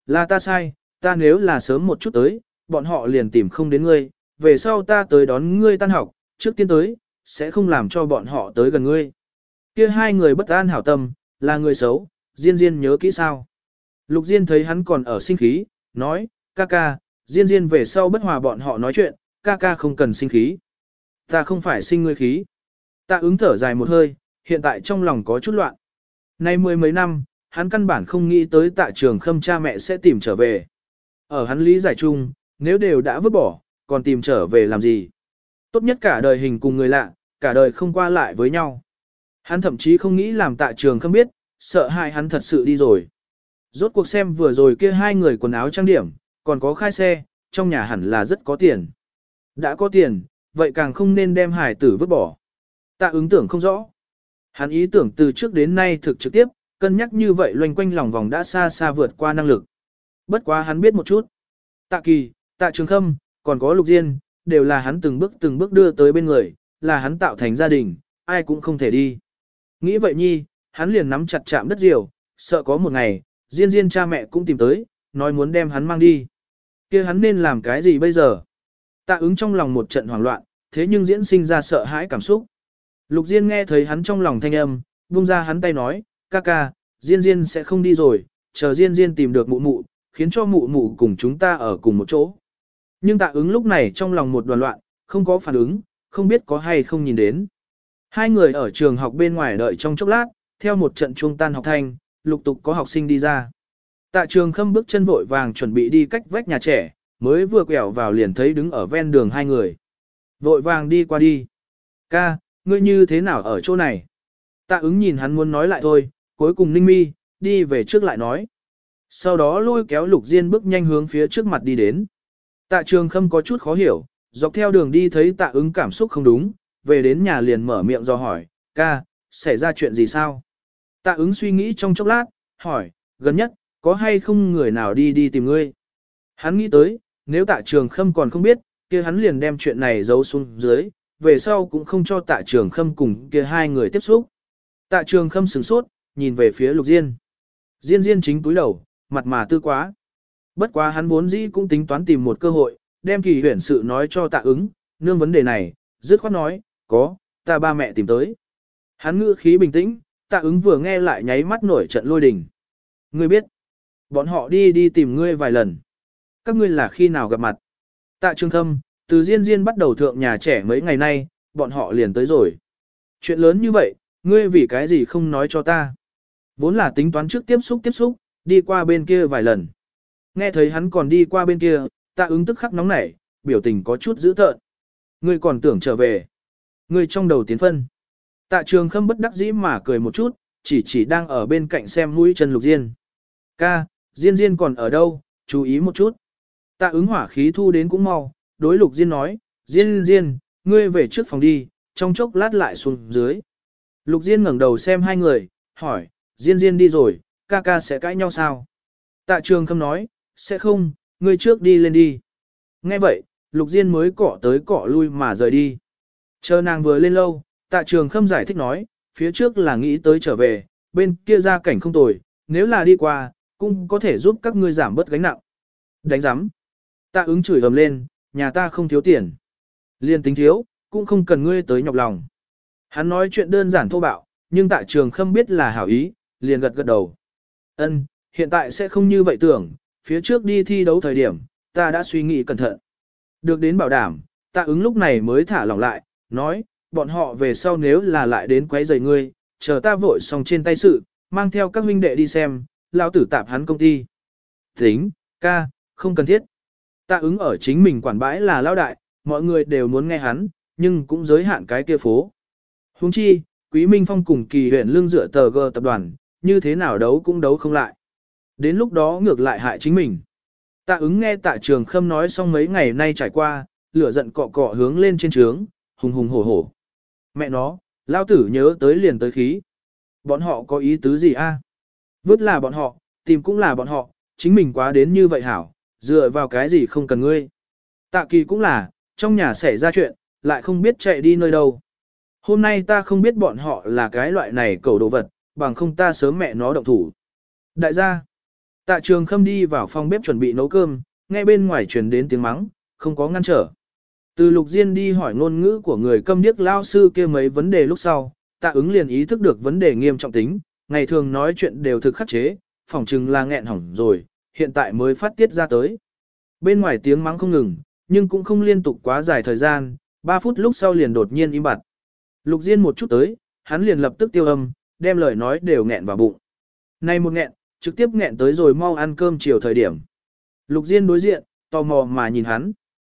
là ta sai, ta nếu là sớm một chút tới, bọn họ liền tìm không đến ngươi, về sau ta tới đón ngươi tan học, trước tiên tới, sẽ không làm cho bọn họ tới gần ngươi. Kia hai người bất an hảo tâm, là người xấu, Diên Diên nhớ kỹ sao. Lục Diên thấy hắn còn ở sinh khí, nói, ca ca, Diên Diên về sau bất hòa bọn họ nói chuyện, ca ca không cần sinh khí. Ta không phải sinh ngươi khí. Tạ ứng thở dài một hơi, hiện tại trong lòng có chút loạn. Nay mười mấy năm, hắn căn bản không nghĩ tới Tạ Trường Khâm cha mẹ sẽ tìm trở về. Ở hắn lý giải chung, nếu đều đã vứt bỏ, còn tìm trở về làm gì? Tốt nhất cả đời hình cùng người lạ, cả đời không qua lại với nhau. Hắn thậm chí không nghĩ làm Tạ Trường Khâm biết, sợ hại hắn thật sự đi rồi. Rốt cuộc xem vừa rồi kia hai người quần áo trang điểm, còn có khai xe, trong nhà hẳn là rất có tiền. Đã có tiền, vậy càng không nên đem hải tử vứt bỏ. Tạ ứng tưởng không rõ. Hắn ý tưởng từ trước đến nay thực trực tiếp, cân nhắc như vậy loanh quanh lòng vòng đã xa xa vượt qua năng lực. Bất quá hắn biết một chút. Tạ Kỳ, Tạ Trường Khâm, còn có Lục Diên, đều là hắn từng bước đưa tới bên người, là hắn tạo thành gia đình, ai cũng không thể đi. Nghĩ vậy nhi, hắn liền nắm chặt chạm đất diều, sợ có một ngày, Diên Diên cha mẹ cũng tìm tới, nói muốn đem hắn mang đi. Kia hắn nên làm cái gì bây giờ? Tạ ứng trong lòng một trận hoảng loạn, thế nhưng diễn sinh ra sợ hãi cảm xúc. Lục Diên nghe thấy hắn trong lòng thanh âm, buông ra hắn tay nói, ca ca, Diên Diên sẽ không đi rồi, chờ Diên Diên tìm được mụ mụ, khiến cho mụ mụ cùng chúng ta ở cùng một chỗ. Nhưng Tạ ứng lúc này trong lòng một đoàn loạn, không có phản ứng, không biết có hay không nhìn đến. Hai người ở trường học bên ngoài đợi trong chốc lát, theo một trận chuông tan học thanh, lục tục có học sinh đi ra. Tạ Trường Khâm bước chân vội vàng chuẩn bị đi cách vách nhà trẻ, mới vừa quẹo vào liền thấy đứng ở ven đường hai người. Vội vàng đi qua đi. Ca, ngươi như thế nào ở chỗ này? Tạ ứng nhìn hắn muốn nói lại thôi, cuối cùng ninh mi, đi về trước lại nói. Sau đó lôi kéo Lục Diên bước nhanh hướng phía trước mặt đi đến. Tạ Trường Khâm có chút khó hiểu, dọc theo đường đi thấy Tạ ứng cảm xúc không đúng, về đến nhà liền mở miệng do hỏi, ca, xảy ra chuyện gì sao? Tạ ứng suy nghĩ trong chốc lát, hỏi, gần nhất, có hay không người nào đi tìm ngươi? Hắn nghĩ tới, nếu Tạ Trường Khâm còn không biết, kia hắn liền đem chuyện này giấu xuống dưới, về sau cũng không cho Tạ Trường Khâm cùng kia hai người tiếp xúc. Tạ Trường Khâm sửng sốt, nhìn về phía Lục Diên. Diên Diên chính túi đầu, mặt mà tư quá. Bất quá hắn vốn dĩ cũng tính toán tìm một cơ hội, đem Kỳ Huyển sự nói cho Tạ ứng, nương vấn đề này, dứt khoát nói, có, ta ba mẹ tìm tới. Hắn ngữ khí bình tĩnh, Tạ ứng vừa nghe lại nháy mắt nổi trận lôi đình. Ngươi biết, bọn họ đi tìm ngươi vài lần. Các ngươi là khi nào gặp mặt? Tạ Trường Khâm, từ Diên Diên bắt đầu thượng nhà trẻ mấy ngày nay, bọn họ liền tới rồi. Chuyện lớn như vậy, ngươi vì cái gì không nói cho ta? Vốn là tính toán trước tiếp xúc, đi qua bên kia vài lần. Nghe thấy hắn còn đi qua bên kia, Tạ ứng tức khắc nóng nảy, biểu tình có chút dữ tợn. Ngươi còn tưởng trở về. Ngươi trong đầu tiến phân. Tạ Trường Khâm bất đắc dĩ mà cười một chút, chỉ đang ở bên cạnh xem mũi chân Lục Diên. Ca, Diên Diên còn ở đâu, chú ý một chút. Tạ ứng hỏa khí thu đến cũng mau, đối Lục Diên nói, Diên Diên, ngươi về trước phòng đi, trong chốc lát lại xuống dưới. Lục Diên ngẩng đầu xem hai người, hỏi, Diên Diên đi rồi, ca ca sẽ cãi nhau sao? Tạ Trường Khâm nói, sẽ không, ngươi trước đi lên đi. Nghe vậy, Lục Diên mới cọ tới cọ lui mà rời đi. Chờ nàng vừa lên lâu, Tạ Trường Khâm giải thích nói, phía trước là nghĩ tới trở về, bên kia ra cảnh không tồi, nếu là đi qua, cũng có thể giúp các ngươi giảm bớt gánh nặng. Đánh giám. Tạ ứng chửi ầm lên, nhà ta không thiếu tiền. Liên tính thiếu, cũng không cần ngươi tới nhọc lòng. Hắn nói chuyện đơn giản thô bạo, nhưng Tạ Trường Khâm biết là hảo ý, liền gật gật đầu. Ân, hiện tại sẽ không như vậy tưởng, phía trước đi thi đấu thời điểm, ta đã suy nghĩ cẩn thận. Được đến bảo đảm, Tạ ứng lúc này mới thả lỏng lại, nói, bọn họ về sau nếu là lại đến quấy rầy ngươi, chờ ta vội xong trên tay sự, mang theo các huynh đệ đi xem, lão tử tạp hắn công ty. Tính, ca, không cần thiết. Tạ ứng ở chính mình quản bãi là lão đại, mọi người đều muốn nghe hắn, nhưng cũng giới hạn cái kia phố. Huống chi, Quý Minh Phong cùng Kỳ Huyền lưng dựa tờ G tập đoàn, như thế nào đấu cũng đấu không lại. Đến lúc đó ngược lại hại chính mình. Tạ ứng nghe Tạ Trường Khâm nói xong mấy ngày nay trải qua, lửa giận cọ cọ hướng lên trên trướng, hùng hùng hổ hổ. Mẹ nó, lao tử nhớ tới liền tới khí. Bọn họ có ý tứ gì a? Vứt là bọn họ, tìm cũng là bọn họ, chính mình quá đến như vậy hảo, dựa vào cái gì không cần ngươi. Tạ Kỳ cũng là, trong nhà xảy ra chuyện, lại không biết chạy đi nơi đâu. Hôm nay ta không biết bọn họ là cái loại này cầu đồ vật, bằng không ta sớm mẹ nó động thủ. Đại gia, Tạ Trường Khâm đi vào phòng bếp chuẩn bị nấu cơm, nghe bên ngoài truyền đến tiếng mắng, không có ngăn trở. Từ Lục Diên đi hỏi ngôn ngữ của người câm điếc lao sư kia mấy vấn đề lúc sau, Tạ Ứng liền ý thức được vấn đề nghiêm trọng tính, ngày thường nói chuyện đều thực khắc chế, phỏng chừng là nghẹn hỏng rồi, hiện tại mới phát tiết ra tới. Bên ngoài tiếng mắng không ngừng, nhưng cũng không liên tục quá dài thời gian, 3 phút lúc sau liền đột nhiên im bặt. Lục Diên một chút tới, hắn liền lập tức tiêu âm, đem lời nói đều nghẹn vào bụng. Này một nghẹn, trực tiếp nghẹn tới rồi mau ăn cơm chiều thời điểm. Lục Diên đối diện, tò mò mà nhìn hắn.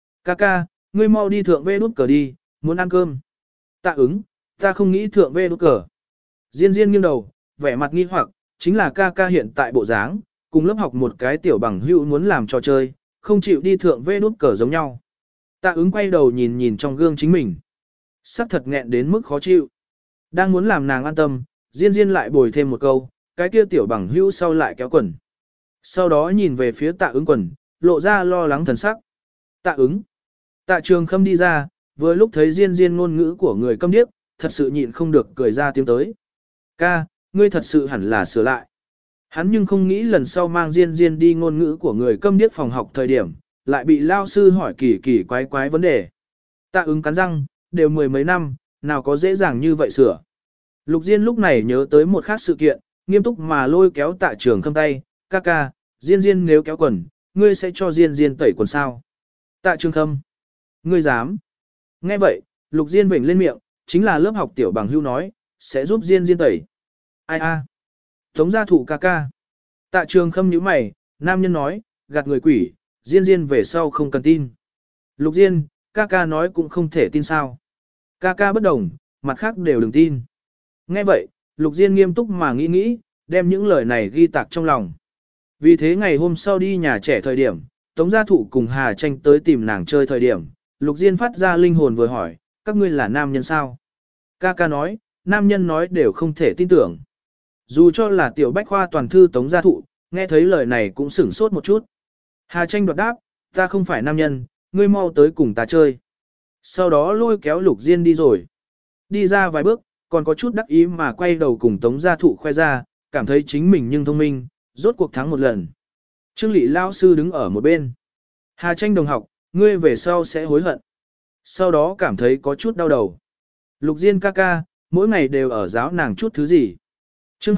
Ca, ngươi mau đi thượng vê đút cờ đi, muốn ăn cơm. Tạ Ứng, ta không nghĩ thượng vê đút cờ. Diên nghiêng đầu, vẻ mặt nghi hoặc, chính là ca hiện tại bộ dáng, cùng lớp học một cái tiểu bằng hữu muốn làm trò chơi, không chịu đi thượng vê đút cờ giống nhau. Tạ Ứng quay đầu nhìn trong gương chính mình. Sắc thật nghẹn đến mức khó chịu. Đang muốn làm nàng an tâm, Diên lại bồi thêm một câu, cái kia tiểu bằng hữu sau lại kéo quần. Sau đó nhìn về phía Tạ Ứng quần, lộ ra lo lắng thần sắc. Tạ Ứng. Tạ Trường Khâm đi ra, vừa lúc thấy Diên ngôn ngữ của người câm điếc, thật sự nhịn không được cười ra tiếng tới. Ca, ngươi thật sự hẳn là sửa lại. Hắn nhưng không nghĩ lần sau mang Diên đi ngôn ngữ của người câm điếc phòng học thời điểm, lại bị lao sư hỏi kỳ quái vấn đề. Tạ Ứng cắn răng, đều 10 mấy năm, nào có dễ dàng như vậy sửa. Lục Diên lúc này nhớ tới một khác sự kiện, nghiêm túc mà lôi kéo Tạ Trường Khâm tay, ca, Diên nếu kéo quần, ngươi sẽ cho Diên tẩy quần sao? Tạ Trường Khâm, ngươi dám? Nghe vậy, Lục Diên vểnh lên miệng, chính là lớp học tiểu bằng hưu nói, sẽ giúp Diên tẩy. Ai a? Tống gia thụ ca. Tạ Trường Khâm nhíu mày, nam nhân nói, gạt người quỷ, Diên về sau không cần tin. Lục Diên, ca nói cũng không thể tin sao? Ca bất đồng, mặt khác đều đừng tin. Nghe vậy, Lục Diên nghiêm túc mà nghĩ, đem những lời này ghi tạc trong lòng. Vì thế ngày hôm sau đi nhà trẻ thời điểm, Tống gia thụ cùng Hà Tranh tới tìm nàng chơi thời điểm, Lục Diên phát ra linh hồn vừa hỏi, các ngươi là nam nhân sao? Ca nói, nam nhân nói đều không thể tin tưởng. Dù cho là tiểu bách khoa toàn thư Tống gia thụ, nghe thấy lời này cũng sửng sốt một chút. Hà Tranh đoạt đáp, ta không phải nam nhân, ngươi mau tới cùng ta chơi. Sau đó lôi kéo Lục Diên đi rồi. Đi ra vài bước, còn có chút đắc ý mà quay đầu cùng Tống gia thụ khoe ra, cảm thấy chính mình nhưng thông minh, rốt cuộc thắng một lần. Trương Lị lao sư đứng ở một bên. Hà Tranh đồng học, ngươi về sau sẽ hối hận. Sau đó cảm thấy có chút đau đầu. Lục Diên ca, mỗi ngày đều ở giáo nàng chút thứ gì. Chương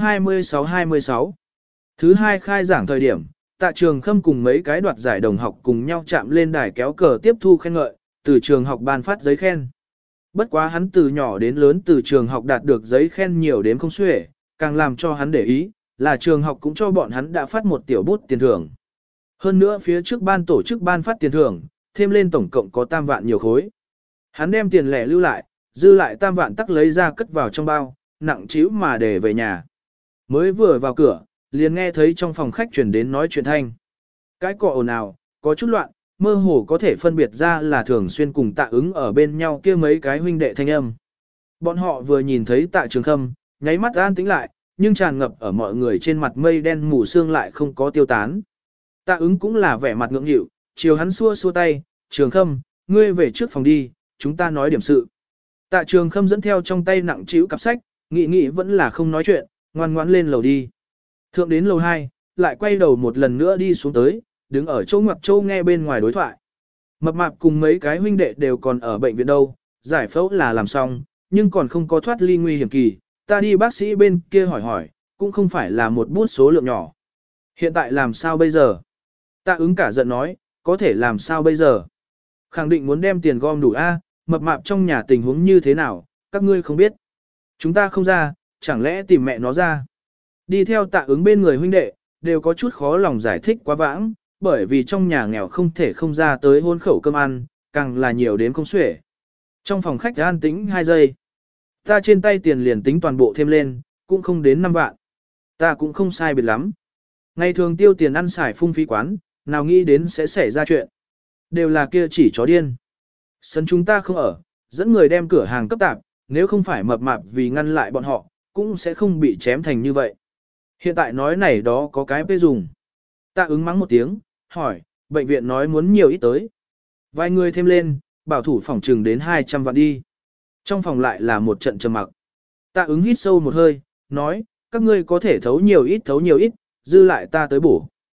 26. Thứ hai khai giảng thời điểm, Tạ Trường Khâm cùng mấy cái đoạt giải đồng học cùng nhau chạm lên đài kéo cờ tiếp thu khen ngợi, từ trường học ban phát giấy khen. Bất quá hắn từ nhỏ đến lớn từ trường học đạt được giấy khen nhiều đến không xuể, càng làm cho hắn để ý, là trường học cũng cho bọn hắn đã phát một tiểu bút tiền thưởng. Hơn nữa phía trước ban tổ chức ban phát tiền thưởng, thêm lên tổng cộng có 3 vạn nhiều khối. Hắn đem tiền lẻ lưu lại, dư lại 3 vạn tắc lấy ra cất vào trong bao, nặng trĩu mà để về nhà. Mới vừa vào cửa, liền nghe thấy trong phòng khách truyền đến nói chuyện thanh. Cái cọ ồn ào, có chút loạn, mơ hồ có thể phân biệt ra là thường xuyên cùng Tạ Ứng ở bên nhau kia mấy cái huynh đệ thanh âm. Bọn họ vừa nhìn thấy Tạ Trường Khâm, nháy mắt an tĩnh lại, nhưng tràn ngập ở mọi người trên mặt mây đen mù sương lại không có tiêu tán. Tạ Ứng cũng là vẻ mặt ngưỡng nghịu, chiều hắn xua tay, Trường Khâm, ngươi về trước phòng đi, chúng ta nói điểm sự. Tạ Trường Khâm dẫn theo trong tay nặng trĩu cặp sách, nghĩ vẫn là không nói chuyện, ngoan ngoãn lên lầu đi. Thượng đến lầu 2, lại quay đầu một lần nữa đi xuống tới, đứng ở chỗ ngoặc châu nghe bên ngoài đối thoại. Mập mạp cùng mấy cái huynh đệ đều còn ở bệnh viện đâu, giải phẫu là làm xong, nhưng còn không có thoát ly nguy hiểm kỳ, ta đi bác sĩ bên kia hỏi, cũng không phải là một bút số lượng nhỏ. Hiện tại làm sao bây giờ? Tạ Ứng cả giận nói, có thể làm sao bây giờ? Khẳng định muốn đem tiền gom đủ A, mập mạp trong nhà tình huống như thế nào, các ngươi không biết. Chúng ta không ra, chẳng lẽ tìm mẹ nó ra? Đi theo Tạ Ứng bên người huynh đệ, đều có chút khó lòng giải thích quá vãng, bởi vì trong nhà nghèo không thể không ra tới hôn khẩu cơm ăn, càng là nhiều đến không xuể. Trong phòng khách an tĩnh 2 giây. Ta trên tay tiền liền tính toàn bộ thêm lên, cũng không đến 5 vạn. Ta cũng không sai biệt lắm. Ngày thường tiêu tiền ăn xài phung phí quán, nào nghĩ đến sẽ xảy ra chuyện. Đều là kia chỉ chó điên. Sân chúng ta không ở, dẫn người đem cửa hàng cấp tạp, nếu không phải mập mạp vì ngăn lại bọn họ, cũng sẽ không bị chém thành như vậy. Hiện tại nói này đó có cái bê dùng. Tạ Ứng mắng một tiếng, hỏi, bệnh viện nói muốn nhiều ít tới. Vài người thêm lên, bảo thủ phòng trừng đến 200 vạn đi. Trong phòng lại là một trận trầm mặc. Tạ Ứng hít sâu một hơi, nói, các ngươi có thể thấu nhiều ít, dư lại ta tới bổ.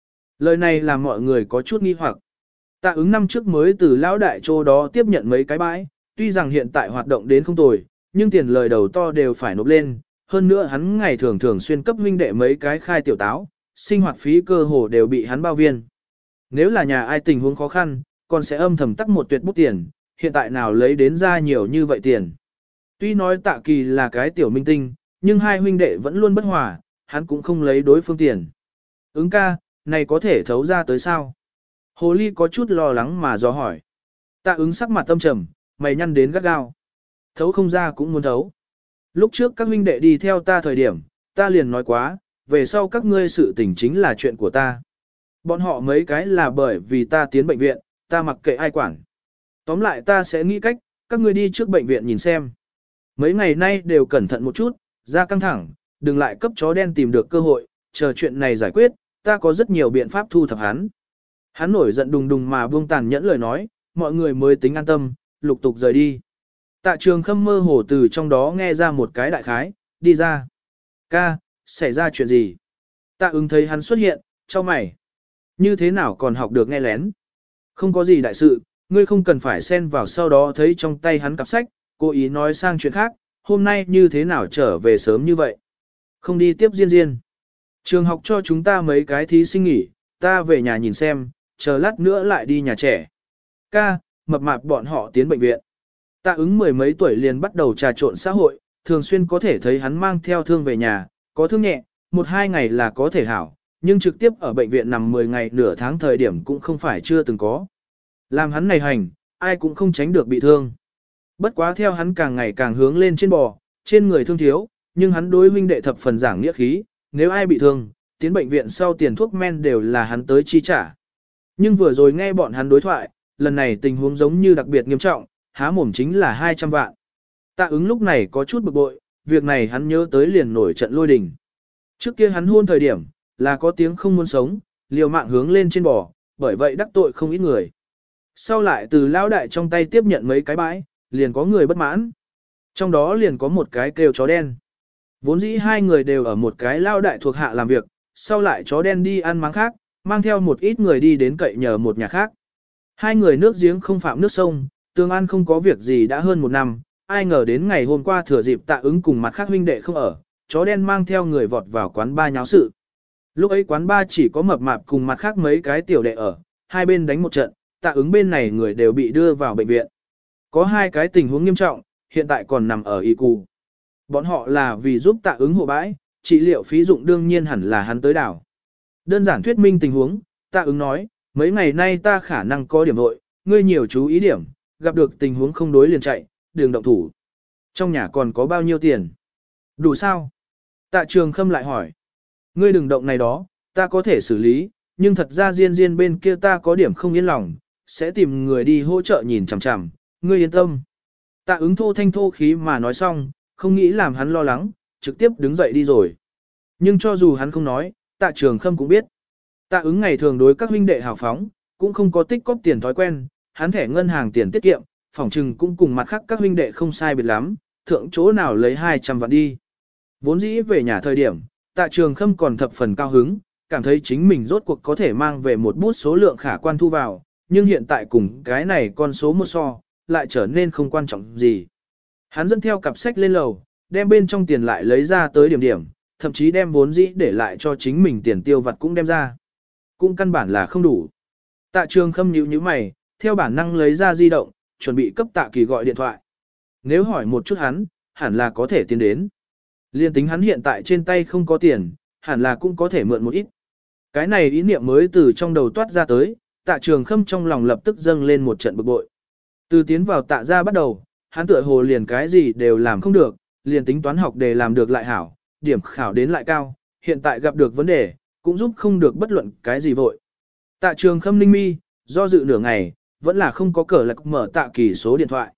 Lời này làm mọi người có chút nghi hoặc. Tạ ứng năm trước mới từ lão đại châu đó tiếp nhận mấy cái bãi, tuy rằng hiện tại hoạt động đến không tồi, nhưng tiền lời đầu to đều phải nộp lên. Hơn nữa hắn ngày thường thường xuyên cấp huynh đệ mấy cái khai tiểu táo, sinh hoạt phí cơ hồ đều bị hắn bao viên. Nếu là nhà ai tình huống khó khăn, còn sẽ âm thầm tắc một tuyệt bút tiền, hiện tại nào lấy đến ra nhiều như vậy tiền. Tuy nói Tạ Kỳ là cái tiểu minh tinh, nhưng hai huynh đệ vẫn luôn bất hòa, hắn cũng không lấy đối phương tiền. Ứng ca, này có thể thấu ra tới sao? Hồ Ly có chút lo lắng mà dò hỏi. Tạ ứng sắc mặt tâm trầm, mày nhăn đến gắt gao. Thấu không ra cũng muốn thấu. Lúc trước các huynh đệ đi theo ta thời điểm, ta liền nói quá, về sau các ngươi sự tình chính là chuyện của ta. Bọn họ mấy cái là bởi vì ta tiến bệnh viện, ta mặc kệ ai quản. Tóm lại ta sẽ nghĩ cách, các ngươi đi trước bệnh viện nhìn xem. Mấy ngày nay đều cẩn thận một chút, ra căng thẳng, đừng lại cấp chó đen tìm được cơ hội, chờ chuyện này giải quyết, ta có rất nhiều biện pháp thu thập hắn. Hắn nổi giận đùng đùng mà buông tàn nhẫn lời nói, mọi người mới tính an tâm, lục tục rời đi. Tạ Trường Khâm mơ hồ từ trong đó nghe ra một cái đại khái, đi ra. Ca, xảy ra chuyện gì? Tạ ứng thấy hắn xuất hiện, cho mày. Như thế nào còn học được nghe lén? Không có gì đại sự, ngươi không cần phải xen vào sau đó thấy trong tay hắn cặp sách, cố ý nói sang chuyện khác, hôm nay như thế nào trở về sớm như vậy? Không đi tiếp Diên Diên. Trường học cho chúng ta mấy cái thí sinh nghỉ, ta về nhà nhìn xem, chờ lát nữa lại đi nhà trẻ. Ca, mập mạp bọn họ tiến bệnh viện. Tạ ứng mười mấy tuổi liền bắt đầu trà trộn xã hội, thường xuyên có thể thấy hắn mang theo thương về nhà, có thương nhẹ, 1-2 ngày là có thể hảo, nhưng trực tiếp ở bệnh viện nằm 10 ngày nửa tháng thời điểm cũng không phải chưa từng có. Làm hắn này hành, ai cũng không tránh được bị thương. Bất quá theo hắn càng ngày càng hướng lên trên bò, trên người thương thiếu, nhưng hắn đối huynh đệ thập phần giảng nghĩa khí, nếu ai bị thương, tiến bệnh viện sau tiền thuốc men đều là hắn tới chi trả. Nhưng vừa rồi nghe bọn hắn đối thoại, lần này tình huống giống như đặc biệt nghiêm trọng, há mồm chính là 200 vạn. Tạ ứng lúc này có chút bực bội, việc này hắn nhớ tới liền nổi trận lôi đình. Trước kia hắn hôn thời điểm, là có tiếng không muốn sống, liều mạng hướng lên trên bò, bởi vậy đắc tội không ít người. Sau lại từ lão đại trong tay tiếp nhận mấy cái bãi, liền có người bất mãn. Trong đó liền có một cái kêu chó đen. Vốn dĩ hai người đều ở một cái lão đại thuộc hạ làm việc, sau lại chó đen đi ăn máng khác, mang theo một ít người đi đến cậy nhờ một nhà khác. Hai người nước giếng không phạm nước sông, tương an không có việc gì đã hơn 1 năm, ai ngờ đến ngày hôm qua thừa dịp Tạ ứng cùng mặt khác huynh đệ không ở, chó đen mang theo người vọt vào quán ba nháo sự. Lúc ấy quán ba chỉ có mập mạp cùng mặt khác mấy cái tiểu đệ ở, hai bên đánh một trận, Tạ ứng bên này người đều bị đưa vào bệnh viện. Có 2 cái tình huống nghiêm trọng, hiện tại còn nằm ở y cù. Bọn họ là vì giúp Tạ ứng hộ bãi, trị liệu phí dụng đương nhiên hẳn là hắn tới đảo. Đơn giản thuyết minh tình huống, Tạ ứng nói, mấy ngày nay ta khả năng có điểm vội, ngươi nhiều chú ý điểm, gặp được tình huống không đối liền chạy, đừng động thủ. Trong nhà còn có bao nhiêu tiền? Đủ sao? Tạ Trường Khâm lại hỏi. Ngươi đừng động này đó, ta có thể xử lý, nhưng thật ra Diên Diên bên kia ta có điểm không yên lòng, sẽ tìm người đi hỗ trợ nhìn chằm chằm, ngươi yên tâm. Tạ ứng thô thanh thô khí mà nói xong, không nghĩ làm hắn lo lắng, trực tiếp đứng dậy đi rồi. Nhưng cho dù hắn không nói, Tạ Trường Khâm cũng biết. Tạ ứng ngày thường đối các huynh đệ hào phóng, cũng không có tích cóp tiền thói quen, hắn thẻ ngân hàng tiền tiết kiệm, phỏng trừng cũng cùng mặt khác các huynh đệ không sai biệt lắm, thượng chỗ nào lấy 200 vạn đi. Vốn dĩ về nhà thời điểm, Tạ Trường Khâm còn thập phần cao hứng, cảm thấy chính mình rốt cuộc có thể mang về một bút số lượng khả quan thu vào, nhưng hiện tại cùng cái này con số một so, lại trở nên không quan trọng gì. Hắn dẫn theo cặp sách lên lầu, đem bên trong tiền lại lấy ra tới điểm điểm, thậm chí đem vốn dĩ để lại cho chính mình tiền tiêu vặt cũng đem ra. Cũng căn bản là không đủ. Tạ Trường Khâm nhíu mày, theo bản năng lấy ra di động, chuẩn bị cấp Tạ Kỳ gọi điện thoại. Nếu hỏi một chút hắn, hẳn là có thể tiến đến. Liên tính hắn hiện tại trên tay không có tiền, hẳn là cũng có thể mượn một ít. Cái này ý niệm mới từ trong đầu toát ra tới, Tạ Trường Khâm trong lòng lập tức dâng lên một trận bực bội. Từ tiến vào Tạ gia bắt đầu, hắn tựa hồ liền cái gì đều làm không được, liền tính toán học để làm được lại hảo, điểm khảo đến lại cao, hiện tại gặp được vấn đề, cũng giúp không được bất luận cái gì vội. Tạ Trường Khâm ninh mi, do dự nửa ngày, vẫn là không có cờ lạc mở Tạ Kỳ số điện thoại.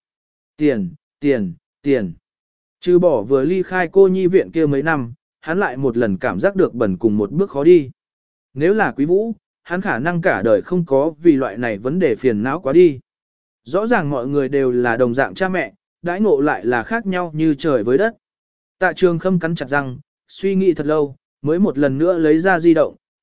Tiền. Trừ bỏ vừa ly khai cô nhi viện kia mấy năm, hắn lại một lần cảm giác được bẩn cùng một bước khó đi. Nếu là Quý Vũ, hắn khả năng cả đời không có vì loại này vấn đề phiền não quá đi. Rõ ràng mọi người đều là đồng dạng cha mẹ, đãi ngộ lại là khác nhau như trời với đất. Tạ Trường Khâm cắn chặt răng, suy nghĩ thật lâu, mới một lần nữa lấy ra di động,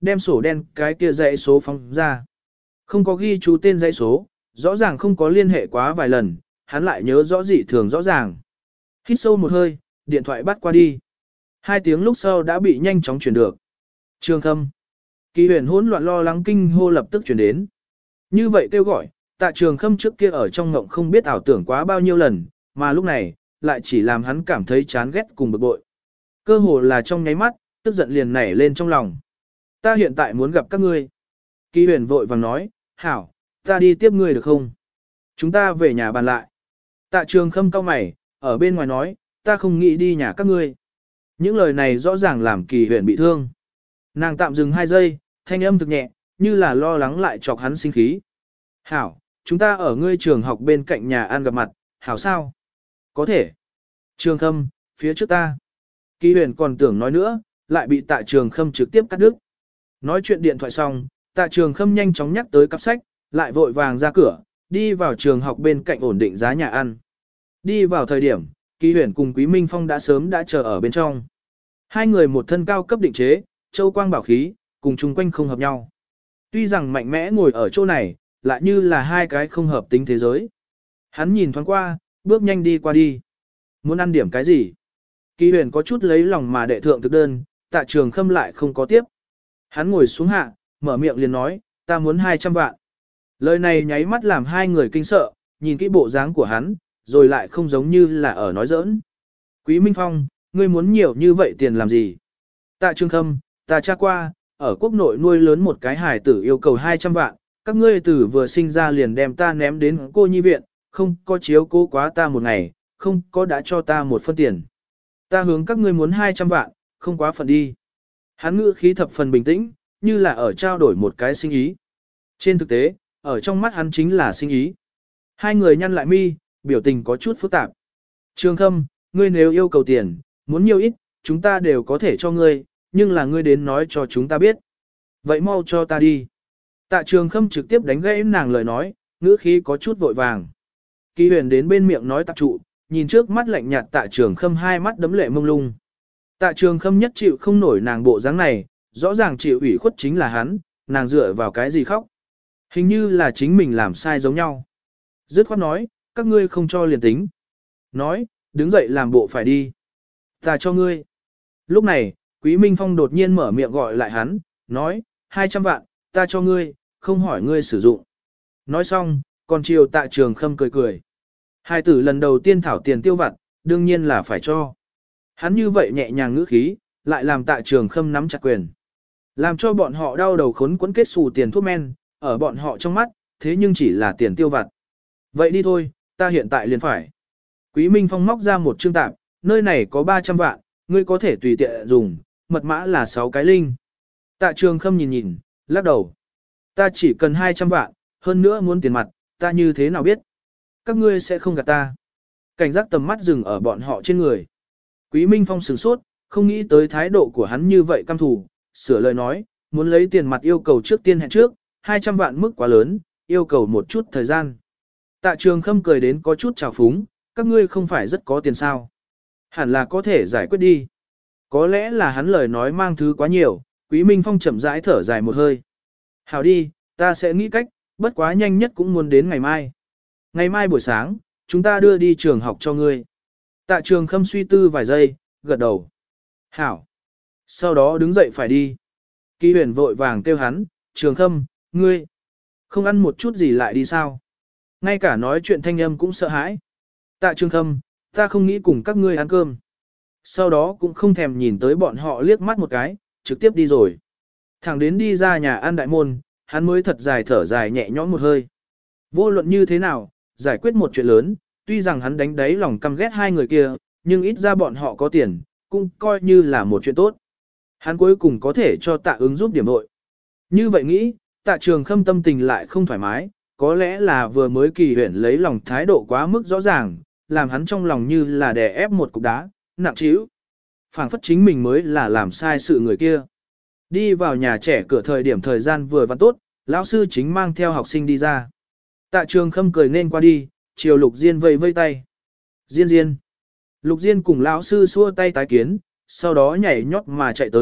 đem sổ đen cái kia dãy số phóng ra. Không có ghi chú tên dãy số, rõ ràng không có liên hệ quá vài lần, hắn lại nhớ rõ dị thường rõ ràng. Hít sâu một hơi, điện thoại bắt qua đi. 2 tiếng lúc sau đã bị nhanh chóng chuyển được. Trường Khâm. Kỳ Huyền hỗn loạn lo lắng kinh hô lập tức chuyển đến. Như vậy kêu gọi, Tạ Trường Khâm trước kia ở trong ngộng không biết ảo tưởng quá bao nhiêu lần, mà lúc này, lại chỉ làm hắn cảm thấy chán ghét cùng bực bội. Cơ hồ là trong nháy mắt, tức giận liền nảy lên trong lòng. Ta hiện tại muốn gặp các ngươi. Kỳ Huyền vội vàng nói, hảo, ta đi tiếp ngươi được không? Chúng ta về nhà bàn lại. Tạ Trường Khâm cau mày, ở bên ngoài nói, ta không nghĩ đi nhà các ngươi. Những lời này rõ ràng làm Kỳ Huyền bị thương. Nàng tạm dừng 2 giây, thanh âm thực nhẹ, như là lo lắng lại chọc hắn sinh khí. Hảo, chúng ta ở ngươi trường học bên cạnh nhà ăn gặp mặt, hảo sao? Có thể. Trường Khâm, phía trước ta. Kỳ Huyền còn tưởng nói nữa, lại bị Tạ Trường Khâm trực tiếp cắt đứt. Nói chuyện điện thoại xong, Tạ Trường Khâm nhanh chóng nhắc tới cặp sách, lại vội vàng ra cửa, đi vào trường học bên cạnh ổn định giá nhà ăn. Đi vào thời điểm, Kỳ Huyền cùng Quý Minh Phong đã sớm đã chờ ở bên trong. Hai người một thân cao cấp định chế, châu quang bảo khí, cùng chung quanh không hợp nhau. Tuy rằng mạnh mẽ ngồi ở chỗ này, lại như là hai cái không hợp tính thế giới. Hắn nhìn thoáng qua, bước nhanh đi qua đi. Muốn ăn điểm cái gì? Kỳ Huyền có chút lấy lòng mà đệ thượng thực đơn, Tạ Trường Khâm lại không có tiếp. Hắn ngồi xuống hạ, mở miệng liền nói, ta muốn 200 vạn. Lời này nháy mắt làm hai người kinh sợ, nhìn kỹ bộ dáng của hắn, rồi lại không giống như là ở nói giỡn. Quý Minh Phong, ngươi muốn nhiều như vậy tiền làm gì? Tạ Trường Khâm, ta tra qua, ở quốc nội nuôi lớn một cái hài tử yêu cầu 200 vạn, các ngươi tử vừa sinh ra liền đem ta ném đến cô nhi viện, không có chiếu cố quá ta một ngày, không có đã cho ta một phân tiền. Ta hướng các ngươi muốn 200 vạn, không quá phần đi. Hắn ngữ khí thập phần bình tĩnh, như là ở trao đổi một cái sinh ý. Trên thực tế, ở trong mắt hắn chính là sinh ý. Hai người nhăn lại mi, biểu tình có chút phức tạp. Trường Khâm, ngươi nếu yêu cầu tiền, muốn nhiều ít, chúng ta đều có thể cho ngươi, nhưng là ngươi đến nói cho chúng ta biết. Vậy mau cho ta đi. Tạ Trường Khâm trực tiếp đánh gãy nàng lời nói, ngữ khí có chút vội vàng. Kỳ Huyền đến bên miệng nói tạp trụ, nhìn trước mắt lạnh nhạt Tạ Trường Khâm hai mắt đấm lệ mông lung. Tạ Trường Khâm nhất chịu không nổi nàng bộ dáng này, rõ ràng chịu ủy khuất chính là hắn, nàng dựa vào cái gì khóc. Hình như là chính mình làm sai giống nhau. Dứt khoát nói, các ngươi không cho liền tính. Nói, đứng dậy làm bộ phải đi. Ta cho ngươi. Lúc này, Quý Minh Phong đột nhiên mở miệng gọi lại hắn, nói, 200 vạn, ta cho ngươi, không hỏi ngươi sử dụng. Nói xong, còn chiều Tạ Trường Khâm cười cười. Hai tử lần đầu tiên thảo tiền tiêu vặt, đương nhiên là phải cho. Hắn như vậy nhẹ nhàng ngữ khí, lại làm Tạ Trường Khâm nắm chặt quyền. Làm cho bọn họ đau đầu khốn quẫn kết xù tiền thuốc men, ở bọn họ trong mắt, thế nhưng chỉ là tiền tiêu vặt. Vậy đi thôi, ta hiện tại liền phải. Quý Minh Phong móc ra một chương tạp, nơi này có 300 vạn, ngươi có thể tùy tiện dùng, mật mã là 6 cái linh. Tạ Trường Khâm nhìn nhìn, lắc đầu. Ta chỉ cần 200 vạn, hơn nữa muốn tiền mặt, ta như thế nào biết? Các ngươi sẽ không gạt ta. Cảnh giác tầm mắt dừng ở bọn họ trên người. Quý Minh Phong sửng sốt, không nghĩ tới thái độ của hắn như vậy căm thù, sửa lời nói, muốn lấy tiền mặt yêu cầu trước tiên hẹn trước, 200 vạn mức quá lớn, yêu cầu một chút thời gian. Tạ Trường Khâm cười đến có chút trào phúng, các ngươi không phải rất có tiền sao. Hẳn là có thể giải quyết đi. Có lẽ là hắn lời nói mang thứ quá nhiều, Quý Minh Phong chậm rãi thở dài một hơi. Hảo đi, ta sẽ nghĩ cách, bất quá nhanh nhất cũng muốn đến ngày mai. Ngày mai buổi sáng, chúng ta đưa đi trường học cho ngươi. Tạ Trường Khâm suy tư vài giây, gật đầu. Hảo. Sau đó đứng dậy phải đi. Kỳ Huyền vội vàng kêu hắn, Trường Khâm, ngươi, không ăn một chút gì lại đi sao? Ngay cả nói chuyện thanh âm cũng sợ hãi. Tạ Trường Khâm, ta không nghĩ cùng các ngươi ăn cơm. Sau đó cũng không thèm nhìn tới bọn họ liếc mắt một cái, trực tiếp đi rồi. Thẳng đến đi ra nhà ăn đại môn, hắn mới thật dài thở dài nhẹ nhõm một hơi. Vô luận như thế nào, giải quyết một chuyện lớn, tuy rằng hắn đánh đáy lòng căm ghét hai người kia, nhưng ít ra bọn họ có tiền, cũng coi như là một chuyện tốt. Hắn cuối cùng có thể cho Tạ Ứng giúp điểm vội. Như vậy nghĩ, Tạ Trường Khâm tâm tình lại không thoải mái, có lẽ là vừa mới Kỳ Huyền lấy lòng thái độ quá mức rõ ràng, làm hắn trong lòng như là đè ép một cục đá, nặng trĩu. Phảng phất chính mình mới là làm sai sự người kia. Đi vào nhà trẻ cửa thời gian vừa vặn tốt, lão sư chính mang theo học sinh đi ra. Tạ Trường Khâm cười nên qua đi, chiều Lục Diên vây vây tay. Diên Diên. Lục Diên cùng lão sư xua tay tái kiến, sau đó nhảy nhót mà chạy tới,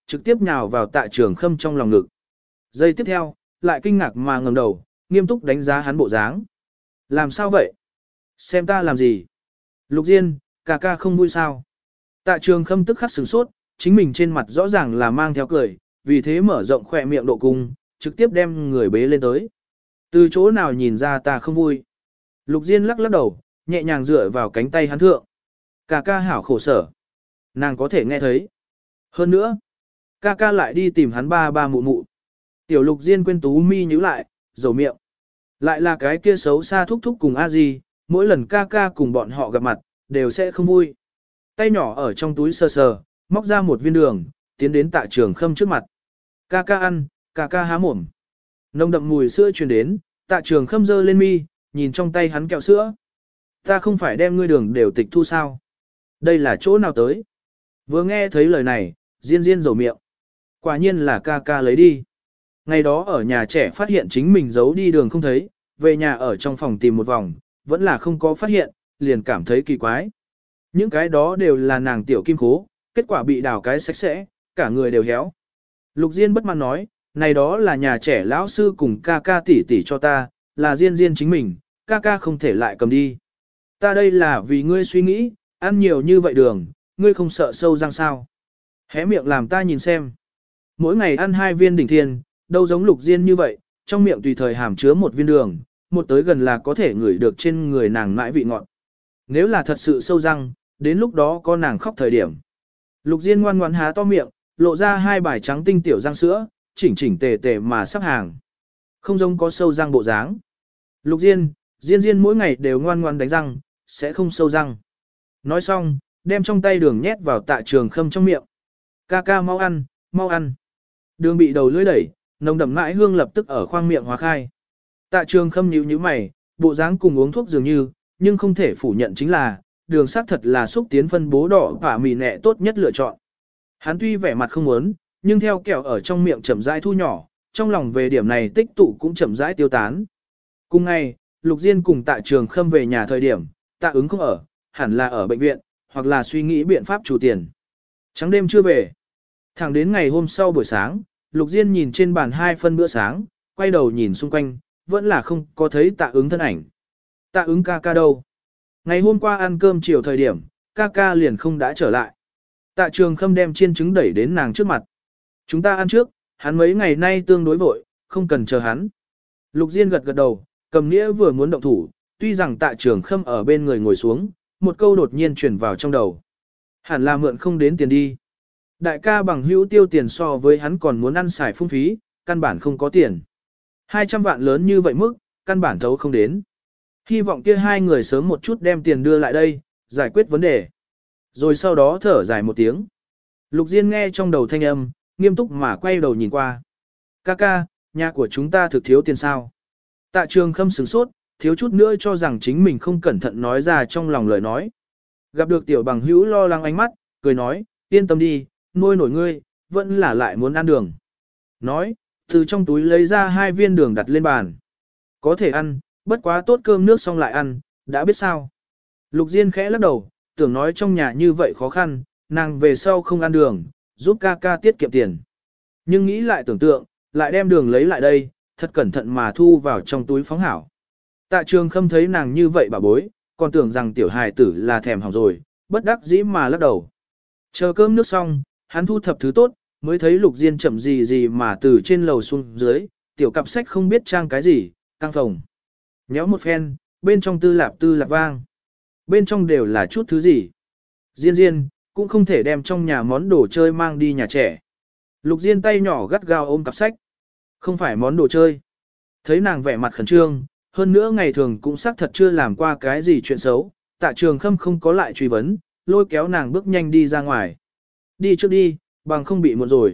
trực tiếp nhào vào Tạ Trường Khâm trong lòng ngực. Giây tiếp theo, lại kinh ngạc mà ngẩng đầu, nghiêm túc đánh giá hắn bộ dáng. Làm sao vậy? Xem ta làm gì? Lục Diên, ca ca không vui sao? Tạ Trường Khâm tức khắc sửng sốt, chính mình trên mặt rõ ràng là mang theo cười, vì thế mở rộng khỏe miệng độ cung, trực tiếp đem người bế lên tới. Từ chỗ nào nhìn ra ta không vui? Lục Diên lắc lắc đầu, nhẹ nhàng dựa vào cánh tay hắn thượng. Ca ca hảo khổ sở. Nàng có thể nghe thấy. Hơn nữa, ca ca lại đi tìm hắn ba ba mụ mụ. Tiểu Lục Diên quên tú mi nhíu lại, dầu miệng. Lại là cái kia xấu xa thúc thúc cùng a di, mỗi lần ca ca cùng bọn họ gặp mặt, đều sẽ không vui. Tay nhỏ ở trong túi sờ sờ, móc ra một viên đường, tiến đến Tạ Trường Khâm trước mặt. Ca ca ăn, ca ca há mồm. Nồng đậm mùi sữa truyền đến, Tạ Trường Khâm giơ lên mi, nhìn trong tay hắn kẹo sữa. Ta không phải đem ngươi đường đều tịch thu sao? Đây là chỗ nào tới? Vừa nghe thấy lời này, Diên Diên rầu miệng. Quả nhiên là ca ca lấy đi. Ngày đó ở nhà trẻ phát hiện chính mình giấu đi đường không thấy, về nhà ở trong phòng tìm một vòng, vẫn là không có phát hiện, liền cảm thấy kỳ quái. Những cái đó đều là nàng tiểu kim khố, kết quả bị đào cái sạch sẽ, cả người đều héo. Lục Diên bất mãn nói, này đó là nhà trẻ lão sư cùng ca ca tỷ tỷ cho ta, là Diên Diên chính mình, ca ca không thể lại cầm đi. Ta đây là vì ngươi suy nghĩ, ăn nhiều như vậy đường, ngươi không sợ sâu răng sao. Hé miệng làm ta nhìn xem. Mỗi ngày ăn 2 viên đỉnh thiên, đâu giống Lục Diên như vậy, trong miệng tùy thời hàm chứa một viên đường, một tới gần là có thể ngửi được trên người nàng mãi vị ngọt. Nếu là thật sự sâu răng, đến lúc đó có nàng khóc thời điểm. Lục Diên ngoan ngoãn há to miệng, lộ ra 2 bài trắng tinh tiểu răng sữa, chỉnh chỉnh tề tề mà sắp hàng. Không giống có sâu răng bộ dáng. Lục Diên, Diên Diên mỗi ngày đều ngoan ngoãn đánh răng, sẽ không sâu răng. Nói xong, đem trong tay đường nhét vào Tạ Trường Khâm trong miệng. Ca ca mau ăn, mau ăn. Đường bị đầu lưỡi đẩy, nồng đậm mãi hương lập tức ở khoang miệng hóa khai. Tạ Trường Khâm nhíu nhíu mày, bộ dáng cùng uống thuốc dường như, nhưng không thể phủ nhận chính là, đường sắc thật là xúc tiến phân bố đỏ và mì nẹ tốt nhất lựa chọn. Hắn tuy vẻ mặt không muốn, nhưng theo kẹo ở trong miệng chậm rãi thu nhỏ, trong lòng về điểm này tích tụ cũng chậm rãi tiêu tán. Cùng ngày, Lục Diên cùng Tạ Trường Khâm về nhà thời điểm, Tạ ứng không ở, hẳn là ở bệnh viện, hoặc là suy nghĩ biện pháp chủ tiền. Trắng đêm chưa về. Thẳng đến ngày hôm sau buổi sáng, Lục Diên nhìn trên bàn 2 phân bữa sáng, quay đầu nhìn xung quanh, vẫn là không có thấy Tạ ứng thân ảnh. Tạ ứng ca ca đâu? Ngày hôm qua ăn cơm chiều thời điểm, ca ca liền không đã trở lại. Tạ Trường Khâm đem chiên trứng đẩy đến nàng trước mặt. Chúng ta ăn trước, hắn mấy ngày nay tương đối vội, không cần chờ hắn. Lục Diên gật gật đầu, cầm nĩa vừa muốn động thủ, tuy rằng Tạ Trường Khâm ở bên người ngồi xuống, một câu đột nhiên truyền vào trong đầu. Hẳn là mượn không đến tiền đi. Đại ca bằng hữu tiêu tiền so với hắn còn muốn ăn xài phung phí, căn bản không có tiền. 200 vạn lớn như vậy mức, căn bản thấu không đến. Hy vọng kia 2 người sớm một chút đem tiền đưa lại đây, giải quyết vấn đề. Rồi sau đó thở dài một tiếng. Lục Diên nghe trong đầu thanh âm, nghiêm túc mà quay đầu nhìn qua. Ca ca, nhà của chúng ta thực thiếu tiền sao? Tạ Trường Khâm sửng sốt, thiếu chút nữa cho rằng chính mình không cẩn thận nói ra trong lòng lời nói. Gặp được tiểu bằng hữu lo lắng ánh mắt, cười nói, yên tâm đi, nuôi nổi ngươi, vẫn là lại muốn ăn đường. Nói, từ trong túi lấy ra 2 viên đường đặt lên bàn. Có thể ăn, bất quá tốt cơm nước xong lại ăn, đã biết sao. Lục Diên khẽ lắc đầu, tưởng nói trong nhà như vậy khó khăn, nàng về sau không ăn đường, giúp ca ca tiết kiệm tiền. Nhưng nghĩ lại tưởng tượng, lại đem đường lấy lại đây, thật cẩn thận mà thu vào trong túi phóng hảo. Tạ Trường Khâm thấy nàng như vậy bà bối, còn tưởng rằng tiểu hài tử là thèm hỏng rồi, bất đắc dĩ mà lắc đầu. Chờ cơm nước xong, hắn thu thập thứ tốt, mới thấy Lục Diên chậm gì gì mà từ trên lầu xuống dưới, tiểu cặp sách không biết trang cái gì, căng phòng. Nhéo một phen, bên trong tư lạp vang. Bên trong đều là chút thứ gì. Diên Diên, cũng không thể đem trong nhà món đồ chơi mang đi nhà trẻ. Lục Diên tay nhỏ gắt gao ôm cặp sách. Không phải món đồ chơi. Thấy nàng vẻ mặt khẩn trương, hơn nữa ngày thường cũng xác thật chưa làm qua cái gì chuyện xấu, Tạ Trường Khâm không có lại truy vấn, lôi kéo nàng bước nhanh đi ra ngoài. Đi trước đi, bằng không bị muộn rồi.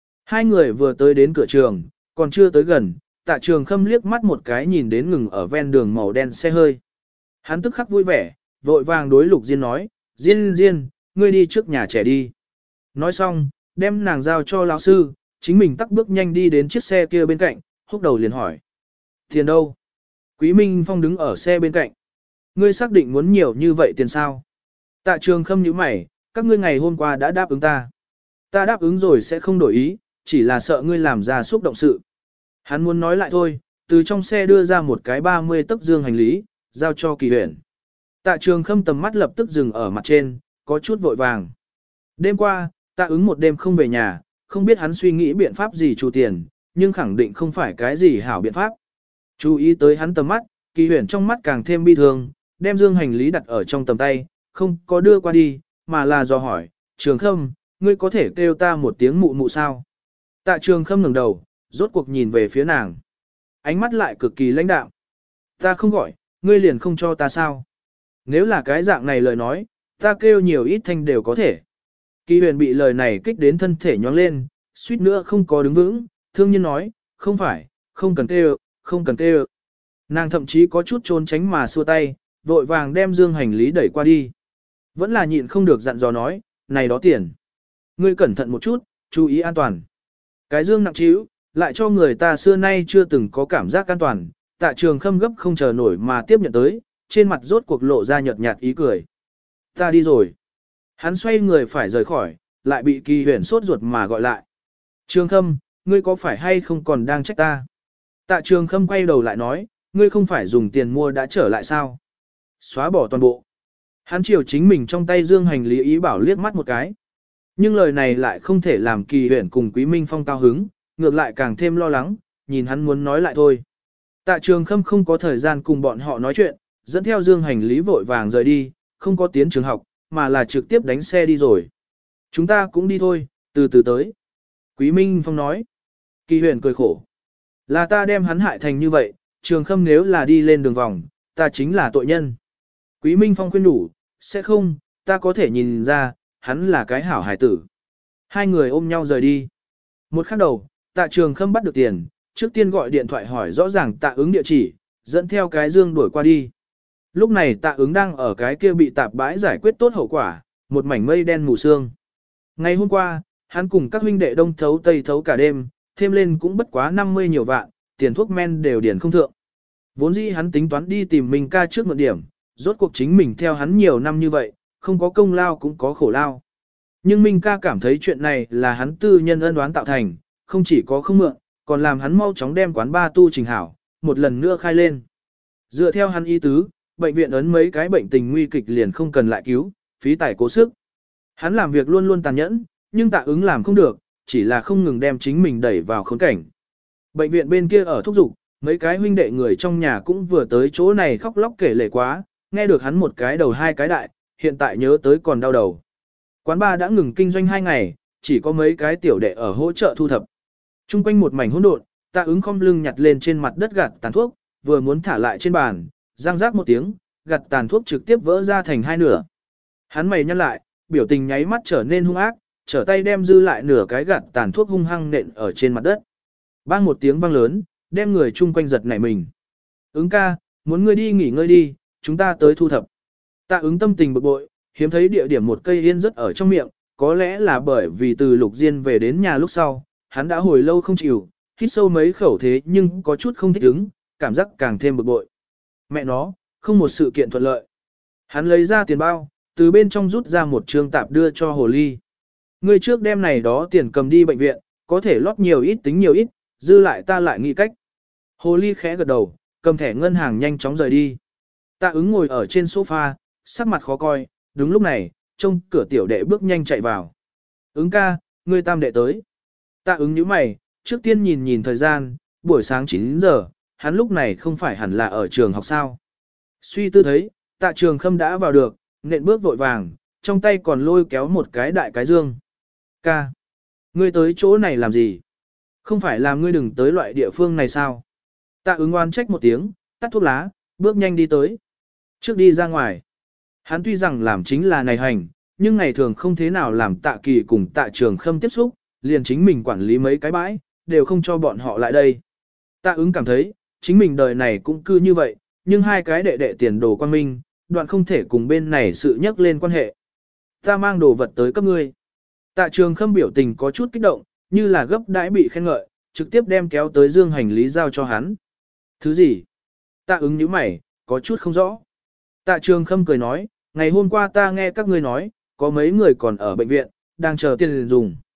2 người vừa tới đến cửa trường, còn chưa tới gần, Tạ Trường Khâm liếc mắt một cái nhìn đến ngừng ở ven đường màu đen xe hơi. Hắn tức khắc vui vẻ, vội vàng đối Lục Diên nói, Diên Diên, ngươi đi trước nhà trẻ đi. Nói xong, đem nàng giao cho lão sư, chính mình tắc bước nhanh đi đến chiếc xe kia bên cạnh, húc đầu liền hỏi. Tiền đâu? Quý Minh Phong đứng ở xe bên cạnh. Ngươi xác định muốn nhiều như vậy tiền sao? Tạ Trường Khâm nhíu mày, các ngươi ngày hôm qua đã đáp ứng ta. ta đáp ứng rồi sẽ không đổi ý, chỉ là sợ ngươi làm ra xúc động sự. Hắn muốn nói lại thôi, từ trong xe đưa ra một cái 30 tấc dương hành lý, giao cho Kỳ Huyền. Tạ Trường Khâm tầm mắt lập tức dừng ở mặt trên, có chút vội vàng. Đêm qua, Tạ ứng một đêm không về nhà, không biết hắn suy nghĩ biện pháp gì chu tiền, nhưng khẳng định không phải cái gì hảo biện pháp. Chú ý tới hắn tầm mắt, Kỳ Huyền trong mắt càng thêm bi thương, đem dương hành lý đặt ở trong tầm tay, không có đưa qua đi, mà là dò hỏi, Trường Khâm, ngươi có thể kêu ta một tiếng mụ mụ sao? Tạ Trường Khâm ngẩng đầu, rốt cuộc nhìn về phía nàng. Ánh mắt lại cực kỳ lãnh đạm. Ta không gọi, ngươi liền không cho ta sao? Nếu là cái dạng này lời nói, ta kêu nhiều ít thanh đều có thể. Kỳ Huyền bị lời này kích đến thân thể nhóng lên, suýt nữa không có đứng vững, thương nhiên nói, không phải, không cần kêu, không cần kêu. Nàng thậm chí có chút trốn tránh mà xua tay, vội vàng đem dương hành lý đẩy qua đi. Vẫn là nhịn không được dặn dò nói, này đó tiền. Ngươi cẩn thận một chút, chú ý an toàn. Cái dương nặng trĩu, lại cho người ta xưa nay chưa từng có cảm giác an toàn. Tạ Trường Khâm gấp không chờ nổi mà tiếp nhận tới, trên mặt rốt cuộc lộ ra nhợt nhạt ý cười. Ta đi rồi. Hắn xoay người phải rời khỏi, lại bị Kỳ Huyền sốt ruột mà gọi lại. Trường Khâm, ngươi có phải hay không còn đang trách ta? Tạ Trường Khâm quay đầu lại nói, ngươi không phải dùng tiền mua đã trở lại sao? Xóa bỏ toàn bộ. Hắn chiều chính mình trong tay dương hành lý ý bảo liếc mắt một cái. Nhưng lời này lại không thể làm Kỳ Huyền cùng Quý Minh Phong cao hứng, ngược lại càng thêm lo lắng, nhìn hắn muốn nói lại thôi. Tạ Trường Khâm không có thời gian cùng bọn họ nói chuyện, dẫn theo dương hành lý vội vàng rời đi, không có tiến trường học, mà là trực tiếp đánh xe đi rồi. Chúng ta cũng đi thôi, từ từ tới. Quý Minh Phong nói. Kỳ Huyền cười khổ. Là ta đem hắn hại thành như vậy, Trường Khâm nếu là đi lên đường vòng, ta chính là tội nhân. Quý Minh Phong khuyên đủ, sẽ không, ta có thể nhìn ra, hắn là cái hảo hải tử. Hai người ôm nhau rời đi. Một khắc đầu, Tạ Trường Khâm bắt được tiền, trước tiên gọi điện thoại hỏi rõ ràng Tạ ứng địa chỉ, dẫn theo cái dương đuổi qua đi. Lúc này Tạ ứng đang ở cái kia bị tạp bãi giải quyết tốt hậu quả, một mảnh mây đen mù sương. Ngày hôm qua, hắn cùng các huynh đệ đông thấu tây thấu cả đêm, thêm lên cũng bất quá 50 nhiều vạn, tiền thuốc men đều điền không thượng. Vốn dĩ hắn tính toán đi tìm Minh ca trước mượn điểm, rốt cuộc chính mình theo hắn nhiều năm như vậy, không có công lao cũng có khổ lao. Nhưng Minh ca cảm thấy chuyện này là hắn tư nhân ân oán tạo thành, không chỉ có không mượn, còn làm hắn mau chóng đem quán ba tu trình hảo, một lần nữa khai lên. Dựa theo hắn ý tứ, bệnh viện ấn mấy cái bệnh tình nguy kịch liền không cần lại cứu, phí tài cố sức. Hắn làm việc luôn luôn tàn nhẫn, nhưng Tạ ứng làm không được, chỉ là không ngừng đem chính mình đẩy vào khốn cảnh. Bệnh viện bên kia ở thúc giục, mấy cái huynh đệ người trong nhà cũng vừa tới chỗ này khóc lóc kể lể quá, nghe được hắn một cái đầu hai cái đại, hiện tại nhớ tới còn đau đầu. Quán ba đã ngừng kinh doanh 2 ngày, chỉ có mấy cái tiểu đệ ở hỗ trợ thu thập. Trung quanh một mảnh hỗn độn, Tạ ứng khom lưng nhặt lên trên mặt đất gạt tàn thuốc, vừa muốn thả lại trên bàn, răng rác một tiếng, gạt tàn thuốc trực tiếp vỡ ra thành hai nửa. Hắn mày nhăn lại, biểu tình nháy mắt trở nên hung ác, trở tay đem dư lại nửa cái gạt tàn thuốc hung hăng nện ở trên mặt đất. Bang một tiếng vang lớn, đem người chung quanh giật nảy mình. Ứng ca, muốn ngươi đi nghỉ ngơi đi, chúng ta tới thu thập. Tạ ứng tâm tình bực bội, hiếm thấy địa điểm một cây yên rất ở trong miệng, có lẽ là bởi vì từ Lục Diên về đến nhà lúc sau, hắn đã hồi lâu không chịu, hít sâu mấy khẩu thế nhưng có chút không thích ứng, cảm giác càng thêm bực bội. Mẹ nó, không một sự kiện thuận lợi. Hắn lấy ra tiền bao, từ bên trong rút ra một trương tạp đưa cho Hồ Ly. Ngươi trước đem này đó tiền cầm đi bệnh viện, có thể lót nhiều ít tính nhiều ít, dư lại ta lại nghĩ cách. Hồ Ly khẽ gật đầu, cầm thẻ ngân hàng nhanh chóng rời đi. Tạ ứng ngồi ở trên sofa, sắc mặt khó coi, đúng lúc này, trông cửa tiểu đệ bước nhanh chạy vào. Ứng ca, ngươi tam đệ tới. Tạ ứng nhíu mày, trước tiên nhìn nhìn thời gian, buổi sáng 9 giờ, hắn lúc này không phải hẳn là ở trường học sao. Suy tư thấy, Tạ Trường Khâm đã vào được, nện bước vội vàng, trong tay còn lôi kéo một cái đại cái dương. Ca, ngươi tới chỗ này làm gì? Không phải làm ngươi đừng tới loại địa phương này sao? Tạ ứng oan trách một tiếng, tắt thuốc lá, bước nhanh đi tới. Trước đi ra ngoài. Hắn tuy rằng làm chính là này hành, nhưng ngày thường không thế nào làm Tạ Kỳ cùng Tạ Trường Khâm tiếp xúc, liền chính mình quản lý mấy cái bãi, đều không cho bọn họ lại đây. Tạ ứng cảm thấy, chính mình đời này cũng cư như vậy, nhưng hai cái đệ đệ tiền đồ quan minh, đoạn không thể cùng bên này sự nhắc lên quan hệ. Ta mang đồ vật tới cấp ngươi. Tạ Trường Khâm biểu tình có chút kích động, như là gấp đãi bị khen ngợi, trực tiếp đem kéo tới dương hành lý giao cho hắn. Thứ gì? Tạ ứng nhíu mày, có chút không rõ. Tạ Trường Khâm cười nói, ngày hôm qua ta nghe các ngươi nói, có mấy người còn ở bệnh viện, đang chờ tiền dùng.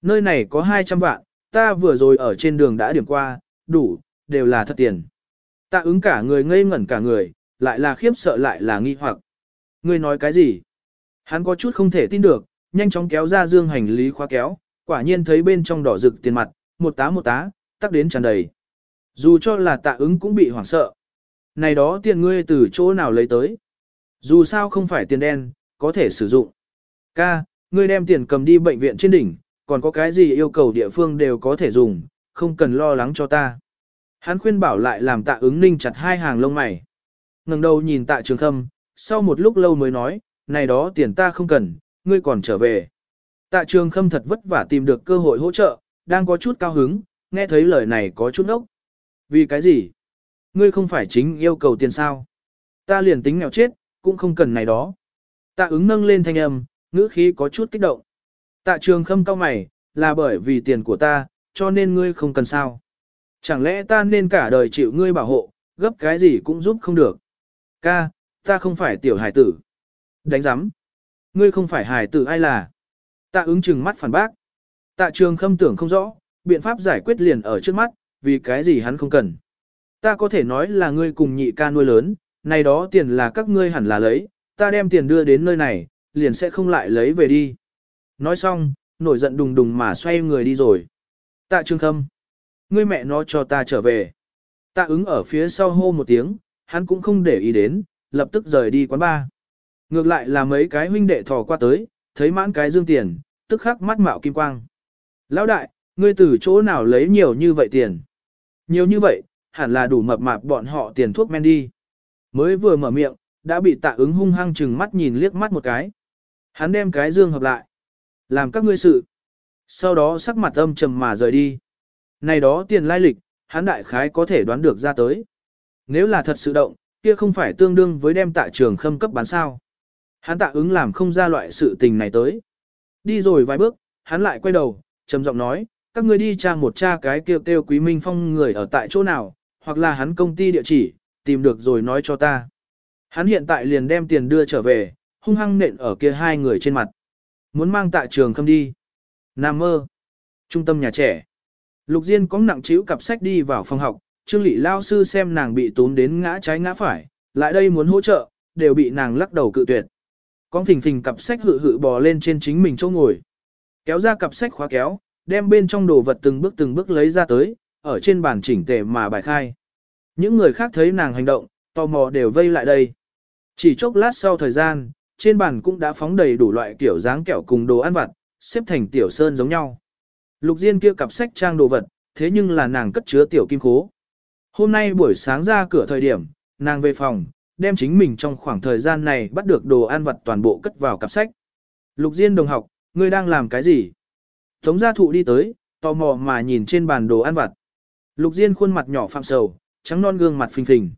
Nơi này có 200 vạn, ta vừa rồi ở trên đường đã điểm qua, đủ, đều là thật tiền. Tạ ứng cả người ngây ngẩn cả người, lại là khiếp sợ lại là nghi hoặc. Ngươi nói cái gì? Hắn có chút không thể tin được, nhanh chóng kéo ra dương hành lý khóa kéo, quả nhiên thấy bên trong đỏ rực tiền mặt, một tá, tắc đến tràn đầy. Dù cho là tạ ứng cũng bị hoảng sợ. Này đó tiền ngươi từ chỗ nào lấy tới? Dù sao không phải tiền đen, có thể sử dụng. Ca, ngươi đem tiền cầm đi bệnh viện trên đỉnh, còn có cái gì yêu cầu địa phương đều có thể dùng, không cần lo lắng cho ta. Hắn khuyên bảo lại làm tạ ứng ninh chặt hai hàng lông mày. Ngẩng đầu nhìn tạ trường khâm, sau một lúc lâu mới nói, này đó tiền ta không cần, ngươi còn trở về. Tạ trường khâm thật vất vả tìm được cơ hội hỗ trợ, đang có chút cao hứng, nghe thấy lời này có chút ốc. Vì cái gì? Ngươi không phải chính yêu cầu tiền sao? Ta liền tính nghèo chết, cũng không cần này đó. Tạ ứng nâng lên thanh âm, ngữ khí có chút kích động. Tạ trường khâm cau mày, là bởi vì tiền của ta, cho nên ngươi không cần sao. Chẳng lẽ ta nên cả đời chịu ngươi bảo hộ, gấp cái gì cũng giúp không được. Ca, ta không phải tiểu hải tử. Đánh giám. Ngươi không phải hải tử ai là. Tạ ứng chừng mắt phản bác. Tạ trường khâm tưởng không rõ, biện pháp giải quyết liền ở trước mắt, vì cái gì hắn không cần. Ta có thể nói là ngươi cùng nhị ca nuôi lớn, này đó tiền là các ngươi hẳn là lấy, ta đem tiền đưa đến nơi này, liền sẽ không lại lấy về đi. Nói xong, nổi giận đùng đùng mà xoay người đi rồi. Tạ trường khâm. Ngươi mẹ nó cho ta trở về. Tạ ứng ở phía sau hô một tiếng, hắn cũng không để ý đến, lập tức rời đi quán bar. Ngược lại là mấy cái huynh đệ thò qua tới, thấy mãn cái dương tiền, tức khắc mắt mạo kim quang. Lão đại, ngươi từ chỗ nào lấy nhiều như vậy tiền? Nhiều như vậy, hẳn là đủ mập mạp bọn họ tiền thuốc men đi. Mới vừa mở miệng, đã bị tạ ứng hung hăng chừng mắt nhìn liếc mắt một cái. Hắn đem cái dương hợp lại. Làm các ngươi sự. Sau đó sắc mặt âm trầm mà rời đi. Này đó tiền lai lịch, hắn đại khái có thể đoán được ra tới. Nếu là thật sự động, kia không phải tương đương với đem tạ trường khâm cấp bán sao. Hắn tạ ứng làm không ra loại sự tình này tới. Đi rồi vài bước, hắn lại quay đầu, trầm giọng nói, các ngươi đi tra một tra cái kêu Quý Minh Phong người ở tại chỗ nào, hoặc là hắn công ty địa chỉ, tìm được rồi nói cho ta. Hắn hiện tại liền đem tiền đưa trở về, hung hăng nện ở kia hai người trên mặt. Muốn mang tạ trường khâm đi. Nam mơ. Trung tâm nhà trẻ. Lục Diên có nặng chịu cặp sách đi vào phòng học, Trương Lị lao sư xem nàng bị tốn đến ngã trái ngã phải, lại đây muốn hỗ trợ, đều bị nàng lắc đầu cự tuyệt. Con phình phình cặp sách hự hự bò lên trên chính mình chỗ ngồi. Kéo ra cặp sách khóa kéo, đem bên trong đồ vật từng bước lấy ra tới, ở trên bàn chỉnh tề mà bài khai. Những người khác thấy nàng hành động, tò mò đều vây lại đây. Chỉ chốc lát sau thời gian, trên bàn cũng đã phóng đầy đủ loại kiểu dáng kẹo cùng đồ ăn vặt, xếp thành tiểu sơn giống nhau. Lục Diên kia cặp sách trang đồ vật, thế nhưng là nàng cất chứa tiểu kim khố. Hôm nay buổi sáng ra cửa thời điểm, nàng về phòng, đem chính mình trong khoảng thời gian này bắt được đồ ăn vặt toàn bộ cất vào cặp sách. Lục Diên đồng học, ngươi đang làm cái gì? Tống gia thụ đi tới, tò mò mà nhìn trên bàn đồ ăn vặt. Lục Diên khuôn mặt nhỏ phạm sầu, trắng non gương mặt phình phình.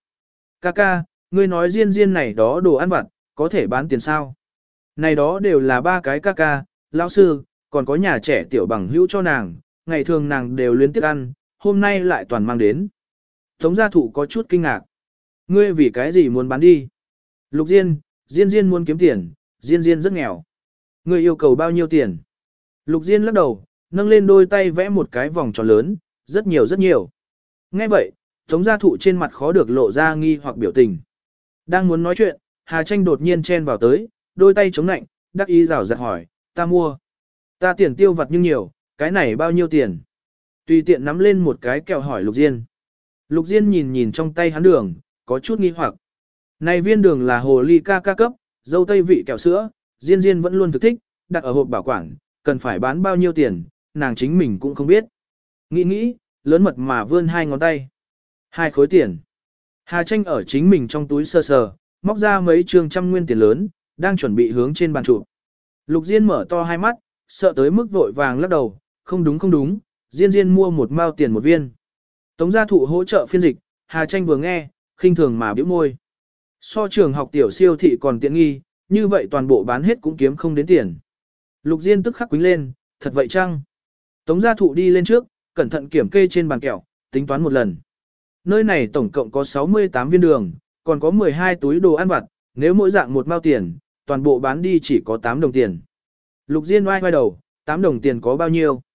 Ca, ngươi nói Diên này đó đồ ăn vặt, có thể bán tiền sao? Này đó đều là ba cái ca, lão sư, còn có nhà trẻ tiểu bằng hữu cho nàng, ngày thường nàng đều luyến tiếc ăn, hôm nay lại toàn mang đến. Tống gia thụ có chút kinh ngạc. Ngươi vì cái gì muốn bán đi? Lục Diên muốn kiếm tiền, Diên rất nghèo. Ngươi yêu cầu bao nhiêu tiền? Lục Diên lắc đầu, nâng lên đôi tay vẽ một cái vòng tròn lớn, rất nhiều. Nghe vậy, Tống gia thụ trên mặt khó được lộ ra nghi hoặc biểu tình. Đang muốn nói chuyện, Hà Tranh đột nhiên chen vào tới, đôi tay chống nạnh, đắc ý rảo giật hỏi, ta mua. Ta tiền tiêu vặt nhưng nhiều, cái này bao nhiêu tiền? Tùy tiện nắm lên một cái kẹo hỏi Lục Diên. Lục Diên nhìn trong tay hắn đường, có chút nghi hoặc. Này viên đường là hồ ly ca cấp, dâu tây vị kẹo sữa, Diên vẫn luôn thực thích, đặt ở hộp bảo quản, cần phải bán bao nhiêu tiền, nàng chính mình cũng không biết. Nghĩ, lớn mật mà vươn hai ngón tay. 2 khối tiền. Hà Tranh ở chính mình trong túi sờ, móc ra mấy trương trăm nguyên tiền lớn, đang chuẩn bị hướng trên bàn chụp. Lục Diên mở to hai mắt, sợ tới mức vội vàng lắc đầu, không đúng, Diên mua một mao tiền một viên. Tống gia thụ hỗ trợ phiên dịch, Hà Tranh vừa nghe, khinh thường mà bĩu môi. So trường học tiểu siêu thị còn tiện nghi, như vậy toàn bộ bán hết cũng kiếm không đến tiền. Lục Diên tức khắc quính lên, thật vậy chăng? Tống gia thụ đi lên trước, cẩn thận kiểm kê trên bàn kẹo, tính toán một lần. Nơi này tổng cộng có 68 viên đường, còn có 12 túi đồ ăn vặt, nếu mỗi dạng một mao tiền, toàn bộ bán đi chỉ có 8 đồng tiền. Lục Diên oai đầu, 8 đồng tiền có bao nhiêu?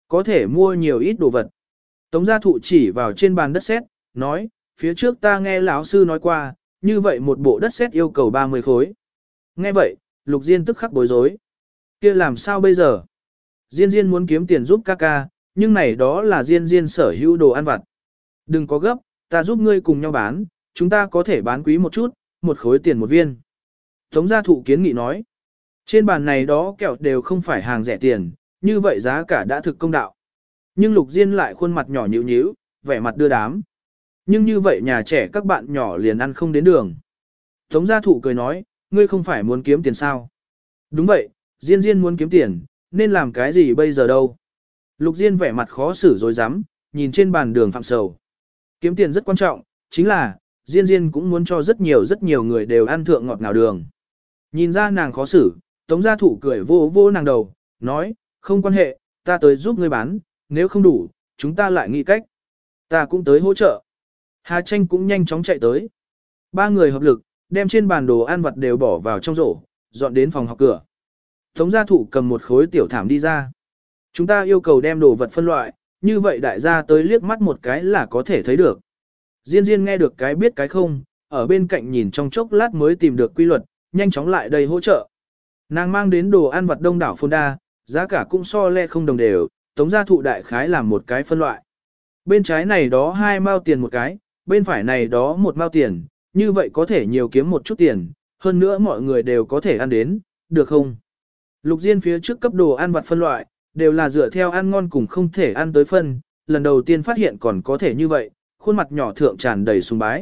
Có thể mua nhiều ít đồ vật. Tống gia thụ chỉ vào trên bàn đất sét, nói, phía trước ta nghe lão sư nói qua, như vậy một bộ đất sét yêu cầu 30 khối. Nghe vậy, Lục Diên tức khắc bối rối. Kia làm sao bây giờ? Diên Diên muốn kiếm tiền giúp ca ca, nhưng này đó là Diên Diên sở hữu đồ ăn vặt. Đừng có gấp, ta giúp ngươi cùng nhau bán, chúng ta có thể bán quý một chút, một khối tiền một viên. Tống gia thụ kiến nghị nói, trên bàn này đó kẹo đều không phải hàng rẻ tiền, như vậy giá cả đã thực công đạo. Nhưng Lục Diên lại khuôn mặt nhỏ nhíu nhíu, vẻ mặt đưa đám. Nhưng như vậy nhà trẻ các bạn nhỏ liền ăn không đến đường. Tống gia thụ cười nói, ngươi không phải muốn kiếm tiền sao? Đúng vậy, Diên Diên muốn kiếm tiền, nên làm cái gì bây giờ đâu? Lục Diên vẻ mặt khó xử dối rắm, nhìn trên bàn đường phạm sầu. Kiếm tiền rất quan trọng, chính là, Diên Diên cũng muốn cho rất nhiều người đều ăn thượng ngọt ngào đường. Nhìn ra nàng khó xử, Tống gia thụ cười vô vô nàng đầu, nói, không quan hệ, ta tới giúp ngươi bán, nếu không đủ, chúng ta lại nghĩ cách. Ta cũng tới hỗ trợ. Hà Tranh cũng nhanh chóng chạy tới. Ba người hợp lực, đem trên bàn đồ ăn vặt đều bỏ vào trong rổ, dọn đến phòng học cửa. Tống gia thụ cầm một khối tiểu thảm đi ra. Chúng ta yêu cầu đem đồ vật phân loại, như vậy đại gia tới liếc mắt một cái là có thể thấy được. Diên Diên nghe được cái biết cái không, ở bên cạnh nhìn trong chốc lát mới tìm được quy luật, nhanh chóng lại đây hỗ trợ. Nàng mang đến đồ ăn vặt đông đảo phôn đa, giá cả cũng so le không đồng đều, Tống gia thụ đại khái làm một cái phân loại. Bên trái này đó 2 mao tiền một cái, bên phải này đó 1 mao tiền, như vậy có thể nhiều kiếm một chút tiền, hơn nữa mọi người đều có thể ăn đến, được không? Lục Diên phía trước cấp đồ ăn vặt phân loại, đều là dựa theo ăn ngon cùng không thể ăn tới phân, lần đầu tiên phát hiện còn có thể như vậy, khuôn mặt nhỏ thượng tràn đầy sùng bái.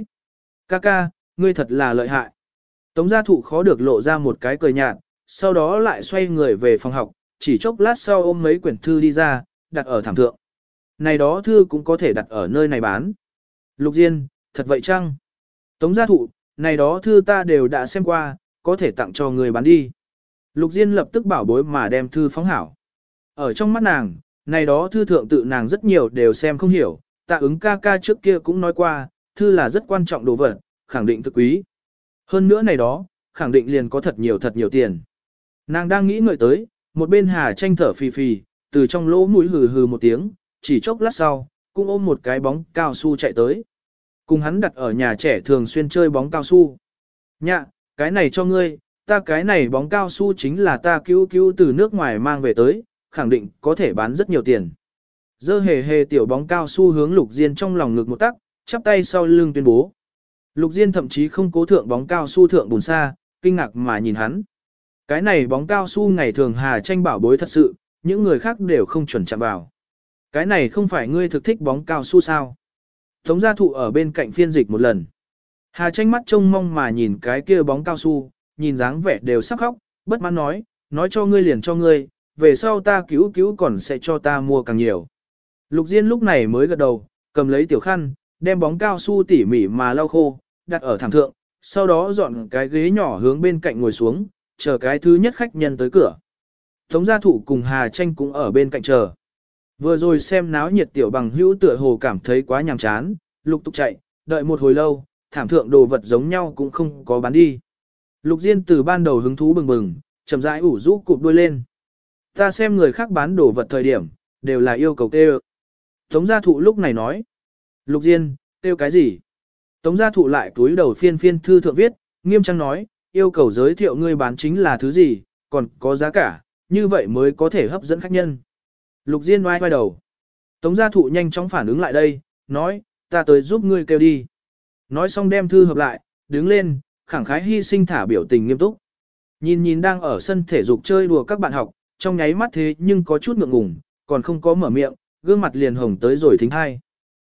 Ca, ngươi thật là lợi hại. Tống gia thụ khó được lộ ra một cái cười nhạt, sau đó lại xoay người về phòng học, chỉ chốc lát sau ôm mấy quyển thư đi ra, đặt ở thảm thượng. Này đó thư cũng có thể đặt ở nơi này bán. Lục Diên, thật vậy chăng? Tống gia thụ, này đó thư ta đều đã xem qua, có thể tặng cho người bán đi. Lục Diên lập tức bảo bối mà đem thư phóng hảo. Ở trong mắt nàng, này đó thư thượng tự nàng rất nhiều đều xem không hiểu, tạ ứng ca trước kia cũng nói qua, thư là rất quan trọng đồ vật, khẳng định thực quý. Hơn nữa này đó, khẳng định liền có thật nhiều tiền. Nàng đang nghĩ ngợi tới, một bên Hà Tranh thở phì phì, từ trong lỗ mũi hừ hừ một tiếng, chỉ chốc lát sau, cũng ôm một cái bóng cao su chạy tới. Cùng hắn đặt ở nhà trẻ thường xuyên chơi bóng cao su. Nhạ, cái này cho ngươi, ta cái này bóng cao su chính là ta cứu từ nước ngoài mang về tới, khẳng định có thể bán rất nhiều tiền. Dơ hề tiểu bóng cao su hướng Lục Diên trong lòng ngực một tắc, chắp tay sau lưng tuyên bố. Lục Diên thậm chí không cố thượng bóng cao su thượng bùn xa, kinh ngạc mà nhìn hắn. Cái này bóng cao su ngày thường Hà Tranh bảo bối thật sự, những người khác đều không chuẩn chạm vào. Cái này không phải ngươi thực thích bóng cao su sao? Tống gia thụ ở bên cạnh phiên dịch một lần. Hà Tranh mắt trông mong mà nhìn cái kia bóng cao su, nhìn dáng vẻ đều sắp khóc, bất mãn nói cho ngươi liền cho ngươi, về sau ta cứu còn sẽ cho ta mua càng nhiều. Lục Diên lúc này mới gật đầu, cầm lấy tiểu khăn, đem bóng cao su tỉ mỉ mà lau khô, đặt ở thảm thượng, sau đó dọn cái ghế nhỏ hướng bên cạnh ngồi xuống, chờ cái thứ nhất khách nhân tới cửa. Tống gia thụ cùng Hà Tranh cũng ở bên cạnh chờ. Vừa rồi xem náo nhiệt tiểu bằng hữu tựa hồ cảm thấy quá nhàm chán, lục tục chạy, đợi một hồi lâu, thảm thượng đồ vật giống nhau cũng không có bán đi. Lục Diên từ ban đầu hứng thú bừng bừng, chậm rãi ủ rũ cụp đuôi lên. Ta xem người khác bán đồ vật thời điểm, đều là yêu cầu kêu. Tống gia thụ lúc này nói. Lục Diên, kêu cái gì? Tống gia thụ lại túi đầu phiên thư thượng viết, nghiêm trang nói, yêu cầu giới thiệu ngươi bán chính là thứ gì, còn có giá cả, như vậy mới có thể hấp dẫn khách nhân. Lục Diên oai đầu. Tống gia thụ nhanh chóng phản ứng lại đây, nói, ta tới giúp ngươi kêu đi. Nói xong đem thư hợp lại, đứng lên, khẳng khái hy sinh thả biểu tình nghiêm túc. Nhìn đang ở sân thể dục chơi đùa các bạn học, trong nháy mắt thế nhưng có chút ngượng ngùng, còn không có mở miệng, gương mặt liền hồng tới rồi thính hai.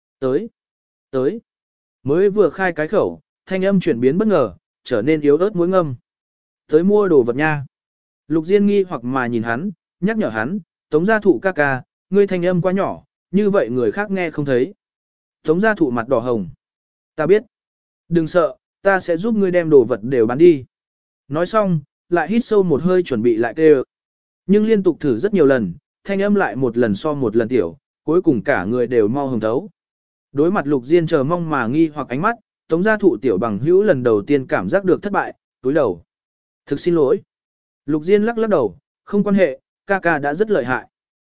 Tới. Mới vừa khai cái khẩu, thanh âm chuyển biến bất ngờ, trở nên yếu ớt muối ngâm. Tới mua đồ vật nha. Lục Diên nghi hoặc mà nhìn hắn, nhắc nhở hắn, Tống gia thụ ca, ngươi thanh âm quá nhỏ, như vậy người khác nghe không thấy. Tống gia thụ mặt đỏ hồng. Ta biết. Đừng sợ, ta sẽ giúp ngươi đem đồ vật đều bán đi. Nói xong, lại hít sâu một hơi chuẩn bị lại kêu. Nhưng liên tục thử rất nhiều lần, thanh âm lại một lần so một lần tiểu, cuối cùng cả người đều mau hồng thấu. Đối mặt Lục Diên chờ mong mà nghi hoặc ánh mắt, Tống gia thụ tiểu bằng hữu lần đầu tiên cảm giác được thất bại, túi đầu. Thực xin lỗi. Lục Diên lắc đầu, không quan hệ, ca đã rất lợi hại.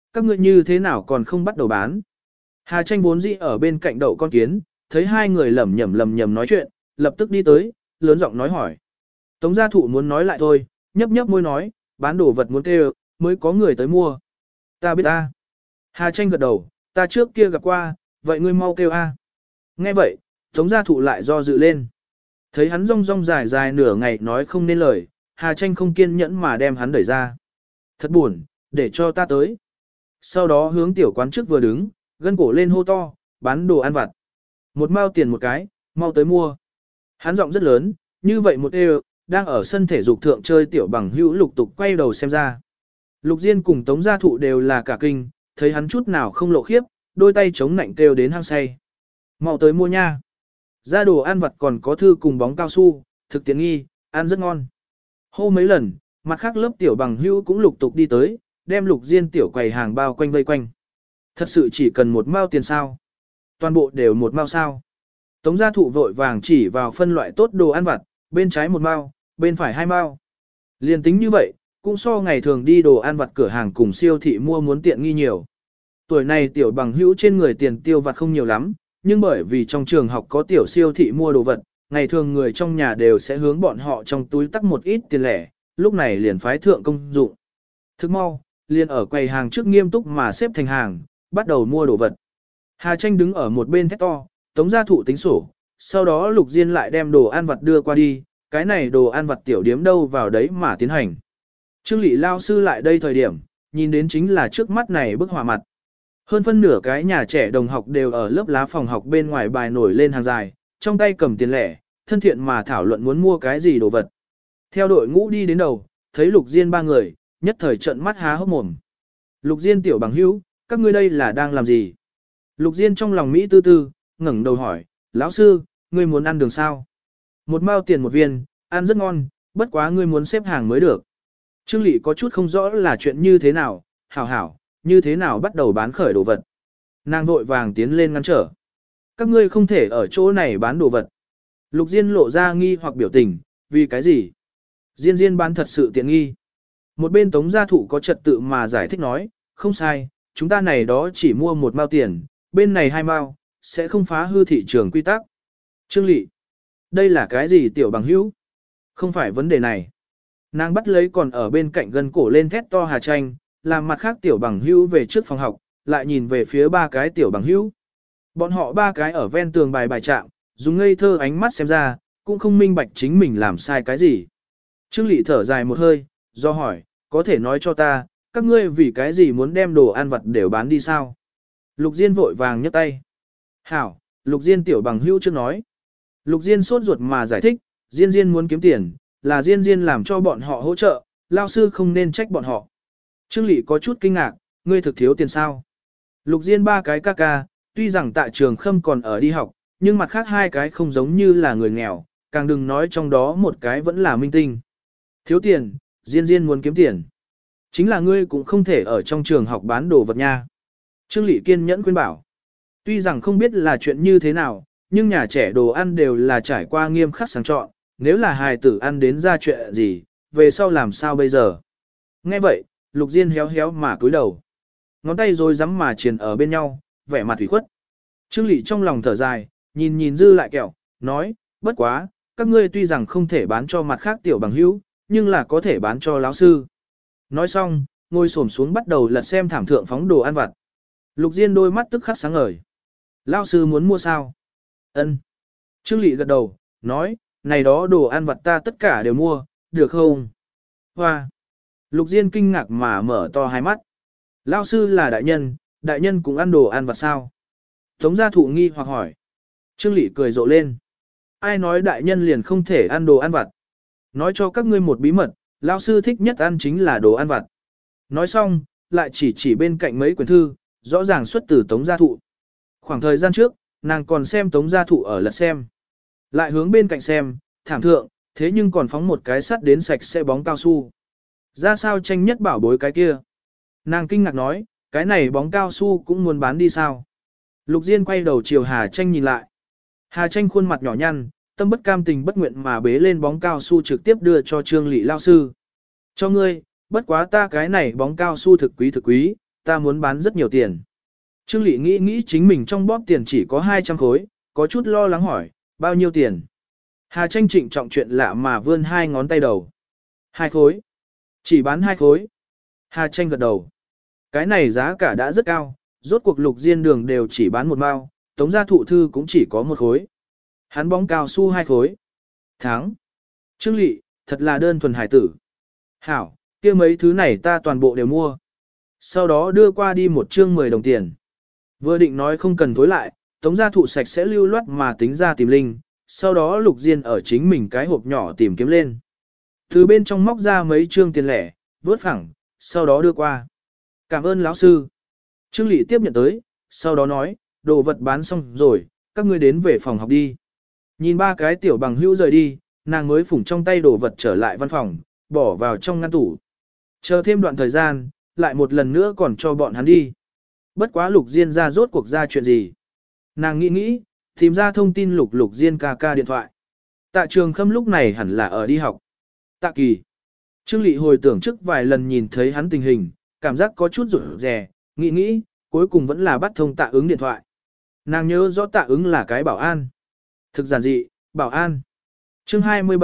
Các ngươi như thế nào còn không bắt đầu bán? Hà Tranh vốn dĩ ở bên cạnh đậu con kiến, thấy hai người lẩm nhẩm nói chuyện, lập tức đi tới, lớn giọng nói hỏi. Tống gia thụ muốn nói lại thôi, nhấp nhấp môi nói, bán đồ vật muốn kêu, mới có người tới mua. Ta biết ta. Hà Tranh gật đầu, ta trước kia gặp qua, vậy ngươi mau kêu a. Nghe vậy, Tống gia thụ lại do dự lên. Thấy hắn rong rong dài dài nửa ngày nói không nên lời, Hà Tranh không kiên nhẫn mà đem hắn đẩy ra. Thật buồn, để cho ta tới. Sau đó hướng tiểu quán trước vừa đứng, gân cổ lên hô to, bán đồ ăn vặt. Một mao tiền một cái, mau tới mua. Hắn giọng rất lớn, như vậy một đều, đang ở sân thể dục thượng chơi tiểu bằng hữu lục tục quay đầu xem ra. Lục Diên cùng Tống gia thụ đều là cả kinh, thấy hắn chút nào không lộ khiếp, đôi tay chống nạnh kêu đến hăng say. Mau tới mua nha. Ra đồ ăn vặt còn có thư cùng bóng cao su, thực tiện nghi, ăn rất ngon. Hô mấy lần, mặt khác lớp tiểu bằng hữu cũng lục tục đi tới, đem Lục Diên tiểu quầy hàng bao quanh vây quanh. Thật sự chỉ cần một mao tiền sao? Toàn bộ đều một mao sao? Tống gia thụ vội vàng chỉ vào phân loại tốt đồ ăn vặt, bên trái một mao, bên phải hai mao. Liên tính như vậy, cũng so ngày thường đi đồ ăn vặt cửa hàng cùng siêu thị mua muốn tiện nghi nhiều. Tuổi này tiểu bằng hữu trên người tiền tiêu vặt không nhiều lắm, nhưng bởi vì trong trường học có tiểu siêu thị mua đồ vật, ngày thường người trong nhà đều sẽ hướng bọn họ trong túi tắc một ít tiền lẻ, lúc này liền phái thượng công dụng. Thức mau, liền ở quầy hàng trước nghiêm túc mà xếp thành hàng, bắt đầu mua đồ vật. Hà Tranh đứng ở một bên thét to, Tống gia thụ tính sổ, sau đó Lục Diên lại đem đồ ăn vặt đưa qua đi, cái này đồ ăn vặt tiểu điếm đâu vào đấy mà tiến hành. Trương Lị lao sư lại đây thời điểm, nhìn đến chính là trước mắt này bức họa mặt. Hơn phân nửa cái nhà trẻ đồng học đều ở lớp lá phòng học bên ngoài bài nổi lên hàng dài, trong tay cầm tiền lẻ, thân thiện mà thảo luận muốn mua cái gì đồ vật. Theo đội ngũ đi đến đầu, thấy Lục Diên ba người, nhất thời trợn mắt há hốc mồm. Lục Diên tiểu bằng hữu, các ngươi đây là đang làm gì? Lục Diên trong lòng Mỹ tư tư, ngẩng đầu hỏi, lão sư, ngươi muốn ăn đường sao? Một mao tiền một viên, ăn rất ngon, bất quá ngươi muốn xếp hàng mới được. Trương Lị có chút không rõ là chuyện như thế nào, hảo, như thế nào bắt đầu bán khởi đồ vật. Nàng vội vàng tiến lên ngăn trở. Các ngươi không thể ở chỗ này bán đồ vật. Lục Diên lộ ra nghi hoặc biểu tình, vì cái gì? Diên bán thật sự tiện nghi. Một bên Tống gia thụ có trật tự mà giải thích nói, không sai, chúng ta này đó chỉ mua một mao tiền, bên này hai mao, sẽ không phá hư thị trường quy tắc. Trương Lị, đây là cái gì tiểu bằng hữu? Không phải vấn đề này. Nàng bắt lấy còn ở bên cạnh gần cổ lên thét to Hà Tranh, làm mặt khác tiểu bằng hữu về trước phòng học, lại nhìn về phía ba cái tiểu bằng hữu. Bọn họ ba cái ở ven tường bài trạng, dùng ngây thơ ánh mắt xem ra, cũng không minh bạch chính mình làm sai cái gì. Trương Lị thở dài một hơi, do hỏi, có thể nói cho ta, các ngươi vì cái gì muốn đem đồ ăn vặt đều bán đi sao? Lục Diên vội vàng nhấc tay. Hảo, Lục Diên tiểu bằng hữu chưa nói. Lục Diên sốt ruột mà giải thích, Diên muốn kiếm tiền, là Diên làm cho bọn họ hỗ trợ, lao sư không nên trách bọn họ. Trương Lị có chút kinh ngạc, ngươi thực thiếu tiền sao? Lục Diên ba cái ca ca, tuy rằng tại trường Khâm còn ở đi học, nhưng mặt khác hai cái không giống như là người nghèo, càng đừng nói trong đó một cái vẫn là minh tinh. Thiếu tiền, Diên muốn kiếm tiền. Chính là ngươi cũng không thể ở trong trường học bán đồ vật nha. Trương Lị kiên nhẫn khuyên bảo. Tuy rằng không biết là chuyện như thế nào, nhưng nhà trẻ đồ ăn đều là trải qua nghiêm khắc sáng chọn, nếu là hài tử ăn đến ra chuyện gì, về sau làm sao bây giờ? Nghe vậy, Lục Diên héo mà cúi đầu. Ngón tay rồi rắm mà triền ở bên nhau, vẻ mặt ủy khuất. Trương Lị trong lòng thở dài, nhìn dư lại kẹo, nói, bất quá, các ngươi tuy rằng không thể bán cho mặt khác tiểu bằng hữu, nhưng là có thể bán cho lão sư. Nói xong, ngồi xổm xuống bắt đầu lật xem thảm thượng phóng đồ ăn vặt. Lục Diên đôi mắt tức khắc sáng ngời. Lão sư muốn mua sao? Ân. Trương Lị gật đầu, nói, này đó đồ ăn vặt ta tất cả đều mua, được không? Hoa. Lục Diên kinh ngạc mà mở to hai mắt. Lão sư là đại nhân cũng ăn đồ ăn vặt sao? Tống gia thụ nghi hoặc hỏi. Trương Lị cười rộ lên. Ai nói đại nhân liền không thể ăn đồ ăn vặt? Nói cho các ngươi một bí mật, lão sư thích nhất ăn chính là đồ ăn vặt. Nói xong, lại chỉ bên cạnh mấy quyển thư, rõ ràng xuất từ Tống gia thụ. Khoảng thời gian trước, nàng còn xem Tống gia thụ ở lật xem. Lại hướng bên cạnh xem, thảm thượng, thế nhưng còn phóng một cái sắt đến sạch sẽ bóng cao su. Ra sao tranh nhất bảo bối cái kia? Nàng kinh ngạc nói, cái này bóng cao su cũng muốn bán đi sao? Lục Diên quay đầu chiều Hà Tranh nhìn lại. Hà Tranh khuôn mặt nhỏ nhăn, tâm bất cam tình bất nguyện mà bế lên bóng cao su trực tiếp đưa cho Trương Lị lao sư. Cho ngươi, bất quá ta cái này bóng cao su thực quý, ta muốn bán rất nhiều tiền. Trương Lị nghĩ chính mình trong bóp tiền chỉ có 200 khối, có chút lo lắng hỏi, bao nhiêu tiền? Hà Tranh trịnh trọng chuyện lạ mà vươn 2 ngón tay đầu. 2 khối. Chỉ bán 2 khối. Hà Tranh gật đầu. Cái này giá cả đã rất cao, rốt cuộc Lục Diên đường đều chỉ bán 1 mao, Tống gia thụ thư cũng chỉ có 1 khối. Hắn bóng cao su 2 khối. Tháng. Trương Lị, thật là đơn thuần hải tử. Hảo, kia mấy thứ này ta toàn bộ đều mua. Sau đó đưa qua đi một chương 10 đồng tiền. Vừa định nói không cần thối lại, Tống gia thụ sạch sẽ lưu loát mà tính ra tìm linh, sau đó Lục Diên ở chính mình cái hộp nhỏ tìm kiếm lên. Từ bên trong móc ra mấy trương tiền lẻ, vớt phẳng, sau đó đưa qua. Cảm ơn lão sư. Trương Lị tiếp nhận tới, sau đó nói, đồ vật bán xong rồi, các ngươi đến về phòng học đi. Nhìn 3 cái tiểu bằng hữu rời đi, nàng mới phủng trong tay đồ vật trở lại văn phòng, bỏ vào trong ngăn tủ. Chờ thêm đoạn thời gian, lại một lần nữa còn cho bọn hắn đi. Bất quá Lục Diên ra rốt cuộc ra chuyện gì. Nàng nghĩ, tìm ra thông tin Lục Diên ca ca điện thoại. Tạ Trường Khâm lúc này hẳn là ở đi học. Tạ Kỳ. Trương Lị hồi tưởng trước vài lần nhìn thấy hắn tình hình, cảm giác có chút rụt rè, nghĩ, cuối cùng vẫn là bắt thông Tạ Ứng điện thoại. Nàng nhớ rõ Tạ Ứng là cái bảo an. Thực giản dị, bảo an. Chương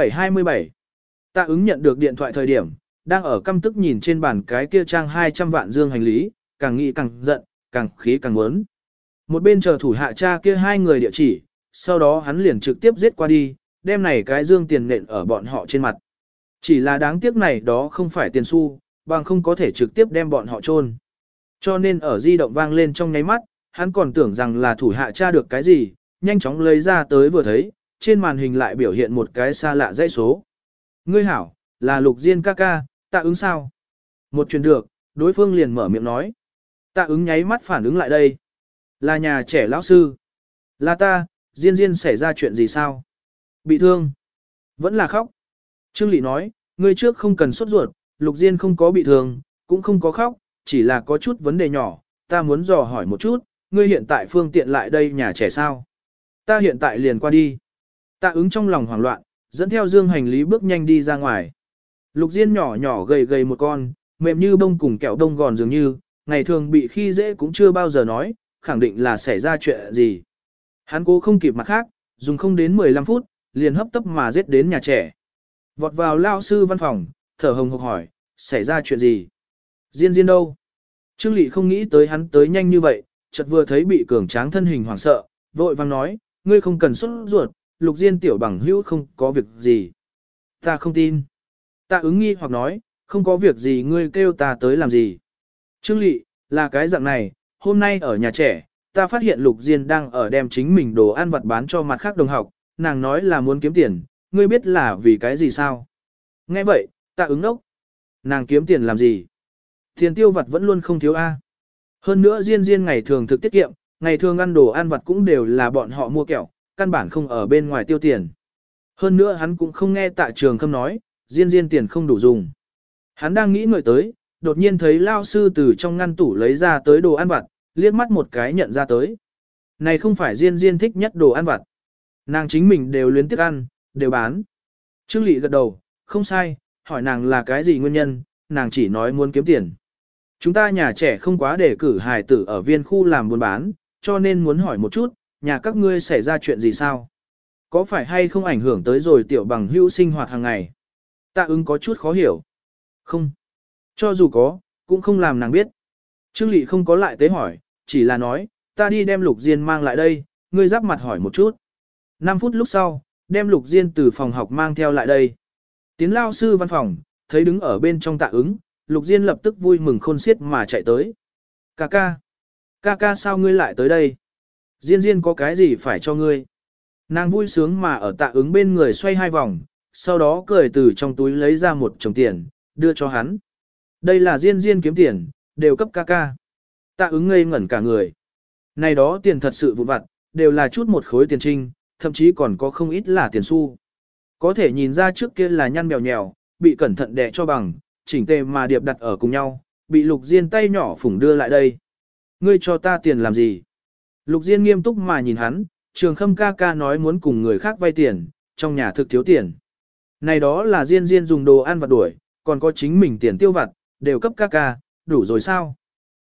27. Tạ Ứng nhận được điện thoại thời điểm, đang ở căm tức nhìn trên bàn cái kia trang 200 vạn dương hành lý, càng nghĩ càng giận, càng khí càng muốn. Một bên chờ thủ hạ cha kia 2 người địa chỉ, sau đó hắn liền trực tiếp giết qua đi, đem này cái dương tiền nện ở bọn họ trên mặt. Chỉ là đáng tiếc này đó không phải tiền xu, bằng không có thể trực tiếp đem bọn họ chôn. Cho nên ở di động vang lên trong nháy mắt, hắn còn tưởng rằng là thủ hạ tra được cái gì, nhanh chóng lấy ra tới vừa thấy, trên màn hình lại biểu hiện một cái xa lạ dãy số. Ngươi hảo, là Lục Diên ca ca, Tạ Ứng sao? Một chuyện được, đối phương liền mở miệng nói. Tạ Ứng nháy mắt phản ứng lại đây. Là nhà trẻ lão sư. Là ta, Diên xảy ra chuyện gì sao? Bị thương. Vẫn là khóc. Trương Lị nói, ngươi trước không cần sốt ruột, Lục Diên không có bị thương, cũng không có khóc, chỉ là có chút vấn đề nhỏ, ta muốn dò hỏi một chút, ngươi hiện tại phương tiện lại đây nhà trẻ sao? Ta hiện tại liền qua đi. Tạ Ứng trong lòng hoảng loạn, dẫn theo dương hành lý bước nhanh đi ra ngoài. Lục Diên nhỏ gầy một con, mềm như bông cùng kẹo đông gòn dường như, ngày thường bị khi dễ cũng chưa bao giờ nói, khẳng định là xảy ra chuyện gì. Hắn cố không kịp mặt khác, dùng không đến 15 phút, liền hấp tấp mà giết đến nhà trẻ. Vọt vào lao sư văn phòng, thở hồng hộc hỏi, xảy ra chuyện gì? Diên đâu? Trương Lị không nghĩ tới hắn tới nhanh như vậy, chợt vừa thấy bị cường tráng thân hình hoảng sợ, vội vang nói, ngươi không cần sốt ruột, Lục Diên tiểu bằng hữu không có việc gì. Ta không tin. Tạ Ứng nghi hoặc nói, không có việc gì ngươi kêu ta tới làm gì. Trương Lị, là cái dạng này, hôm nay ở nhà trẻ, ta phát hiện Lục Diên đang ở đem chính mình đồ ăn vặt bán cho mặt khác đồng học, nàng nói là muốn kiếm tiền, ngươi biết là vì cái gì sao? Nghe vậy, Tạ Ứng đốc. Nàng kiếm tiền làm gì? Tiền tiêu vặt vẫn luôn không thiếu a. Hơn nữa Diên ngày thường thực tiết kiệm, ngày thường ăn đồ ăn vặt cũng đều là bọn họ mua kẹo, căn bản không ở bên ngoài tiêu tiền. Hơn nữa hắn cũng không nghe Tạ Trường Khâm nói, Diên tiền không đủ dùng. Hắn đang nghĩ ngợi tới, đột nhiên thấy lao sư từ trong ngăn tủ lấy ra tới đồ ăn vặt, liếc mắt một cái nhận ra tới. Này không phải Diên thích nhất đồ ăn vặt. Nàng chính mình đều luyến tiếc ăn, đều bán. Trương Lị gật đầu, không sai, hỏi nàng là cái gì nguyên nhân, nàng chỉ nói muốn kiếm tiền. Chúng ta nhà trẻ không quá để cử hài tử ở viên khu làm buôn bán, cho nên muốn hỏi một chút, nhà các ngươi xảy ra chuyện gì sao? Có phải hay không ảnh hưởng tới rồi tiểu bằng hữu sinh hoạt hàng ngày? Tạ Ứng có chút khó hiểu. Không. Cho dù có, cũng không làm nàng biết. Trương Lị không có lại tế hỏi, chỉ là nói, ta đi đem Lục Diên mang lại đây, ngươi giáp mặt hỏi một chút. 5 phút lúc sau, đem Lục Diên từ phòng học mang theo lại đây. Tiến lao sư văn phòng, thấy đứng ở bên trong Tạ Ứng, Lục Diên lập tức vui mừng khôn xiết mà chạy tới. Ca ca sao ngươi lại tới đây? Diên có cái gì phải cho ngươi? Nàng vui sướng mà ở Tạ Ứng bên người xoay 2 vòng, sau đó cười từ trong túi lấy ra một chồng tiền, đưa cho hắn. Đây là Diên kiếm tiền, đều cấp ca. Tạ Ứng ngây ngẩn cả người. Này đó tiền thật sự vụn vặt, đều là chút một khối tiền trinh, thậm chí còn có không ít là tiền xu. Có thể nhìn ra trước kia là nhăn bèo nhèo, bị cẩn thận đè cho bằng, chỉnh tề mà điệp đặt ở cùng nhau, bị Lục Diên tay nhỏ phủng đưa lại đây. Ngươi cho ta tiền làm gì? Lục Diên nghiêm túc mà nhìn hắn, Trường Khâm ca nói muốn cùng người khác vay tiền, trong nhà thực thiếu tiền. Này đó là Diên dùng đồ ăn vặt đuổi, còn có chính mình tiền tiêu vặt, đều cấp ca, đủ rồi sao?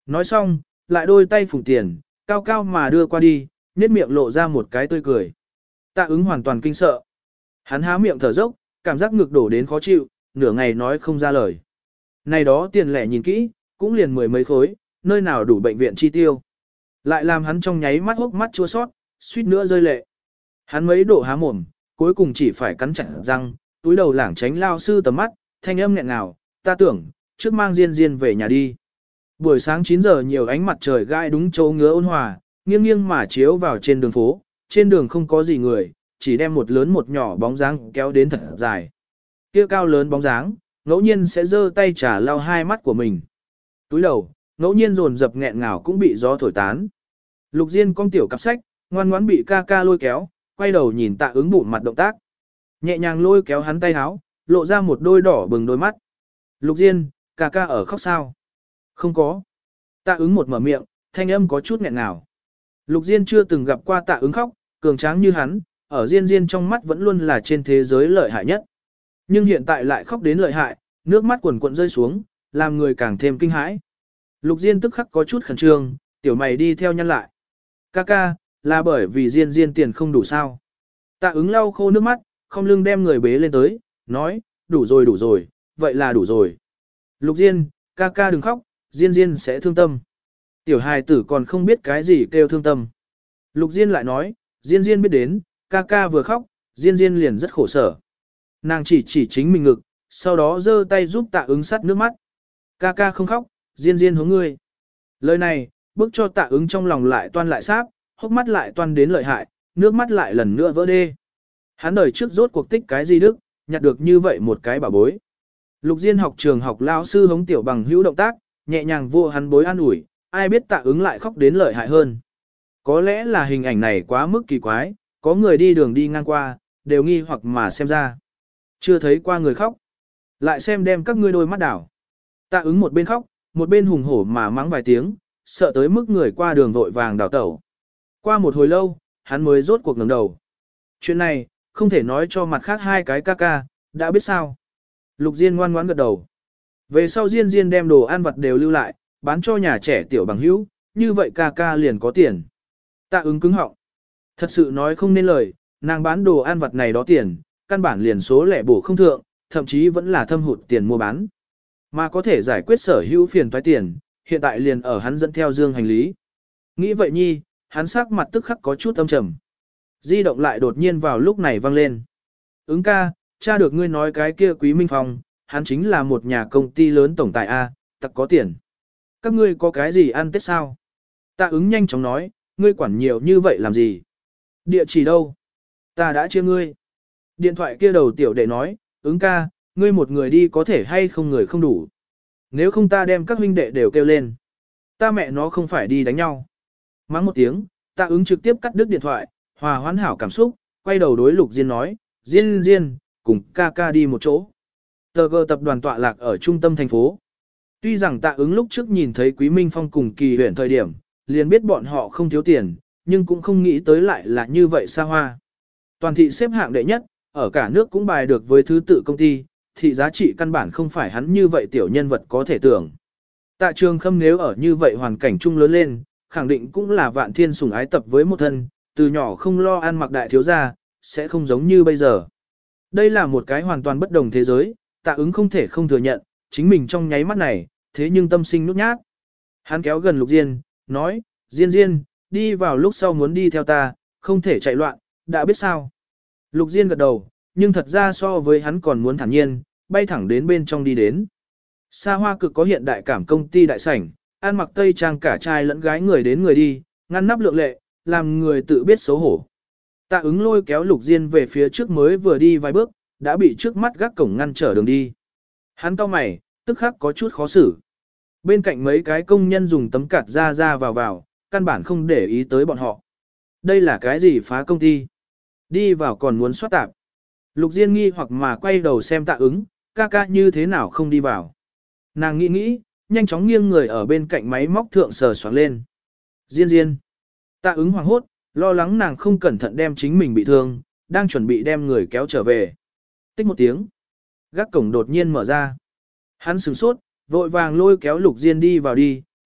Nói xong, lại đôi tay phủng tiền, cao cao mà đưa qua đi, nhếch miệng lộ ra một cái tươi cười. Tạ ứng hoàn toàn kinh sợ. Hắn há miệng thở dốc, cảm giác ngực đổ đến khó chịu, nửa ngày nói không ra lời. Này đó tiền lẻ nhìn kỹ, cũng liền mười mấy khối, nơi nào đủ bệnh viện chi tiêu. Lại làm hắn trong nháy mắt hốc mắt chua sót, suýt nữa rơi lệ. Hắn mấy độ há mồm, cuối cùng chỉ phải cắn chặt răng, túi đầu lảng tránh lao sư tầm mắt, thanh âm nghẹn ngào, ta tưởng, trước mang Diên Diên về nhà đi. Buổi sáng 9 giờ nhiều ánh mặt trời gai đúng chỗ ngứa ôn hòa, nghiêng nghiêng mà chiếu vào trên đường phố, trên đường không có gì người, chỉ đem một lớn một nhỏ bóng dáng kéo đến thật dài. Kia cao lớn bóng dáng, ngẫu nhiên sẽ giơ tay trả lau hai mắt của mình. Túi đầu, ngẫu nhiên dồn dập nghẹn ngào cũng bị gió thổi tán. Lục Diên cong tiểu cặp sách, ngoan ngoãn bị ca ca lôi kéo, quay đầu nhìn Tạ Ứng bụng mặt động tác. Nhẹ nhàng lôi kéo hắn tay áo, lộ ra một đôi đỏ bừng đôi mắt. Lục Diên, ca ca ở khóc sao? Không có. Tạ Ứng một mở miệng, thanh âm có chút nghẹn ngào. Lục Diên chưa từng gặp qua Tạ Ứng khóc, cường tráng như hắn, ở Diên Diên trong mắt vẫn luôn là trên thế giới lợi hại nhất. Nhưng hiện tại lại khóc đến lợi hại, nước mắt quần cuộn rơi xuống, làm người càng thêm kinh hãi. Lục Diên tức khắc có chút khẩn trương, tiểu mày đi theo nhăn lại. Ca ca, là bởi vì Diên Diên tiền không đủ sao? Tạ Ứng lau khô nước mắt, không lưng đem người bế lên tới, nói, đủ rồi, vậy là đủ rồi. Lục Diên, ca ca đừng khóc, Diên Diên sẽ thương tâm. Tiểu hài tử còn không biết cái gì kêu thương tâm. Lục Diên lại nói, Diên Diên biết đến, ca ca vừa khóc, Diên Diên liền rất khổ sở. Nàng chỉ chính mình ngực, sau đó giơ tay giúp Tạ Ứng sắt nước mắt. Ca ca không khóc, Diên Diên hướng ngươi. Lời này, bức cho Tạ Ứng trong lòng lại toan lại sáp, hốc mắt lại toan đến lợi hại, nước mắt lại lần nữa vỡ đê. Hắn đời trước rốt cuộc tích cái gì đức, nhặt được như vậy một cái bảo bối. Lục Diên học trường học lao sư hống tiểu bằng hữu động tác, nhẹ nhàng vô hắn bối an ủi, ai biết Tạ Ứng lại khóc đến lợi hại hơn. Có lẽ là hình ảnh này quá mức kỳ quái, có người đi đường đi ngang qua, đều nghi hoặc mà xem ra. Chưa thấy qua người khóc. Lại xem đem các ngươi đôi mắt đảo. Tạ Ứng một bên khóc, một bên hùng hổ mà mắng vài tiếng, sợ tới mức người qua đường vội vàng đào tẩu. Qua một hồi lâu, hắn mới rốt cuộc ngẩng đầu. Chuyện này, không thể nói cho mặt khác hai cái ca ca, đã biết sao. Lục Diên ngoan ngoãn gật đầu. Về sau Diên Diên đem đồ ăn vặt đều lưu lại, bán cho nhà trẻ tiểu bằng hữu, như vậy ca ca liền có tiền. Tạ Ứng cứng họng. Thật sự nói không nên lời, nàng bán đồ ăn vặt này đó tiền, căn bản liền số lẻ bổ không thượng, thậm chí vẫn là thâm hụt tiền mua bán. Mà có thể giải quyết sở hữu phiền toái tiền, hiện tại liền ở hắn dẫn theo dương hành lý. Nghĩ vậy nhi, hắn sắc mặt tức khắc có chút âm trầm. Di động lại đột nhiên vào lúc này vang lên. Ứng ca, cha được ngươi nói cái kia Quý Minh Phong, hắn chính là một nhà công ty lớn tổng tài A, tặc có tiền. Các ngươi có cái gì ăn Tết sao? Tạ Ứng nhanh chóng nói, ngươi quản nhiều như vậy làm gì? Địa chỉ đâu? Ta đã chia ngươi. Điện thoại kia đầu tiểu đệ nói, Ứng ca, ngươi một người đi có thể hay không người không đủ. Nếu không ta đem các huynh đệ đều kêu lên. Ta mẹ nó không phải đi đánh nhau. Mắng một tiếng, Tạ Ứng trực tiếp cắt đứt điện thoại, hòa hoãn hảo cảm xúc, quay đầu đối Lục Diên nói, Diên, cùng ca ca đi một chỗ. Tờ G tập đoàn tọa lạc ở trung tâm thành phố. Tuy rằng Tạ Ứng lúc trước nhìn thấy Quý Minh Phong cùng Kỳ Huyền thời điểm, liền biết bọn họ không thiếu tiền, nhưng cũng không nghĩ tới lại là như vậy xa hoa. Toàn thị xếp hạng đệ nhất, ở cả nước cũng bài được với thứ tự công ty, thị giá trị căn bản không phải hắn như vậy tiểu nhân vật có thể tưởng. Tạ Trường Khâm nếu ở như vậy hoàn cảnh chung lớn lên, khẳng định cũng là vạn thiên sủng ái tập với một thân, từ nhỏ không lo ăn mặc đại thiếu gia, sẽ không giống như bây giờ. Đây là một cái hoàn toàn bất đồng thế giới, Tạ Ứng không thể không thừa nhận, chính mình trong nháy mắt này, thế nhưng tâm sinh nhút nhát. Hắn kéo gần Lục Diên, nói, Diên, đi vào lúc sau muốn đi theo ta, không thể chạy loạn, đã biết sao. Lục Diên gật đầu, nhưng thật ra so với hắn còn muốn thản nhiên, bay thẳng đến bên trong đi đến. Xa hoa cực có hiện đại cảm công ty đại sảnh, ăn mặc tây trang cả trai lẫn gái người đến người đi, ngăn nắp lượng lệ, làm người tự biết xấu hổ. Tạ Ứng lôi kéo Lục Diên về phía trước mới vừa đi vài bước, đã bị trước mắt gác cổng ngăn trở đường đi. Hắn cau mày, tức khắc có chút khó xử. Bên cạnh mấy cái công nhân dùng tấm cạt ra vào, căn bản không để ý tới bọn họ. Đây là cái gì phá công ty? Đi vào còn muốn soát tạp. Lục Diên nghi hoặc mà quay đầu xem Tạ Ứng, ca ca như thế nào không đi vào. Nàng nghĩ, nhanh chóng nghiêng người ở bên cạnh máy móc thượng sờ soạng lên. Diên. Tạ Ứng hoảng hốt, lo lắng nàng không cẩn thận đem chính mình bị thương, đang chuẩn bị đem người kéo trở về. Tích một tiếng. Gác cổng đột nhiên mở ra. Hắn sửng sốt, vội vàng lôi kéo Lục Diên đi vào đi,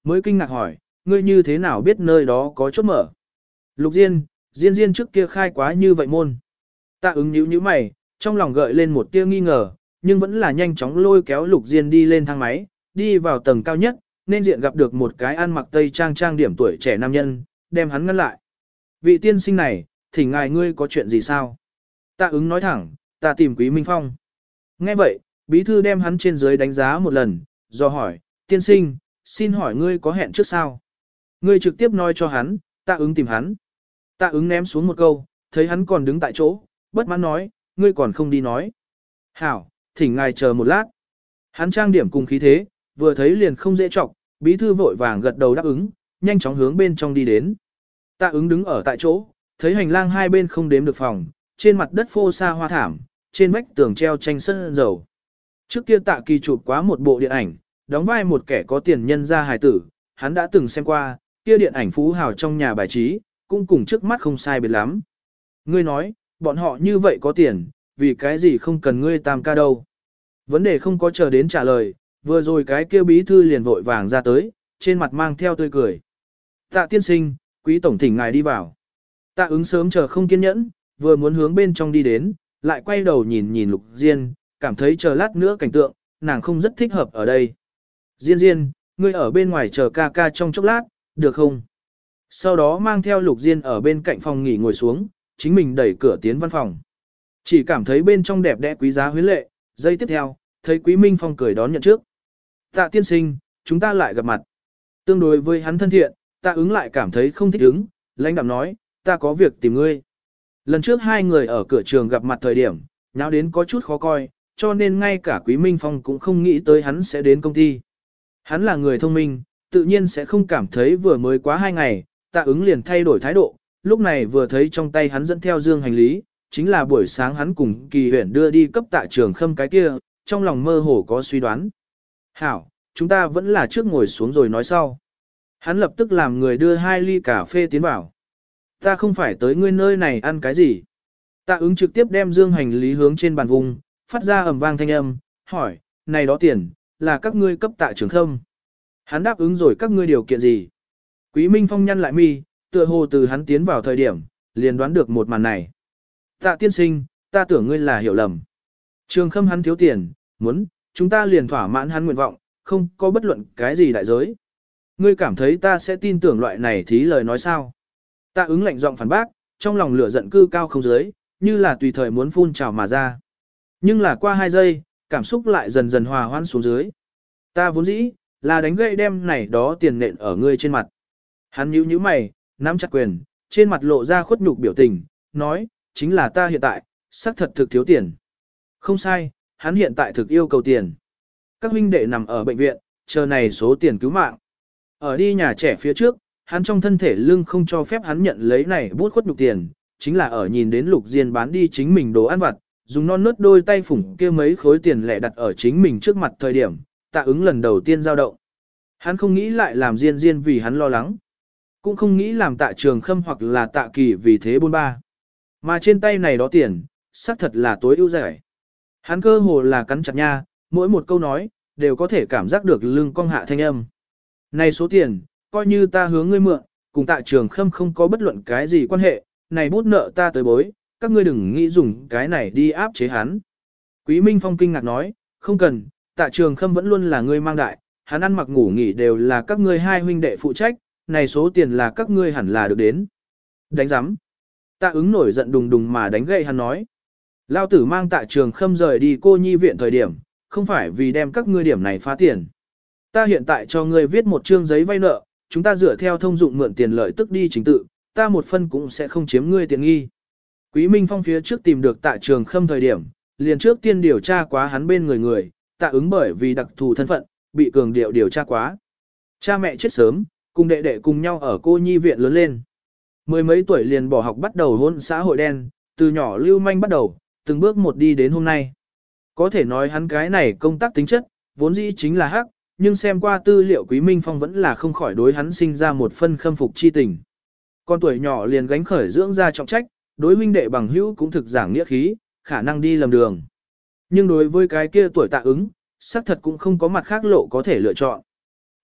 mới kinh ngạc hỏi, ngươi như thế nào biết nơi đó có chốt mở? Lục Diên, Diên trước kia khai quá như vậy môn. Tạ ứng nhíu mày, trong lòng gợi lên một tia nghi ngờ, nhưng vẫn là nhanh chóng lôi kéo Lục Diên đi lên thang máy, đi vào tầng cao nhất, nên diện gặp được một cái ăn mặc tây trang điểm tuổi trẻ nam nhân, đem hắn ngăn lại. Vị tiên sinh này, thỉnh ngài ngươi có chuyện gì sao? Tạ ứng nói thẳng, ta tìm Quý Minh Phong. Nghe vậy, bí thư đem hắn trên dưới đánh giá một lần, do hỏi, tiên sinh, xin hỏi ngươi có hẹn trước sao? Ngươi trực tiếp nói cho hắn, tạ ứng tìm hắn. Tạ ứng ném xuống một câu, thấy hắn còn đứng tại chỗ, bất mãn nói, ngươi còn không đi nói. Hảo, thỉnh ngài chờ một lát. Hắn trang điểm cùng khí thế, vừa thấy liền không dễ trọng, bí thư vội vàng gật đầu đáp ứng, nhanh chóng hướng bên trong đi đến. Tạ ứng đứng ở tại chỗ, thấy hành lang hai bên không đếm được phòng, trên mặt đất phô sa hoa thảm, trên vách tường treo tranh sơn dầu. Trước kia Tạ Kỳ chụp quá một bộ điện ảnh, đóng vai một kẻ có tiền nhân gia hài tử, hắn đã từng xem qua, kia điện ảnh phú hào trong nhà bài trí, cũng cùng trước mắt không sai biệt lắm. Ngươi nói, bọn họ như vậy có tiền, vì cái gì không cần ngươi tam ca đâu. Vấn đề không có chờ đến trả lời, vừa rồi cái kia bí thư liền vội vàng ra tới, trên mặt mang theo tươi cười. Tạ tiên sinh, quý tổng thỉnh ngài đi vào. Tạ ứng sớm chờ không kiên nhẫn, vừa muốn hướng bên trong đi đến, lại quay đầu nhìn Lục Diên, cảm thấy chờ lát nữa cảnh tượng, nàng không rất thích hợp ở đây. Diên, ngươi ở bên ngoài chờ ca ca trong chốc lát, được không? Sau đó mang theo Lục Diên ở bên cạnh phòng nghỉ ngồi xuống, chính mình đẩy cửa tiến văn phòng. Chỉ cảm thấy bên trong đẹp đẽ quý giá huyến lệ, giây tiếp theo, thấy Quý Minh Phong cười đón nhận trước. Tạ tiên sinh, chúng ta lại gặp mặt. Tương đối với hắn thân thiện, Tạ ứng lại cảm thấy không thích ứng, lãnh đạm nói, ta có việc tìm ngươi. Lần trước hai người ở cửa trường gặp mặt thời điểm, nháo đến có chút khó coi, cho nên ngay cả Quý Minh Phong cũng không nghĩ tới hắn sẽ đến công ty. Hắn là người thông minh, tự nhiên sẽ không cảm thấy vừa mới quá 2 ngày, Tạ ứng liền thay đổi thái độ, lúc này vừa thấy trong tay hắn dẫn theo dương hành lý, chính là buổi sáng hắn cùng Kỳ Huyển đưa đi cấp Tạ Trường Khâm cái kia, trong lòng mơ hồ có suy đoán. Hảo, chúng ta vẫn là trước ngồi xuống rồi nói sau. Hắn lập tức làm người đưa 2 ly cà phê tiến vào. Ta không phải tới ngươi nơi này ăn cái gì. Tạ ứng trực tiếp đem dương hành lý hướng trên bàn vùng, phát ra ầm vang thanh âm, hỏi, này đó tiền, là các ngươi cấp Tạ Trường Khâm. Hắn đáp ứng rồi các ngươi điều kiện gì? Quý Minh Phong nhăn lại mi, tựa hồ từ hắn tiến vào thời điểm, liền đoán được một màn này. Tạ tiên sinh, ta tưởng ngươi là hiểu lầm. Trường Khâm hắn thiếu tiền, muốn, chúng ta liền thỏa mãn hắn nguyện vọng, không có bất luận cái gì đại giới. Ngươi cảm thấy ta sẽ tin tưởng loại này thí lời nói sao? Tạ ứng lạnh giọng phản bác, trong lòng lửa giận cư cao không dưới, như là tùy thời muốn phun trào mà ra. Nhưng là qua 2 giây, cảm xúc lại dần dần hòa hoãn xuống dưới. Ta vốn dĩ, là đánh gậy đem này đó tiền nện ở ngươi trên mặt. Hắn nhíu mày, nắm chặt quyền, trên mặt lộ ra khuất nhục biểu tình, nói, chính là ta hiện tại, xác thật thực thiếu tiền. Không sai, hắn hiện tại thực yêu cầu tiền. Các huynh đệ nằm ở bệnh viện, chờ này số tiền cứu mạng. Ở đi nhà trẻ phía trước, hắn trong thân thể lưng không cho phép hắn nhận lấy này bút khuất nhục tiền, chính là ở nhìn đến Lục Diên bán đi chính mình đồ ăn vặt, dùng non nớt đôi tay phủng kia mấy khối tiền lẻ đặt ở chính mình trước mặt thời điểm, Tạ ứng lần đầu tiên dao động. Hắn không nghĩ lại làm Diên vì hắn lo lắng, cũng không nghĩ làm Tạ Trường Khâm hoặc là Tạ Kỳ vì thế bôn ba. Mà trên tay này đó tiền, xác thật là tối ưu giải. Hắn cơ hồ là cắn chặt nha, mỗi một câu nói, đều có thể cảm giác được lưng cong hạ thanh âm. Này số tiền, coi như ta hướng ngươi mượn, cùng Tạ Trường Khâm không có bất luận cái gì quan hệ, này bút nợ ta tới bối, các ngươi đừng nghĩ dùng cái này đi áp chế hắn. Quý Minh Phong kinh ngạc nói, không cần, Tạ Trường Khâm vẫn luôn là ngươi mang đại, hắn ăn mặc ngủ nghỉ đều là các ngươi hai huynh đệ phụ trách, này số tiền là các ngươi hẳn là được đến. Đánh giám. Tạ ứng nổi giận đùng đùng mà đánh gậy hắn nói. Lao tử mang Tạ Trường Khâm rời đi cô nhi viện thời điểm, không phải vì đem các ngươi điểm này phá tiền. Ta hiện tại cho ngươi viết một chương giấy vay nợ, chúng ta dựa theo thông dụng mượn tiền lợi tức đi chính tự, ta một phân cũng sẽ không chiếm ngươi tiền nghi. Quý Minh Phong phía trước tìm được Tạ Trường Khâm thời điểm, liền trước tiên điều tra quá hắn bên người, Tạ ứng bởi vì đặc thù thân phận, bị cường điệu điều tra quá. Cha mẹ chết sớm, cùng đệ đệ cùng nhau ở cô nhi viện lớn lên. 10 mấy tuổi liền bỏ học bắt đầu hôn xã hội đen, từ nhỏ lưu manh bắt đầu, từng bước một đi đến hôm nay. Có thể nói hắn cái này công tác tính chất, vốn dĩ chính là hắc, nhưng xem qua tư liệu Quý Minh Phong vẫn là không khỏi đối hắn sinh ra một phân khâm phục chi tình. Con tuổi nhỏ liền gánh khởi dưỡng ra trọng trách, đối huynh đệ bằng hữu cũng thực giảng nghĩa khí, khả năng đi lầm đường. Nhưng đối với cái kia tuổi Tạ ứng, xác thật cũng không có mặt khác lộ có thể lựa chọn.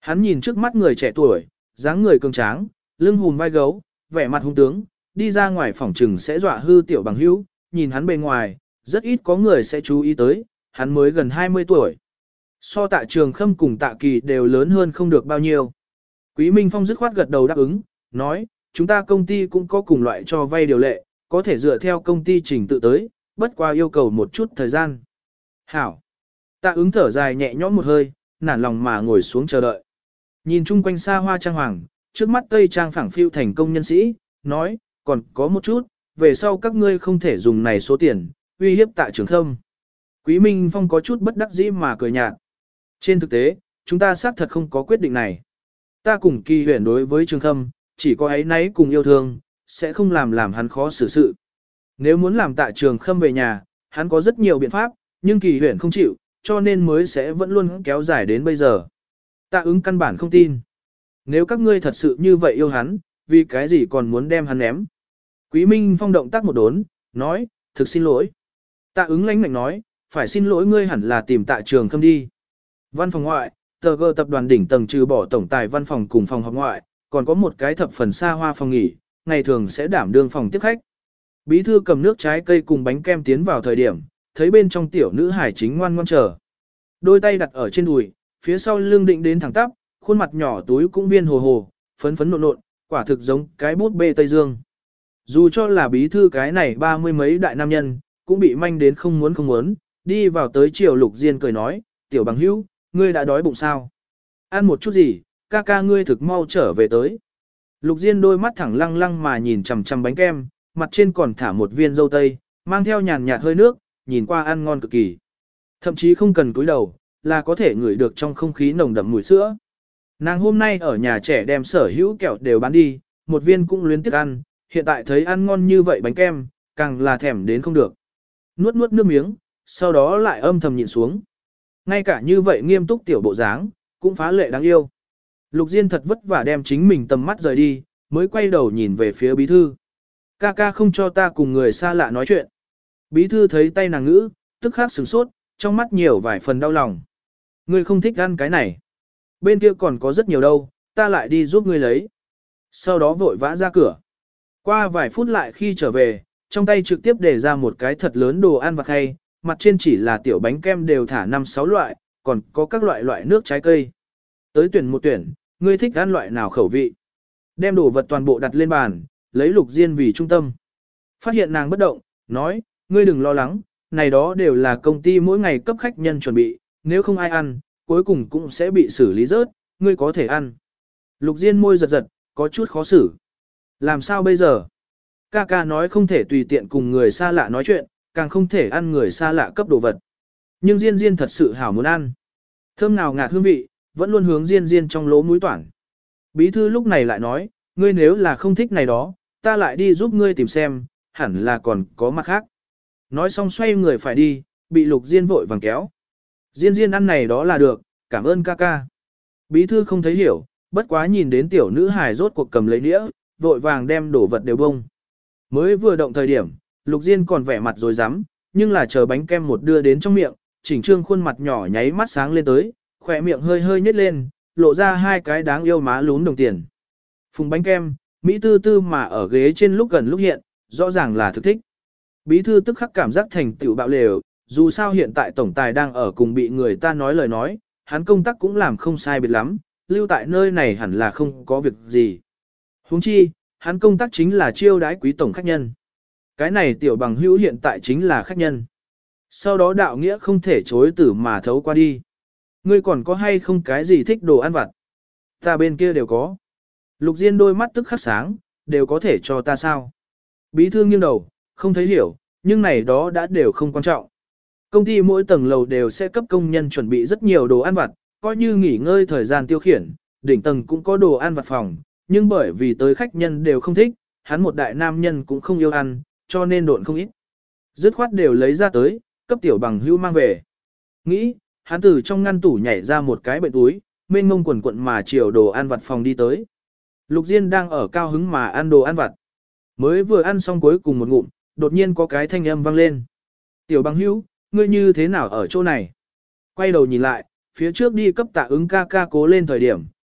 Hắn nhìn trước mắt người trẻ tuổi, dáng người cường tráng, lưng hùm vai gấu, vẻ mặt hung tướng, đi ra ngoài phòng trừng sẽ dọa hư tiểu bằng hữu, nhìn hắn bề ngoài, rất ít có người sẽ chú ý tới, hắn mới gần 20 tuổi. So Tạ Trường Khâm cùng Tạ Kỳ đều lớn hơn không được bao nhiêu. Quý Minh Phong dứt khoát gật đầu đáp ứng, nói, chúng ta công ty cũng có cùng loại cho vay điều lệ, có thể dựa theo công ty trình tự tới, bất qua yêu cầu một chút thời gian. Hảo. Tạ ứng thở dài nhẹ nhõm một hơi, nản lòng mà ngồi xuống chờ đợi. Nhìn chung quanh xa hoa trang hoàng, trước mắt Tây Trang phẳng phiu thành công nhân sĩ, nói, còn có một chút, về sau các ngươi không thể dùng này số tiền, uy hiếp Tạ Trường Khâm. Quý Minh Phong có chút bất đắc dĩ mà cười nhạt. Trên thực tế, chúng ta xác thật không có quyết định này. Ta cùng Kỳ Huyền đối với Trường Khâm, chỉ có ấy nấy cùng yêu thương, sẽ không làm hắn khó xử sự. Nếu muốn làm Tạ Trường Khâm về nhà, hắn có rất nhiều biện pháp, nhưng Kỳ Huyền không chịu, cho nên mới sẽ vẫn luôn kéo dài đến bây giờ. Tạ ứng căn bản không tin. Nếu các ngươi thật sự như vậy yêu hắn, vì cái gì còn muốn đem hắn ném? Quý Minh Phong động tác một đốn, nói, thực xin lỗi. Tạ ứng lãnh lạnh nói, phải xin lỗi ngươi hẳn là tìm Tạ Trường Khâm đi. Văn phòng ngoại, tờ G tập đoàn đỉnh tầng trừ bỏ tổng tài văn phòng cùng phòng họp ngoại, còn có một cái thập phần xa hoa phòng nghỉ, ngày thường sẽ đảm đương phòng tiếp khách. Bí thư cầm nước trái cây cùng bánh kem tiến vào thời điểm, thấy bên trong tiểu nữ hải chính ngoan ngoan chờ. Đôi tay đặt ở trên đùi, phía sau lưng định đến thẳng tắp, khuôn mặt nhỏ túi cũng viên hồ hồ, phấn phấn nộn nộn, quả thực giống cái bút bê Tây Dương. Dù cho là bí thư cái này 30 mấy đại nam nhân, cũng bị manh đến không muốn, đi vào tới chiều Lục Diên cười nói, tiểu bằng hữu, ngươi đã đói bụng sao? Ăn một chút gì, ca ca ngươi thực mau trở về tới. Lục Diên đôi mắt thẳng lăng lăng mà nhìn chằm chằm bánh kem, mặt trên còn thả một viên dâu tây, mang theo nhàn nhạt hơi nước, nhìn qua ăn ngon cực kỳ. Thậm chí không cần cúi đầu, là có thể ngửi được trong không khí nồng đậm mùi sữa. Nàng hôm nay ở nhà trẻ đem sở hữu kẹo đều bán đi, một viên cũng luyến tiếc ăn, hiện tại thấy ăn ngon như vậy bánh kem, càng là thèm đến không được. Nuốt nuốt nước miếng, sau đó lại âm thầm nhịn xuống. Ngay cả như vậy nghiêm túc tiểu bộ dáng, cũng phá lệ đáng yêu. Lục Diên thật vất vả đem chính mình tầm mắt rời đi, mới quay đầu nhìn về phía bí thư. Ca ca không cho ta cùng người xa lạ nói chuyện. Bí thư thấy tay nàng ngữ, tức khắc sửng sốt, trong mắt nhiều vài phần đau lòng. Ngươi không thích ăn cái này. Bên kia còn có rất nhiều đâu, ta lại đi giúp ngươi lấy. Sau đó vội vã ra cửa. Qua vài phút lại khi trở về, trong tay trực tiếp để ra một cái thật lớn đồ ăn vặt hay, mặt trên chỉ là tiểu bánh kem đều thả 5-6 loại, còn có các loại nước trái cây. Tới tuyển một tuyển, ngươi thích ăn loại nào khẩu vị. Đem đồ vật toàn bộ đặt lên bàn, lấy Lục Diên vì trung tâm. Phát hiện nàng bất động, nói, ngươi đừng lo lắng, này đó đều là công ty mỗi ngày cấp khách nhân chuẩn bị, nếu không ai ăn, cuối cùng cũng sẽ bị xử lý rớt, ngươi có thể ăn. Lục Diên môi giật giật, có chút khó xử. Làm sao bây giờ? Ca ca nói không thể tùy tiện cùng người xa lạ nói chuyện, càng không thể ăn người xa lạ cấp đồ vật. Nhưng Diên Diên thật sự hảo muốn ăn. Thơm nào ngạt hương vị, vẫn luôn hướng Diên Diên trong lỗ mũi toản. Bí thư lúc này lại nói, ngươi nếu là không thích này đó, ta lại đi giúp ngươi tìm xem, hẳn là còn có mặt khác. Nói xong xoay người phải đi, bị Lục Diên vội vàng kéo. Diên Diên ăn này đó là được, cảm ơn ca ca. Bí thư không thấy hiểu, bất quá nhìn đến tiểu nữ hài rốt cuộc cầm lấy nĩa, vội vàng đem đổ vật đều bông. Mới vừa động thời điểm, Lục Diên còn vẻ mặt rồi rắm, nhưng là chờ bánh kem một đưa đến trong miệng, chỉnh trương khuôn mặt nhỏ nháy mắt sáng lên tới, khỏe miệng hơi hơi nhếch lên, lộ ra hai cái đáng yêu má lún đồng tiền. Phùng bánh kem, Mỹ tư tư mà ở ghế trên lúc gần lúc hiện, rõ ràng là thực thích. Bí thư tức khắc cảm giác thành tựu bạo lều, dù sao hiện tại tổng tài đang ở cùng bị người ta nói lời nói, hắn công tác cũng làm không sai biệt lắm, lưu tại nơi này hẳn là không có việc gì. Huống chi, hắn công tác chính là chiêu đãi quý tổng khách nhân. Cái này tiểu bằng hữu hiện tại chính là khách nhân. Sau đó đạo nghĩa không thể chối tử mà thấu qua đi. Ngươi còn có hay không cái gì thích đồ ăn vặt? Ta bên kia đều có. Lục Diên đôi mắt tức khắc sáng, đều có thể cho ta sao? Bí thư nghiêng đầu, không thấy hiểu, nhưng này đó đã đều không quan trọng. Công ty mỗi tầng lầu đều sẽ cấp công nhân chuẩn bị rất nhiều đồ ăn vặt, coi như nghỉ ngơi thời gian tiêu khiển, đỉnh tầng cũng có đồ ăn vặt phòng, nhưng bởi vì tới khách nhân đều không thích, hắn một đại nam nhân cũng không yêu ăn, cho nên độn không ít. Dứt khoát đều lấy ra tới, cấp tiểu bằng hữu mang về. Nghĩ, hắn từ trong ngăn tủ nhảy ra một cái bệnh túi, mênh mông quần quận mà chiều đồ ăn vặt phòng đi tới. Lục Diên đang ở cao hứng mà ăn đồ ăn vặt. Mới vừa ăn xong cuối cùng một ngụm, đột nhiên có cái thanh âm vang lên. Tiểu bằng hữu, ngươi như thế nào ở chỗ này? Quay đầu nhìn lại, phía trước đi cấp Tạ ứng ca ca cố lên thời điểm,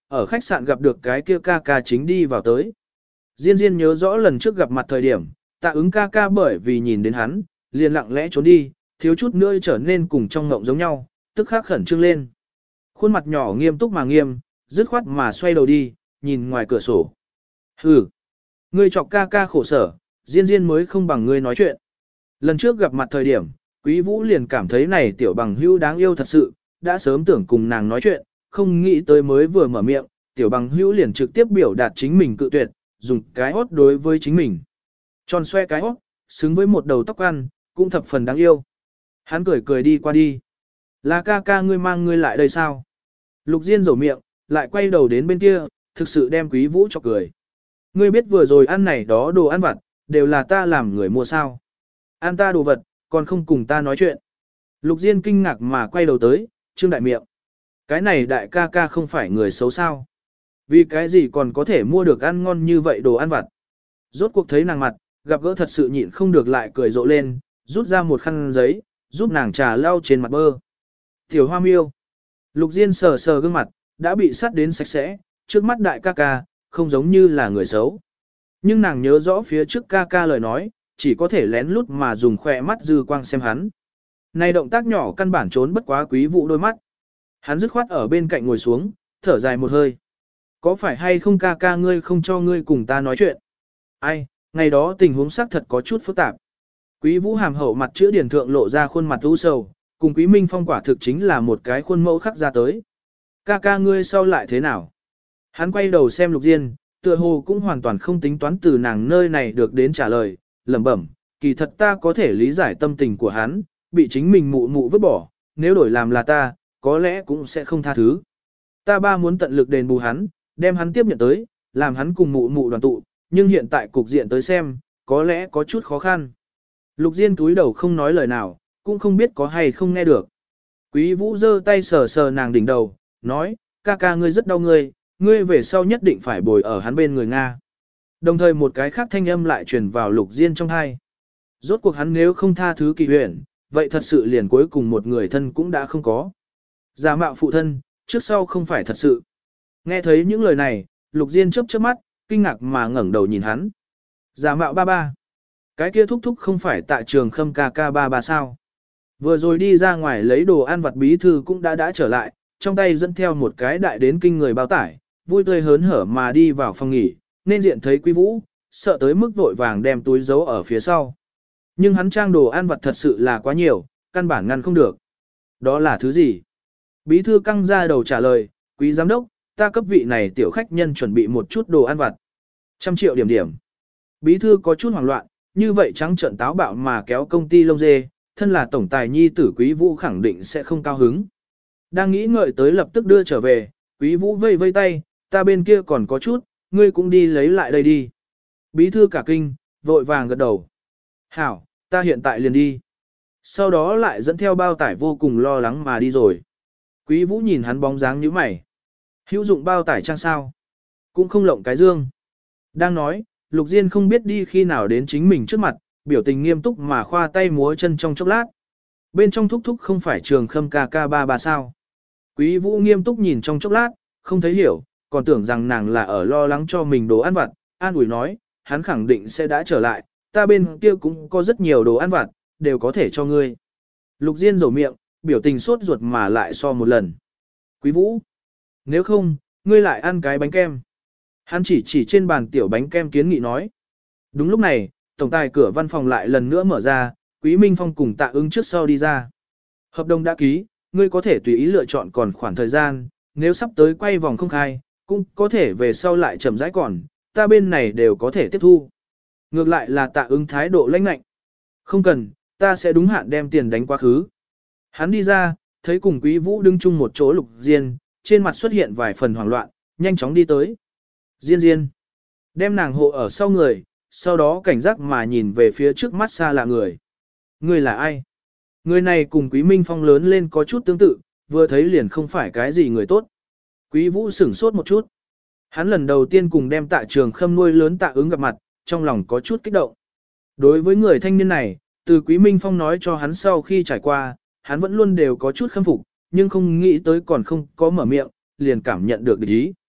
ở khách sạn gặp được cái kia ca ca chính đi vào tới. Diên Diên nhớ rõ lần trước gặp mặt thời điểm, Tạ Ứng ca ca bởi vì nhìn đến hắn, liền lặng lẽ trốn đi, thiếu chút nữa trở nên cùng trong ngộng giống nhau, tức khắc khẩn trương lên. Khuôn mặt nhỏ nghiêm túc mà nghiêm, dứt khoát mà xoay đầu đi, nhìn ngoài cửa sổ. Hừ, ngươi chọc ca ca khổ sở, Diên Diên mới không bằng ngươi nói chuyện. Lần trước gặp mặt thời điểm, Quý Vũ liền cảm thấy này tiểu bằng hữu đáng yêu thật sự, đã sớm tưởng cùng nàng nói chuyện, không nghĩ tới mới vừa mở miệng, tiểu bằng hữu liền trực tiếp biểu đạt chính mình cự tuyệt, dùng cái hót đối với chính mình. Tròn xoe cái hót, xứng với một đầu tóc ăn, cũng thập phần đáng yêu. Hắn cười cười đi qua đi. Là ca ca ngươi mang ngươi lại đây sao? Lục Diên rầu miệng, lại quay đầu đến bên kia, thực sự đem Quý Vũ cho cười. Ngươi biết vừa rồi ăn này đó đồ ăn vặt, đều là ta làm người mua sao? Ăn ta đồ vật, còn không cùng ta nói chuyện. Lục Diên kinh ngạc mà quay đầu tới, trương đại miệng. Cái này đại ca ca không phải người xấu sao? Vì cái gì còn có thể mua được ăn ngon như vậy đồ ăn vặt? Rốt cuộc thấy nàng mặt, gặp gỡ thật sự nhịn không được lại cười rộ lên, rút ra một khăn giấy, giúp nàng trà lau trên mặt bơ. Tiểu Hoa Miêu. Lục Diên sờ sờ gương mặt, đã bị sát đến sạch sẽ, trước mắt đại ca ca, không giống như là người xấu. Nhưng nàng nhớ rõ phía trước ca ca lời nói, chỉ có thể lén lút mà dùng khỏe mắt dư quang xem hắn. Này động tác nhỏ căn bản trốn bất quá Quý Vũ đôi mắt. Hắn dứt khoát ở bên cạnh ngồi xuống, thở dài một hơi. Có phải hay không ca ca ngươi không cho ngươi cùng ta nói chuyện? Ai, ngày đó tình huống xác thật có chút phức tạp. Quý Vũ hàm hậu mặt chữ điển thượng lộ ra khuôn mặt u sầu, cùng Quý Minh Phong quả thực chính là một cái khuôn mẫu khắc ra tới. Ca ca ngươi sau lại thế nào? Hắn quay đầu xem Lục Diên, tựa hồ cũng hoàn toàn không tính toán từ nàng nơi này được đến trả lời, lẩm bẩm, kỳ thật ta có thể lý giải tâm tình của hắn, bị chính mình mụ mụ vứt bỏ, nếu đổi làm là ta, có lẽ cũng sẽ không tha thứ. Ta ba muốn tận lực đền bù hắn, đem hắn tiếp nhận tới, làm hắn cùng mụ mụ đoàn tụ, nhưng hiện tại cục diện tới xem, có lẽ có chút khó khăn. Lục Diên túi đầu không nói lời nào, cũng không biết có hay không nghe được. Quý Vũ giơ tay sờ sờ nàng đỉnh đầu, nói, ca ca ngươi rất đau ngươi về sau nhất định phải bồi ở hắn bên người Nga. Đồng thời một cái khác thanh âm lại truyền vào Lục Diên trong tai. Rốt cuộc hắn nếu không tha thứ Kỳ Huyền, vậy thật sự liền cuối cùng một người thân cũng đã không có. Giả mạo phụ thân, trước sau không phải thật sự. Nghe thấy những lời này, Lục Diên chớp chớp mắt, kinh ngạc mà ngẩng đầu nhìn hắn. Giả mạo ba ba. Cái kia thúc thúc không phải tại trường Khâm ca ca ba ba sao? Vừa rồi đi ra ngoài lấy đồ ăn vặt bí thư cũng đã trở lại, trong tay dẫn theo một cái đại đến kinh người bao tải, vui tươi hớn hở mà đi vào phòng nghỉ, nên diện thấy Quý Vũ, sợ tới mức vội vàng đem túi giấu ở phía sau. Nhưng hắn trang đồ ăn vặt thật sự là quá nhiều, căn bản ngăn không được. Đó là thứ gì? Bí thư căng ra đầu trả lời, Quý giám đốc, ta cấp vị này tiểu khách nhân chuẩn bị một chút đồ ăn vặt. 100 triệu điểm điểm. Bí thư có chút hoảng loạn, như vậy trắng trợn táo bạo mà kéo công ty lông dê, thân là tổng tài nhi tử Quý Vũ khẳng định sẽ không cao hứng. Đang nghĩ ngợi tới lập tức đưa trở về, Quý Vũ vây vây tay, ta bên kia còn có chút, ngươi cũng đi lấy lại đây đi. Bí thư cả kinh, vội vàng gật đầu. Hảo, ta hiện tại liền đi. Sau đó lại dẫn theo bao tải vô cùng lo lắng mà đi rồi. Quý Vũ nhìn hắn bóng dáng như mày. Hữu dụng bao tải trang sao? Cũng không lộng cái dương. Đang nói, Lục Diên không biết đi khi nào đến chính mình trước mặt, biểu tình nghiêm túc mà khoa tay múa chân trong chốc lát. Bên trong thúc thúc không phải trường Khâm ca ca ba ba sao? Quý Vũ nghiêm túc nhìn trong chốc lát, không thấy hiểu, còn tưởng rằng nàng là ở lo lắng cho mình đồ ăn vặt, an ủi nói, hắn khẳng định sẽ đã trở lại, ta bên kia cũng có rất nhiều đồ ăn vặt, đều có thể cho ngươi. Lục Diên rầu miệng, biểu tình sốt ruột mà lại so một lần. Quý Vũ, nếu không, ngươi lại ăn cái bánh kem. Hắn chỉ trên bàn tiểu bánh kem kiến nghị nói. Đúng lúc này, tổng tài cửa văn phòng lại lần nữa mở ra, Quý Minh Phong cùng Tạ Ứng trước sau đi ra. Hợp đồng đã ký, ngươi có thể tùy ý lựa chọn còn khoảng thời gian, nếu sắp tới quay vòng không khai, cũng có thể về sau lại chậm rãi còn, ta bên này đều có thể tiếp thu. Ngược lại là Tạ Ứng thái độ lãnh lạnh. Không cần, ta sẽ đúng hạn đem tiền đánh quá khứ. Hắn đi ra, thấy cùng Quý Vũ đứng chung một chỗ Lục Diên, trên mặt xuất hiện vài phần hoảng loạn, nhanh chóng đi tới. Diên Diên, đem nàng hộ ở sau người, sau đó cảnh giác mà nhìn về phía trước mắt xa lạ người. Người là ai? Người này cùng Quý Minh Phong lớn lên có chút tương tự, vừa thấy liền không phải cái gì người tốt. Quý Vũ sửng sốt một chút. Hắn lần đầu tiên cùng đem Tạ Trường Khâm nuôi lớn Tạ Ứng gặp mặt, trong lòng có chút kích động. Đối với người thanh niên này, từ Quý Minh Phong nói cho hắn sau khi trải qua, hắn vẫn luôn đều có chút khâm phục, nhưng không nghĩ tới còn không có mở miệng, liền cảm nhận được địch ý.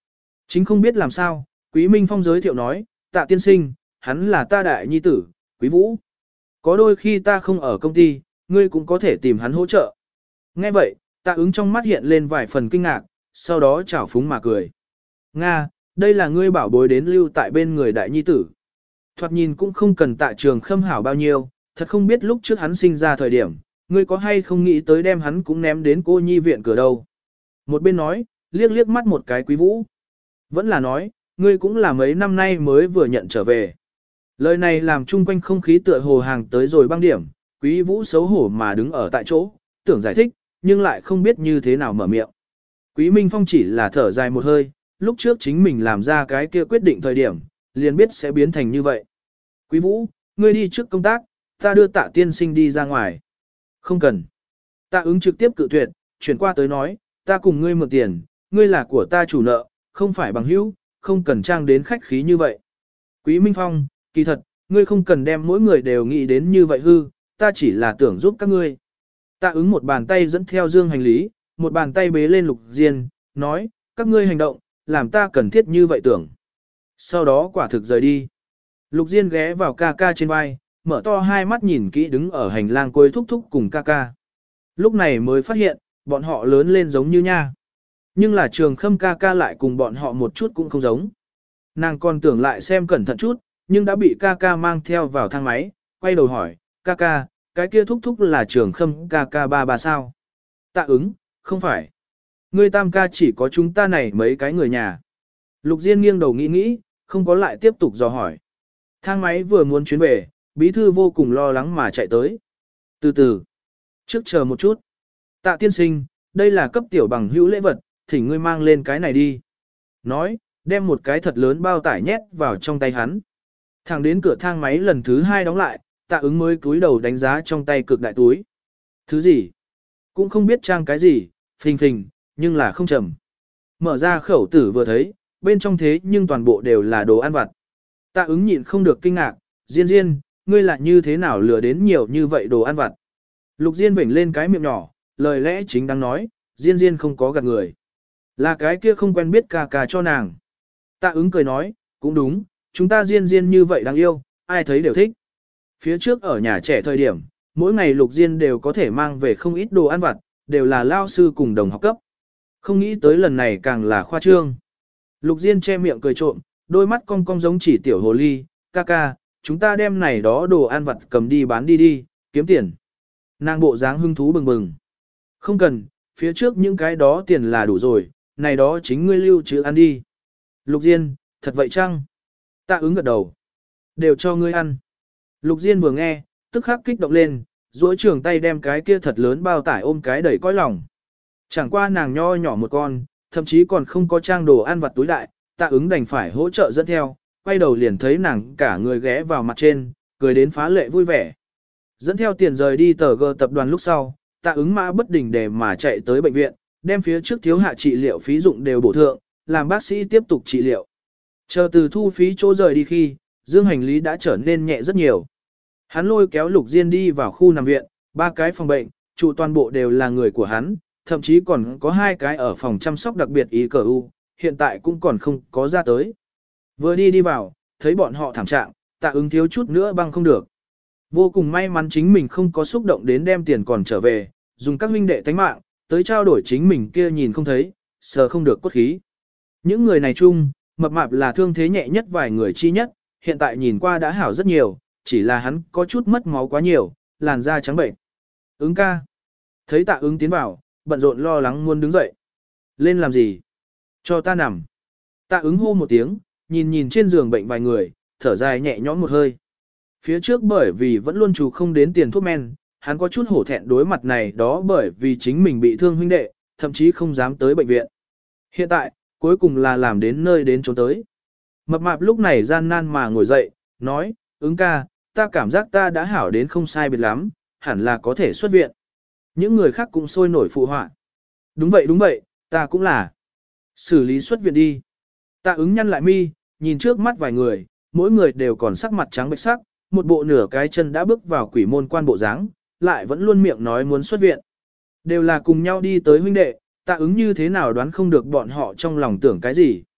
Chính không biết làm sao, Quý Minh Phong giới thiệu nói, Tạ tiên sinh, hắn là ta đại nhi tử, Quý Vũ. Có đôi khi ta không ở công ty, ngươi cũng có thể tìm hắn hỗ trợ. Nghe vậy, Tạ Ứng trong mắt hiện lên vài phần kinh ngạc, sau đó chảo phúng mà cười. Nga, đây là ngươi bảo bối đến lưu tại bên người đại nhi tử. Thoạt nhìn cũng không cần Tạ Trường Khâm hảo bao nhiêu, thật không biết lúc trước hắn sinh ra thời điểm, ngươi có hay không nghĩ tới đem hắn cũng ném đến cô nhi viện cửa đâu. Một bên nói, liếc liếc mắt một cái Quý Vũ. Vẫn là nói, ngươi cũng là mấy năm nay mới vừa nhận trở về. Lời này làm chung quanh không khí tựa hồ hàng tới rồi băng điểm, Quý Vũ xấu hổ mà đứng ở tại chỗ, tưởng giải thích, nhưng lại không biết như thế nào mở miệng. Quý Minh Phong chỉ là thở dài một hơi, lúc trước chính mình làm ra cái kia quyết định thời điểm, liền biết sẽ biến thành như vậy. Quý Vũ, ngươi đi trước công tác, ta đưa Tạ tiên sinh đi ra ngoài. Không cần. Tạ Ứng trực tiếp cự tuyệt, chuyển qua tới nói, ta cùng ngươi mượn tiền, ngươi là của ta chủ nợ, không phải bằng hữu, không cần trang đến khách khí như vậy. Quý Minh Phong, kỳ thật, ngươi không cần đem mỗi người đều nghĩ đến như vậy hư, ta chỉ là tưởng giúp các ngươi. Tạ Ứng một bàn tay dẫn theo dương hành lý, một bàn tay bế lên Lục Diên, nói, các ngươi hành động, làm ta cần thiết như vậy tưởng. Sau đó quả thực rời đi. Lục Diên ghé vào ca ca trên vai, mở to hai mắt nhìn kỹ đứng ở hành lang cuối thúc thúc cùng ca ca. Lúc này mới phát hiện, bọn họ lớn lên giống như nha. Nhưng là Trường Khâm ca ca lại cùng bọn họ một chút cũng không giống. Nàng còn tưởng lại xem cẩn thận chút, nhưng đã bị ca ca mang theo vào thang máy, quay đầu hỏi, ca ca, cái kia thúc thúc là Trường Khâm ca ca ba bà sao? Tạ Ứng, không phải. Ngươi tam ca chỉ có chúng ta này mấy cái người nhà. Lục Diên nghiêng đầu nghĩ nghĩ, không có lại tiếp tục dò hỏi. Thang máy vừa muốn chuyến về, bí thư vô cùng lo lắng mà chạy tới. Từ từ. Trước chờ một chút. Tạ tiên sinh, đây là cấp tiểu bằng hữu lễ vật, thỉnh ngươi mang lên cái này đi. Nói, đem một cái thật lớn bao tải nhét vào trong tay hắn. Thẳng đến cửa thang máy lần thứ 2 đóng lại, Tạ Ứng mới cúi đầu đánh giá trong tay cực đại túi. Thứ gì? Cũng không biết trang cái gì, phình phình, nhưng là không trầm. Mở ra khẩu tử vừa thấy, bên trong thế nhưng toàn bộ đều là đồ ăn vặt. Tạ Ứng nhịn không được kinh ngạc, Diên Diên, ngươi lại như thế nào lừa đến nhiều như vậy đồ ăn vặt. Lục Diên vểnh lên cái miệng nhỏ, lời lẽ chính đang nói, Diên Diên không có gạt người. Là cái kia không quen biết ca ca cho nàng. Tạ Ứng cười nói, cũng đúng, chúng ta Diên Diên như vậy đáng yêu, ai thấy đều thích. Phía trước ở nhà trẻ thời điểm, mỗi ngày Lục Diên đều có thể mang về không ít đồ ăn vặt, đều là lao sư cùng đồng học cấp. Không nghĩ tới lần này càng là khoa trương. Lục Diên che miệng cười trộm, đôi mắt cong cong giống chỉ tiểu hồ ly, ca ca, chúng ta đem này đó đồ ăn vặt cầm đi bán đi đi, kiếm tiền. Nàng bộ dáng hưng thú bừng bừng. Không cần, phía trước những cái đó tiền là đủ rồi, này đó chính ngươi lưu trữ ăn đi. Lục Diên, thật vậy chăng? Tạ Ứng gật đầu. Đều cho ngươi ăn. Lục Diên vừa nghe, tức khắc kích động lên, duỗi trường tay đem cái kia thật lớn bao tải ôm cái đầy cõi lòng. Chẳng qua nàng nho nhỏ một con, thậm chí còn không có trang đồ ăn vặt túi đại, Tạ Ứng đành phải hỗ trợ dẫn theo, quay đầu liền thấy nàng cả người ghé vào mặt trên, cười đến phá lệ vui vẻ. Dẫn theo tiền rời đi tờ G tập đoàn lúc sau, Tạ Ứng mã bất đình để mà chạy tới bệnh viện, đem phía trước thiếu hạ trị liệu phí dụng đều bổ thượng, làm bác sĩ tiếp tục trị liệu. Chờ từ thu phí chỗ rời đi khi, dương hành lý đã trở nên nhẹ rất nhiều. Hắn lôi kéo Lục Diên đi vào khu nằm viện, 3 cái phòng bệnh, trụ toàn bộ đều là người của hắn, thậm chí còn có 2 cái ở phòng chăm sóc đặc biệt ICU, hiện tại cũng còn không có ra tới. Vừa đi vào, thấy bọn họ thảm trạng, Tạ Ứng thiếu chút nữa băng không được. Vô cùng may mắn chính mình không có xúc động đến đem tiền còn trở về, dùng các huynh đệ tánh mạng, tới trao đổi chính mình kia nhìn không thấy, sờ không được cốt khí. Những người này chung, mập mạp là thương thế nhẹ nhất vài người chi nhất, hiện tại nhìn qua đã hảo rất nhiều, chỉ là hắn có chút mất máu quá nhiều, làn da trắng bệnh. Ứng ca. Thấy Tạ Ứng tiến vào, bận rộn lo lắng muốn đứng dậy. Lên làm gì? Cho ta nằm. Tạ Ứng hô một tiếng, nhìn trên giường bệnh vài người, thở dài nhẹ nhõm một hơi. Phía trước bởi vì vẫn luôn chủ không đến tiền thuốc men, hắn có chút hổ thẹn đối mặt này đó bởi vì chính mình bị thương huynh đệ, thậm chí không dám tới bệnh viện. Hiện tại, cuối cùng là làm đến nơi đến trốn tới. Mập mạp lúc này gian nan mà ngồi dậy, nói, Ứng ca, ta cảm giác ta đã hảo đến không sai biệt lắm, hẳn là có thể xuất viện. Những người khác cũng sôi nổi phụ họa. Đúng vậy, ta cũng là. Xử lý xuất viện đi. Tạ Ứng nhăn lại mi, nhìn trước mắt vài người, mỗi người đều còn sắc mặt trắng bệch sắc, một bộ nửa cái chân đã bước vào quỷ môn quan bộ dáng, lại vẫn luôn miệng nói muốn xuất viện. Đều là cùng nhau đi tới huynh đệ, Tạ Ứng như thế nào đoán không được bọn họ trong lòng tưởng cái gì.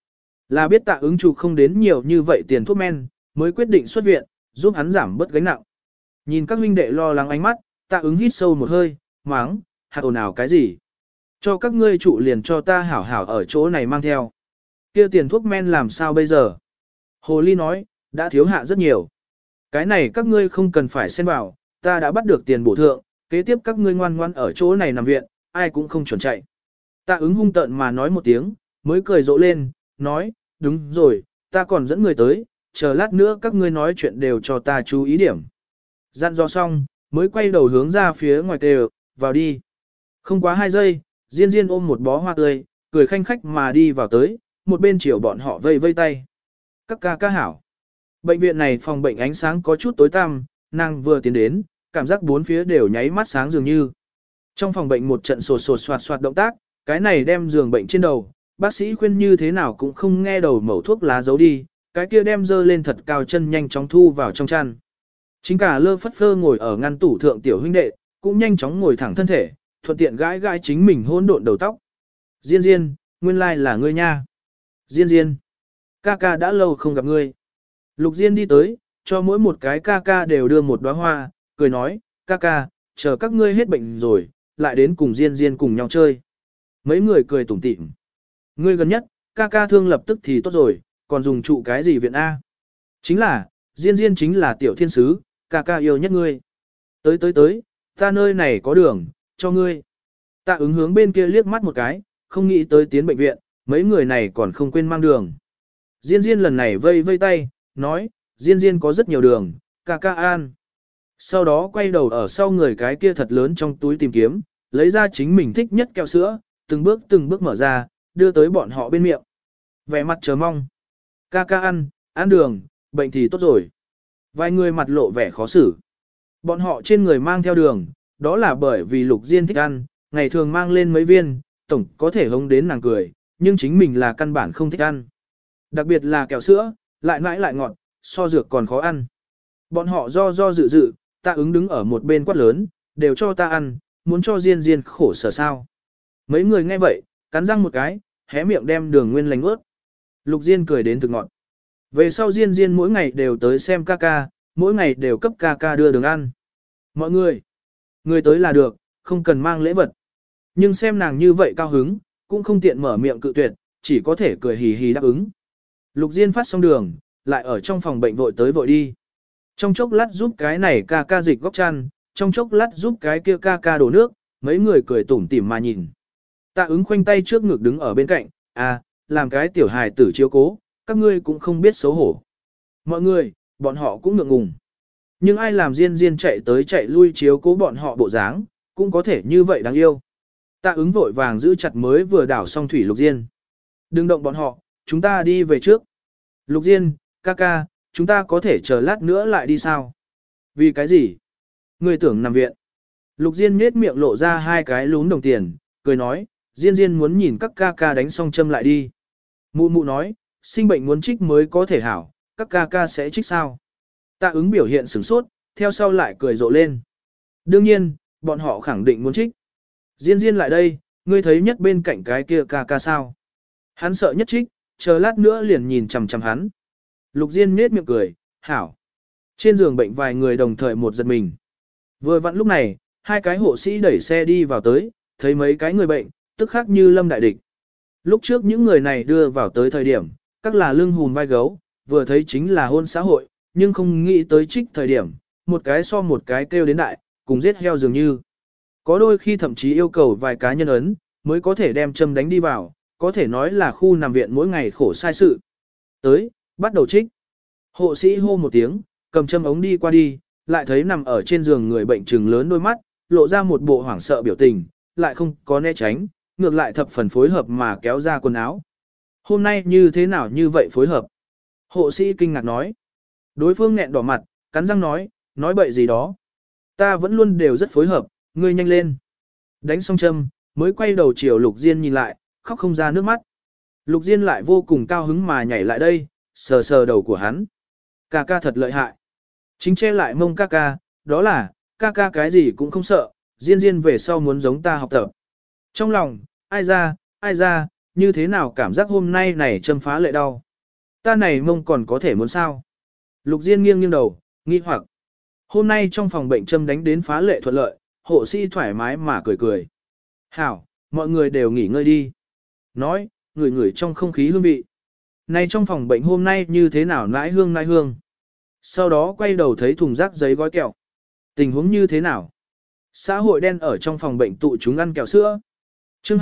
Là biết Tạ Ứng chủ không đến nhiều như vậy tiền thuốc men, mới quyết định xuất viện, giúp hắn giảm bớt gánh nặng. Nhìn các huynh đệ lo lắng ánh mắt, Tạ Ứng hít sâu một hơi, máng, hạt ồn ào cái gì? Cho các ngươi trụ liền cho ta hảo hảo ở chỗ này mang theo. Kia tiền thuốc men làm sao bây giờ? Hồ Ly nói, đã thiếu hạ rất nhiều. Cái này các ngươi không cần phải xen vào, ta đã bắt được tiền bổ thượng, kế tiếp các ngươi ngoan ngoan ở chỗ này nằm viện, ai cũng không chuẩn chạy. Tạ Ứng hung tợn mà nói một tiếng, mới cười rộ lên, nói, đúng rồi, ta còn dẫn người tới, chờ lát nữa các ngươi nói chuyện đều cho ta chú ý điểm. Dặn dò xong, mới quay đầu hướng ra phía ngoài kêu, vào đi. Không quá 2 giây, Diên Diên ôm một bó hoa tươi, cười khanh khách mà đi vào tới, một bên chiều bọn họ vây vây tay. Các ca ca hảo. Bệnh viện này phòng bệnh ánh sáng có chút tối tăm, nàng vừa tiến đến, cảm giác bốn phía đều nháy mắt sáng dường như. Trong phòng bệnh một trận sột sột soạt soạt động tác, cái này đem giường bệnh trên đầu, bác sĩ khuyên như thế nào cũng không nghe đầu mẩu thuốc lá giấu đi, cái kia đem dơ lên thật cao chân nhanh chóng thu vào trong chăn. Chính cả lơ phất phơ ngồi ở ngăn tủ thượng tiểu huynh đệ, cũng nhanh chóng ngồi thẳng thân thể, thuận tiện gãi gãi chính mình hỗn độn đầu tóc. Diên Diên, nguyên lai là ngươi nha. Diên Diên, ca ca đã lâu không gặp ngươi. Lục Diên đi tới, cho mỗi một cái ca ca đều đưa một đóa hoa, cười nói, ca ca, chờ các ngươi hết bệnh rồi, lại đến cùng Diên Diên cùng nhau chơi. Mấy người cười tủm tỉm. Ngươi gần nhất, ca ca thương lập tức thì tốt rồi, còn dùng trụ cái gì viện A. Chính là, Diên Diên chính là tiểu thiên sứ, ca ca yêu nhất ngươi. Tới, ta nơi này có đường, cho ngươi. Tạ Ứng hướng bên kia liếc mắt một cái, không nghĩ tới tiến bệnh viện, mấy người này còn không quên mang đường. Diên Diên lần này vây vây tay, nói, Diên Diên có rất nhiều đường, ca ca an. Sau đó quay đầu ở sau người cái kia thật lớn trong túi tìm kiếm, lấy ra chính mình thích nhất kẹo sữa, từng bước mở ra, đưa tới bọn họ bên miệng. Vẻ mặt chờ mong. Ca ca ăn đường, bệnh thì tốt rồi. Vài người mặt lộ vẻ khó xử. Bọn họ trên người mang theo đường, đó là bởi vì Lục Diên thích ăn, ngày thường mang lên mấy viên, tổng có thể hống đến nàng cười, nhưng chính mình là căn bản không thích ăn. Đặc biệt là kẹo sữa, lại mãi lại ngọt, so dược còn khó ăn. Bọn họ do dự, Tạ Ứng đứng ở một bên quát lớn, đều cho ta ăn, muốn cho Diên Diên khổ sở sao. Mấy người nghe vậy, cắn răng một cái, hé miệng đem đường nguyên lành ướt. Lục Diên cười đến thực ngọt. Về sau Diên Diên mỗi ngày đều tới xem ca ca, mỗi ngày đều cấp ca ca đưa đường ăn. Mọi người tới là được, không cần mang lễ vật. Nhưng xem nàng như vậy cao hứng, cũng không tiện mở miệng cự tuyệt, chỉ có thể cười hì hì đáp ứng. Lục Diên phát xong đường, lại ở trong phòng bệnh vội tới vội đi. Trong chốc lát giúp cái này ca ca dịch góc chăn, trong chốc lát giúp cái kia ca ca đổ nước, mấy người cười tủm tỉm mà nhìn. Tạ Ứng khoanh tay trước ngực đứng ở bên cạnh, làm cái tiểu hài tử chiếu cố, các ngươi cũng không biết xấu hổ. Mọi người, bọn họ cũng ngượng ngùng. Nhưng ai làm Diên Diên chạy tới chạy lui chiếu cố bọn họ bộ dáng, cũng có thể như vậy đáng yêu. Tạ Ứng vội vàng giữ chặt mới vừa đảo xong thủy Lục Diên. Đừng động bọn họ, chúng ta đi về trước. Lục Diên, ca ca, chúng ta có thể chờ lát nữa lại đi sao? Vì cái gì? Người tưởng nằm viện. Lục Diên nhếch miệng lộ ra 2 cái lún đồng tiền, cười nói, Diên Diên muốn nhìn các ca ca đánh xong châm lại đi. Mụ mụ nói, sinh bệnh muốn trích mới có thể hảo, các ca ca sẽ trích sao? Tạ Ứng biểu hiện sửng sốt, theo sau lại cười rộ lên. Đương nhiên, bọn họ khẳng định muốn trích. Diên Diên lại đây, ngươi thấy nhất bên cạnh cái kia ca ca sao? Hắn sợ nhất trích, chờ lát nữa liền nhìn chằm chằm hắn. Lục Diên nhếch miệng cười, hảo. Trên giường bệnh vài người đồng thời một giật mình. Vừa vặn lúc này, 2 cái hộ sĩ đẩy xe đi vào tới, thấy mấy cái người bệnh, tức khắc như lâm đại địch. Lúc trước những người này đưa vào tới thời điểm, các là lưng hùn vai gấu, vừa thấy chính là hôn xã hội, nhưng không nghĩ tới trích thời điểm, một cái so một cái kêu đến đại, cùng giết heo dường như. Có đôi khi thậm chí yêu cầu vài cá nhân ấn, mới có thể đem châm đánh đi vào, có thể nói là khu nằm viện mỗi ngày khổ sai sự. Tới, bắt đầu trích. Hộ sĩ hô một tiếng, cầm châm ống đi qua đi, lại thấy nằm ở trên giường người bệnh trừng lớn đôi mắt, lộ ra một bộ hoảng sợ biểu tình, lại không có né tránh, ngược lại thập phần phối hợp mà kéo ra quần áo. Hôm nay như thế nào như vậy phối hợp? Hộ sĩ kinh ngạc nói. Đối phương nghẹn đỏ mặt, cắn răng nói bậy gì đó. Ta vẫn luôn đều rất phối hợp, ngươi nhanh lên. Đánh xong châm, mới quay đầu chiều Lục Diên nhìn lại, khóc không ra nước mắt. Lục Diên lại vô cùng cao hứng mà nhảy lại đây, sờ sờ đầu của hắn. Ca ca thật lợi hại. Chính che lại mông ca ca, đó là, ca ca cái gì cũng không sợ, Diên Diên về sau muốn giống ta học tập. Trong lòng, ai ra, như thế nào cảm giác hôm nay này châm phá lệ đau. Ta này mông còn có thể muốn sao? Lục Diên nghiêng nghiêng đầu, nghi hoặc. Hôm nay trong phòng bệnh châm đánh đến phá lệ thuận lợi, hộ sĩ thoải mái mà cười cười. Hảo, mọi người đều nghỉ ngơi đi. Nói, ngửi ngửi trong không khí hương vị. Này trong phòng bệnh hôm nay như thế nào nãi hương. Sau đó quay đầu thấy thùng rác giấy gói kẹo. Tình huống như thế nào? Xã hội đen ở trong phòng bệnh tụ chúng ăn kẹo sữa. Chương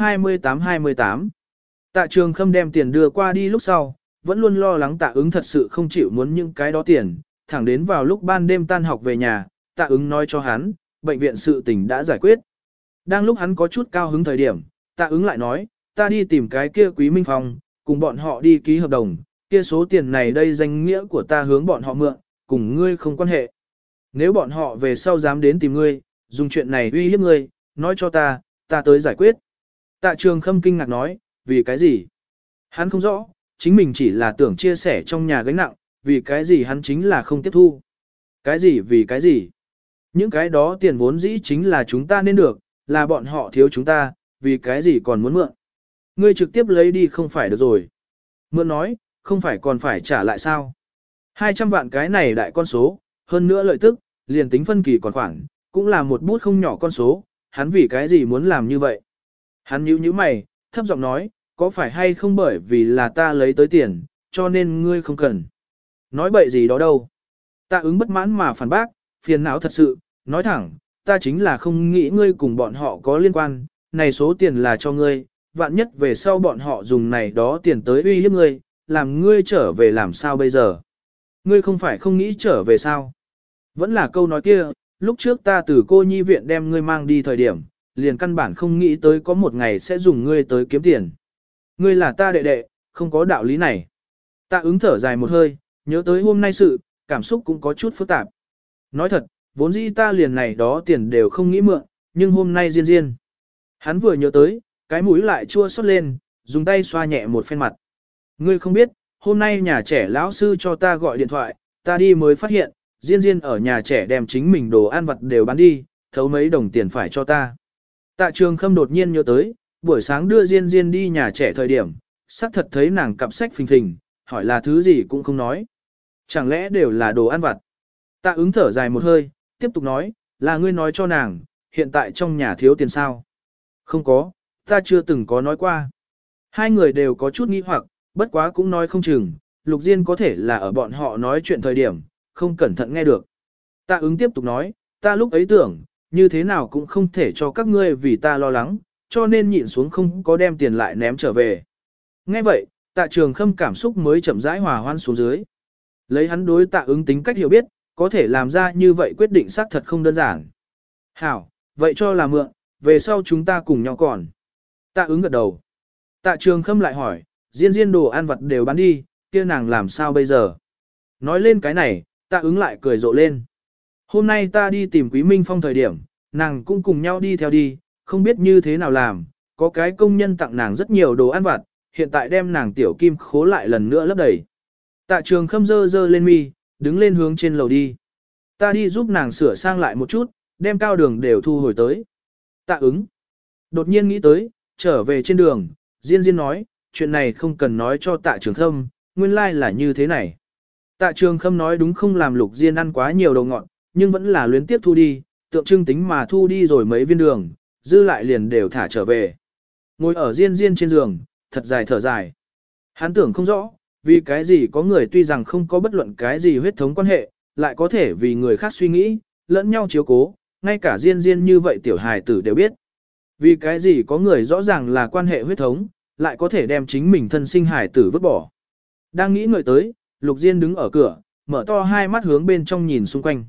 28. Tạ Trường Khâm đem tiền đưa qua đi lúc sau, vẫn luôn lo lắng Tạ Ứng thật sự không chịu muốn những cái đó tiền, thẳng đến vào lúc ban đêm tan học về nhà, Tạ Ứng nói cho hắn, bệnh viện sự tình đã giải quyết. Đang lúc hắn có chút cao hứng thời điểm, Tạ Ứng lại nói, ta đi tìm cái kia Quý Minh Phong, cùng bọn họ đi ký hợp đồng, kia số tiền này đây danh nghĩa của ta hướng bọn họ mượn, cùng ngươi không quan hệ. Nếu bọn họ về sau dám đến tìm ngươi, dùng chuyện này uy hiếp ngươi, nói cho ta tới giải quyết. Tạ Trường Khâm kinh ngạc nói, vì cái gì? Hắn không rõ, chính mình chỉ là tưởng chia sẻ trong nhà gánh nặng, vì cái gì hắn chính là không tiếp thu. Cái gì vì cái gì? Những cái đó tiền vốn dĩ chính là chúng ta nên được, là bọn họ thiếu chúng ta, vì cái gì còn muốn mượn. Ngươi trực tiếp lấy đi không phải được rồi. Mượn nói, không phải còn phải trả lại sao? 200 vạn cái này đại con số, hơn nữa lợi tức, liền tính phân kỳ còn khoản, cũng là một bút không nhỏ con số, hắn vì cái gì muốn làm như vậy? Hắn nhíu mày, thấp giọng nói, có phải hay không bởi vì là ta lấy tới tiền, cho nên ngươi không cần. Nói bậy gì đó đâu. Tạ Ứng bất mãn mà phản bác, phiền não thật sự, nói thẳng, ta chính là không nghĩ ngươi cùng bọn họ có liên quan, này số tiền là cho ngươi, vạn nhất về sau bọn họ dùng này đó tiền tới uy hiếp ngươi, làm ngươi trở về làm sao bây giờ. Ngươi không phải không nghĩ trở về sao. Vẫn là câu nói kia, lúc trước ta từ cô nhi viện đem ngươi mang đi thời điểm, liền căn bản không nghĩ tới có một ngày sẽ dùng ngươi tới kiếm tiền. Ngươi là ta đệ đệ, không có đạo lý này. Tạ Ứng thở dài một hơi, nhớ tới hôm nay sự, cảm xúc cũng có chút phức tạp. Nói thật, vốn dĩ ta liền này đó tiền đều không nghĩ mượn, nhưng hôm nay Diên. Hắn vừa nhớ tới, cái mũi lại chua xót lên, dùng tay xoa nhẹ một phen mặt. Ngươi không biết, hôm nay nhà trẻ lão sư cho ta gọi điện thoại, ta đi mới phát hiện, Diên ở nhà trẻ đem chính mình đồ ăn vặt đều bán đi, thấu mấy đồng tiền phải cho ta. Tạ Trường Khâm đột nhiên nhớ tới, buổi sáng đưa Diên đi nhà trẻ thời điểm, xác thật thấy nàng cặp sách phình phình, hỏi là thứ gì cũng không nói. Chẳng lẽ đều là đồ ăn vặt? Tạ Ứng thở dài một hơi, tiếp tục nói, là ngươi nói cho nàng, hiện tại trong nhà thiếu tiền sao? Không có, ta chưa từng có nói qua. Hai người đều có chút nghi hoặc, bất quá cũng nói không chừng, Lục Diên có thể là ở bọn họ nói chuyện thời điểm, không cẩn thận nghe được. Tạ Ứng tiếp tục nói, ta lúc ấy tưởng, như thế nào cũng không thể cho các ngươi vì ta lo lắng, cho nên nhịn xuống không có đem tiền lại ném trở về. Nghe vậy, Tạ Trường Khâm cảm xúc mới chậm rãi hòa hoan xuống dưới. Lấy hắn đối Tạ Ứng tính cách hiểu biết, có thể làm ra như vậy quyết định xác thật không đơn giản. Hảo, vậy cho là mượn, về sau chúng ta cùng nhau còn. Tạ Ứng gật đầu. Tạ Trường Khâm lại hỏi, Diên đồ ăn vặt đều bán đi, kia nàng làm sao bây giờ? Nói lên cái này, Tạ Ứng lại cười rộ lên. Hôm nay ta đi tìm Quý Minh Phong thời điểm, nàng cũng cùng nhau đi theo đi, không biết như thế nào làm, có cái công nhân tặng nàng rất nhiều đồ ăn vặt, hiện tại đem nàng tiểu kim khố lại lần nữa lấp đầy. Tạ Trường Khâm dơ lên mi, đứng lên hướng trên lầu đi. Ta đi giúp nàng sửa sang lại một chút, đem cao đường đều thu hồi tới. Tạ Ứng. Đột nhiên nghĩ tới, trở về trên đường, Diên nói, chuyện này không cần nói cho Tạ Trường Khâm, nguyên lai là như thế này. Tạ Trường Khâm nói đúng không làm Lục Diên ăn quá nhiều đồ ngọt, nhưng vẫn là luyến tiếp thu đi, tượng trưng tính mà thu đi rồi mấy viên đường, dư lại liền đều thả trở về. Ngồi ở Diên trên giường, thật dài thở dài. Hắn tưởng không rõ, vì cái gì có người tuy rằng không có bất luận cái gì huyết thống quan hệ, lại có thể vì người khác suy nghĩ, lẫn nhau chiếu cố, ngay cả Diên như vậy tiểu hài tử đều biết. Vì cái gì có người rõ ràng là quan hệ huyết thống, lại có thể đem chính mình thân sinh hài tử vứt bỏ. Đang nghĩ ngợi tới, Lục Diên đứng ở cửa, mở to hai mắt hướng bên trong nhìn xung quanh.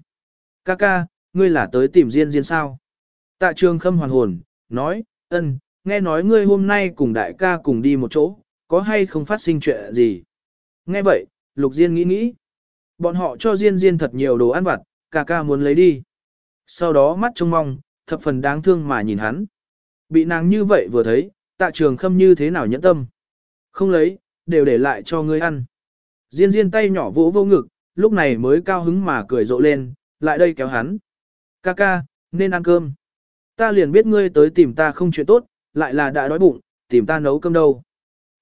Ca, ngươi là tới tìm Diên sao? Tạ Trường Khâm hoàn hồn, nói, ân, nghe nói ngươi hôm nay cùng đại ca cùng đi một chỗ, có hay không phát sinh chuyện gì? Nghe vậy, Lục Diên nghĩ. Bọn họ cho Diên thật nhiều đồ ăn vặt, ca muốn lấy đi. Sau đó mắt trông mong, thập phần đáng thương mà nhìn hắn. Bị nàng như vậy vừa thấy, Tạ Trường Khâm như thế nào nhẫn tâm. Không lấy, đều để lại cho ngươi ăn. Diên tay nhỏ vỗ ngực, lúc này mới cao hứng mà cười rộ lên, lại đây kéo hắn. Ca, nên ăn cơm. Ta liền biết ngươi tới tìm ta không chuyện tốt, lại là đã đói bụng, tìm ta nấu cơm đâu.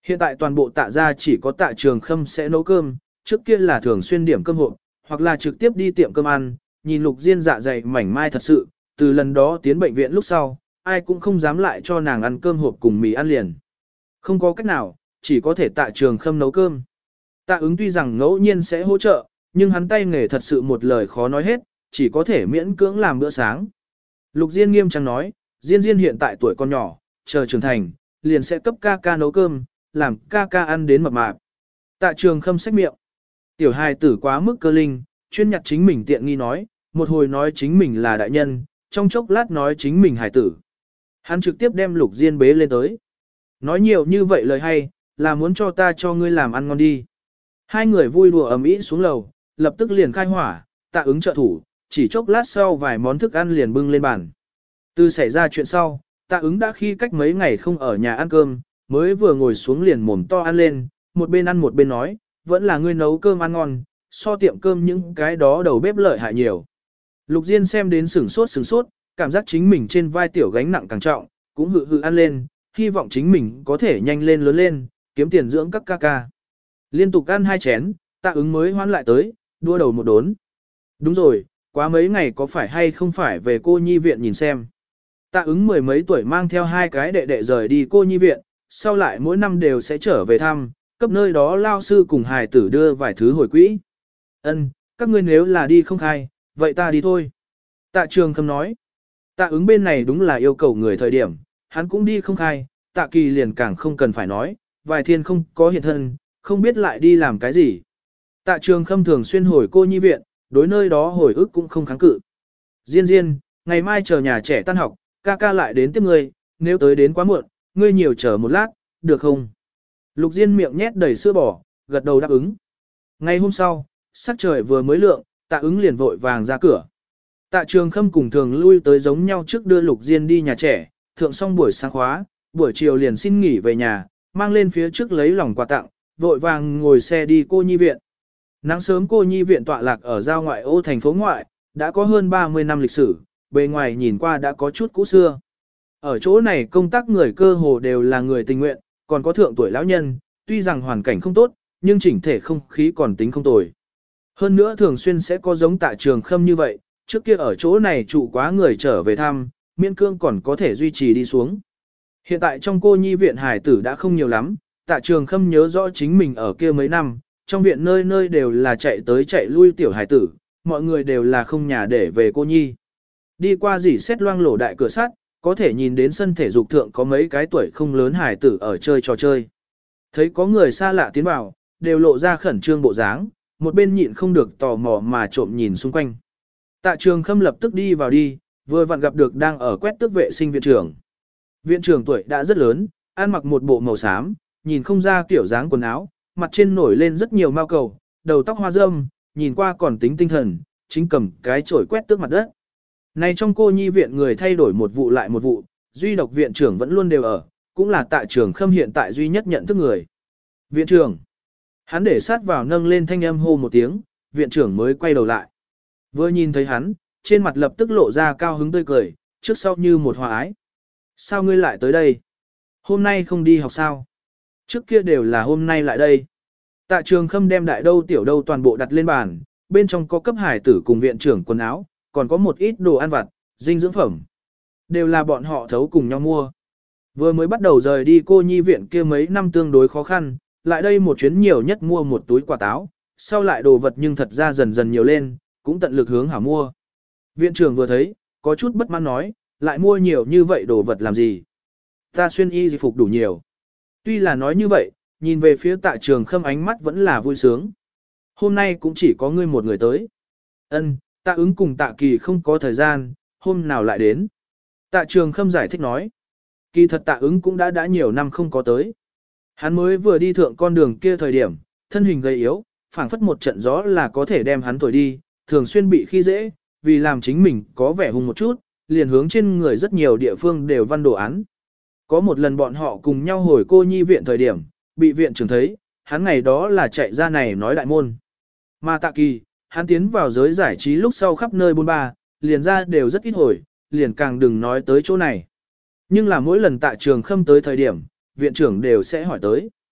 Hiện tại toàn bộ tạ gia chỉ có tạ trường khâm sẽ nấu cơm, trước kia là thường xuyên điểm cơm hộp, hoặc là trực tiếp đi tiệm cơm ăn, nhìn Lục Diên dạ dày mảnh mai thật sự, từ lần đó tiến bệnh viện lúc sau, ai cũng không dám lại cho nàng ăn cơm hộp cùng mì ăn liền. Không có cách nào, chỉ có thể tạ trường khâm nấu cơm. Tạ ứng tuy rằng ngẫu nhiên sẽ hỗ trợ, nhưng hắn tay nghề thật sự một lời khó nói hết, chỉ có thể miễn cưỡng làm bữa sáng. Lục Diên nghiêm trang nói, Diên Diên hiện tại tuổi con nhỏ, chờ trưởng thành, liền sẽ cấp ca ca nấu cơm, làm ca ca ăn đến mập mạp. Tạ trường khâm xách miệng. Tiểu hài tử quá mức cơ linh, chuyên nhặt chính mình tiện nghi nói, một hồi nói chính mình là đại nhân, trong chốc lát nói chính mình hài tử. Hắn trực tiếp đem Lục Diên bế lên tới. Nói nhiều như vậy lời hay, là muốn cho ta cho ngươi làm ăn ngon đi. Hai người vui đùa ầm ĩ xuống lầu, lập tức liền khai hỏa, Tạ ứng trợ thủ, chỉ chốc lát sau vài món thức ăn liền bưng lên bàn. Từ xảy ra chuyện sau, Tạ ứng đã khi cách mấy ngày không ở nhà ăn cơm, mới vừa ngồi xuống liền mồm to ăn lên, một bên ăn một bên nói, vẫn là ngươi nấu cơm ăn ngon, so tiệm cơm những cái đó đầu bếp lợi hại nhiều. Lục Diên xem đến sửng sốt, cảm giác chính mình trên vai tiểu gánh nặng càng trọng, cũng hự hự ăn lên, hy vọng chính mình có thể nhanh lên lớn lên, kiếm tiền dưỡng các ca ca. Liên tục ăn 2 chén, Tạ ứng mới hoán lại tới, đua đầu một đốn. Đúng rồi, quá mấy ngày có phải hay không phải về cô nhi viện nhìn xem. Tạ ứng 10 mấy tuổi mang theo 2 cái đệ đệ rời đi cô nhi viện, sau lại mỗi năm đều sẽ trở về thăm, cấp nơi đó lao sư cùng hài tử đưa vài thứ hồi quỹ. Ân, các ngươi nếu là đi không khai, vậy ta đi thôi. Tạ trường khâm nói. Tạ ứng bên này đúng là yêu cầu người thời điểm, hắn cũng đi không khai, Tạ kỳ liền càng không cần phải nói, vài thiên không có hiện thân, không biết lại đi làm cái gì. Tạ trường khâm thường xuyên hồi cô nhi viện, đối nơi đó hồi ức cũng không kháng cự. Diên Diên, ngày mai chờ nhà trẻ tan học, ca ca lại đến tiếp ngươi, nếu tới đến quá muộn, ngươi nhiều chờ một lát, được không? Lục Diên miệng nhét đầy sữa bò, gật đầu đáp ứng. Ngày hôm sau, sắc trời vừa mới lượng, Tạ ứng liền vội vàng ra cửa. Tạ trường khâm cùng thường lui tới giống nhau trước đưa Lục Diên đi nhà trẻ, thượng xong buổi sáng khóa, buổi chiều liền xin nghỉ về nhà, mang lên phía trước lấy lòng quà tặng, vội vàng ngồi xe đi cô nhi viện. Nắng sớm cô nhi viện tọa lạc ở giao ngoại ô thành phố ngoại, đã có hơn 30 năm lịch sử, bề ngoài nhìn qua đã có chút cũ xưa. Ở chỗ này công tác người cơ hồ đều là người tình nguyện, còn có thượng tuổi lão nhân, tuy rằng hoàn cảnh không tốt, nhưng chỉnh thể không khí còn tính không tồi. Hơn nữa thường xuyên sẽ có giống Tạ trường khâm như vậy, trước kia ở chỗ này trụ quá người trở về thăm, miễn cương còn có thể duy trì đi xuống. Hiện tại trong cô nhi viện hải tử đã không nhiều lắm, Tạ trường khâm nhớ rõ chính mình ở kia mấy năm, trong viện nơi nơi đều là chạy tới chạy lui tiểu hải tử, mọi người đều là không nhà để về cô nhi. Đi qua dỉ xét loang lổ đại cửa sắt, có thể nhìn đến sân thể dục thượng có mấy cái tuổi không lớn hải tử ở chơi trò chơi. Thấy có người xa lạ tiến vào, đều lộ ra khẩn trương bộ dáng, một bên nhịn không được tò mò mà trộm nhìn xung quanh. Tạ trường khâm lập tức đi vào đi, vừa vặn gặp được đang ở quét tước vệ sinh viện trưởng. Viện trưởng tuổi đã rất lớn, ăn mặc một bộ màu xám, nhìn không ra kiểu dáng quần áo, mặt trên nổi lên rất nhiều mao cầu, đầu tóc hoa râm, nhìn qua còn tính tinh thần, chính cầm cái chổi quét tước mặt đất. Này trong cô nhi viện người thay đổi một vụ lại một vụ, duy độc viện trưởng vẫn luôn đều ở, cũng là Tạ trường khâm hiện tại duy nhất nhận thức người. Viện trưởng, hắn để sát vào nâng lên thanh âm hô một tiếng, viện trưởng mới quay đầu lại. Vừa nhìn thấy hắn, trên mặt lập tức lộ ra cao hứng tươi cười, trước sau như một hòa ái. Sao ngươi lại tới đây? Hôm nay không đi học sao? Trước kia đều là hôm nay lại đây. Tạ trường khâm đem đại đâu tiểu đâu toàn bộ đặt lên bàn, bên trong có cấp hải tử cùng viện trưởng quần áo, còn có một ít đồ ăn vặt, dinh dưỡng phẩm. Đều là bọn họ thấu cùng nhau mua. Vừa mới bắt đầu rời đi cô nhi viện kia mấy năm tương đối khó khăn, lại đây một chuyến nhiều nhất mua một túi quả táo, sau lại đồ vật nhưng thật ra dần dần nhiều lên, cũng tận lực hướng hảo mua. Viện trưởng vừa thấy, có chút bất mãn nói, lại mua nhiều như vậy đồ vật làm gì? Ta xuyên y phục đủ nhiều. Tuy là nói như vậy, nhìn về phía Tạ trường khâm ánh mắt vẫn là vui sướng. Hôm nay cũng chỉ có ngươi một người tới. Ân, Tạ ứng cùng Tạ kỳ không có thời gian, hôm nào lại đến. Tạ trường khâm giải thích nói. Kỳ thật Tạ ứng cũng đã nhiều năm không có tới. Hắn mới vừa đi thượng con đường kia thời điểm, thân hình gầy yếu, phảng phất một trận gió là có thể đem hắn thổi đi, thường xuyên bị khi dễ, vì làm chính mình có vẻ hung một chút, liền hướng trên người rất nhiều địa phương đều văn đồ án. Có một lần bọn họ cùng nhau hồi cô nhi viện thời điểm, bị viện trưởng thấy, hắn ngày đó là chạy ra này nói đại môn. Mà Tạ kỳ, hắn tiến vào giới giải trí lúc sau khắp nơi bôn ba, liền ra đều rất ít hồi, liền càng đừng nói tới chỗ này. Nhưng là mỗi lần Tạ trường khâm tới thời điểm, viện trưởng đều sẽ hỏi tới.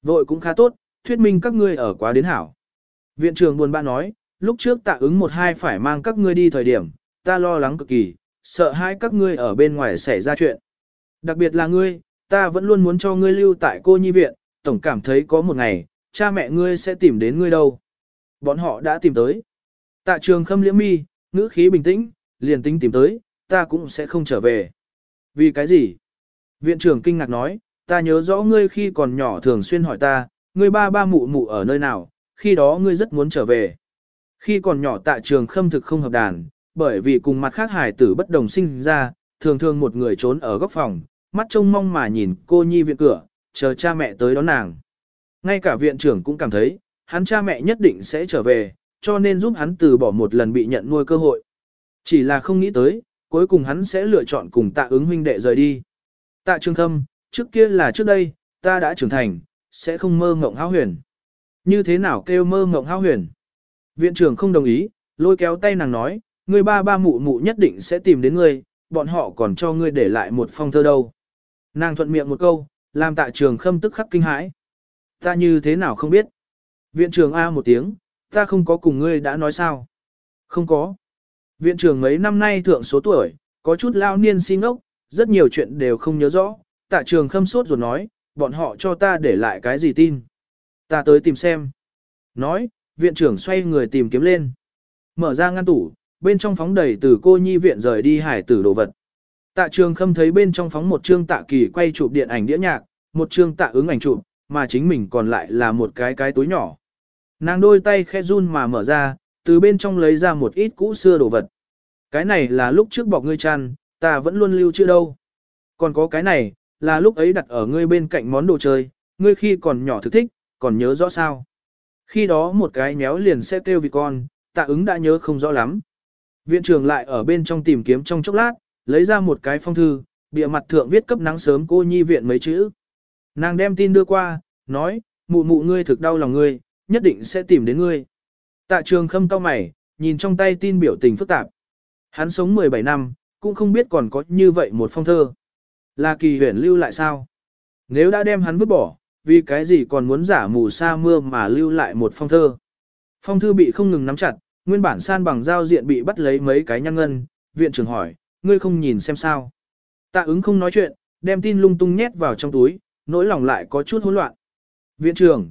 Vội cũng khá tốt, thuyết minh các ngươi ở quá đến hảo. Viện trưởng buồn bã nói, lúc trước tạ ứng một hai phải mang các ngươi đi thời điểm, ta lo lắng cực kỳ, sợ hai các ngươi ở bên ngoài xảy ra chuyện. Đặc biệt là ngươi, ta vẫn luôn muốn cho ngươi lưu tại cô nhi viện, tổng cảm thấy có một ngày, cha mẹ ngươi sẽ tìm đến ngươi đâu. Bọn họ đã tìm tới. Tạ Trường Khâm liễm mi, ngữ khí bình tĩnh, liền tính tìm tới, ta cũng sẽ không trở về. Vì cái gì? Viện trưởng kinh ngạc nói, ta nhớ rõ ngươi khi còn nhỏ thường xuyên hỏi ta, ngươi ba ba mụ mụ ở nơi nào, khi đó ngươi rất muốn trở về. Khi còn nhỏ Tạ Trường Khâm thực không hợp đàn, bởi vì cùng mặt khác hài tử bất đồng sinh ra, thường thường một người trốn ở góc phòng, mắt trông mong mà nhìn cô nhi viện cửa, chờ cha mẹ tới đón nàng. Ngay cả viện trưởng cũng cảm thấy, hắn cha mẹ nhất định sẽ trở về, cho nên giúp hắn từ bỏ một lần bị nhận nuôi cơ hội. Chỉ là không nghĩ tới, cuối cùng hắn sẽ lựa chọn cùng Tạ ứng huynh đệ rời đi. Tạ Trường Khâm, trước kia là trước đây, ta đã trưởng thành, sẽ không mơ mộng hão huyền. Như thế nào kêu mơ mộng hão huyền? Viện trưởng không đồng ý, lôi kéo tay nàng nói, ngươi ba ba mụ mụ nhất định sẽ tìm đến ngươi, bọn họ còn cho ngươi để lại một phong thơ đâu. Nàng thuận miệng một câu, làm Tạ Trường Khâm tức khắc kinh hãi. Ta như thế nào không biết? Viện trưởng A một tiếng, ta không có cùng ngươi đã nói sao? Không có. Viện trưởng mấy năm nay thượng số tuổi, có chút lao niên si ngốc, rất nhiều chuyện đều không nhớ rõ. Tạ Trường Khâm sốt rồi nói, bọn họ cho ta để lại cái gì tin? Ta tới tìm xem. Nói, viện trưởng xoay người tìm kiếm lên. Mở ra ngăn tủ, bên trong phóng đầy từ cô nhi viện rời đi hải tử đồ vật. Tạ Trường Khâm thấy bên trong phóng một chương Tạ Kỳ quay chụp điện ảnh đĩa nhạc, một chương Tạ ứng ảnh chụp, mà chính mình còn lại là một cái túi nhỏ. Nàng đôi tay khẽ run mà mở ra, từ bên trong lấy ra một ít cũ xưa đồ vật. Cái này là lúc trước bọc ngươi chăn, ta vẫn luôn lưu chưa đâu. Còn có cái này, là lúc ấy đặt ở ngươi bên cạnh món đồ chơi, ngươi khi còn nhỏ thực thích, còn nhớ rõ sao. Khi đó một cái méo liền sẽ kêu vì con, Tạ ứng đã nhớ không rõ lắm. Viện trưởng lại ở bên trong tìm kiếm trong chốc lát, lấy ra một cái phong thư, bìa mặt thượng viết cấp nắng sớm cô nhi viện mấy chữ. Nàng đem tin đưa qua, nói, mụ mụ ngươi thực đau lòng ngươi, nhất định sẽ tìm đến ngươi. Tạ Trường Khâm cau mày, nhìn trong tay tin biểu tình phức tạp. Hắn sống 17 năm, cũng không biết còn có như vậy một phong thơ. Là Kỳ Huyền lưu lại sao? Nếu đã đem hắn vứt bỏ, vì cái gì còn muốn giả mù sa mưa mà lưu lại một phong thơ? Phong thư bị không ngừng nắm chặt, nguyên bản san bằng giao diện bị bắt lấy mấy cái nhăn ngân. Viện trưởng hỏi, ngươi không nhìn xem sao? Tạ ứng không nói chuyện, đem tin lung tung nhét vào trong túi, nỗi lòng lại có chút hỗn loạn. Viện trưởng,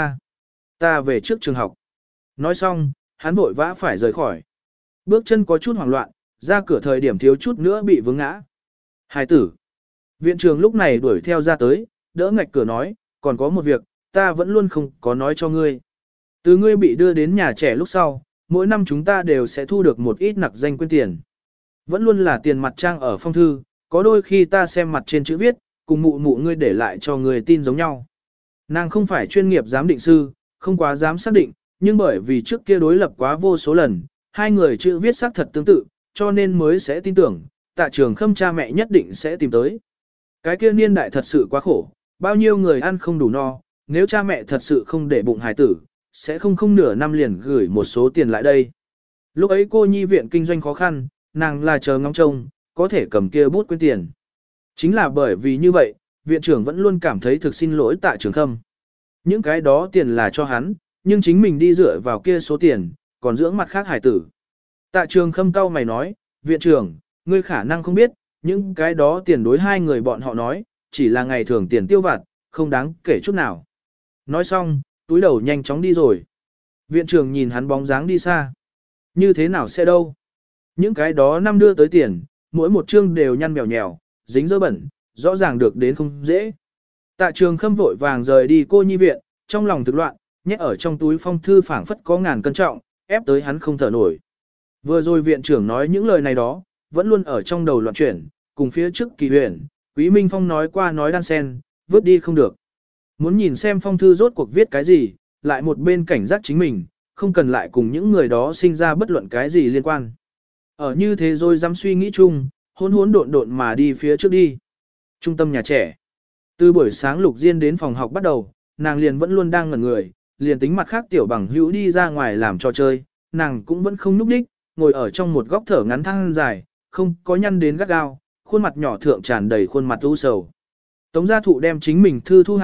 ta về trước trường học. Nói xong, hắn vội vã phải rời khỏi. Bước chân có chút hoảng loạn, ra cửa thời điểm thiếu chút nữa bị vướng ngã. Hải tử. Viện trưởng lúc này đuổi theo ra tới, đỡ ngạch cửa nói, còn có một việc, ta vẫn luôn không có nói cho ngươi. Từ ngươi bị đưa đến nhà trẻ lúc sau, mỗi năm chúng ta đều sẽ thu được một ít nặc danh quyên tiền. Vẫn luôn là tiền mặt trang ở phong thư, có đôi khi ta xem mặt trên chữ viết, cùng mụ mụ ngươi để lại cho người tin giống nhau. Nàng không phải chuyên nghiệp giám định sư, không quá dám xác định, nhưng bởi vì trước kia đối lập quá vô số lần, hai người chữ viết xác thật tương tự, cho nên mới sẽ tin tưởng, Tạ Trường Khâm cha mẹ nhất định sẽ tìm tới. Cái kia niên đại thật sự quá khổ, bao nhiêu người ăn không đủ no, nếu cha mẹ thật sự không để bụng hài tử, sẽ không nửa năm liền gửi một số tiền lại đây. Lúc ấy cô nhi viện kinh doanh khó khăn, nàng là chờ ngóng trông, có thể cầm kia bút quyên tiền. Chính là bởi vì như vậy, viện trưởng vẫn luôn cảm thấy thực xin lỗi Tạ Trường Khâm. Những cái đó tiền là cho hắn, nhưng chính mình đi dựa vào kia số tiền, còn dưỡng mặt khác hải tử. Tạ Trường Khâm cau mày nói, viện trưởng, ngươi khả năng không biết, những cái đó tiền đối hai người bọn họ nói, chỉ là ngày thường tiền tiêu vặt, không đáng kể chút nào. Nói xong, túi đầu nhanh chóng đi rồi. Viện trưởng nhìn hắn bóng dáng đi xa. Như thế nào sẽ đâu? Những cái đó năm đưa tới tiền, mỗi một chương đều nhăn mèo nhèo, dính dơ bẩn, rõ ràng được đến không dễ. Tạ Trường Khâm vội vàng rời đi cô nhi viện, trong lòng thực loạn, nhét ở trong túi phong thư phảng phất có ngàn cân trọng, ép tới hắn không thở nổi. Vừa rồi viện trưởng nói những lời này đó, vẫn luôn ở trong đầu loạn chuyển, cùng phía trước Kỳ Huyền, Quý Minh Phong nói qua nói đan sen, vứt đi không được. Muốn nhìn xem phong thư rốt cuộc viết cái gì, lại một bên cảnh giác chính mình, không cần lại cùng những người đó sinh ra bất luận cái gì liên quan. Ở như thế rồi dám suy nghĩ chung, hỗn độn mà đi phía trước đi. Trung tâm nhà trẻ. Từ buổi sáng Lục Diên đến phòng học bắt đầu, nàng liền vẫn luôn đang ngẩn người, liền tính mặt khác tiểu bằng hữu đi ra ngoài làm trò chơi, nàng cũng vẫn không núp đích, ngồi ở trong một góc thở ngắn than dài, không có nhăn đến gắt gao, khuôn mặt nhỏ thượng tràn đầy khuôn mặt u sầu. Tống gia thụ đem chính mình thư thu hảo,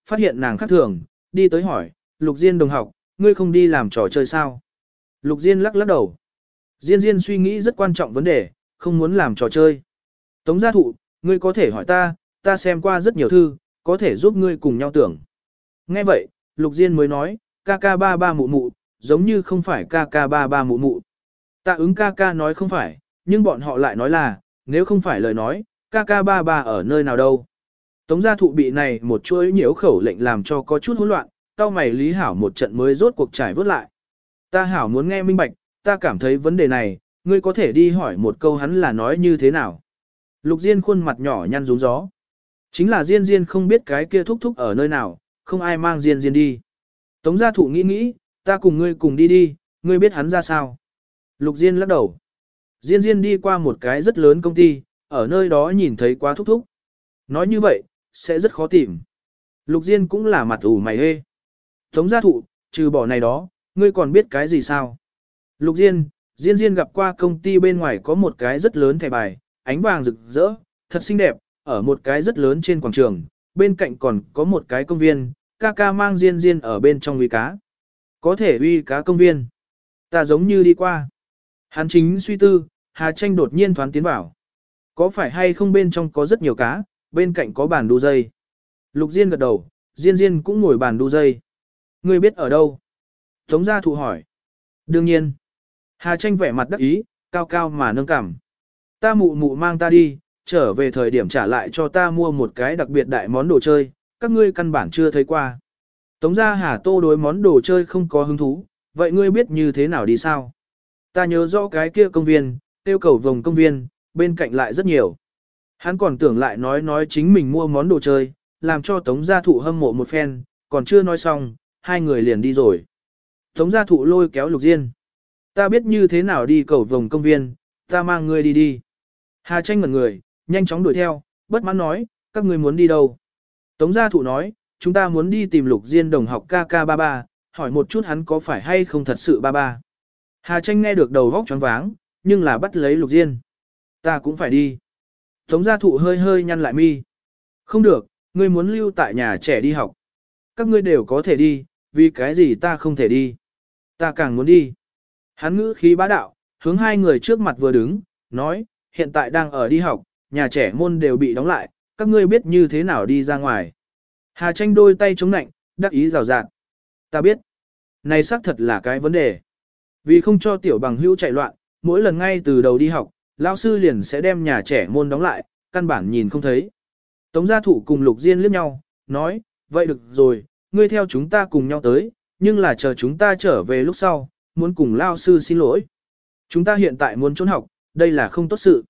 phát hiện nàng khác thường, đi tới hỏi, Lục Diên đồng học, ngươi không đi làm trò chơi sao? Lục Diên lắc lắc đầu. Diên Diên suy nghĩ rất quan trọng vấn đề, không muốn làm trò chơi. Tống gia thụ, ngươi có thể hỏi ta xem qua rất nhiều thư, có thể giúp ngươi cùng nhau tưởng. Nghe vậy, Lục Diên mới nói, ca ca ba ba mụ mụ, giống như không phải ca ca ba ba mụ mụ. Tạ ứng ca ca nói không phải, nhưng bọn họ lại nói là, nếu không phải lời nói, ca ca ba ba ở nơi nào đâu. Tống gia thụ bị này một chuỗi nhiễu khẩu lệnh làm cho có chút hỗn loạn, cao mày Lý Hảo một trận mới rốt cuộc trải vớt lại. Ta Hảo muốn nghe minh bạch, ta cảm thấy vấn đề này, ngươi có thể đi hỏi một câu hắn là nói như thế nào. Lục Diên khuôn mặt nhỏ nhăn rúng gió. Chính là Diên Diên không biết cái kia thúc thúc ở nơi nào, không ai mang Diên Diên đi. Tống gia thụ nghĩ, ta cùng ngươi cùng đi, ngươi biết hắn ra sao. Lục Diên lắc đầu. Diên Diên đi qua một cái rất lớn công ty, ở nơi đó nhìn thấy quá thúc thúc. Nói như vậy, sẽ rất khó tìm. Lục Diên cũng là mặt ủ mày hê. Tống gia thụ, trừ bỏ này đó, ngươi còn biết cái gì sao? Lục Diên, Diên gặp qua công ty bên ngoài có một cái rất lớn thẻ bài, ánh vàng rực rỡ, thật xinh đẹp, ở một cái rất lớn trên quảng trường, bên cạnh còn có một cái công viên, ca ca mang Diên ở bên trong uy cá. Có thể uy cá công viên. Ta giống như đi qua. Hắn chính suy tư, Hà Tranh đột nhiên thoán tiến vào. Có phải hay không bên trong có rất nhiều cá, bên cạnh có bàn đu dây. Lục Diên gật đầu, Diên cũng ngồi bàn đu dây. Ngươi biết ở đâu? Tống gia thụ hỏi. Đương nhiên. Hà Tranh vẻ mặt đắc ý, cao cao mà nâng cằm. Ta mụ mụ mang ta đi, trở về thời điểm trả lại cho ta mua một cái đặc biệt đại món đồ chơi, các ngươi căn bản chưa thấy qua. Tống gia Hà Tô đối món đồ chơi không có hứng thú, vậy ngươi biết như thế nào đi sao? Ta nhớ rõ cái kia công viên, tiêu cầu vòng công viên, bên cạnh lại rất nhiều. Hắn còn tưởng lại nói chính mình mua món đồ chơi, làm cho Tống gia thụ hâm mộ một phen, còn chưa nói xong, hai người liền đi rồi. Tống gia thụ lôi kéo Lục Diên. Ta biết như thế nào đi cầu vòng công viên, ta mang ngươi đi. Hà Tranh ngẩn người, nhanh chóng đuổi theo, bất mãn nói, các ngươi muốn đi đâu? Tống gia thụ nói, chúng ta muốn đi tìm Lục Diên đồng học ca ca ba ba, hỏi một chút hắn có phải hay không thật sự ba ba. Hà Tranh nghe được đầu vóc choáng váng, nhưng là bắt lấy Lục Diên. Ta cũng phải đi. Tống gia thụ hơi nhăn lại mi. Không được, ngươi muốn lưu tại nhà trẻ đi học. Các ngươi đều có thể đi, vì cái gì ta không thể đi. Ta càng muốn đi. Hắn ngữ khí bá đạo, hướng hai người trước mặt vừa đứng, nói, hiện tại đang ở đi học, nhà trẻ môn đều bị đóng lại, các ngươi biết như thế nào đi ra ngoài. Hà Tranh đôi tay chống nạnh, đắc ý rào rạt. Ta biết. Này xác thật là cái vấn đề. Vì không cho tiểu bằng hữu chạy loạn, mỗi lần ngay từ đầu đi học, lão sư liền sẽ đem nhà trẻ môn đóng lại, căn bản nhìn không thấy. Tống gia thụ cùng Lục Diên liếc nhau, nói, vậy được rồi, ngươi theo chúng ta cùng nhau tới, nhưng là chờ chúng ta trở về lúc sau, muốn cùng lão sư xin lỗi. Chúng ta hiện tại muốn trốn học, đây là không tốt sự.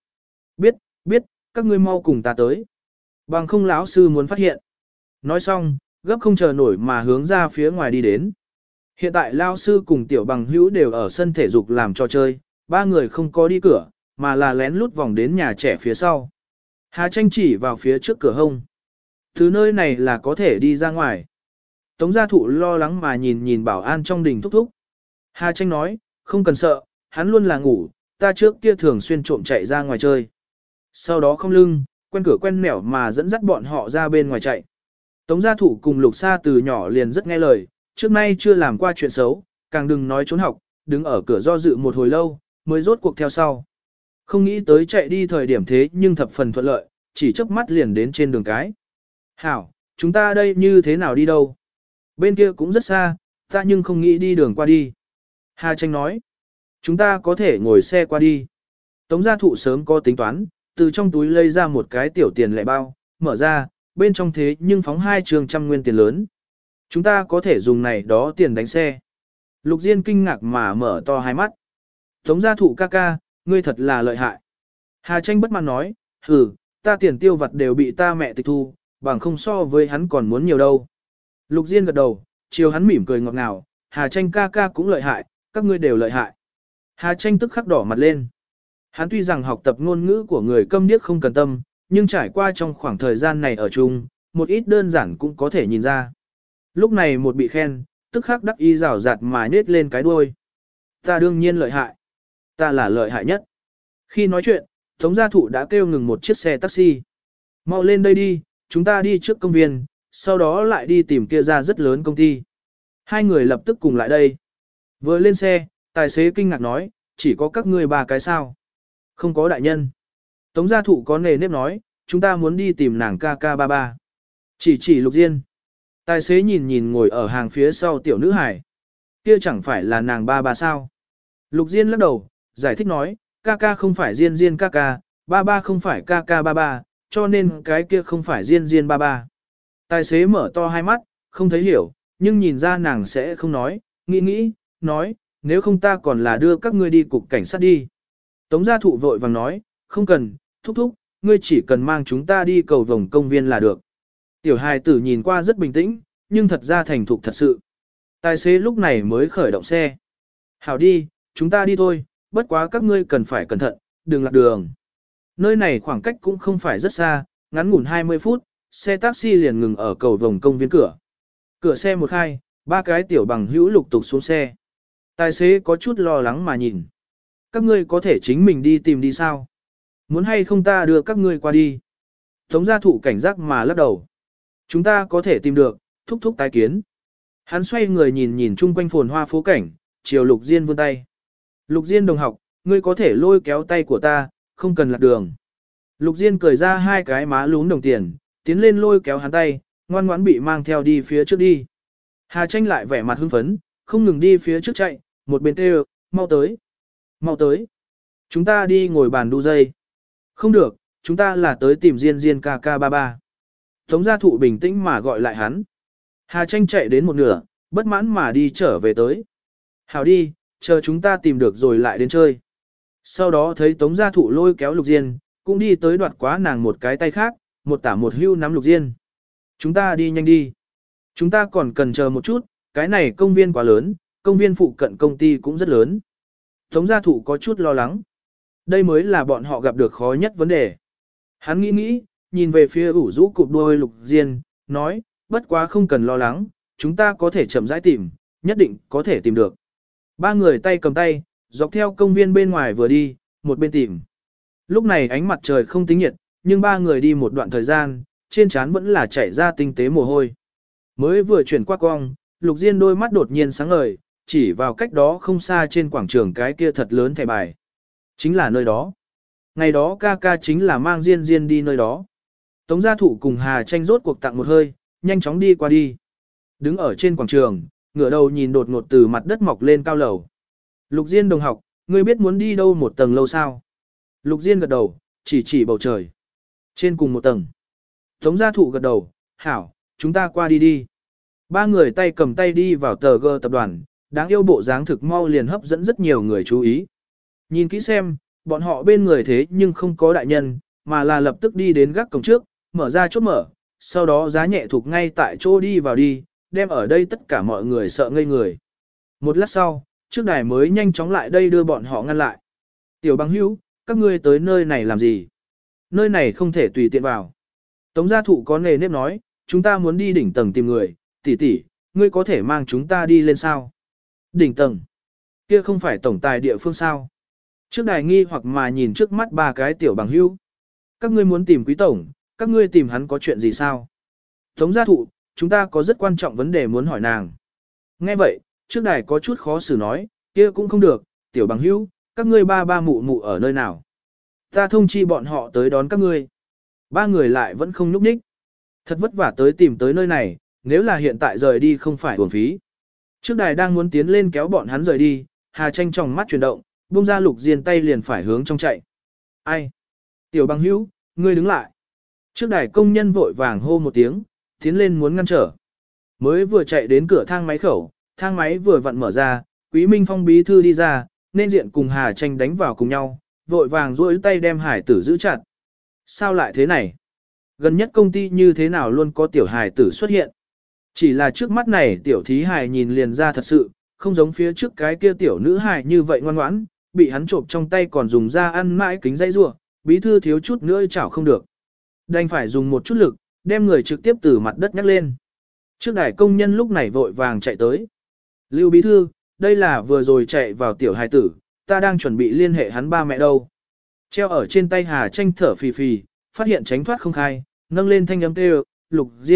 Biết, các ngươi mau cùng ta tới. Bằng không lão sư muốn phát hiện. Nói xong, gấp không chờ nổi mà hướng ra phía ngoài đi đến. Hiện tại lão sư cùng tiểu bằng hữu đều ở sân thể dục làm trò chơi, ba người không có đi cửa, mà là lén lút vòng đến nhà trẻ phía sau. Hà Tranh chỉ vào phía trước cửa hông. Thứ nơi này là có thể đi ra ngoài. Tống gia thụ lo lắng mà nhìn bảo an trong đình thúc thúc. Hà Tranh nói, không cần sợ, hắn luôn là ngủ, ta trước kia thường xuyên trộm chạy ra ngoài chơi. Sau đó không lưng, quen cửa quen nẻo mà dẫn dắt bọn họ ra bên ngoài chạy. Tống gia thụ cùng Lục Sa từ nhỏ liền rất nghe lời, trước nay chưa làm qua chuyện xấu, càng đừng nói trốn học, đứng ở cửa do dự một hồi lâu, mới rốt cuộc theo sau. Không nghĩ tới chạy đi thời điểm thế nhưng thập phần thuận lợi, chỉ chớp mắt liền đến trên đường cái. Hảo, chúng ta đây như thế nào đi đâu? Bên kia cũng rất xa, ta nhưng không nghĩ đi đường qua đi. Hà Tranh nói, chúng ta có thể ngồi xe qua đi. Tống gia thụ sớm có tính toán, từ trong túi lấy ra một cái tiểu tiền lẻ bao, mở ra, bên trong thế nhưng phóng 2 trường trăm nguyên tiền lớn. Chúng ta có thể dùng này đó tiền đánh xe. Lục Diên kinh ngạc mà mở to hai mắt. Tống gia thụ ca ca, ngươi thật là lợi hại. Hà Tranh bất mãn nói, ta tiền tiêu vặt đều bị ta mẹ tịch thu, bằng không so với hắn còn muốn nhiều đâu. Lục Diên gật đầu, chiều hắn mỉm cười ngọt ngào, Hà Tranh ca ca cũng lợi hại, các ngươi đều lợi hại. Hà Tranh tức khắc đỏ mặt lên. Hắn tuy rằng học tập ngôn ngữ của người câm điếc không cần tâm, nhưng trải qua trong khoảng thời gian này ở chung, một ít đơn giản cũng có thể nhìn ra. Lúc này một bị khen, tức khắc đắc ý rào rạt mà nết lên cái đuôi. Ta đương nhiên lợi hại. Ta là lợi hại nhất. Khi nói chuyện, Tống gia thụ đã kêu ngừng một chiếc xe taxi. Mau lên đây đi, chúng ta đi trước công viên, sau đó lại đi tìm kia ra rất lớn công ty. Hai người lập tức cùng lại đây. Vừa lên xe, tài xế kinh ngạc nói, chỉ có các ngươi ba cái sao. Không có đại nhân. Tống gia thụ có nề nếp nói, chúng ta muốn đi tìm nàng ca ca ba ba. Chỉ Lục Diên. Tài xế nhìn nhìn ngồi ở hàng phía sau tiểu nữ hải. Kia chẳng phải là nàng ba ba sao. Lục Diên lắc đầu, giải thích nói, ca ca không phải Diên Diên ca ca, ba ba không phải ca ca ba ba, cho nên cái kia không phải Diên Diên ba ba. Tài xế mở to hai mắt, không thấy hiểu, nhưng nhìn ra nàng sẽ không nói, nghĩ, nói, nếu không ta còn là đưa các ngươi đi cục cảnh sát đi. Tống gia thụ vội vàng nói, không cần, thúc, ngươi chỉ cần mang chúng ta đi cầu vồng công viên là được. Tiểu hài tử nhìn qua rất bình tĩnh, nhưng thật ra thành thục thật sự. Tài xế lúc này mới khởi động xe. Hảo đi, chúng ta đi thôi, bất quá các ngươi cần phải cẩn thận, đừng lạc đường. Nơi này khoảng cách cũng không phải rất xa, ngắn ngủn 20 phút, xe taxi liền ngừng ở cầu vồng công viên cửa. Cửa xe một khai, ba cái tiểu bằng hữu lục tục xuống xe. Tài xế có chút lo lắng mà nhìn. Các ngươi có thể chính mình đi tìm đi sao? Muốn hay không ta đưa các ngươi qua đi? Tống gia thụ cảnh giác mà lắc đầu. Chúng ta có thể tìm được, thúc tái kiến. Hắn xoay người nhìn nhìn chung quanh phồn hoa phố cảnh, chiều Lục Diên vươn tay. Lục Diên đồng học, ngươi có thể lôi kéo tay của ta, không cần lạc đường. Lục Diên cười ra hai cái má lún đồng tiền, tiến lên lôi kéo hắn tay, ngoan ngoãn bị mang theo đi phía trước đi. Hà Tranh lại vẻ mặt hưng phấn, không ngừng đi phía trước chạy, một bên kêu, mau tới. Chúng ta đi ngồi bàn đu dây. Không được, chúng ta là tới tìm Diên Diên ca ca ba ba. Tống gia thụ bình tĩnh mà gọi lại hắn. Hà Tranh chạy đến một nửa, bất mãn mà đi trở về tới. Hảo đi, chờ chúng ta tìm được rồi lại đến chơi. Sau đó thấy Tống gia thụ lôi kéo Lục Diên, cũng đi tới đoạt quá nàng một cái tay khác, một tả một hưu nắm Lục Diên. Chúng ta đi nhanh đi. Chúng ta còn cần chờ một chút, cái này công viên quá lớn, công viên phụ cận công ty cũng rất lớn. Tống gia thụ có chút lo lắng. Đây mới là bọn họ gặp được khó nhất vấn đề. Hắn nghĩ, nhìn về phía ủ rũ cụp đuôi Lục Diên, nói, bất quá không cần lo lắng, chúng ta có thể chậm rãi tìm, nhất định có thể tìm được. Ba người tay cầm tay, dọc theo công viên bên ngoài vừa đi, một bên tìm. Lúc này ánh mặt trời không tính nhiệt, nhưng ba người đi một đoạn thời gian, trên trán vẫn là chảy ra tinh tế mồ hôi. Mới vừa chuyển qua cong, Lục Diên đôi mắt đột nhiên sáng ngời, chỉ vào cách đó không xa trên quảng trường cái kia thật lớn thẻ bài. Chính là nơi đó. Ngày đó ca ca chính là mang Diên Diên đi nơi đó. Tống gia thụ cùng Hà Tranh rốt cuộc tặng một hơi, nhanh chóng đi qua đi. Đứng ở trên quảng trường, ngửa đầu nhìn đột ngột từ mặt đất mọc lên cao lầu. Lục Diên đồng học, ngươi biết muốn đi đâu một tầng lâu sao? Lục Diên gật đầu, chỉ bầu trời. Trên cùng một tầng. Tống gia thụ gật đầu, hảo, chúng ta qua đi đi. Ba người tay cầm tay đi vào tờ G tập đoàn, đáng yêu bộ dáng thực mau liền hấp dẫn rất nhiều người chú ý. Nhìn kỹ xem, bọn họ bên người thế nhưng không có đại nhân, mà là lập tức đi đến gác cổng trước, mở ra chốt mở, sau đó giá nhẹ thuộc ngay tại chỗ đi vào đi, đem ở đây tất cả mọi người sợ ngây người. Một lát sau, trước đài mới nhanh chóng lại đây đưa bọn họ ngăn lại. Tiểu bằng hữu, các ngươi tới nơi này làm gì? Nơi này không thể tùy tiện vào. Tống gia thụ có nề nếp nói, chúng ta muốn đi đỉnh tầng tìm người, tỷ, ngươi có thể mang chúng ta đi lên sao? Đỉnh tầng? Kia không phải tổng tài địa phương sao? Trước đài nghi hoặc mà nhìn trước mắt ba cái tiểu bằng hữu. Các ngươi muốn tìm quý tổng, các ngươi tìm hắn có chuyện gì sao? Tống gia thụ, chúng ta có rất quan trọng vấn đề muốn hỏi nàng. Nghe vậy, trước đài có chút khó xử nói, kia cũng không được, tiểu bằng hữu, các ngươi ba mụ ở nơi nào? Ta thông chi bọn họ tới đón các ngươi. Ba người lại vẫn không nhúc nhích. Thật vất vả tới tìm tới nơi này, nếu là hiện tại rời đi không phải uổng phí. Trước đài đang muốn tiến lên kéo bọn hắn rời đi, Hà Tranh trong mắt chuyển động, buông ra Lục Diên tay liền phải hướng trong chạy. Ai? Tiểu bằng hữu, ngươi đứng lại. Trước đài công nhân vội vàng hô một tiếng, tiến lên muốn ngăn trở. Mới vừa chạy đến cửa thang máy khẩu, thang máy vừa vặn mở ra, Quý Minh Phong bí thư đi ra, nên diện cùng Hà Tranh đánh vào cùng nhau, vội vàng duỗi tay đem hải tử giữ chặt. Sao lại thế này? Gần nhất công ty như thế nào luôn có tiểu hải tử xuất hiện? Chỉ là trước mắt này tiểu thí hải nhìn liền ra thật sự, không giống phía trước cái kia tiểu nữ hải như vậy ngoan ngoãn, bị hắn trộm trong tay còn dùng ra ăn mãi kính dây rua, bí thư thiếu chút nữa chảo không được. Đành phải dùng một chút lực, đem người trực tiếp từ mặt đất nhắc lên. Trước đài công nhân lúc này vội vàng chạy tới. Lưu bí thư, đây là vừa rồi chạy vào tiểu hài tử, ta đang chuẩn bị liên hệ hắn ba mẹ đâu. Treo ở trên tay Hà Tranh thở phì phì, phát hiện tránh thoát không khai, nâng lên thanh âm kêu, Lục Diên,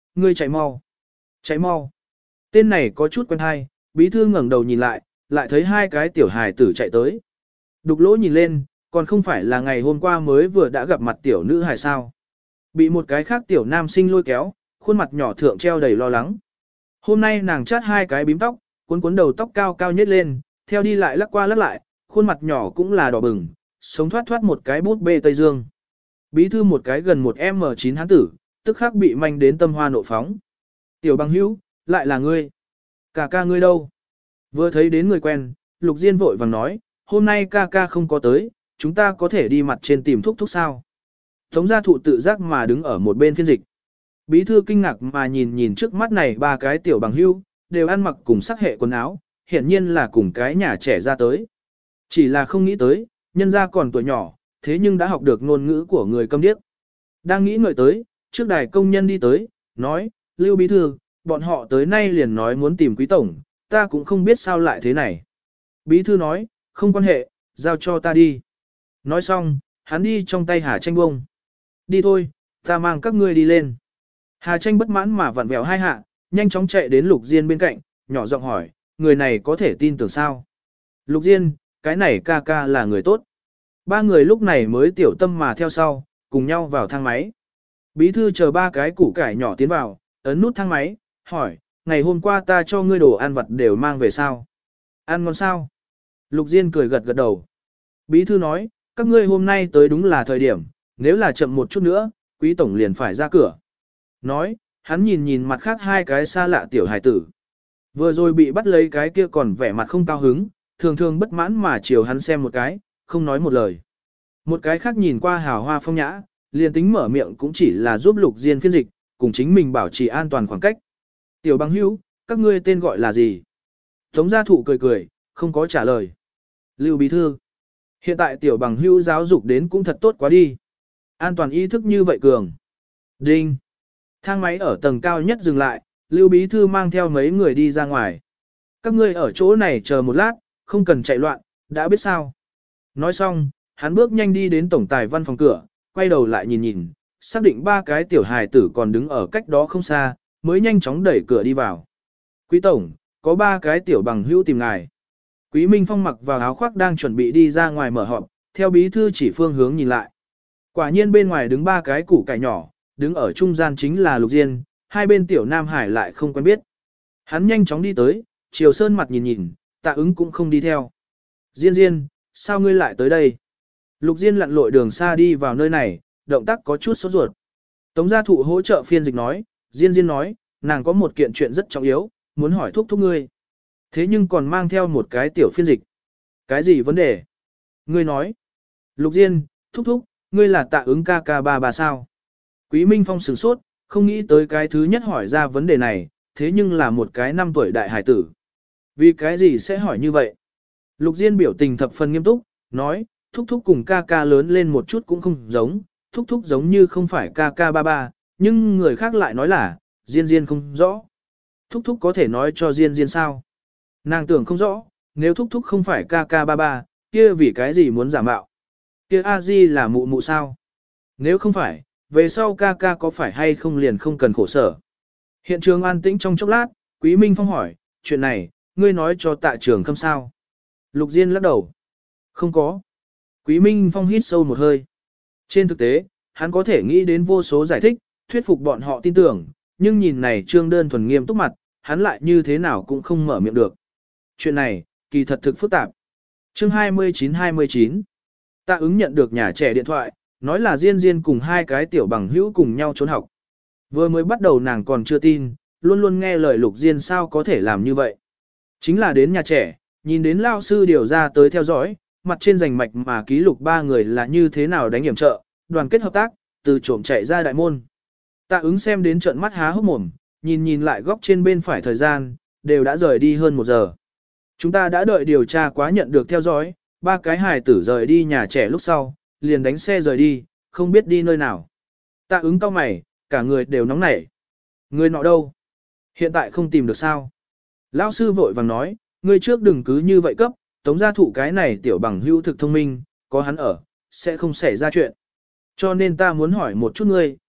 ngươi chạy mau. Chạy mau. Tên này có chút quen hay, bí thư ngẩng đầu nhìn lại, lại thấy hai cái tiểu hài tử chạy tới. Đục lỗ nhìn lên, còn không phải là ngày hôm qua mới vừa đã gặp mặt tiểu nữ hài sao. Bị một cái khác tiểu nam sinh lôi kéo, khuôn mặt nhỏ thượng treo đầy lo lắng. Hôm nay nàng chát hai cái bím tóc, cuốn cuốn đầu tóc cao cao nhét lên, theo đi lại lắc qua lắc lại, khuôn mặt nhỏ cũng là đỏ bừng, sống thoát thoát một cái bút bê Tây Dương. Bí thư một cái gần một M9 hán tử, tức khắc bị manh đến tâm hoa nộ phóng. Tiểu bằng hữu, lại là ngươi. Ca ca ngươi đâu? Vừa thấy đến người quen, Lục Diên vội vàng nói, hôm nay ca ca không có tới, chúng ta có thể đi mặt trên tìm thúc thúc sao. Tống gia thụ tự giác mà đứng ở một bên phiên dịch. Bí thư kinh ngạc mà nhìn nhìn trước mắt này ba cái tiểu bằng hữu, đều ăn mặc cùng sắc hệ quần áo, hiển nhiên là cùng cái nhà trẻ ra tới. Chỉ là không nghĩ tới, nhân gia còn tuổi nhỏ, thế nhưng đã học được ngôn ngữ của người câm điếc. Đang nghĩ ngợi tới, trước đài công nhân đi tới, nói, Lưu bí thư, bọn họ tới nay liền nói muốn tìm quý tổng, ta cũng không biết sao lại thế này. Bí thư nói, không quan hệ, giao cho ta đi. Nói xong, hắn đi trong tay Hà Tranh bông. Đi thôi, ta mang các ngươi đi lên. Hà Tranh bất mãn mà vặn vẹo hai hạ, nhanh chóng chạy đến Lục Diên bên cạnh, nhỏ giọng hỏi, người này có thể tin tưởng sao? Lục Diên, cái này ca ca là người tốt. Ba người lúc này mới tiểu tâm mà theo sau, cùng nhau vào thang máy. Bí thư chờ ba cái củ cải nhỏ tiến vào, ấn nút thang máy, hỏi, ngày hôm qua ta cho ngươi đồ ăn vặt đều mang về sao? Ăn ngon sao? Lục Diên cười gật gật đầu. Bí thư nói, các ngươi hôm nay tới đúng là thời điểm, nếu là chậm một chút nữa, quý tổng liền phải ra cửa. Nói, hắn nhìn nhìn mặt khác hai cái xa lạ tiểu hài tử. Vừa rồi bị bắt lấy cái kia còn vẻ mặt không cao hứng, thường thường bất mãn mà chiều hắn xem một cái, không nói một lời. Một cái khác nhìn qua hào hoa phong nhã, liền tính mở miệng cũng chỉ là giúp Lục Diên phiên dịch, cùng chính mình bảo trì an toàn khoảng cách. Tiểu bằng hữu, các ngươi tên gọi là gì? Tống gia thụ cười cười, không có trả lời. Lưu bí thư. Hiện tại tiểu bằng hữu giáo dục đến cũng thật tốt quá đi. An toàn ý thức như vậy cường. Đinh. Thang máy ở tầng cao nhất dừng lại, Lưu bí thư mang theo mấy người đi ra ngoài. Các ngươi ở chỗ này chờ một lát, không cần chạy loạn, đã biết sao. Nói xong, hắn bước nhanh đi đến tổng tài văn phòng cửa, quay đầu lại nhìn nhìn, xác định ba cái tiểu hài tử còn đứng ở cách đó không xa, mới nhanh chóng đẩy cửa đi vào. Quý tổng, có ba cái tiểu bằng hữu tìm ngài. Quý Minh Phong mặc vào áo khoác đang chuẩn bị đi ra ngoài mở họp, theo bí thư chỉ phương hướng nhìn lại. Quả nhiên bên ngoài đứng ba cái củ cải nhỏ, đứng ở trung gian chính là Lục Diên, hai bên tiểu Nam Hải lại không quen biết. Hắn nhanh chóng đi tới, chiều sơn mặt nhìn nhìn, Tạ Ứng cũng không đi theo. Diên Diên, sao ngươi lại tới đây? Lục Diên lặn lội đường xa đi vào nơi này, động tác có chút sốt ruột. Tống gia thụ hỗ trợ phiên dịch nói, Diên Diên nói, nàng có một kiện chuyện rất trọng yếu, muốn hỏi thúc ngươi. Thế nhưng còn mang theo một cái tiểu phiên dịch. Cái gì vấn đề? Ngươi nói. Lục Diên, thúc, ngươi là Tạ Ứng ca ca ba sao? Quý Minh Phong sửng sốt, không nghĩ tới cái thứ nhất hỏi ra vấn đề này, thế nhưng là một cái 5 tuổi đại hải tử. Vì cái gì sẽ hỏi như vậy? Lục Diên biểu tình thập phần nghiêm túc, nói, thúc cùng ca ca lớn lên một chút cũng không giống, thúc giống như không phải ca ca ba, nhưng người khác lại nói là, Diên không rõ. Thúc có thể nói cho Diên sao? Nàng tưởng không rõ, nếu thúc không phải ca ca ba, kia vì cái gì muốn giả mạo? Kia a di là mụ sao? Nếu không phải, về sau ca ca có phải hay không liền không cần khổ sở. Hiện trường an tĩnh trong chốc lát, Quý Minh Phong hỏi, chuyện này, ngươi nói cho Tạ Trường Khâm sao? Lục Diên lắc đầu. Không có. Quý Minh Phong hít sâu một hơi. Trên thực tế, hắn có thể nghĩ đến vô số giải thích, thuyết phục bọn họ tin tưởng, nhưng nhìn này trương đơn thuần nghiêm túc mặt, hắn lại như thế nào cũng không mở miệng được. Chuyện này, kỳ thật thực phức tạp. Chương 29. Tạ Ứng nhận được nhà trẻ điện thoại, nói là Diên cùng hai cái tiểu bằng hữu cùng nhau trốn học. Vừa mới bắt đầu nàng còn chưa tin, luôn luôn nghe lời Lục Diên sao có thể làm như vậy. Chính là đến nhà trẻ, nhìn đến lao sư điều ra tới theo dõi, mặt trên rành mạch mà ký lục ba người là như thế nào đánh hiểm trợ, đoàn kết hợp tác, từ trộm chạy ra đại môn. Tạ Ứng xem đến trận mắt há hốc mồm, nhìn lại góc trên bên phải thời gian, đều đã rời đi hơn 1 giờ. Chúng ta đã đợi điều tra quá nhận được theo dõi, ba cái hài tử rời đi nhà trẻ lúc sau, liền đánh xe rời đi, không biết đi nơi nào. Tạ Ứng cau mày, cả người đều nóng nảy. Người nọ đâu? Hiện tại không tìm được sao? Lão sư vội vàng nói, ngươi trước đừng cứ như vậy cấp, Tống gia thụ cái này tiểu bằng hữu thực thông minh, có hắn ở, sẽ không xảy ra chuyện. Cho nên ta muốn hỏi một chút ngươi,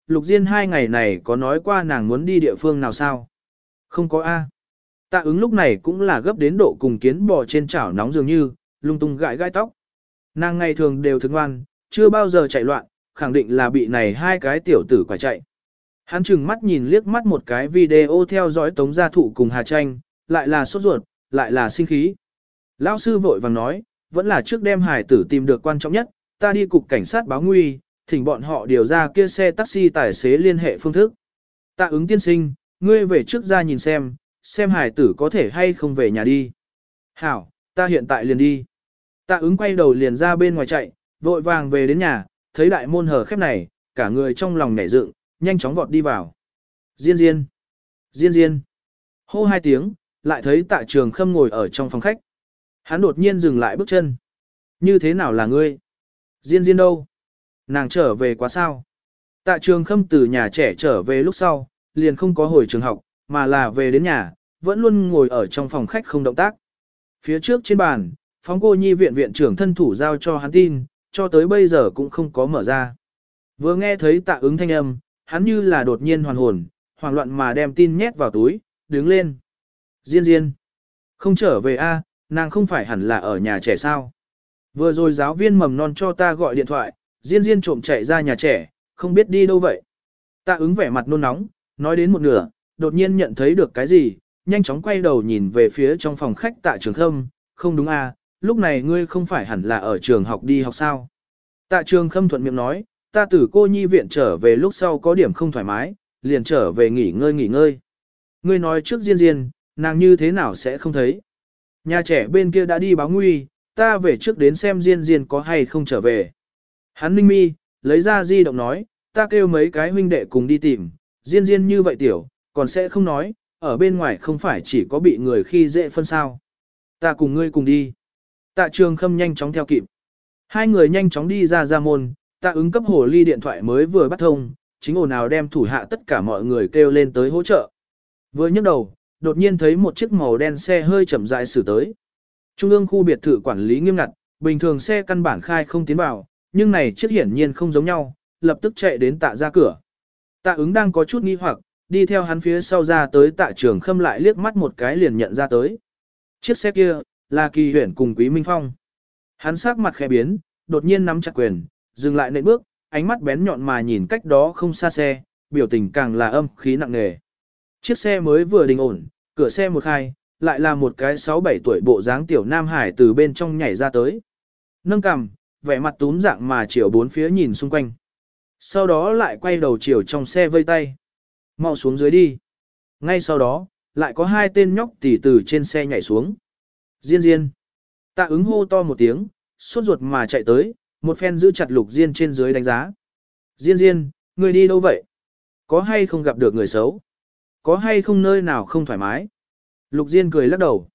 Lục Diên 2 ngày này có nói qua nàng muốn đi địa phương nào sao? Không có A. Tạ ứng lúc này cũng là gấp đến độ cùng kiến bò trên chảo nóng dường như, lung tung gãi gai tóc. Nàng ngày thường đều thức ngoan, chưa bao giờ chạy loạn, khẳng định là bị này hai cái tiểu tử quả chạy. Hắn chừng mắt nhìn liếc mắt một cái video theo dõi Tống Gia Thụ cùng Hà Tranh, lại là sốt ruột, lại là sinh khí. Lão sư vội vàng nói, vẫn là trước đem hải tử tìm được quan trọng nhất, ta đi cục cảnh sát báo nguy, thỉnh bọn họ điều ra kia xe taxi tài xế liên hệ phương thức. Tạ ứng tiên sinh, ngươi về trước ra nhìn xem hải tử có thể hay không về nhà đi. Hảo, ta hiện tại liền đi. Tạ ứng quay đầu liền ra bên ngoài chạy, vội vàng về đến nhà, thấy đại môn hở khép này, cả người trong lòng nhảy dựng, nhanh chóng vọt đi vào. Diên Diên, Diên Diên. Hô 2 tiếng, lại thấy Tạ Trường Khâm ngồi ở trong phòng khách. Hắn đột nhiên dừng lại bước chân. Như thế nào là ngươi? Diên Diên đâu? Nàng trở về quá sao? Tạ Trường Khâm từ nhà trẻ trở về lúc sau, liền không có hồi trường học, mà là về đến nhà, vẫn luôn ngồi ở trong phòng khách không động tác. Phía trước trên bàn, phóng cô nhi viện viện trưởng thân thủ giao cho hắn tin, cho tới bây giờ cũng không có mở ra. Vừa nghe thấy Tạ ứng thanh âm, hắn như là đột nhiên hoàn hồn, hoảng loạn mà đem tin nhét vào túi, đứng lên. Diên Diên, không trở về a, nàng không phải hẳn là ở nhà trẻ sao? Vừa rồi giáo viên mầm non cho ta gọi điện thoại, Diên Diên trộm chạy ra nhà trẻ, không biết đi đâu vậy. Tạ ứng vẻ mặt nôn nóng, nói đến một nửa, đột nhiên nhận thấy được cái gì, nhanh chóng quay đầu nhìn về phía trong phòng khách Tạ Trường Khâm, không đúng a, lúc này ngươi không phải hẳn là ở trường học đi học sao? Tạ Trường Khâm thuận miệng nói, ta từ cô nhi viện trở về lúc sau có điểm không thoải mái, liền trở về nghỉ ngơi. Ngươi nói trước Diên Diên, nàng như thế nào sẽ không thấy? Nhà trẻ bên kia đã đi báo nguy, ta về trước đến xem Diên Diên có hay không trở về. Hắn ninh mi, lấy ra di động nói, ta kêu mấy cái huynh đệ cùng đi tìm, Diên Diên như vậy tiểu, còn sẽ không nói, ở bên ngoài không phải chỉ có bị người khi dễ phân sao. Ta cùng ngươi cùng đi. Tạ Trường Khâm nhanh chóng theo kịp. Hai người nhanh chóng đi ra môn, Tạ ứng cấp hồ ly điện thoại mới vừa bắt thông, chính ồn ào đem thủ hạ tất cả mọi người kêu lên tới hỗ trợ. Vừa nhấc đầu, đột nhiên thấy một chiếc màu đen xe hơi chậm rãi xử tới. Trung ương khu biệt thự quản lý nghiêm ngặt, bình thường xe căn bản khai không tiến vào, nhưng này chiếc hiển nhiên không giống nhau, lập tức chạy đến Tạ ra cửa. Tạ ứng đang có chút nghi hoặc, đi theo hắn phía sau ra tới Tạ Trường Khâm lại liếc mắt một cái liền nhận ra tới. Chiếc xe kia, là Kỳ Huyển cùng Quý Minh Phong. Hắn sắc mặt khẽ biến, đột nhiên nắm chặt quyền, dừng lại nện bước, ánh mắt bén nhọn mà nhìn cách đó không xa xe, biểu tình càng là âm khí nặng nề. Chiếc xe mới vừa đình ổn, cửa xe một khai, lại là một cái 6-7 tuổi bộ dáng tiểu nam hải từ bên trong nhảy ra tới. Nâng cằm, vẻ mặt túm dạng mà chiều bốn phía nhìn xung quanh. Sau đó lại quay đầu chiều trong xe vây tay. Mau xuống dưới đi. Ngay sau đó, lại có 2 tên nhóc tỉ từ trên xe nhảy xuống. Diên Diên. Tạ ứng hô to một tiếng, sốt ruột mà chạy tới, một phen giữ chặt Lục Diên trên dưới đánh giá. Diên Diên, người đi đâu vậy? Có hay không gặp được người xấu? Có hay không nơi nào không thoải mái? Lục Diên cười lắc đầu.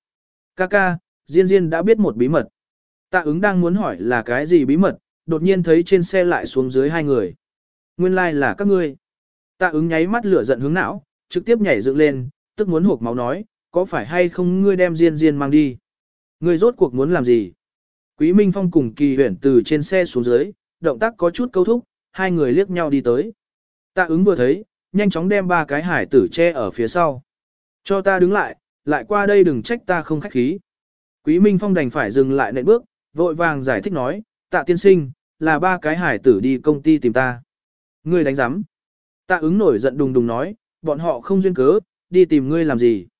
Ca, Diên Diên đã biết một bí mật. Tạ ứng đang muốn hỏi là cái gì bí mật, đột nhiên thấy trên xe lại xuống dưới 2 người. Nguyên lai là các ngươi. Tạ ứng nháy mắt lửa giận hướng não, trực tiếp nhảy dựng lên, tức muốn hộp máu nói, có phải hay không ngươi đem Diên Diên mang đi? Ngươi rốt cuộc muốn làm gì? Quý Minh Phong cùng Kỳ Huyển từ trên xe xuống dưới, động tác có chút câu thúc, 2 người liếc nhau đi tới. Tạ ứng vừa thấy, nhanh chóng đem 3 cái hải tử che ở phía sau. Cho ta đứng lại qua đây đừng trách ta không khách khí. Quý Minh Phong đành phải dừng lại nện bước, vội vàng giải thích nói, Tạ tiên sinh, là 3 cái hải tử đi công ty tìm ta. Ngươi đánh giám. Tạ ứng nổi giận đùng đùng nói, bọn họ không duyên cớ, đi tìm ngươi làm gì.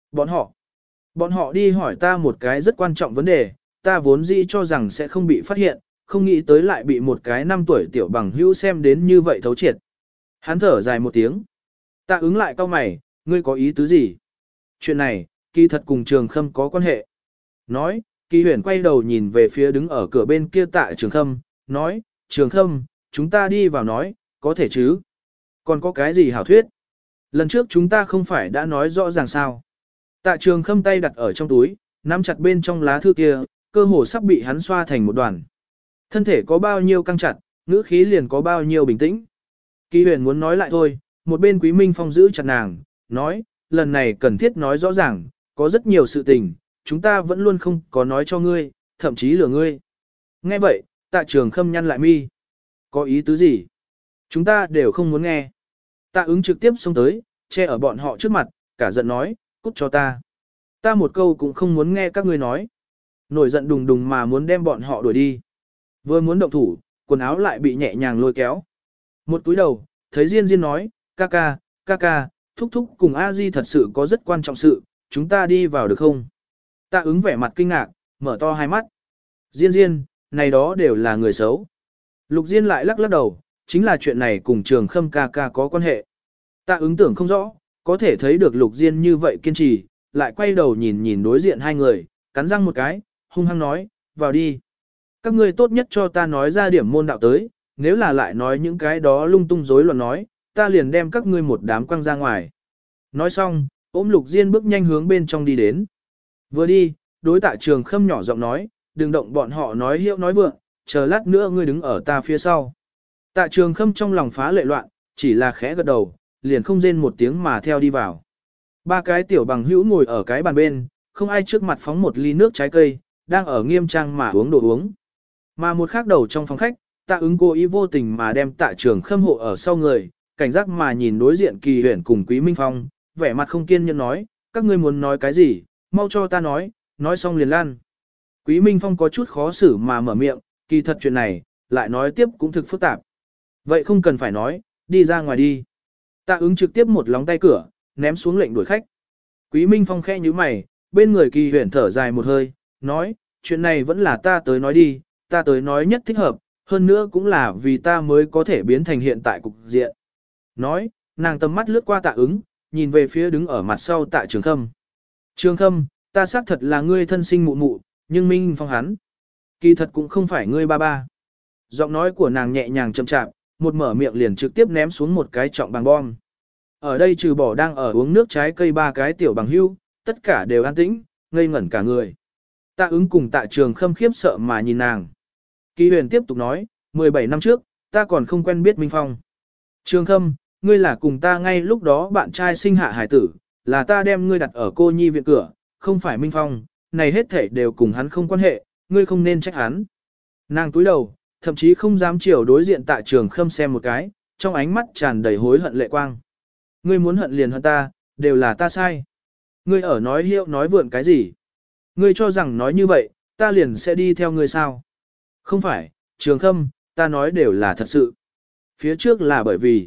Bọn họ đi hỏi ta một cái rất quan trọng vấn đề, ta vốn dĩ cho rằng sẽ không bị phát hiện, không nghĩ tới lại bị một cái 5 tuổi tiểu bằng hữu xem đến như vậy thấu triệt. Hắn thở dài một tiếng. Tạ ứng lại cau mày, ngươi có ý tứ gì? Chuyện này, kỳ thật cùng Trường Khâm có quan hệ. Nói, Kỳ Huyển quay đầu nhìn về phía đứng ở cửa bên kia Tạ Trường Khâm, nói, Trường Khâm, chúng ta đi vào nói, có thể chứ? Còn có cái gì hảo thuyết? Lần trước chúng ta không phải đã nói rõ ràng sao? Tạ Trường Khâm tay đặt ở trong túi, nắm chặt bên trong lá thư kia, cơ hồ sắp bị hắn xoa thành một đoàn. Thân thể có bao nhiêu căng chặt, ngữ khí liền có bao nhiêu bình tĩnh. Kỳ Huyền muốn nói lại thôi, một bên Quý Minh Phong giữ chặt nàng, nói, lần này cần thiết nói rõ ràng, có rất nhiều sự tình, chúng ta vẫn luôn không có nói cho ngươi, thậm chí lừa ngươi. Nghe vậy, Tạ Trường Khâm nhăn lại mi. Có ý tứ gì? Chúng ta đều không muốn nghe. Tạ ứng trực tiếp xông tới, che ở bọn họ trước mặt, cả giận nói, cút cho ta. Ta một câu cũng không muốn nghe các ngươi nói. Nổi giận đùng đùng mà muốn đem bọn họ đuổi đi. Vừa muốn động thủ, quần áo lại bị nhẹ nhàng lôi kéo. Một túi đầu, thấy Diên Diên nói, ca ca, thúc thúc cùng A Di thật sự có rất quan trọng sự, chúng ta đi vào được không? Tạ ứng vẻ mặt kinh ngạc, mở to hai mắt. Diên Diên, này đó đều là người xấu. Lục Diên lại lắc lắc đầu, chính là chuyện này cùng Trường Khâm ca ca có quan hệ. Tạ ứng tưởng không rõ, có thể thấy được Lục Diên như vậy kiên trì, lại quay đầu nhìn nhìn đối diện hai người, cắn răng một cái, hung hăng nói, vào đi. Các ngươi tốt nhất cho ta nói ra điểm môn đạo tới, nếu là lại nói những cái đó lung tung rối loạn nói, ta liền đem các ngươi một đám quăng ra ngoài. Nói xong, ôm Lục Diên bước nhanh hướng bên trong đi đến. Vừa đi, đối Tạ Trường Khâm nhỏ giọng nói, đừng động bọn họ nói hiệu nói vượng, chờ lát nữa ngươi đứng ở ta phía sau. Tạ Trường Khâm trong lòng phá lệ loạn, chỉ là khẽ gật đầu, liền không rên một tiếng mà theo đi vào. Ba cái tiểu bằng hữu ngồi ở cái bàn bên, không ai trước mặt phóng một ly nước trái cây, đang ở nghiêm trang mà uống đồ uống. Mà một khác đầu trong phòng khách, Tạ ứng cố ý vô tình mà đem Tạ Trường Khâm hộ ở sau người, cảnh giác mà nhìn đối diện Kỳ Huyền cùng Quý Minh Phong, vẻ mặt không kiên nhẫn nói, các ngươi muốn nói cái gì, mau cho ta nói xong liền lan. Quý Minh Phong có chút khó xử mà mở miệng, kỳ thật chuyện này, lại nói tiếp cũng thực phức tạp. Vậy không cần phải nói, đi ra ngoài đi. Tạ ứng trực tiếp một lóng tay cửa, ném xuống lệnh đuổi khách. Quý Minh Phong khẽ như mày, bên người Kỳ Huyền thở dài một hơi, nói, chuyện này vẫn là ta tới nói đi, ta tới nói nhất thích hợp, hơn nữa cũng là vì ta mới có thể biến thành hiện tại cục diện. Nói, nàng tầm mắt lướt qua Tạ ứng, nhìn về phía đứng ở mặt sau Tạ Trường Khâm. Trường Khâm, ta xác thật là ngươi thân sinh mụ mụ, nhưng Minh Phong hắn. Kỳ thật cũng không phải ngươi ba ba. Giọng nói của nàng nhẹ nhàng chậm chạp, một mở miệng liền trực tiếp ném xuống một cái trọng bằng bom. Ở đây trừ bỏ đang ở uống nước trái cây ba cái tiểu bằng hưu, tất cả đều an tĩnh, ngây ngẩn cả người. Tạ ứng cùng Tạ Trường Khâm khiếp sợ mà nhìn nàng. Kỳ Huyền tiếp tục nói, 17 năm trước, ta còn không quen biết Minh Phong. Trường Khâm, ngươi là cùng ta ngay lúc đó bạn trai sinh hạ hải tử, là ta đem ngươi đặt ở cô nhi viện cửa, không phải Minh Phong, này hết thảy đều cùng hắn không quan hệ, ngươi không nên trách hắn. Nàng túi đầu, thậm chí không dám chiều đối diện Tạ Trường Khâm xem một cái, trong ánh mắt tràn đầy hối hận lệ quang. Ngươi muốn hận liền hận ta, đều là ta sai. Ngươi ở nói hiệu nói vượn cái gì? Ngươi cho rằng nói như vậy, ta liền sẽ đi theo ngươi sao? Không phải, Trường Khâm, ta nói đều là thật sự. Phía trước là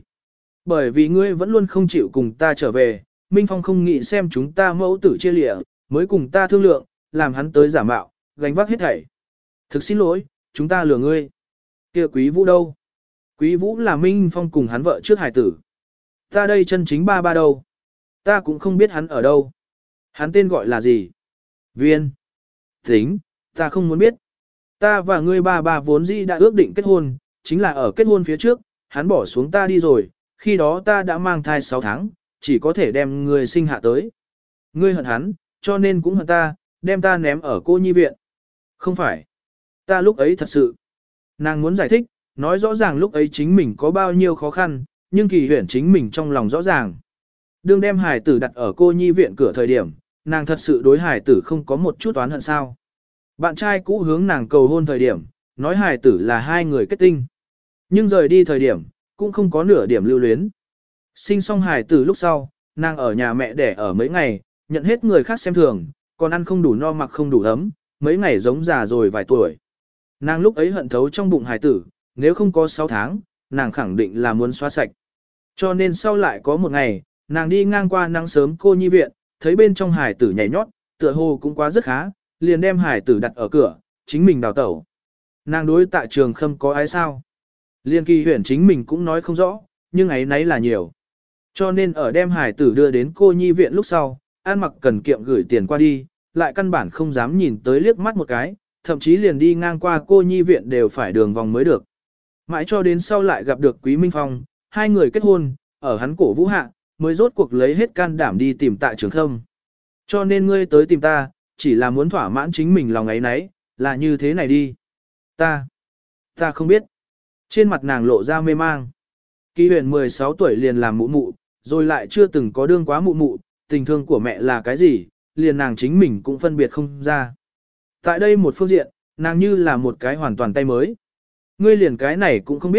bởi vì ngươi vẫn luôn không chịu cùng ta trở về, Minh Phong không nghĩ xem chúng ta mẫu tử chia lịa, mới cùng ta thương lượng, làm hắn tới giả mạo, gánh vác hết thảy. Thực xin lỗi, chúng ta lừa ngươi. Kia Quý Vũ đâu? Quý Vũ là Minh Phong cùng hắn vợ trước hài tử. Ta đây chân chính ba ba đâu? Ta cũng không biết hắn ở đâu. Hắn tên gọi là gì? Viên. Tính, ta không muốn biết. Ta và ngươi ba ba vốn dĩ đã ước định kết hôn, chính là ở kết hôn phía trước, hắn bỏ xuống ta đi rồi, khi đó ta đã mang thai 6 tháng, chỉ có thể đem ngươi sinh hạ tới. Ngươi hận hắn, cho nên cũng hận ta, đem ta ném ở cô nhi viện. Không phải. Ta lúc ấy thật sự. Nàng muốn giải thích, nói rõ ràng lúc ấy chính mình có bao nhiêu khó khăn, nhưng Kỳ Huyền chính mình trong lòng rõ ràng. Đương đem hải tử đặt ở cô nhi viện cửa thời điểm, nàng thật sự đối hải tử không có một chút oán hận sao. Bạn trai cũ hướng nàng cầu hôn thời điểm, nói hải tử là hai người kết tinh. Nhưng rời đi thời điểm, cũng không có nửa điểm lưu luyến. Sinh xong hải tử lúc sau, nàng ở nhà mẹ đẻ ở mấy ngày, nhận hết người khác xem thường, còn ăn không đủ no mặc không đủ ấm, mấy ngày giống già rồi vài tuổi. Nàng lúc ấy hận thấu trong bụng hải tử, nếu không có 6 tháng, nàng khẳng định là muốn xóa sạch. Cho nên sau lại có một ngày, nàng đi ngang qua nắng sớm cô nhi viện, thấy bên trong hải tử nhảy nhót, tựa hồ cũng quá rất khá, liền đem hải tử đặt ở cửa, chính mình đào tẩu. Nàng đối Tạ Trường Khâm có ái sao? Liên Kỳ Huyền chính mình cũng nói không rõ, nhưng ấy nấy là nhiều. Cho nên ở đem hải tử đưa đến cô nhi viện lúc sau, An Mặc cần kiệm gửi tiền qua đi, lại căn bản không dám nhìn tới liếc mắt một cái, thậm chí liền đi ngang qua cô nhi viện đều phải đường vòng mới được. Mãi cho đến sau lại gặp được Quý Minh Phong, hai người kết hôn, ở hắn cổ vũ hạ, mới rốt cuộc lấy hết can đảm đi tìm Tạ Trường Khâm. Cho nên ngươi tới tìm ta, chỉ là muốn thỏa mãn chính mình lòng ấy nấy, là như thế này đi. Ta không biết. Trên mặt nàng lộ ra mê mang. Kỳ Huyền 16 tuổi liền làm mụ mụ, rồi lại chưa từng có đương quá mụ mụ, tình thương của mẹ là cái gì, liền nàng chính mình cũng phân biệt không ra. Tại đây một phương diện, nàng như là một cái hoàn toàn tay mới. Ngươi liền cái này cũng không biết,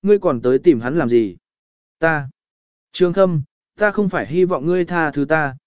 ngươi còn tới tìm hắn làm gì? Ta. Trường Khâm, ta không phải hy vọng ngươi tha thứ ta,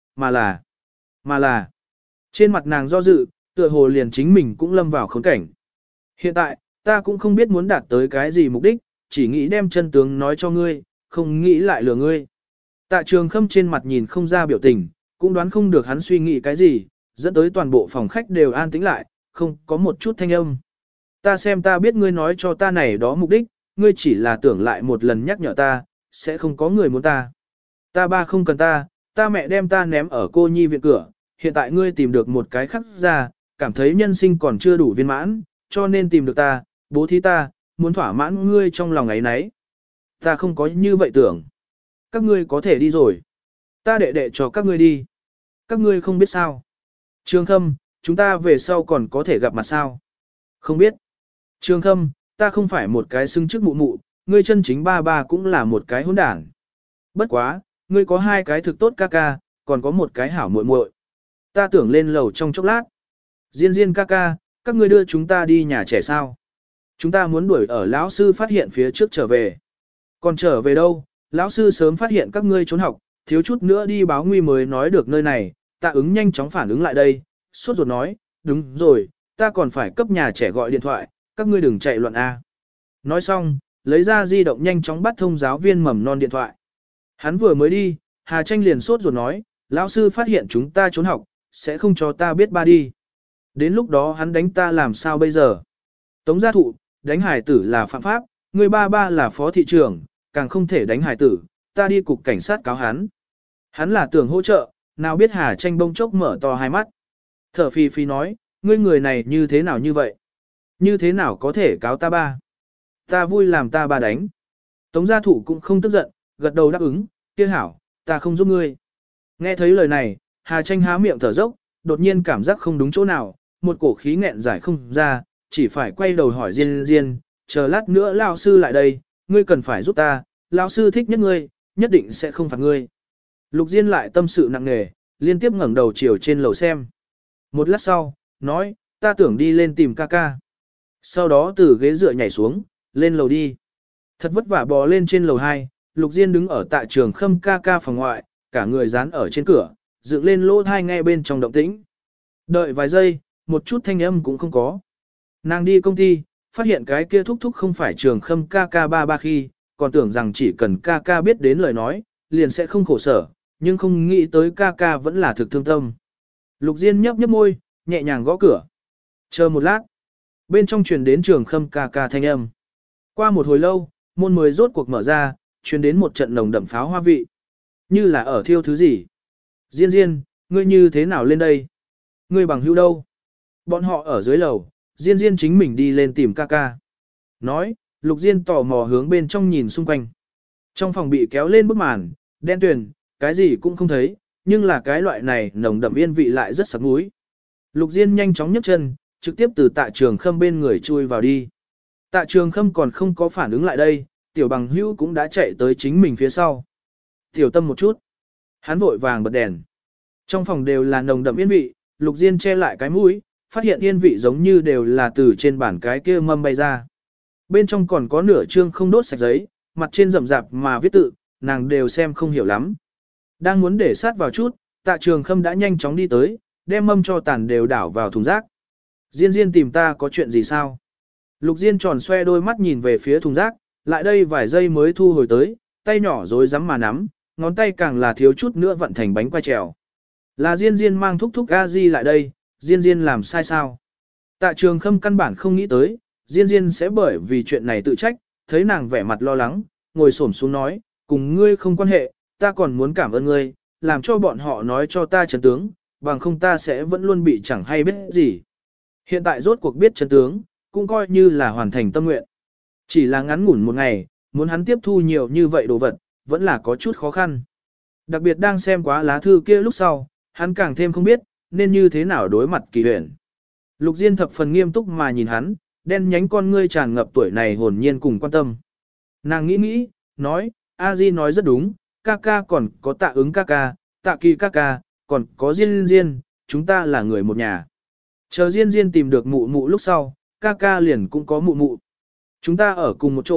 mà là. Trên mặt nàng do dự, tựa hồ liền chính mình cũng lâm vào khốn cảnh. Hiện tại, ta cũng không biết muốn đạt tới cái gì mục đích, chỉ nghĩ đem chân tướng nói cho ngươi, không nghĩ lại lừa ngươi. Tạ Trường Khâm trên mặt nhìn không ra biểu tình, cũng đoán không được hắn suy nghĩ cái gì, dẫn tới toàn bộ phòng khách đều an tĩnh lại, không có một chút thanh âm. Ta xem ta biết ngươi nói cho ta này đó mục đích, ngươi chỉ là tưởng lại một lần nhắc nhở ta, sẽ không có người muốn ta. Ta ba không cần ta mẹ đem ta ném ở cô nhi viện cửa, hiện tại ngươi tìm được một cái khắc ra, cảm thấy nhân sinh còn chưa đủ viên mãn, cho nên tìm được ta, bố thí ta, muốn thỏa mãn ngươi trong lòng ấy nấy. Ta không có như vậy tưởng. Các ngươi có thể đi rồi. Ta đệ cho các ngươi đi. Các ngươi không biết sao. Trường Khâm, chúng ta về sau còn có thể gặp mặt sao? Không biết. Trường Khâm, ta không phải một cái xưng chức mụ mụ, ngươi chân chính ba ba cũng là một cái hỗn đảng. Bất quá, ngươi có hai cái thực tốt ca ca, còn có một cái hảo muội muội. Ta tưởng lên lầu trong chốc lát. Diên ca ca, các ngươi đưa chúng ta đi nhà trẻ sao? Chúng ta muốn đuổi ở lão sư phát hiện phía trước trở về. Còn trở về đâu? Lão sư sớm phát hiện các ngươi trốn học, thiếu chút nữa đi báo nguy mới nói được nơi này. Tạ ứng nhanh chóng phản ứng lại đây, sốt ruột nói, đúng rồi, ta còn phải cấp nhà trẻ gọi điện thoại, các ngươi đừng chạy loạn A. Nói xong, lấy ra di động nhanh chóng bắt thông giáo viên mầm non điện thoại. Hắn vừa mới đi, Hà Tranh liền sốt ruột nói, lão sư phát hiện chúng ta trốn học, sẽ không cho ta biết ba đi. Đến lúc đó hắn đánh ta làm sao bây giờ? Tống gia thụ, đánh hải tử là phạm pháp, người ba ba là phó thị trưởng, càng không thể đánh hải tử, ta đi cục cảnh sát cáo hắn. Hắn là tưởng hỗ trợ, nào biết Hà Tranh bông chốc mở to hai mắt. Thở phì phì nói, ngươi người này như thế nào như vậy? Như thế nào có thể cáo ta ba? Ta vui làm ta ba đánh. Tống gia thụ cũng không tức giận, gật đầu đáp ứng, kia hảo, ta không giúp ngươi. Nghe thấy lời này, Hà Tranh há miệng thở dốc, đột nhiên cảm giác không đúng chỗ nào, một cổ khí nghẹn giải không ra, chỉ phải quay đầu hỏi Diên, chờ lát nữa lão sư lại đây, ngươi cần phải giúp ta, lão sư thích nhất ngươi, nhất định sẽ không phạt ngươi. Lục Diên lại tâm sự nặng nề, liên tiếp ngẩng đầu chiều trên lầu xem. Một lát sau, nói, ta tưởng đi lên tìm ca ca. Sau đó từ ghế dựa nhảy xuống, lên lầu đi. Thật vất vả bò lên trên lầu 2, Lục Diên đứng ở tại Trường Khâm ca ca phòng ngoại, cả người dán ở trên cửa, dựng lên lỗ thai nghe bên trong động tĩnh. Đợi vài giây, một chút thanh âm cũng không có. Nàng đi công ty, phát hiện cái kia thúc thúc không phải Trường Khâm ca ca ba ba khi, còn tưởng rằng chỉ cần ca ca biết đến lời nói, liền sẽ không khổ sở, nhưng không nghĩ tới ca ca vẫn là thực thương tâm. Lục Diên nhấp nhấp môi, nhẹ nhàng gõ cửa. Chờ một lát, bên trong truyền đến Trường Khâm ca ca thanh âm. Qua một hồi lâu, môn mới rốt cuộc mở ra, truyền đến một trận nồng đậm pháo hoa vị. Như là ở thiêu thứ gì. Diên, ngươi như thế nào lên đây? Ngươi bằng hữu đâu? Bọn họ ở dưới lầu, Diên chính mình đi lên tìm ca ca. Nói, Lục Diên tò mò hướng bên trong nhìn xung quanh. Trong phòng bị kéo lên bức màn, đen tuyền, cái gì cũng không thấy, nhưng là cái loại này nồng đậm yên vị lại rất sặc mũi. Lục Diên nhanh chóng nhấc chân, trực tiếp từ Tạ Trường Khâm bên người chui vào đi. Tạ Trường Khâm còn không có phản ứng lại đây, tiểu bằng hữu cũng đã chạy tới chính mình phía sau. Tiểu tâm một chút. Hắn vội vàng bật đèn. Trong phòng đều là nồng đậm yên vị, Lục Diên che lại cái mũi, phát hiện yên vị giống như đều là từ trên bản cái kia mâm bay ra. Bên trong còn có nửa chương không đốt sạch giấy, mặt trên rậm rạp mà viết tự, nàng đều xem không hiểu lắm. Đang muốn để sát vào chút, Tạ Trường Khâm đã nhanh chóng đi tới, đem mâm cho tàn đều đảo vào thùng rác. Diên tìm ta có chuyện gì sao? Lục Diên tròn xoe đôi mắt nhìn về phía thùng rác, lại đây vài giây mới thu hồi tới, tay nhỏ rối rắm mà nắm, ngón tay càng là thiếu chút nữa vận thành bánh quai trèo. Là Diên mang thúc thúc a di lại đây, Diên làm sai sao? Tạ Trường Khâm căn bản không nghĩ tới, Diên sẽ bởi vì chuyện này tự trách, thấy nàng vẻ mặt lo lắng, ngồi xổm xuống nói, cùng ngươi không quan hệ, ta còn muốn cảm ơn ngươi, làm cho bọn họ nói cho ta chân tướng, bằng không ta sẽ vẫn luôn bị chẳng hay biết gì. Hiện tại rốt cuộc biết chân tướng, cũng coi như là hoàn thành tâm nguyện. Chỉ là ngắn ngủn một ngày, muốn hắn tiếp thu nhiều như vậy đồ vật, vẫn là có chút khó khăn. Đặc biệt đang xem quá lá thư kia lúc sau, hắn càng thêm không biết, nên như thế nào đối mặt Kỳ Huyền. Lục Diên thập phần nghiêm túc mà nhìn hắn, đen nhánh con ngươi tràn ngập tuổi này hồn nhiên cùng quan tâm. Nàng nghĩ, nói, A Di nói rất đúng, ca ca còn có Tạ ứng ca ca, Tạ Kỳ ca ca, còn có Diên, chúng ta là người một nhà. Chờ Diên tìm được mụ mụ lúc sau, ca ca liền cũng có mụ mụ. Chúng ta ở cùng một chỗ,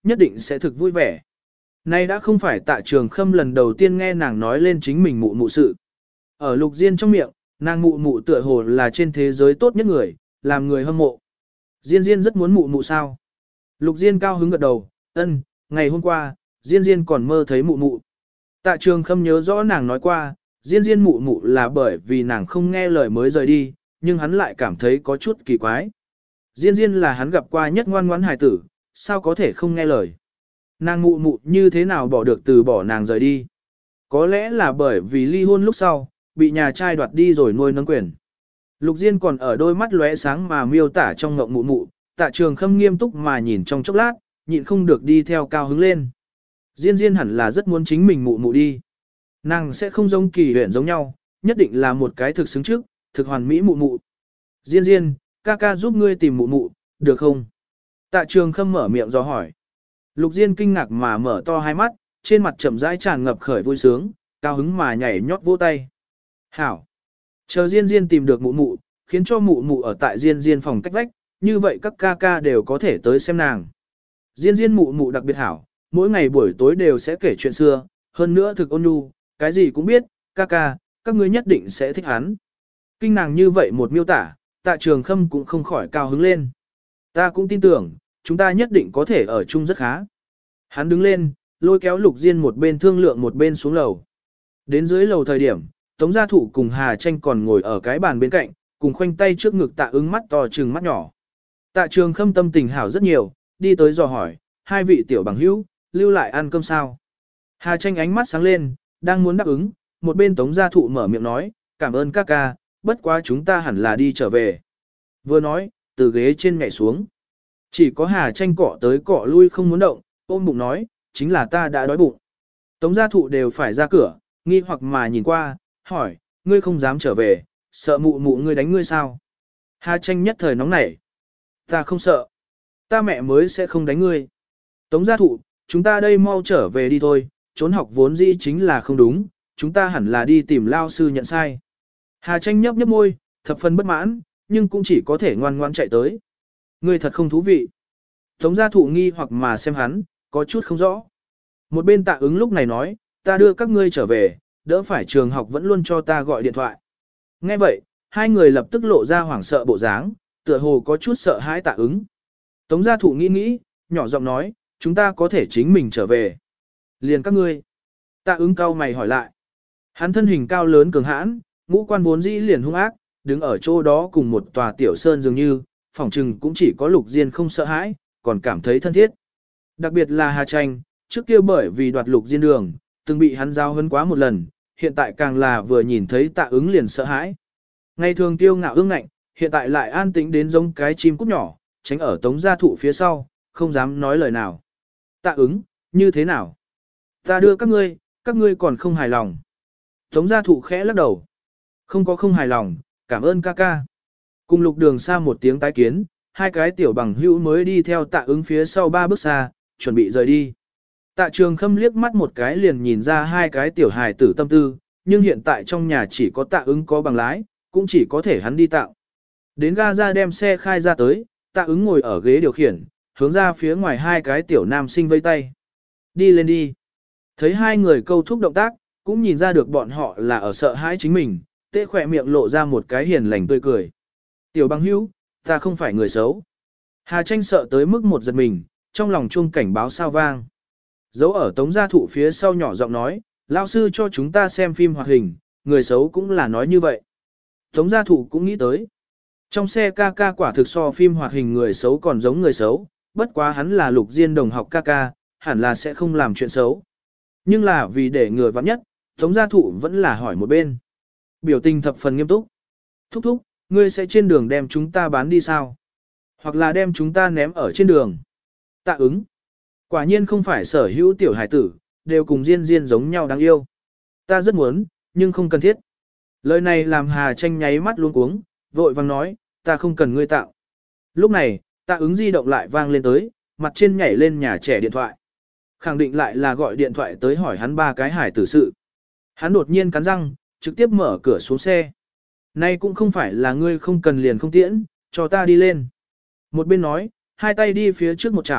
nhất định sẽ thực vui vẻ. Nay đã không phải Tạ Trường Khâm lần đầu tiên nghe nàng nói lên chính mình mụ mụ sự. Ở Lục Diên trong miệng, nàng mụ mụ tựa hồ là trên thế giới tốt nhất người, làm người hâm mộ. Diên Diên rất muốn mụ mụ sao? Lục Diên cao hứng gật đầu, ân, ngày hôm qua, Diên Diên còn mơ thấy mụ mụ. Tạ Trường Khâm nhớ rõ nàng nói qua, Diên Diên mụ mụ là bởi vì nàng không nghe lời mới rời đi, nhưng hắn lại cảm thấy có chút kỳ quái. Diên Diên là hắn gặp qua nhất ngoan ngoãn hài tử, sao có thể không nghe lời. Nàng mụ mụ như thế nào bỏ được từ bỏ nàng rời đi. Có lẽ là bởi vì ly hôn lúc sau, bị nhà trai đoạt đi rồi nuôi nấng quyền. Lục Diên còn ở đôi mắt lóe sáng mà miêu tả trong ngộng mụ mụ, Tạ Trường Khâm nghiêm túc mà nhìn trong chốc lát, nhịn không được đi theo cao hứng lên. Diên Diên hẳn là rất muốn chính mình mụ mụ đi. Nàng sẽ không giống Kỳ Huyền giống nhau, nhất định là một cái thực xứng trước, thực hoàn mỹ mụ mụ. Diên Diên, ca ca giúp ngươi tìm mụ mụ, được không? Tạ Trường Khâm mở miệng do hỏi. Lục Diên kinh ngạc mà mở to hai mắt, trên mặt chậm rãi tràn ngập khởi vui sướng, cao hứng mà nhảy nhót vỗ tay. Hảo! Chờ Diên Diên tìm được mụ mụ, khiến cho mụ mụ ở tại Diên Diên phòng cách vách, như vậy các ca ca đều có thể tới xem nàng. Diên Diên mụ mụ đặc biệt hảo, mỗi ngày buổi tối đều sẽ kể chuyện xưa, hơn nữa thực ôn nhu, cái gì cũng biết, ca ca, các ngươi nhất định sẽ thích hắn. Kinh nàng như vậy một miêu tả, Tạ Trường Khâm cũng không khỏi cao hứng lên. Ta cũng tin tưởng, chúng ta nhất định có thể ở chung rất khá. Hắn đứng lên, lôi kéo Lục Diên một bên thương lượng một bên xuống lầu. Đến dưới lầu thời điểm, Tống Gia Thụ cùng Hà Tranh còn ngồi ở cái bàn bên cạnh, cùng khoanh tay trước ngực Tạ Ứng mắt to trừng mắt nhỏ. Tạ Trường Khâm tâm tình hảo rất nhiều, đi tới dò hỏi, hai vị tiểu bằng hữu, lưu lại ăn cơm sao? Hà Tranh ánh mắt sáng lên, đang muốn đáp ứng, một bên Tống Gia Thụ mở miệng nói, cảm ơn các ca, bất quá chúng ta hẳn là đi trở về. Vừa nói, từ ghế trên nhảy xuống. Chỉ có Hà Tranh cọ tới cọ lui không muốn động, ôm bụng nói, chính là ta đã đói bụng. Tống Gia Thụ đều phải ra cửa, nghi hoặc mà nhìn qua, hỏi, ngươi không dám trở về, sợ mụ mụ ngươi đánh ngươi sao? Hà Tranh nhất thời nóng nảy. Ta không sợ. Ta mẹ mới sẽ không đánh ngươi. Tống Gia Thụ, chúng ta đây mau trở về đi thôi, trốn học vốn dĩ chính là không đúng, chúng ta hẳn là đi tìm lao sư nhận sai. Hà Tranh nhấp nhấp môi, thập phần bất mãn, nhưng cũng chỉ có thể ngoan ngoan chạy tới. Ngươi thật không thú vị. Tống Gia Thụ nghi hoặc mà xem hắn, có chút không rõ. Một bên Tạ Ứng lúc này nói, ta đưa các ngươi trở về, đỡ phải trường học vẫn luôn cho ta gọi điện thoại. Nghe vậy, hai người lập tức lộ ra hoảng sợ bộ dáng, tựa hồ có chút sợ hãi Tạ Ứng. Tống Gia Thụ nghĩ nghĩ, nhỏ giọng nói, chúng ta có thể chính mình trở về. Liền các ngươi. Tạ Ứng cau mày hỏi lại. Hắn thân hình cao lớn cường hãn, ngũ quan vốn dĩ liền hung ác, đứng ở chỗ đó cùng một tòa tiểu sơn dường như, phỏng chừng cũng chỉ có Lục Diên không sợ hãi, còn cảm thấy thân thiết. Đặc biệt là Hà Tranh, trước kia bởi vì đoạt Lục Diên đường, từng bị hắn giao hấn quá một lần, hiện tại càng là vừa nhìn thấy Tạ Ứng liền sợ hãi. Ngày thường tiêu ngạo ương ngạnh, hiện tại lại an tĩnh đến giống cái chim cút nhỏ, tránh ở Tống Gia Thụ phía sau, không dám nói lời nào. Tạ Ứng, như thế nào? Ta đưa các ngươi còn không hài lòng. Tống Gia Thụ khẽ lắc đầu. Không có không hài lòng, cảm ơn ca ca. Cùng Lục Đường xa một tiếng tái kiến, hai cái tiểu bằng hữu mới đi theo Tạ Ứng phía sau 3 bước xa, chuẩn bị rời đi. Tạ Trường Khâm liếc mắt một cái liền nhìn ra hai cái tiểu hài tử tâm tư, nhưng hiện tại trong nhà chỉ có Tạ Ứng có bằng lái, cũng chỉ có thể hắn đi tạo. Đến ga ra đem xe khai ra tới, Tạ Ứng ngồi ở ghế điều khiển, hướng ra phía ngoài hai cái tiểu nam sinh vây tay. Đi lên đi. Thấy hai người câu thúc động tác, cũng nhìn ra được bọn họ là ở sợ hãi chính mình, tê khỏe miệng lộ ra một cái hiền lành tươi cười. Tiểu bằng hữu, ta không phải người xấu. Hà Tranh sợ tới mức một giật mình, trong lòng chuông cảnh báo sao vang. Dấu ở Tống Gia Thụ phía sau nhỏ giọng nói, lão sư cho chúng ta xem phim hoạt hình, người xấu cũng là nói như vậy. Tống Gia Thụ cũng nghĩ tới. Trong xe ca ca quả thực so phim hoạt hình người xấu còn giống người xấu, bất quá hắn là Lục Diên đồng học ca ca, hẳn là sẽ không làm chuyện xấu. Nhưng là vì để người vắng nhất, Tống Gia Thụ vẫn là hỏi một bên. Biểu tình thập phần nghiêm túc. Thúc thúc, ngươi sẽ trên đường đem chúng ta bán đi sao? Hoặc là đem chúng ta ném ở trên đường? Tạ Ứng. Quả nhiên không phải sở hữu tiểu hải tử, đều cùng Diên Diên giống nhau đáng yêu. Ta rất muốn, nhưng không cần thiết. Lời này làm Hà Tranh nháy mắt luống cuống, vội vàng nói, ta không cần ngươi tạo. Lúc này, Tạ Ứng di động lại vang lên tới, mặt trên nhảy lên nhà trẻ điện thoại. Khẳng định lại là gọi điện thoại tới hỏi hắn 3 cái hải tử sự. Hắn đột nhiên cắn răng, trực tiếp mở cửa xuống xe. Nay cũng không phải là ngươi không cần liền không tiễn, cho ta đi lên. Một bên nói, hai tay đi phía trước một chảo,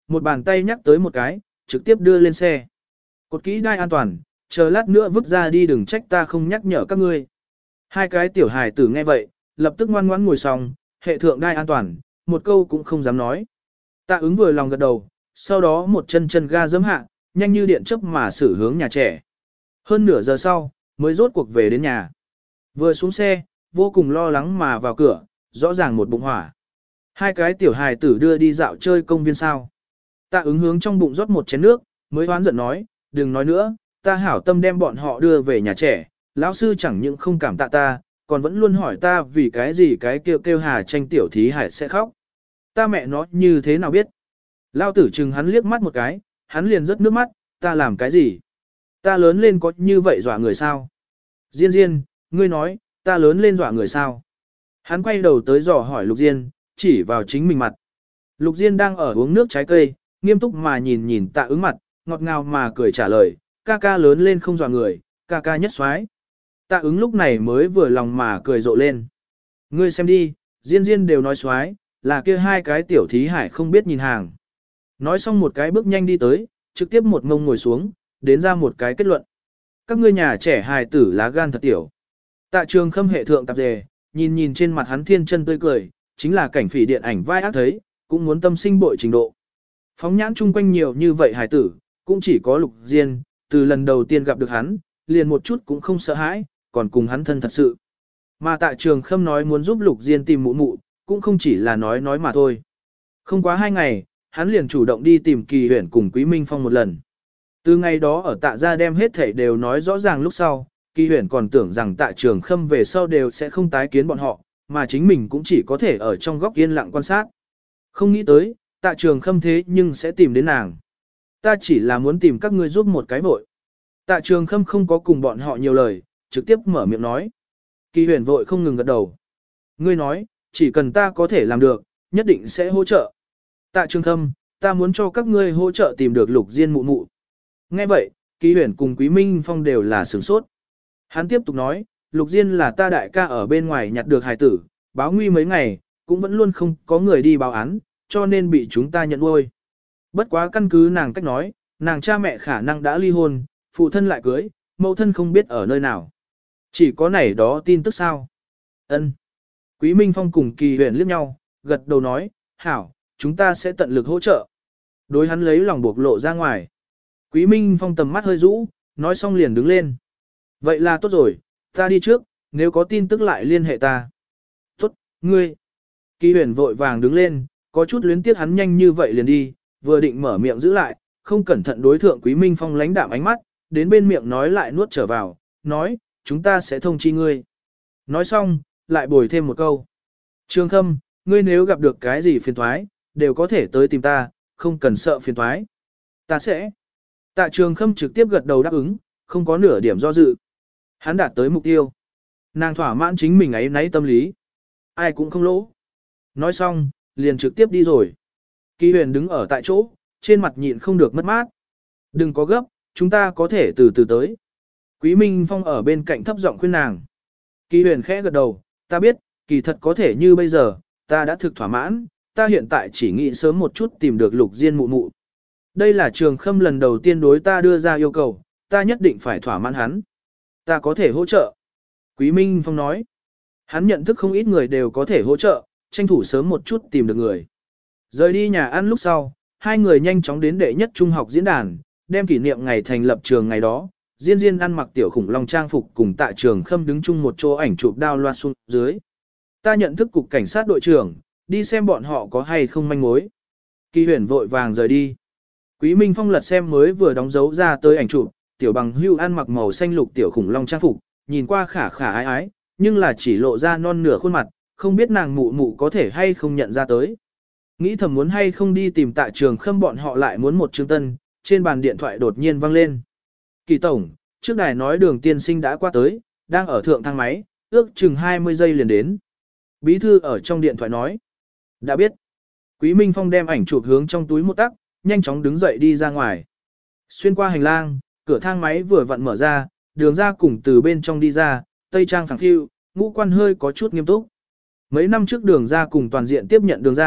một bàn tay nhắc tới một cái, trực tiếp đưa lên xe. Cột kỹ đai an toàn, chờ lát nữa vứt ra đi đừng trách ta không nhắc nhở các ngươi. Hai cái tiểu hài tử nghe vậy, lập tức ngoan ngoãn ngồi xong, hệ thượng đai an toàn, một câu cũng không dám nói. Tạ ứng vừa lòng gật đầu, sau đó một chân chân ga giẫm hạ, nhanh như điện chớp mà xử hướng nhà trẻ. Hơn nửa giờ sau, mới rốt cuộc về đến nhà. Vừa xuống xe, vô cùng lo lắng mà vào cửa, rõ ràng một bụng hỏa. Hai cái tiểu hài tử đưa đi dạo chơi công viên sao. Tạ ứng hướng trong bụng rót một chén nước, mới hoán giận nói, đừng nói nữa, ta hảo tâm đem bọn họ đưa về nhà trẻ, lão sư chẳng những không cảm tạ ta, còn vẫn luôn hỏi ta vì cái gì cái kêu kêu Hà Tranh tiểu thí hải sẽ khóc. Ta mẹ nó như thế nào biết? Lao tử chừng hắn liếc mắt một cái, hắn liền rớt nước mắt, ta làm cái gì? Ta lớn lên có như vậy dọa người sao? Diên Diên, ngươi nói, ta lớn lên dọa người sao? Hắn quay đầu tới dò hỏi Lục Diên, chỉ vào chính mình mặt. Lục Diên đang ở uống nước trái cây, nghiêm túc mà nhìn nhìn Tạ ứng mặt, ngọt ngào mà cười trả lời, ca ca lớn lên không dọa người, ca ca nhất xoái. Tạ ứng lúc này mới vừa lòng mà cười rộ lên. Ngươi xem đi, Diên Diên đều nói xoái, là kia hai cái tiểu thí hải không biết nhìn hàng. Nói xong một cái bước nhanh đi tới, trực tiếp một ngông ngồi xuống, đến ra một cái kết luận. Các ngươi nhà trẻ hài tử lá gan thật tiểu. Tạ Trường Khâm hệ thượng tạp dề, nhìn nhìn trên mặt hắn thiên chân tươi cười, chính là cảnh phỉ điện ảnh vai ác thấy, cũng muốn tâm sinh bội trình độ. Phóng nhãn chung quanh nhiều như vậy hài tử, cũng chỉ có Lục Diên, từ lần đầu tiên gặp được hắn, liền một chút cũng không sợ hãi, còn cùng hắn thân thật sự. Mà Tạ Trường Khâm nói muốn giúp Lục Diên tìm mụ mụ, cũng không chỉ là nói mà thôi. Không quá 2 ngày, hắn liền chủ động đi tìm Kỳ Huyển cùng Quý Minh Phong một lần. Từ ngày đó ở Tạ gia đem hết thảy đều nói rõ ràng lúc sau, Kỳ Huyển còn tưởng rằng Tạ Trường Khâm về sau đều sẽ không tái kiến bọn họ, mà chính mình cũng chỉ có thể ở trong góc yên lặng quan sát. Không nghĩ tới, Tạ Trường Khâm thế nhưng sẽ tìm đến nàng. Ta chỉ là muốn tìm các ngươi giúp một cái vội. Tạ Trường Khâm không có cùng bọn họ nhiều lời, trực tiếp mở miệng nói. Kỳ Huyền vội không ngừng gật đầu. Ngươi nói, chỉ cần ta có thể làm được, nhất định sẽ hỗ trợ. Tạ Trường Khâm, ta muốn cho các ngươi hỗ trợ tìm được Lục Diên mụ mụ. Nghe vậy, Kỳ Huyền cùng Quý Minh Phong đều là sửng sốt. Hắn tiếp tục nói, Lục Diên là ta đại ca ở bên ngoài nhặt được hài tử, báo nguy mấy ngày, cũng vẫn luôn không có người đi báo án, cho nên bị chúng ta nhận nuôi. Bất quá căn cứ nàng cách nói, nàng cha mẹ khả năng đã ly hôn, phụ thân lại cưới, mẫu thân không biết ở nơi nào. Chỉ có này đó tin tức sao? Ân. Quý Minh Phong cùng Kỳ Huyền liếc nhau, gật đầu nói, hảo, chúng ta sẽ tận lực hỗ trợ. Đối hắn lấy lòng buộc lộ ra ngoài. Quý Minh Phong tầm mắt hơi rũ, nói xong liền đứng lên. Vậy là tốt rồi, ta đi trước, nếu có tin tức lại liên hệ ta. Tốt, ngươi. Kỳ Huyền vội vàng đứng lên, có chút luyến tiếc hắn nhanh như vậy liền đi, vừa định mở miệng giữ lại, không cẩn thận đối thượng Quý Minh Phong lánh đạm ánh mắt, đến bên miệng nói lại nuốt trở vào, nói, chúng ta sẽ thông chi ngươi. Nói xong, lại bồi thêm một câu. Trường Khâm, ngươi nếu gặp được cái gì phiền thoái, đều có thể tới tìm ta, không cần sợ phiền thoái. Ta sẽ. Tạ Trường Khâm trực tiếp gật đầu đáp ứng, không có nửa điểm do dự. Hắn đạt tới mục tiêu. Nàng thỏa mãn chính mình ấy nấy tâm lý. Ai cũng không lỗ. Nói xong, liền trực tiếp đi rồi. Kỳ Huyền đứng ở tại chỗ, trên mặt nhịn không được mất mát. Đừng có gấp, chúng ta có thể từ từ tới. Quý Minh Phong ở bên cạnh thấp giọng khuyên nàng. Kỳ Huyền khẽ gật đầu, ta biết, kỳ thật có thể như bây giờ, ta đã thực thỏa mãn, ta hiện tại chỉ nghĩ sớm một chút tìm được Lục Diên mụ mụ. Đây là Trường Khâm lần đầu tiên đối ta đưa ra yêu cầu, ta nhất định phải thỏa mãn hắn. Ta có thể hỗ trợ. Quý Minh Phong nói. Hắn nhận thức không ít người đều có thể hỗ trợ, tranh thủ sớm một chút tìm được người. Rời đi nhà ăn lúc sau, hai người nhanh chóng đến đệ nhất trung học diễn đàn, đem kỷ niệm ngày thành lập trường ngày đó. Diên Diên ăn mặc tiểu khủng long trang phục cùng Tạ Trường Khâm đứng chung một chỗ ảnh chụp đao loa xuống dưới. Ta nhận thức cục cảnh sát đội trưởng, đi xem bọn họ có hay không manh mối. Kỳ Huyền vội vàng rời đi. Quý Minh Phong lật xem mới vừa đóng dấu ra tới ảnh chụp, tiểu bằng hưu ăn mặc màu xanh lục tiểu khủng long trang phục, nhìn qua khả khả ái ái, nhưng là chỉ lộ ra non nửa khuôn mặt, không biết nàng mụ mụ có thể hay không nhận ra tới. Nghĩ thầm muốn hay không đi tìm Tạ Trường Khâm bọn họ lại muốn một chương tân, trên bàn điện thoại đột nhiên vang lên. Kỳ tổng, trước đài nói Đường tiên sinh đã qua tới, đang ở thượng thang máy, ước chừng 20 giây liền đến. Bí thư ở trong điện thoại nói. Đã biết. Quý Minh Phong đem ảnh chụp hướng trong túi một tắc, nhanh chóng đứng dậy đi ra ngoài. Xuyên qua hành lang, cửa thang máy vừa vặn mở ra, Đường ra cùng từ bên trong đi ra, tây trang phẳng phiu, ngũ quan hơi có chút nghiêm túc. Mấy năm trước Đường ra cùng toàn diện tiếp nhận Đường ra,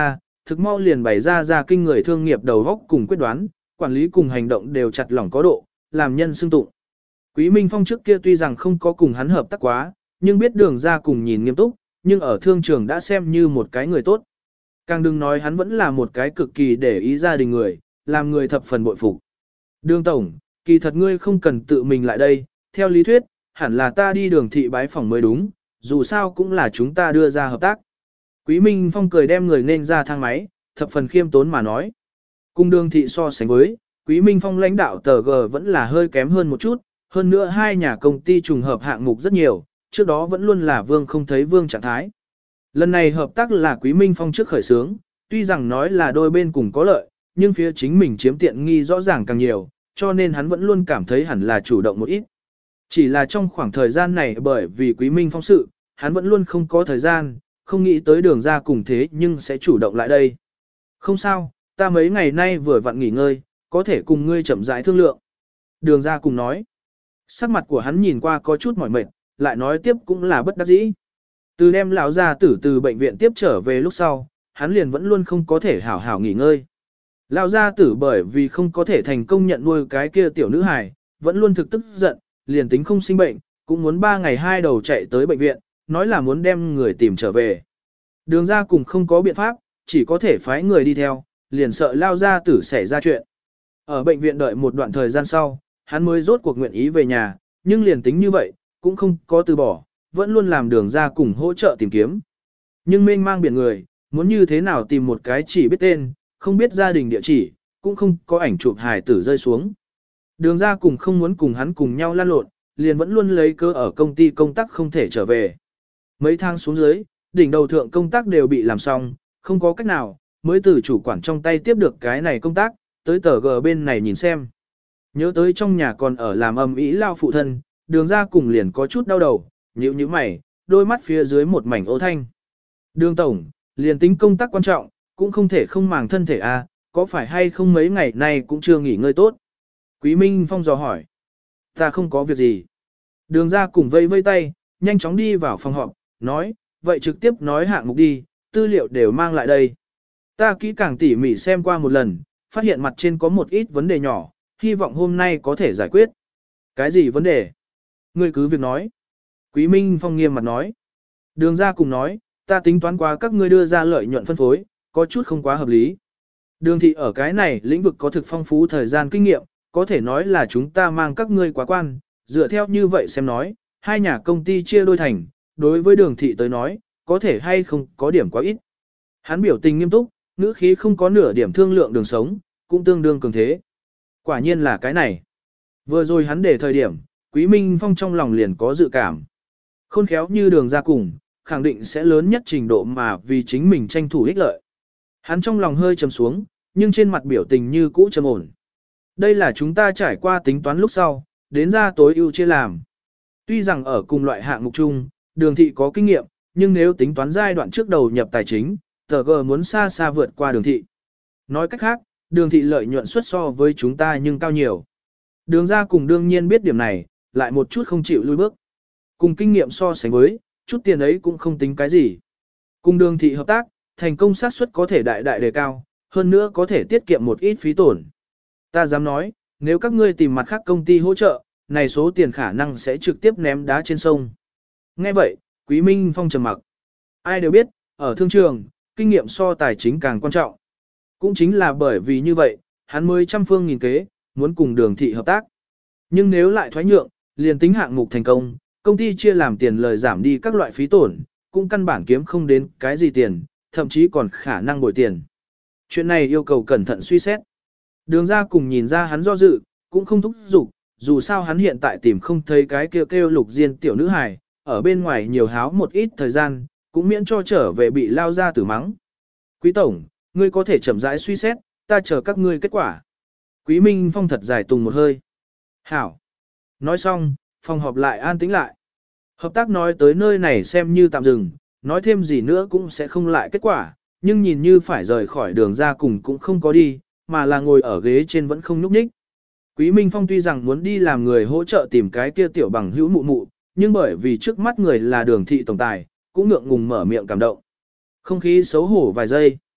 thực mau liền bày ra kinh người thương nghiệp đầu góc cùng quyết đoán, quản lý cùng hành động đều chặt lỏng có độ, làm nhân xưng tụng. Quý Minh Phong trước kia tuy rằng không có cùng hắn hợp tác quá, nhưng biết Đường ra cùng nhìn nghiêm túc, nhưng ở thương trường đã xem như một cái người tốt. Càng đừng nói hắn vẫn là một cái cực kỳ để ý gia đình người, làm người thập phần bội phục. Đường tổng, kỳ thật ngươi không cần tự mình lại đây, theo lý thuyết, hẳn là ta đi Đường thị bái phỏng mới đúng, dù sao cũng là chúng ta đưa ra hợp tác. Quý Minh Phong cười đem người nên ra thang máy, thập phần khiêm tốn mà nói. Cùng Đường thị so sánh với, Quý Minh Phong lãnh đạo tờ G vẫn là hơi kém hơn một chút, hơn nữa hai nhà công ty trùng hợp hạng mục rất nhiều, trước đó vẫn luôn là vương không thấy vương trạng thái. Lần này hợp tác là Quý Minh Phong trước khởi xướng, tuy rằng nói là đôi bên cùng có lợi, nhưng phía chính mình chiếm tiện nghi rõ ràng càng nhiều, cho nên hắn vẫn luôn cảm thấy hẳn là chủ động một ít. Chỉ là trong khoảng thời gian này bởi vì Quý Minh Phong sự, hắn vẫn luôn không có thời gian, không nghĩ tới Đường ra cùng thế nhưng sẽ chủ động lại đây. Không sao, ta mấy ngày nay vừa vặn nghỉ ngơi, có thể cùng ngươi chậm rãi thương lượng. Đường ra cùng nói. Sắc mặt của hắn nhìn qua có chút mỏi mệt, lại nói tiếp cũng là bất đắc dĩ. Từ đem lão gia tử từ bệnh viện tiếp trở về lúc sau, hắn liền vẫn luôn không có thể hảo hảo nghỉ ngơi. Lão gia tử bởi vì không có thể thành công nhận nuôi cái kia tiểu nữ hài, vẫn luôn thực tức giận, liền tính không sinh bệnh, cũng muốn 3 ngày 2 đầu chạy tới bệnh viện, nói là muốn đem người tìm trở về. Đường ra cùng không có biện pháp, chỉ có thể phái người đi theo, liền sợ lão gia tử xảy ra chuyện. Ở bệnh viện đợi một đoạn thời gian sau, hắn mới rốt cuộc nguyện ý về nhà, nhưng liền tính như vậy, cũng không có từ bỏ, vẫn luôn làm Đường ra cùng hỗ trợ tìm kiếm. Nhưng mênh mang biển người, muốn như thế nào tìm một cái chỉ biết tên, không biết gia đình địa chỉ, cũng không có ảnh chụp hài tử rơi xuống. Đường ra cùng không muốn cùng hắn cùng nhau lan lộn, liền vẫn luôn lấy cơ ở công ty công tác không thể trở về. Mấy tháng xuống dưới, đỉnh đầu thượng công tác đều bị làm xong, không có cách nào, mới từ chủ quản trong tay tiếp được cái này công tác, tới tờ G bên này nhìn xem. Nhớ tới trong nhà còn ở làm ầm ĩ lao phụ thân, Đường ra cùng liền có chút đau đầu, nhíu nhíu mày, đôi mắt phía dưới một mảnh ô thanh. Đường tổng, liền tính công tác quan trọng, cũng không thể không màng thân thể à, có phải hay không mấy ngày nay cũng chưa nghỉ ngơi tốt. Quý Minh Phong dò hỏi. Ta không có việc gì. Đường ra cùng vây vây tay, nhanh chóng đi vào phòng họp, nói, vậy trực tiếp nói hạng mục đi, tư liệu đều mang lại đây. Ta kỹ càng tỉ mỉ xem qua một lần, phát hiện mặt trên có một ít vấn đề nhỏ, hy vọng hôm nay có thể giải quyết. Cái gì vấn đề? Ngươi cứ việc nói. Quý Minh Phong nghiêm mặt nói. Đường ra cùng nói, ta tính toán qua các ngươi đưa ra lợi nhuận phân phối, có chút không quá hợp lý. Đường thị ở cái này lĩnh vực có thực phong phú thời gian kinh nghiệm, có thể nói là chúng ta mang các ngươi quá quan, dựa theo như vậy xem nói, hai nhà công ty chia đôi thành, đối với Đường thị tới nói, có thể hay không có điểm quá ít. Hắn biểu tình nghiêm túc, ngữ khí không có nửa điểm thương lượng đường sống, cũng tương đương cường thế. Quả nhiên là cái này. Vừa rồi hắn để thời điểm, Quý Minh Phong trong lòng liền có dự cảm. Khôn khéo như Đường ra cùng, khẳng định sẽ lớn nhất trình độ mà vì chính mình tranh thủ ích lợi. Hắn trong lòng hơi trầm xuống, nhưng trên mặt biểu tình như cũ trầm ổn. Đây là chúng ta trải qua tính toán lúc sau, đến ra tối ưu chia làm. Tuy rằng ở cùng loại hạng mục chung, Đường thị có kinh nghiệm, nhưng nếu tính toán giai đoạn trước đầu nhập tài chính, tờ G muốn xa xa vượt qua Đường thị. Nói cách khác, Đường thị lợi nhuận suất so với chúng ta nhưng cao nhiều. Đường ra cùng đương nhiên biết điểm này, lại một chút không chịu lui bước. Cùng kinh nghiệm so sánh với, chút tiền ấy cũng không tính cái gì. Cùng Đường thị hợp tác, thành công xác suất có thể đại đại đề cao, hơn nữa có thể tiết kiệm một ít phí tổn. Ta dám nói, nếu các ngươi tìm mặt khác công ty hỗ trợ, này số tiền khả năng sẽ trực tiếp ném đá trên sông. Nghe vậy, Quý Minh Phong trầm mặc. Ai đều biết, ở thương trường, kinh nghiệm so tài chính càng quan trọng. Cũng chính là bởi vì như vậy, hắn mới trăm phương nghìn kế, muốn cùng Đường thị hợp tác. Nhưng nếu lại thoái nhượng, liền tính hạng mục thành công, công ty chia làm tiền lời giảm đi các loại phí tổn, cũng căn bản kiếm không đến cái gì tiền, thậm chí còn khả năng bồi tiền. Chuyện này yêu cầu cẩn thận suy xét. Đường ra cùng nhìn ra hắn do dự, cũng không thúc giục, dù sao hắn hiện tại tìm không thấy cái kêu Lục Diên tiểu nữ hài, ở bên ngoài nhiều háo một ít thời gian, cũng miễn cho trở về bị lao ra tử mắng. Quý tổng, ngươi có thể chậm rãi suy xét, ta chờ các ngươi kết quả. Quý Minh Phong thật dài tùng một hơi. Hảo. Nói xong, phòng họp lại an tĩnh lại. Hợp tác nói tới nơi này xem như tạm dừng, nói thêm gì nữa cũng sẽ không lại kết quả, nhưng nhìn như phải rời khỏi đường ra cùng cũng không có đi, mà là ngồi ở ghế trên vẫn không nhúc nhích. Quý Minh Phong tuy rằng muốn đi làm người hỗ trợ tìm cái kia tiểu bằng hữu mụ mụ, nhưng bởi vì trước mắt người là Đường thị tổng tài, cũng ngượng ngùng mở miệng cảm động. Không khí xấu hổ vài giây.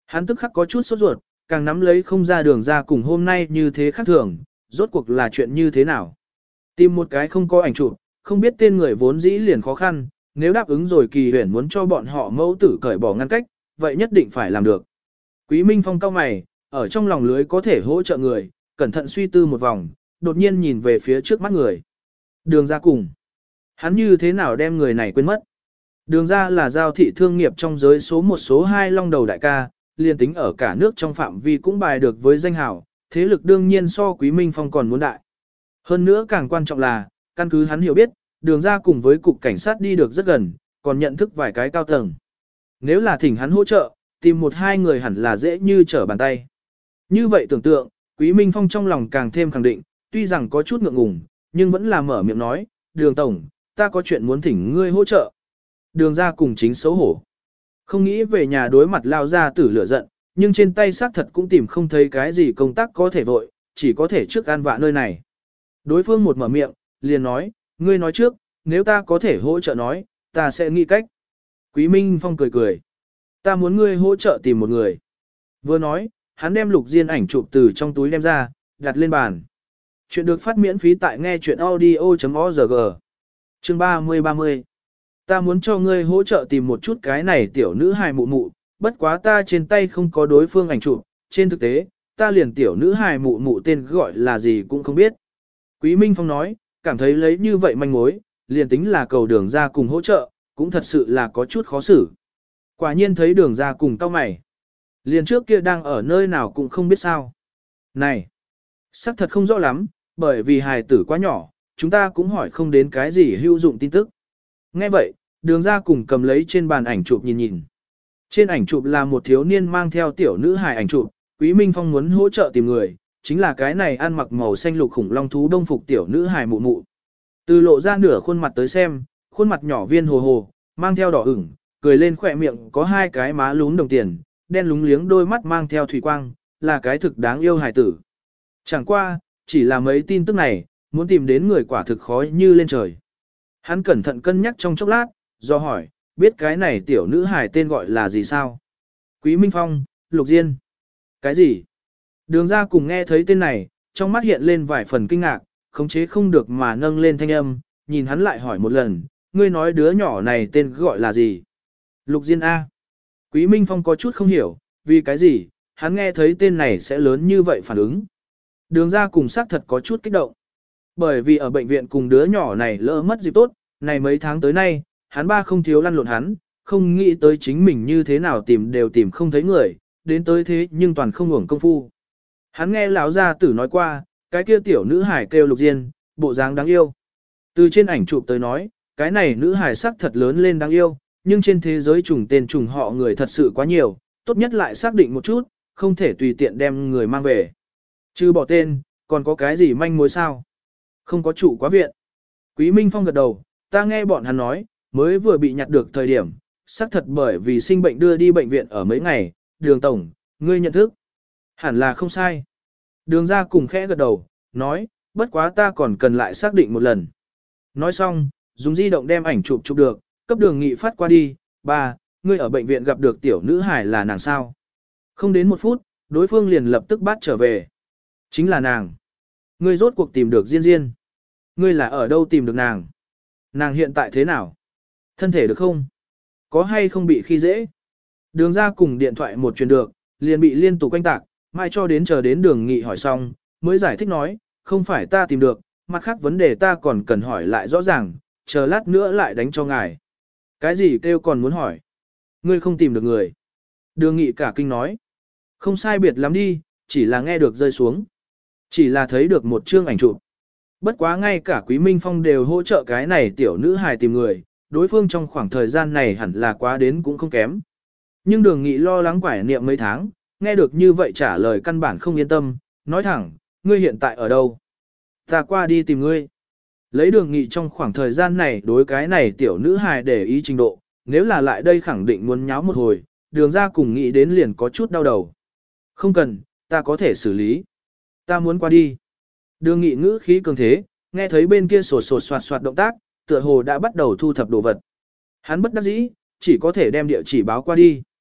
Hắn tức khắc có chút sốt ruột, càng nắm lấy không ra đường ra cùng hôm nay như thế khác thường, rốt cuộc là chuyện như thế nào. Tìm một cái không có ảnh chụp, không biết tên người vốn dĩ liền khó khăn, nếu đáp ứng rồi Kỳ Huyền muốn cho bọn họ mẫu tử cởi bỏ ngăn cách, vậy nhất định phải làm được. Quý Minh Phong cau mày, ở trong lòng lưới có thể hỗ trợ người, cẩn thận suy tư một vòng, đột nhiên nhìn về phía trước mắt người. Đường ra cùng. Hắn như thế nào đem người này quên mất? Đường ra là giao thị thương nghiệp trong giới số 1 số 2 long đầu đại ca, liên tính ở cả nước trong phạm vi cũng bài được với danh hảo, thế lực đương nhiên so Quý Minh Phong còn muốn đại. Hơn nữa càng quan trọng là, căn cứ hắn hiểu biết, đường ra cùng với cục cảnh sát đi được rất gần, còn nhận thức vài cái cao tầng. Nếu là thỉnh hắn hỗ trợ, tìm một hai người hẳn là dễ như trở bàn tay. Như vậy tưởng tượng, Quý Minh Phong trong lòng càng thêm khẳng định, tuy rằng có chút ngượng ngùng, nhưng vẫn là mở miệng nói, đường tổng, ta có chuyện muốn thỉnh ngươi hỗ trợ. Đường ra cùng chính xấu hổ. Không nghĩ về nhà đối mặt lao ra tử lửa giận, nhưng trên tay xác thật cũng tìm không thấy cái gì công tác có thể vội, chỉ có thể trước an vạ nơi này. Đối phương một mở miệng, liền nói, ngươi nói trước, nếu ta có thể hỗ trợ nói, ta sẽ nghĩ cách. Quý Minh Phong cười cười. Ta muốn ngươi hỗ trợ tìm một người. Vừa nói, hắn đem Lục Diên ảnh chụp từ trong túi đem ra, đặt lên bàn. Chuyện được phát miễn phí tại nghe chuyện audio.org. Chương 30. Ta muốn cho ngươi hỗ trợ tìm một chút cái này tiểu nữ hài mụ mụ, bất quá ta trên tay không có đối phương ảnh chụp, trên thực tế, ta liền tiểu nữ hài mụ mụ tên gọi là gì cũng không biết. Quý Minh Phong nói, cảm thấy lấy như vậy manh mối, liền tính là cầu đường ra cùng hỗ trợ, cũng thật sự là có chút khó xử. Quả nhiên thấy đường ra cùng cau mày. Liền trước kia đang ở nơi nào cũng không biết sao. Này, xác thật không rõ lắm, bởi vì hài tử quá nhỏ, chúng ta cũng hỏi không đến cái gì hữu dụng tin tức. Nghe vậy, đường ra cùng cầm lấy trên bàn ảnh chụp nhìn nhìn. Trên ảnh chụp là một thiếu niên mang theo tiểu nữ hài ảnh chụp, Quý Minh Phong muốn hỗ trợ tìm người, chính là cái này ăn mặc màu xanh lục khủng long thú đông phục tiểu nữ hài mụ mụ. Từ lộ ra nửa khuôn mặt tới xem, khuôn mặt nhỏ viên hồ hồ, mang theo đỏ ửng, cười lên khỏe miệng có hai cái má lún đồng tiền, đen lúng liếng đôi mắt mang theo thủy quang, là cái thực đáng yêu hài tử. Chẳng qua, chỉ là mấy tin tức này, muốn tìm đến người quả thực khó như lên trời. Hắn cẩn thận cân nhắc trong chốc lát, do hỏi, biết cái này tiểu nữ hài tên gọi là gì sao? Quý Minh Phong, Lục Diên. Cái gì? Đường ra cùng nghe thấy tên này, trong mắt hiện lên vài phần kinh ngạc, khống chế không được mà nâng lên thanh âm, nhìn hắn lại hỏi một lần, ngươi nói đứa nhỏ này tên gọi là gì? Lục Diên A. Quý Minh Phong có chút không hiểu, vì cái gì, hắn nghe thấy tên này sẽ lớn như vậy phản ứng. Đường ra cùng xác thật có chút kích động. Bởi vì ở bệnh viện cùng đứa nhỏ này lỡ mất dịp tốt, này mấy tháng tới nay, hắn ba không thiếu lăn lộn hắn, không nghĩ tới chính mình như thế nào tìm đều tìm không thấy người, đến tới thế nhưng toàn không hưởng công phu. Hắn nghe lão gia tử nói qua, cái kia tiểu nữ hải kêu Lục Diên, bộ dáng đáng yêu. Từ trên ảnh chụp tới nói, cái này nữ hải sắc thật lớn lên đáng yêu, nhưng trên thế giới trùng tên trùng họ người thật sự quá nhiều, tốt nhất lại xác định một chút, không thể tùy tiện đem người mang về. Chứ bỏ tên, còn có cái gì manh mối sao? Không có chủ quá viện. Quý Minh Phong gật đầu, ta nghe bọn hắn nói, mới vừa bị nhặt được thời điểm, xác thật bởi vì sinh bệnh đưa đi bệnh viện ở mấy ngày, đường tổng, ngươi nhận thức. Hẳn là không sai. Đường ra cùng khẽ gật đầu, nói, bất quá ta còn cần lại xác định một lần. Nói xong, dùng di động đem ảnh chụp được, cấp đường nghị phát qua đi, ba, ngươi ở bệnh viện gặp được tiểu nữ hải là nàng sao. Không đến một phút, đối phương liền lập tức bắt trở về. Chính là nàng. Ngươi rốt cuộc tìm được Diên Diên. Ngươi là ở đâu tìm được nàng? Nàng hiện tại thế nào? Thân thể được không? Có hay không bị khi dễ? Đường ra cùng điện thoại một truyền được, liền bị liên tục quanh tạc, mai cho đến chờ đến đường nghị hỏi xong, mới giải thích nói, không phải ta tìm được, mặt khác vấn đề ta còn cần hỏi lại rõ ràng, chờ lát nữa lại đánh cho ngài. Cái gì kêu còn muốn hỏi? Ngươi không tìm được người. Đường nghị cả kinh nói. Không sai biệt lắm đi, chỉ là nghe được rơi xuống. Chỉ là thấy được một chương ảnh chụp. Bất quá ngay cả Quý Minh Phong đều hỗ trợ cái này tiểu nữ hài tìm người, đối phương trong khoảng thời gian này hẳn là quá đến cũng không kém. Nhưng đường nghị lo lắng quải niệm mấy tháng, nghe được như vậy trả lời căn bản không yên tâm, nói thẳng, ngươi hiện tại ở đâu? Ta qua đi tìm ngươi. Lấy đường nghị trong khoảng thời gian này đối cái này tiểu nữ hài để ý trình độ, nếu là lại đây khẳng định muốn nháo một hồi, đường ra cùng nghĩ đến liền có chút đau đầu. Không cần, ta có thể xử lý. Ta muốn qua đi. Đường nghị ngữ khí cường thế, nghe thấy bên kia sột sột soạt soạt động tác, tựa hồ đã bắt đầu thu thập đồ vật. Hắn bất đắc dĩ, chỉ có thể đem địa chỉ báo qua đi.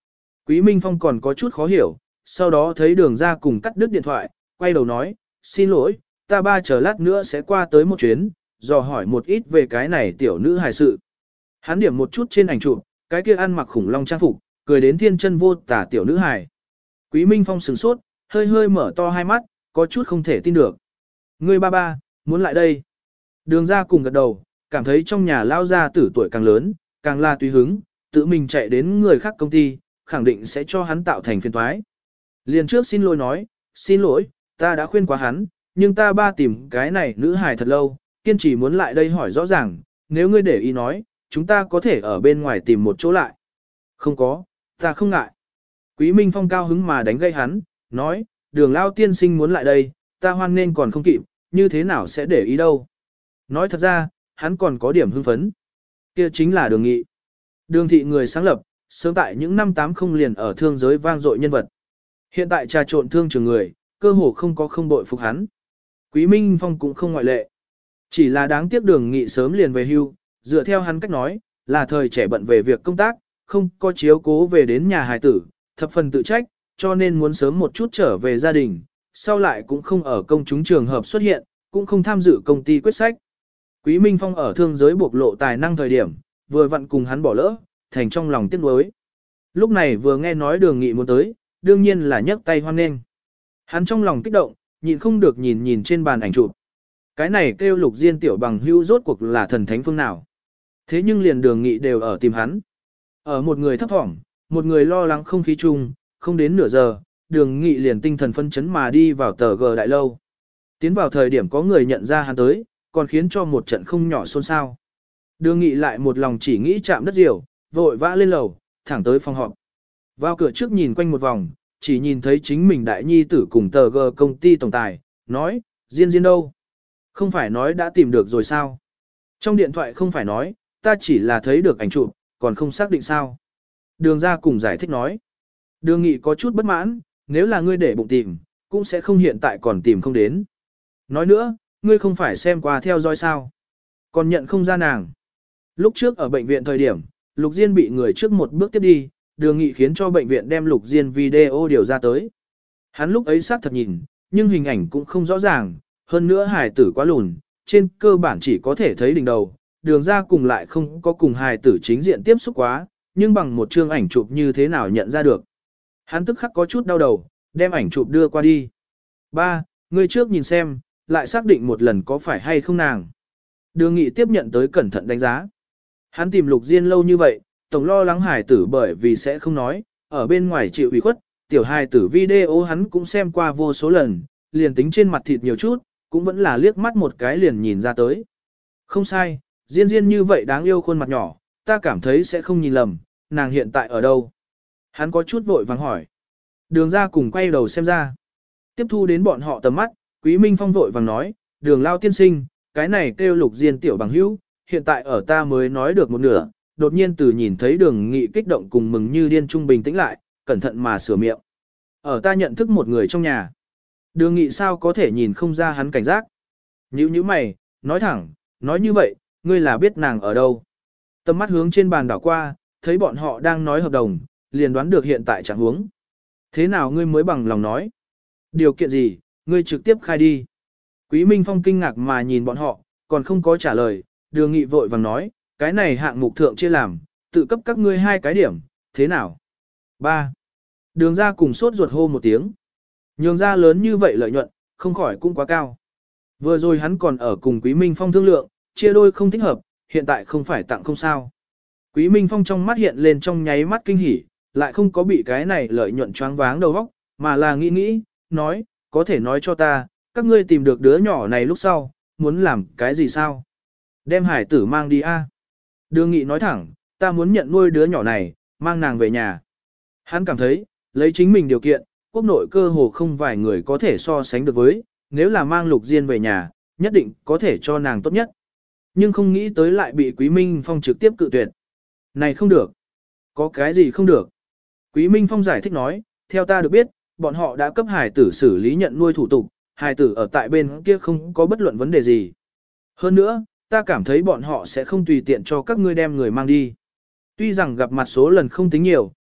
Quý Minh Phong còn có chút khó hiểu, sau đó thấy đường ra cùng cắt đứt điện thoại, quay đầu nói, xin lỗi, ta ba chờ lát nữa sẽ qua tới một chuyến, dò hỏi một ít về cái này tiểu nữ hài sự. Hắn điểm một chút trên ảnh chụp, cái kia ăn mặc khủng long trang phục, cười đến thiên chân vô tả tiểu nữ hài. Quý Minh Phong sửng sốt, hơi hơi mở to hai mắt, có chút không thể tin được. Ngươi ba ba, muốn lại đây. Đường ra cùng gật đầu, cảm thấy trong nhà lao gia tử tuổi càng lớn, càng là tùy hứng, tự mình chạy đến người khác công ty, khẳng định sẽ cho hắn tạo thành phiền toái. Liền trước xin lỗi nói, xin lỗi, ta đã khuyên quá hắn, nhưng ta ba tìm cái này nữ hài thật lâu, kiên trì muốn lại đây hỏi rõ ràng, nếu ngươi để ý nói, chúng ta có thể ở bên ngoài tìm một chỗ lại. Không có, ta không ngại. Quý Minh Phong cao hứng mà đánh gây hắn, nói, đường lao tiên sinh muốn lại đây, ta hoan nên còn không kịp, như thế nào sẽ để ý đâu. Nói thật ra, hắn còn có điểm hưng phấn. Kia chính là đường nghị. Đường thị người sáng lập, sớm tại những năm 80 liền ở thương giới vang dội nhân vật. Hiện tại trà trộn thương trường người, cơ hồ không có không bội phục hắn. Quý Minh Phong cũng không ngoại lệ. Chỉ là đáng tiếc đường nghị sớm liền về hưu, dựa theo hắn cách nói, là thời trẻ bận về việc công tác, không có chiếu cố về đến nhà hài tử, thập phần tự trách, cho nên muốn sớm một chút trở về gia đình, sau lại cũng không ở công chúng trường hợp xuất hiện, cũng không tham dự công ty quyết sách. Quý Minh Phong ở thương giới bộc lộ tài năng thời điểm, vừa vặn cùng hắn bỏ lỡ, thành trong lòng tiếc nuối. Lúc này vừa nghe nói đường nghị muốn tới, đương nhiên là nhấc tay hoan nghênh. Hắn trong lòng kích động, nhịn không được nhìn trên bàn ảnh chụp. Cái này kêu Lục Diên tiểu bằng hữu rốt cuộc là thần thánh phương nào. Thế nhưng liền đường nghị đều ở tìm hắn. Ở một người thấp thỏm, một người lo lắng không khí chung, không đến nửa giờ, đường nghị liền tinh thần phân chấn mà đi vào tờ G đại lâu. Tiến vào thời điểm có người nhận ra hắn tới, còn khiến cho một trận không nhỏ xôn xao. Đường nghị lại một lòng chỉ nghĩ chạm đất diều, vội vã lên lầu, thẳng tới phòng họp. Vào cửa trước nhìn quanh một vòng, chỉ nhìn thấy chính mình đại nhi tử cùng tờ G công ty tổng tài, nói, Diên Diên đâu? Không phải nói đã tìm được rồi sao? Trong điện thoại không phải nói, ta chỉ là thấy được ảnh chụp, còn không xác định sao? Đường ra cùng giải thích nói. Đường nghị có chút bất mãn, nếu là ngươi để bụng tìm, cũng sẽ không hiện tại còn tìm không đến. Nói nữa, ngươi không phải xem qua theo dõi sao? Còn nhận không ra nàng. Lúc trước ở bệnh viện thời điểm, Lục Diên bị người trước một bước tiếp đi, đường nghị khiến cho bệnh viện đem Lục Diên video điều ra tới. Hắn lúc ấy xác thật nhìn, nhưng hình ảnh cũng không rõ ràng, hơn nữa hài tử quá lùn, trên cơ bản chỉ có thể thấy đỉnh đầu, đường ra cùng lại không có cùng hài tử chính diện tiếp xúc quá, nhưng bằng một chương ảnh chụp như thế nào nhận ra được. Hắn tức khắc có chút đau đầu, đem ảnh chụp đưa qua đi. Ba, ngươi trước nhìn xem, lại xác định một lần có phải hay không nàng. Đường nghị tiếp nhận tới cẩn thận đánh giá. Hắn tìm Lục Diên lâu như vậy, tổng lo lắng hài tử bởi vì sẽ không nói, ở bên ngoài chịu ủy khuất, tiểu hài tử video hắn cũng xem qua vô số lần, liền tính trên mặt thịt nhiều chút, cũng vẫn là liếc mắt một cái liền nhìn ra tới. Không sai, Diên Diên như vậy đáng yêu khuôn mặt nhỏ, ta cảm thấy sẽ không nhìn lầm, nàng hiện tại ở đâu. Hắn có chút vội vàng hỏi. Đường ra cùng quay đầu xem ra. Tiếp thu đến bọn họ tầm mắt, Quý Minh Phong vội vàng nói, đường lao tiên sinh, cái này kêu Lục Diên tiểu bằng hữu, hiện tại ở ta mới nói được một nửa, đột nhiên từ nhìn thấy đường nghị kích động cùng mừng như điên trung bình tĩnh lại, cẩn thận mà sửa miệng. Ở ta nhận thức một người trong nhà. Đường nghị sao có thể nhìn không ra hắn cảnh giác. Như mày, nói thẳng, nói như vậy, ngươi là biết nàng ở đâu. Tầm mắt hướng trên bàn đảo qua, thấy bọn họ đang nói hợp đồng, liền đoán được hiện tại trạng huống. Thế nào ngươi mới bằng lòng nói? Điều kiện gì, ngươi trực tiếp khai đi. Quý Minh Phong kinh ngạc mà nhìn bọn họ, còn không có trả lời, đường nghị vội vàng nói, cái này hạng mục thượng chia làm, tự cấp các ngươi 2 cái điểm, thế nào? 3. Đường ra cùng sốt ruột hô một tiếng. Nhường ra lớn như vậy lợi nhuận, không khỏi cũng quá cao. Vừa rồi hắn còn ở cùng Quý Minh Phong thương lượng, chia đôi không thích hợp, hiện tại không phải tặng không sao. Quý Minh Phong trong mắt hiện lên trong nháy mắt kinh hỉ, lại không có bị cái này lợi nhuận choáng váng đầu óc, mà là nghĩ, nói, có thể nói cho ta, các ngươi tìm được đứa nhỏ này lúc sau, muốn làm cái gì sao? Đem hải tử mang đi a. Đường nghị nói thẳng, ta muốn nhận nuôi đứa nhỏ này, mang nàng về nhà. Hắn cảm thấy, lấy chính mình điều kiện, quốc nội cơ hồ không vài người có thể so sánh được với, nếu là mang Lục Diên về nhà, nhất định có thể cho nàng tốt nhất. Nhưng không nghĩ tới lại bị Quý Minh Phong trực tiếp cự tuyệt. Này không được. Có cái gì không được? Quý Minh Phong giải thích nói, theo ta được biết, bọn họ đã cấp hải tử xử lý nhận nuôi thủ tục, hải tử ở tại bên kia không có bất luận vấn đề gì. Hơn nữa, ta cảm thấy bọn họ sẽ không tùy tiện cho các ngươi đem người mang đi. Tuy rằng gặp mặt số lần không tính nhiều,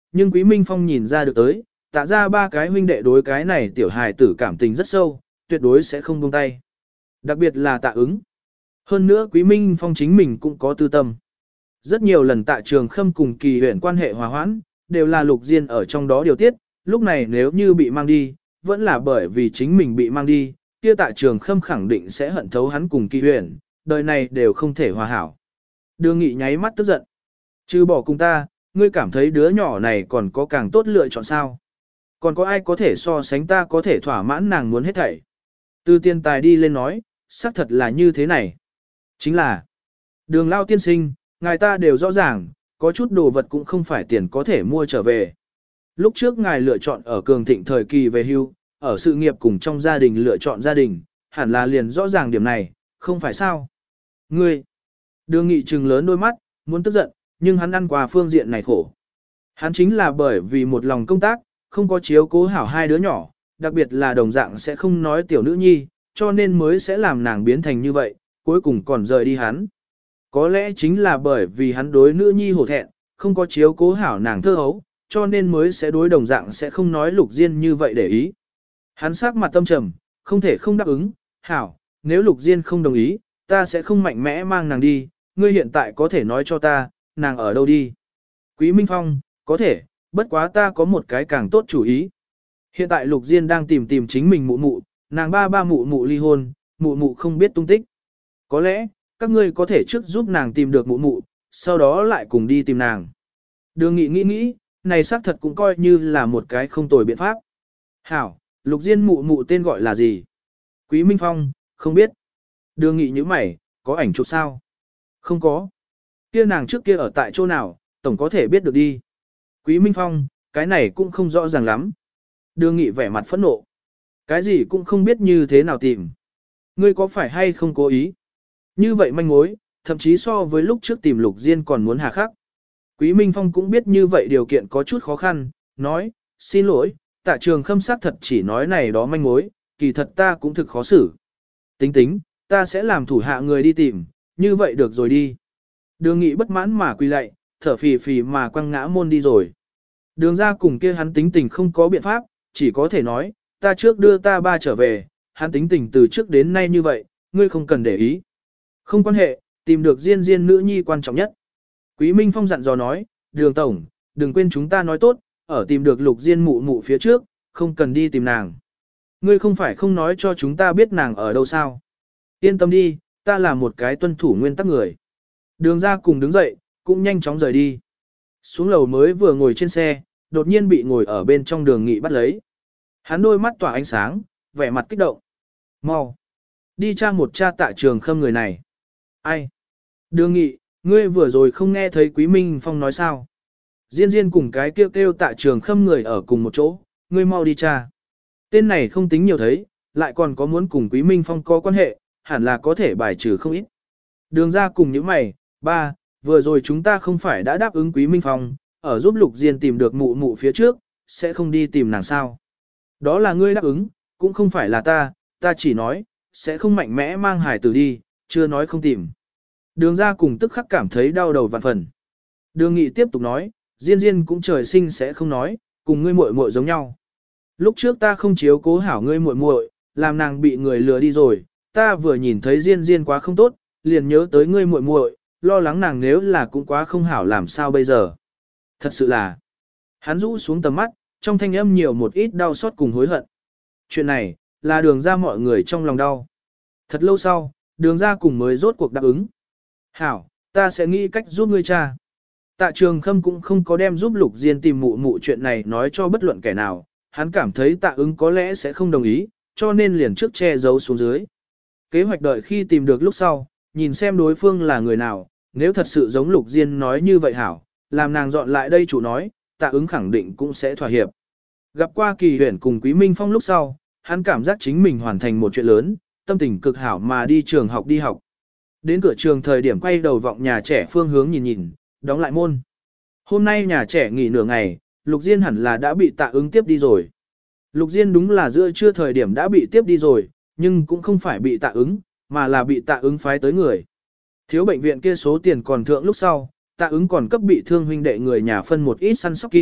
nhưng Quý Minh Phong nhìn ra được tới, tạ ra ba cái huynh đệ đối cái này tiểu hài tử cảm tình rất sâu, tuyệt đối sẽ không buông tay. Đặc biệt là tạ ứng. Hơn nữa Quý Minh Phong chính mình cũng có tư tâm. Rất nhiều lần tạ trường khâm cùng kỳ huyện quan hệ hòa hoãn, đều là Lục Diên ở trong đó điều tiết, lúc này nếu như bị mang đi, vẫn là bởi vì chính mình bị mang đi, kia tạ trường khâm khẳng định sẽ hận thấu hắn cùng kỳ huyện, đời này đều không thể hòa hảo. Đường Nghị nháy mắt tức giận. Chứ bỏ cùng ta, ngươi cảm thấy đứa nhỏ này còn có càng tốt lựa chọn sao? Còn có ai có thể so sánh ta có thể thỏa mãn nàng muốn hết thảy? Từ tiền tài đi lên nói, xác thật là như thế này. Chính là, Đường Lao tiên sinh, ngài ta đều rõ ràng, có chút đồ vật cũng không phải tiền có thể mua trở về. Lúc trước ngài lựa chọn ở cường thịnh thời kỳ về hưu, ở sự nghiệp cùng trong gia đình lựa chọn gia đình, hẳn là liền rõ ràng điểm này, không phải sao? Ngươi, Đường Nghị trừng lớn đôi mắt, muốn tức giận, nhưng hắn ăn qua phương diện này khổ. Hắn chính là bởi vì một lòng công tác, không có chiếu cố hảo hai đứa nhỏ, đặc biệt là đồng dạng sẽ không nói tiểu nữ nhi, cho nên mới sẽ làm nàng biến thành như vậy, cuối cùng còn rời đi hắn. Có lẽ chính là bởi vì hắn đối nữ nhi hổ thẹn, không có chiếu cố hảo nàng thơ hấu, cho nên mới sẽ đối đồng dạng sẽ không nói Lục Diên như vậy để ý. Hắn sắc mặt tâm trầm, không thể không đáp ứng, hảo, nếu Lục Diên không đồng ý, ta sẽ không mạnh mẽ mang nàng đi, ngươi hiện tại có thể nói cho ta, nàng ở đâu đi. Quý Minh Phong, có thể, bất quá ta có một cái càng tốt chủ ý. Hiện tại Lục Diên đang tìm chính mình mụ mụ, nàng ba mụ mụ ly hôn, mụ mụ không biết tung tích. Có lẽ, các ngươi có thể trước giúp nàng tìm được mụ mụ, sau đó lại cùng đi tìm nàng. Đường Nghị nghĩ, này xác thật cũng coi như là một cái không tồi biện pháp. Hảo, Lục Diên mụ mụ tên gọi là gì? Quý Minh Phong, không biết. Đường Nghị như mày, có ảnh chụp sao? Không có. Kia nàng trước kia ở tại chỗ nào, tổng có thể biết được đi. Quý Minh Phong, cái này cũng không rõ ràng lắm. Đường Nghị vẻ mặt phẫn nộ. Cái gì cũng không biết như thế nào tìm. Ngươi có phải hay không cố ý? Như vậy manh mối, thậm chí so với lúc trước tìm Lục Diên còn muốn hà khắc. Quý Minh Phong cũng biết như vậy điều kiện có chút khó khăn, nói, xin lỗi, Tạ Trường Khâm xác thật chỉ nói này đó manh mối, kỳ thật ta cũng thực khó xử. Tính, ta sẽ làm thủ hạ người đi tìm, như vậy được rồi đi. Đường Nghị bất mãn mà quỳ lạy, thở phì phì mà quăng ngã môn đi rồi. Đường ra cùng kia hắn tính tình không có biện pháp, chỉ có thể nói, ta trước đưa ta ba trở về, hắn tính tình từ trước đến nay như vậy, ngươi không cần để ý. Không quan hệ, tìm được Diên nữ nhi quan trọng nhất. Quý Minh Phong dặn dò nói, Đường Tổng, đừng quên chúng ta nói tốt, ở tìm được Lục Diên mụ mụ phía trước, không cần đi tìm nàng. Ngươi không phải không nói cho chúng ta biết nàng ở đâu sao. Yên tâm đi, ta là một cái tuân thủ nguyên tắc người. Đường ra cùng đứng dậy, cũng nhanh chóng rời đi. Xuống lầu mới vừa ngồi trên xe, đột nhiên bị ngồi ở bên trong Đường Nghị bắt lấy. Hắn đôi mắt tỏa ánh sáng, vẻ mặt kích động. Mau, đi tra một cha Tạ Trường Khâm người này. Ai? Đường Nghị, ngươi vừa rồi không nghe thấy Quý Minh Phong nói sao? Diên cùng cái kêu Tạ Trường Khâm người ở cùng một chỗ, ngươi mau đi tra. Tên này không tính nhiều thấy, lại còn có muốn cùng Quý Minh Phong có quan hệ, hẳn là có thể bài trừ không ít. Đường ra cùng những mày, ba, vừa rồi chúng ta không phải đã đáp ứng Quý Minh Phong, ở giúp Lục Diên tìm được mụ mụ phía trước, sẽ không đi tìm nàng sao. Đó là ngươi đáp ứng, cũng không phải là ta chỉ nói, sẽ không mạnh mẽ mang hải tử đi, chưa nói không tìm. Đường ra cùng tức khắc cảm thấy đau đầu vạn phần. Đường Nghị tiếp tục nói, Diên cũng trời sinh sẽ không nói, cùng ngươi muội muội giống nhau. Lúc trước ta không chiếu cố hảo ngươi muội muội, làm nàng bị người lừa đi rồi, ta vừa nhìn thấy Diên quá không tốt, liền nhớ tới ngươi muội muội, lo lắng nàng nếu là cũng quá không hảo làm sao bây giờ. Thật sự là, hắn rũ xuống tầm mắt, trong thanh âm nhiều một ít đau xót cùng hối hận. Chuyện này, là đường ra mọi người trong lòng đau. Thật lâu sau, đường ra cùng mới rốt cuộc đáp ứng. Hảo, ta sẽ nghĩ cách giúp ngươi cha. Tạ Trường Khâm cũng không có đem giúp Lục Diên tìm mụ mụ chuyện này nói cho bất luận kẻ nào, hắn cảm thấy Tạ ứng có lẽ sẽ không đồng ý, cho nên liền trước che giấu xuống dưới. Kế hoạch đợi khi tìm được lúc sau, nhìn xem đối phương là người nào, nếu thật sự giống Lục Diên nói như vậy hảo, làm nàng dọn lại đây chủ nói, Tạ ứng khẳng định cũng sẽ thỏa hiệp. Gặp qua Kỳ Huyền cùng Quý Minh Phong lúc sau, hắn cảm giác chính mình hoàn thành một chuyện lớn, tâm tình cực hảo mà đi trường học đi học. Đến cửa trường thời điểm quay đầu vọng nhà trẻ phương hướng nhìn, đóng lại môn. Hôm nay nhà trẻ nghỉ nửa ngày, Lục Diên hẳn là đã bị Tạ ứng tiếp đi rồi. Lục Diên đúng là giữa trưa thời điểm đã bị tiếp đi rồi, nhưng cũng không phải bị Tạ ứng, mà là bị Tạ ứng phái tới người. Thiếu bệnh viện kia số tiền còn thượng lúc sau, Tạ ứng còn cấp bị thương huynh đệ người nhà phân một ít săn sóc kim,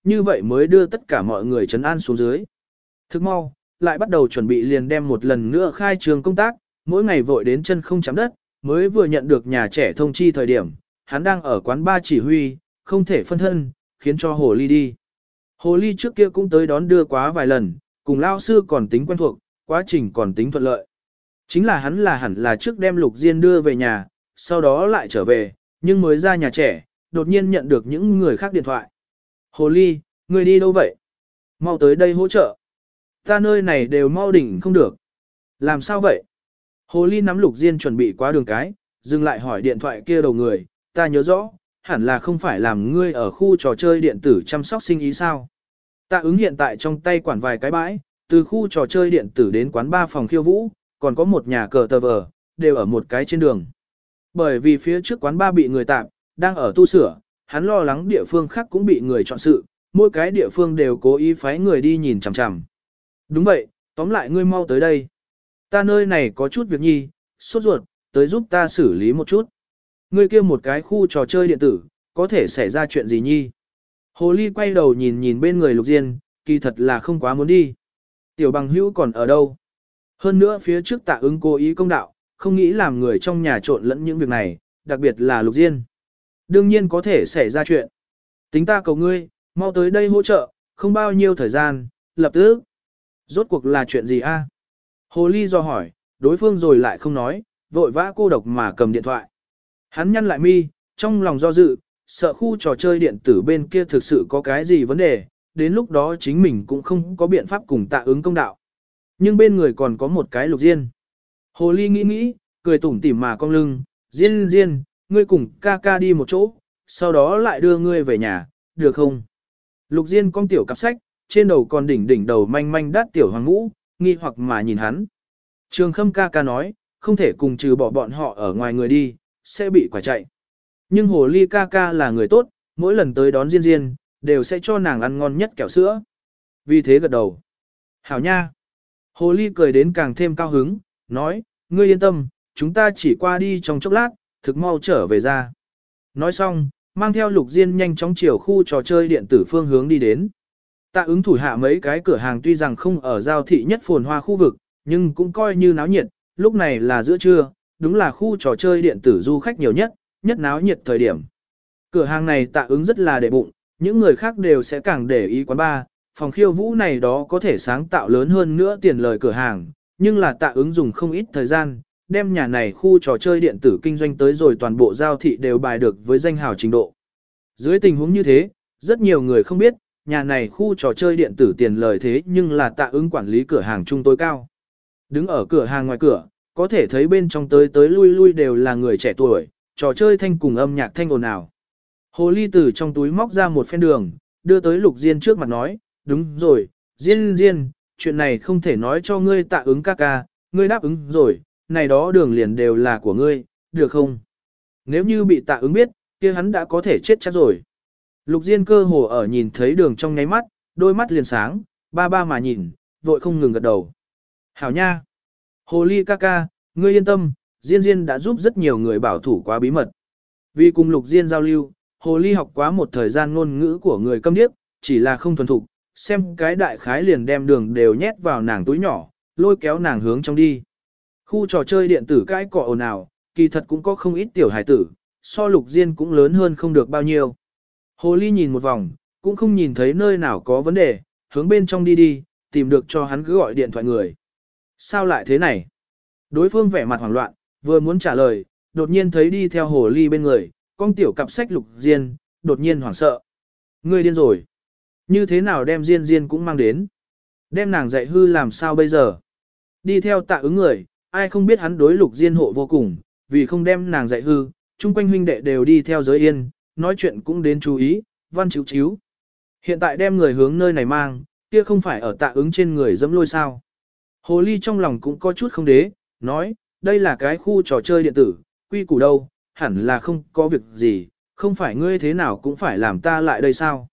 như vậy mới đưa tất cả mọi người trấn an xuống dưới. Thức mau, lại bắt đầu chuẩn bị liền đem một lần nữa khai trường công tác, mỗi ngày vội đến chân không chạm đất, mới vừa nhận được nhà trẻ thông chi thời điểm, hắn đang ở quán ba chỉ huy, không thể phân thân, khiến cho Hồ Ly đi. Hồ Ly trước kia cũng tới đón đưa quá vài lần, cùng lao sư còn tính quen thuộc, quá trình còn tính thuận lợi. Chính là hắn hẳn là trước đem Lục Diên đưa về nhà, sau đó lại trở về, nhưng mới ra nhà trẻ, đột nhiên nhận được những người khác điện thoại. Hồ Ly, người đi đâu vậy? Mau tới đây hỗ trợ. Ta nơi này đều mau đỉnh không được. Làm sao vậy? Hồ Ly nắm Lục Diên chuẩn bị qua đường cái, dừng lại hỏi điện thoại kia đầu người, ta nhớ rõ, hẳn là không phải làm ngươi ở khu trò chơi điện tử chăm sóc sinh ý sao. Tạ ứng hiện tại trong tay quản vài cái bãi, từ khu trò chơi điện tử đến quán ba phòng khiêu vũ, còn có một nhà cờ tờ vờ, đều ở một cái trên đường. Bởi vì phía trước quán ba bị người tạm, đang ở tu sửa, hắn lo lắng địa phương khác cũng bị người chọn sự, mỗi cái địa phương đều cố ý phái người đi nhìn chằm chằm. Đúng vậy, tóm lại ngươi mau tới đây. Ta nơi này có chút việc nhi, sốt ruột, tới giúp ta xử lý một chút. Ngươi kia một cái khu trò chơi điện tử, có thể xảy ra chuyện gì nhi? Hồ Ly quay đầu nhìn nhìn bên người Lục Diên, kỳ thật là không quá muốn đi. Tiểu bằng hữu còn ở đâu? Hơn nữa phía trước Tạ ứng cố ý công đạo, không nghĩ làm người trong nhà trộn lẫn những việc này, đặc biệt là Lục Diên. Đương nhiên có thể xảy ra chuyện. Tính ta cầu ngươi, mau tới đây hỗ trợ, không bao nhiêu thời gian, lập tức. Rốt cuộc là chuyện gì a? Hồ Ly do hỏi, đối phương rồi lại không nói, vội vã cô độc mà cầm điện thoại. Hắn nhăn lại mi, trong lòng do dự, sợ khu trò chơi điện tử bên kia thực sự có cái gì vấn đề, đến lúc đó chính mình cũng không có biện pháp cùng Tạ ứng công đạo. Nhưng bên người còn có một cái Lục Diên. Hồ Ly nghĩ nghĩ, cười tủm tỉm mà cong lưng, Diên Diên, ngươi cùng ca ca đi một chỗ, sau đó lại đưa ngươi về nhà, được không? Lục Diên cong tiểu cặp sách, trên đầu còn đỉnh đầu manh manh đắt tiểu hoàng ngũ, nghi hoặc mà nhìn hắn. Trường Khâm ca ca nói, không thể cùng trừ bỏ bọn họ ở ngoài người đi, sẽ bị quả chạy. Nhưng Hồ Ly ca ca là người tốt, mỗi lần tới đón Diên Diên, đều sẽ cho nàng ăn ngon nhất kẹo sữa. Vì thế gật đầu. Hảo nha. Hồ Ly cười đến càng thêm cao hứng, nói, ngươi yên tâm, chúng ta chỉ qua đi trong chốc lát, thực mau trở về ra. Nói xong, mang theo Lục Diên nhanh chóng chiều khu trò chơi điện tử phương hướng đi đến. Tạ ứng thủ hạ mấy cái cửa hàng tuy rằng không ở giao thị nhất phồn hoa khu vực, nhưng cũng coi như náo nhiệt, lúc này là giữa trưa, đúng là khu trò chơi điện tử du khách nhiều nhất náo nhiệt thời điểm. Cửa hàng này Tạ ứng rất là để bụng, những người khác đều sẽ càng để ý quán bar, phòng khiêu vũ này đó có thể sáng tạo lớn hơn nữa tiền lời cửa hàng, nhưng là Tạ ứng dùng không ít thời gian, đem nhà này khu trò chơi điện tử kinh doanh tới rồi toàn bộ giao thị đều bài được với danh hào trình độ. Dưới tình huống như thế, rất nhiều người không biết, nhà này khu trò chơi điện tử tiền lời thế nhưng là Tạ ứng quản lý cửa hàng trung tối cao. Đứng ở cửa hàng ngoài cửa, có thể thấy bên trong tới lui đều là người trẻ tuổi, trò chơi thanh cùng âm nhạc thanh ồn ào. Hồ Ly từ trong túi móc ra một phen đường, đưa tới Lục Diên trước mặt nói, đúng rồi, Diên, chuyện này không thể nói cho ngươi Tạ ứng ca ca, ngươi đáp ứng rồi, này đó đường liền đều là của ngươi, được không? Nếu như bị Tạ ứng biết, kia hắn đã có thể chết chắc rồi. Lục Diên cơ hồ ở nhìn thấy đường trong nháy mắt, đôi mắt liền sáng, ba mà nhìn, vội không ngừng gật đầu. Hảo nha! Hồ Ly ca ca, ngươi yên tâm, Diên đã giúp rất nhiều người bảo thủ quá bí mật. Vì cùng Lục Diên giao lưu, Hồ Ly học quá một thời gian ngôn ngữ của người câm điếc, chỉ là không thuần thục, xem cái đại khái liền đem đường đều nhét vào nàng túi nhỏ, lôi kéo nàng hướng trong đi. Khu trò chơi điện tử cái cọ ồn ào, kỳ thật cũng có không ít tiểu hải tử, so Lục Diên cũng lớn hơn không được bao nhiêu. Hồ Ly nhìn một vòng, cũng không nhìn thấy nơi nào có vấn đề, hướng bên trong đi, tìm được cho hắn cứ gọi điện thoại người. Sao lại thế này? Đối phương vẻ mặt hoảng loạn, vừa muốn trả lời, đột nhiên thấy đi theo Hồ Ly bên người, con tiểu cặp sách Lục Diên, đột nhiên hoảng sợ. Ngươi điên rồi. Như thế nào đem Diên cũng mang đến? Đem nàng dạy hư làm sao bây giờ? Đi theo Tạ ứng người, ai không biết hắn đối Lục Diên hộ vô cùng, vì không đem nàng dạy hư, chung quanh huynh đệ đều đi theo giới yên, nói chuyện cũng đến chú ý, văn chíu. Hiện tại đem người hướng nơi này mang, kia không phải ở Tạ ứng trên người dẫm lôi sao. Hồ Ly trong lòng cũng có chút không đế, nói, đây là cái khu trò chơi điện tử, quy củ đâu, hẳn là không có việc gì, không phải ngươi thế nào cũng phải làm ta lại đây sao.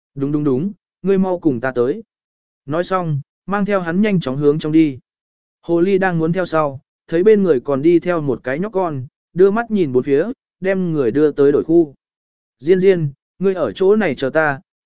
Đúng, ngươi mau cùng ta tới. Nói xong, mang theo hắn nhanh chóng hướng trong đi. Hồ Ly đang muốn theo sau, thấy bên người còn đi theo một cái nhóc con, đưa mắt nhìn bốn phía, đem người đưa tới đổi khu. Diên, ngươi ở chỗ này chờ ta,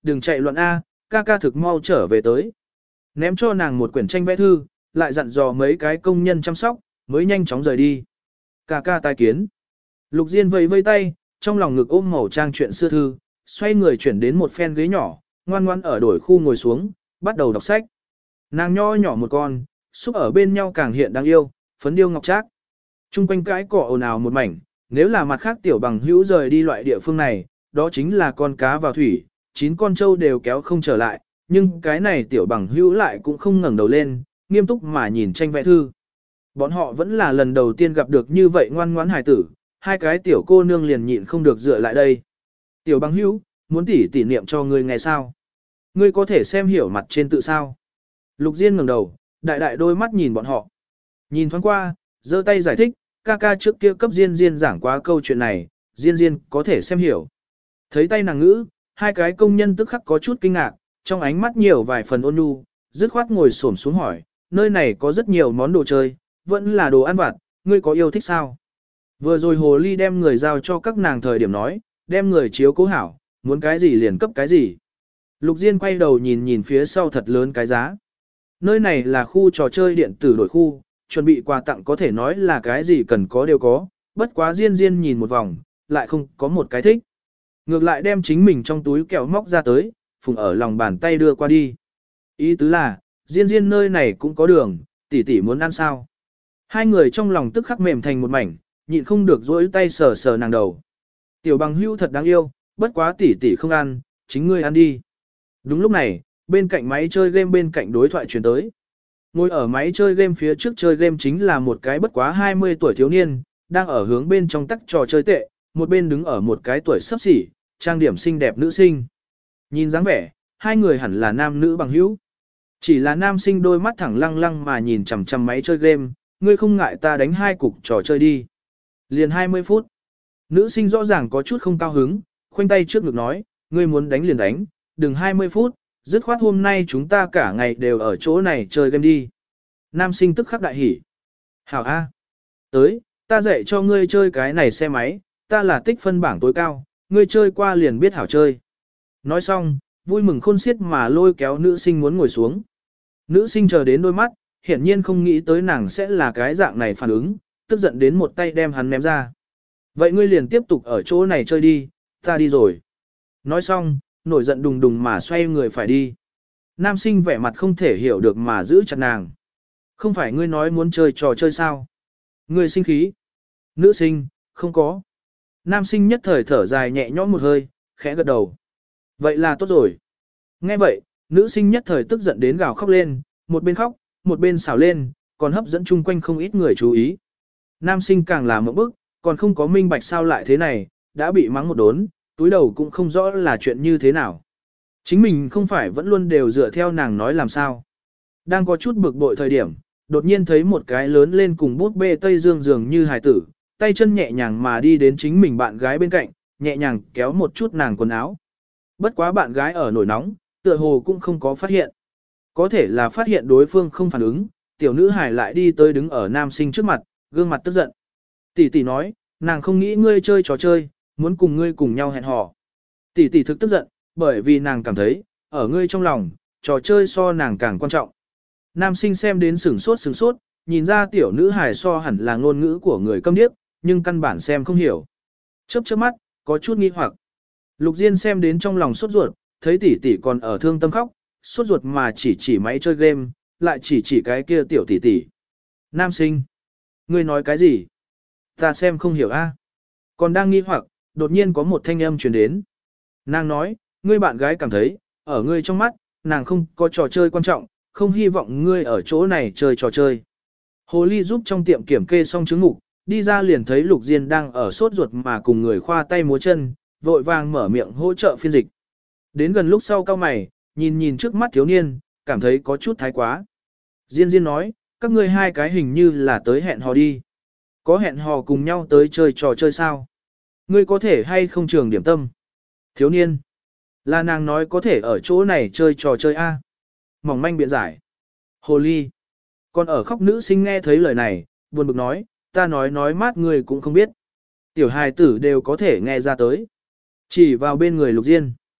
đừng chạy loạn A, ca ca thực mau trở về tới. Ném cho nàng một quyển tranh vẽ thư, lại dặn dò mấy cái công nhân chăm sóc, mới nhanh chóng rời đi. Ca ca tai kiến. Lục Diên vẫy vây tay, trong lòng ngực ôm màu trang chuyện xưa thư, xoay người chuyển đến một phen ghế nhỏ, ngoan ngoan ở đổi khu ngồi xuống, bắt đầu đọc sách. Nàng nho nhỏ một con, xúc ở bên nhau càng hiện đáng yêu, phấn điêu ngọc trác. Trung quanh cái cỏ ồn ào một mảnh, nếu là mặt khác tiểu bằng hữu rời đi loại địa phương này, đó chính là con cá vào thủy, 9 con trâu đều kéo không trở lại, nhưng cái này tiểu bằng hữu lại cũng không ngẩng đầu lên, nghiêm túc mà nhìn tranh vẽ thư. Bọn họ vẫn là lần đầu tiên gặp được như vậy ngoan ngoãn hài tử, hai cái tiểu cô nương liền nhịn không được dựa lại đây. Tiểu bằng hữu, muốn tỉ niệm cho ngươi ngày sao? Ngươi có thể xem hiểu mặt trên tự sao? Lục Diên ngẩng đầu, đại đại đôi mắt nhìn bọn họ. Nhìn thoáng qua, giơ tay giải thích, ca ca trước kia cấp Diên Diên giảng quá câu chuyện này, Diên Diên có thể xem hiểu. Thấy tay nàng ngữ, hai cái công nhân tức khắc có chút kinh ngạc, trong ánh mắt nhiều vài phần ôn nhu, dứt khoát ngồi xổm xuống hỏi, nơi này có rất nhiều món đồ chơi, vẫn là đồ ăn vặt, ngươi có yêu thích sao? Vừa rồi hồ ly đem người giao cho các nàng thời điểm nói, đem người chiếu cố hảo, muốn cái gì liền cấp cái gì. Lục Diên quay đầu nhìn nhìn phía sau thật lớn cái giá. Nơi này là khu trò chơi điện tử đổi khu, chuẩn bị quà tặng có thể nói là cái gì cần có đều có, bất quá Diên Diên nhìn một vòng, lại không có một cái thích. Ngược lại đem chính mình trong túi kẹo móc ra tới, phùng ở lòng bàn tay đưa qua đi. Ý tứ là, Diên Diên nơi này cũng có đường, tỷ tỷ muốn ăn sao. Hai người trong lòng tức khắc mềm thành một mảnh, nhịn không được dỗi tay sờ sờ nàng đầu. Tiểu bằng hưu thật đáng yêu, bất quá tỷ tỷ không ăn, chính ngươi ăn đi. Đúng lúc này, bên cạnh máy chơi game bên cạnh đối thoại truyền tới. Ngồi ở máy chơi game phía trước chơi game chính là một cái bất quá 20 tuổi thiếu niên, đang ở hướng bên trong tắc trò chơi tệ, một bên đứng ở một cái tuổi sắp xỉ, trang điểm xinh đẹp nữ sinh. Nhìn dáng vẻ, hai người hẳn là nam nữ bằng hữu. Chỉ là nam sinh đôi mắt thẳng lăng lăng mà nhìn chằm chằm máy chơi game, ngươi không ngại ta đánh 2 cục trò chơi đi. Liền 20 phút. Nữ sinh rõ ràng có chút không cao hứng, khoanh tay trước ngực nói, ngươi muốn đánh liền đánh, đừng 20 phút, dứt khoát hôm nay chúng ta cả ngày đều ở chỗ này chơi game đi. Nam sinh tức khắc đại hỉ. Hảo A. Tới, ta dạy cho ngươi chơi cái này xe máy, ta là tích phân bảng tối cao, ngươi chơi qua liền biết hảo chơi. Nói xong, vui mừng khôn xiết mà lôi kéo nữ sinh muốn ngồi xuống. Nữ sinh chờ đến đôi mắt, hiển nhiên không nghĩ tới nàng sẽ là cái dạng này phản ứng, tức giận đến một tay đem hắn ném ra. Vậy ngươi liền tiếp tục ở chỗ này chơi đi, ta đi rồi. Nói xong, nổi giận đùng đùng mà xoay người phải đi. Nam sinh vẻ mặt không thể hiểu được mà giữ chặt nàng. Không phải ngươi nói muốn chơi trò chơi sao? Ngươi sinh khí. Nữ sinh, không có. Nam sinh nhất thời thở dài nhẹ nhõm một hơi, khẽ gật đầu. Vậy là tốt rồi. Nghe vậy, nữ sinh nhất thời tức giận đến gào khóc lên, một bên khóc, một bên xảo lên, còn hấp dẫn chung quanh không ít người chú ý. Nam sinh càng là một bức, còn không có minh bạch sao lại thế này, đã bị mắng một đốn, túi đầu cũng không rõ là chuyện như thế nào. Chính mình không phải vẫn luôn đều dựa theo nàng nói làm sao. Đang có chút bực bội thời điểm, đột nhiên thấy một cái lớn lên cùng bút bê Tây Dương dường như hài tử, tay chân nhẹ nhàng mà đi đến chính mình bạn gái bên cạnh, nhẹ nhàng kéo một chút nàng quần áo. Bất quá bạn gái ở nổi nóng, tựa hồ cũng không có phát hiện. Có thể là phát hiện đối phương không phản ứng, tiểu nữ hài lại đi tới đứng ở nam sinh trước mặt, gương mặt tức giận. Tỷ tỷ nói, nàng không nghĩ ngươi chơi trò chơi, muốn cùng ngươi cùng nhau hẹn hò. Tỷ tỷ thực tức giận, bởi vì nàng cảm thấy, ở ngươi trong lòng, trò chơi so nàng càng quan trọng. Nam sinh xem đến sửng sốt, nhìn ra tiểu nữ hài so hẳn là ngôn ngữ của người câm điếc, nhưng căn bản xem không hiểu. Chớp mắt, có chút nghi hoặc. Lục Diên xem đến trong lòng sốt ruột, thấy tỷ tỷ còn ở thương tâm khóc, sốt ruột mà chỉ máy chơi game, lại chỉ cái kia tiểu tỷ tỷ. Nam sinh, ngươi nói cái gì? Ta xem không hiểu a. Còn đang nghi hoặc, đột nhiên có một thanh âm truyền đến. Nàng nói, ngươi bạn gái cảm thấy, ở ngươi trong mắt, nàng không có trò chơi quan trọng, không hy vọng ngươi ở chỗ này chơi trò chơi. Hồ ly giúp trong tiệm kiểm kê xong chứng mục, đi ra liền thấy Lục Diên đang ở sốt ruột mà cùng người khoa tay múa chân, vội vàng mở miệng hỗ trợ phiên dịch. Đến gần lúc sau cao mày, nhìn trước mắt thiếu niên, cảm thấy có chút thái quá. Diên Diên nói, các ngươi hai cái hình như là tới hẹn hò đi. Có hẹn hò cùng nhau tới chơi trò chơi sao? Ngươi có thể hay không trường điểm tâm? Thiếu niên. Là nàng nói có thể ở chỗ này chơi trò chơi A. Mỏng manh biện giải. Hồ ly. Còn ở khóc nữ sinh nghe thấy lời này, buồn bực nói, ta nói mát người cũng không biết. Tiểu hài tử đều có thể nghe ra tới. Chỉ vào bên người Lục Diên.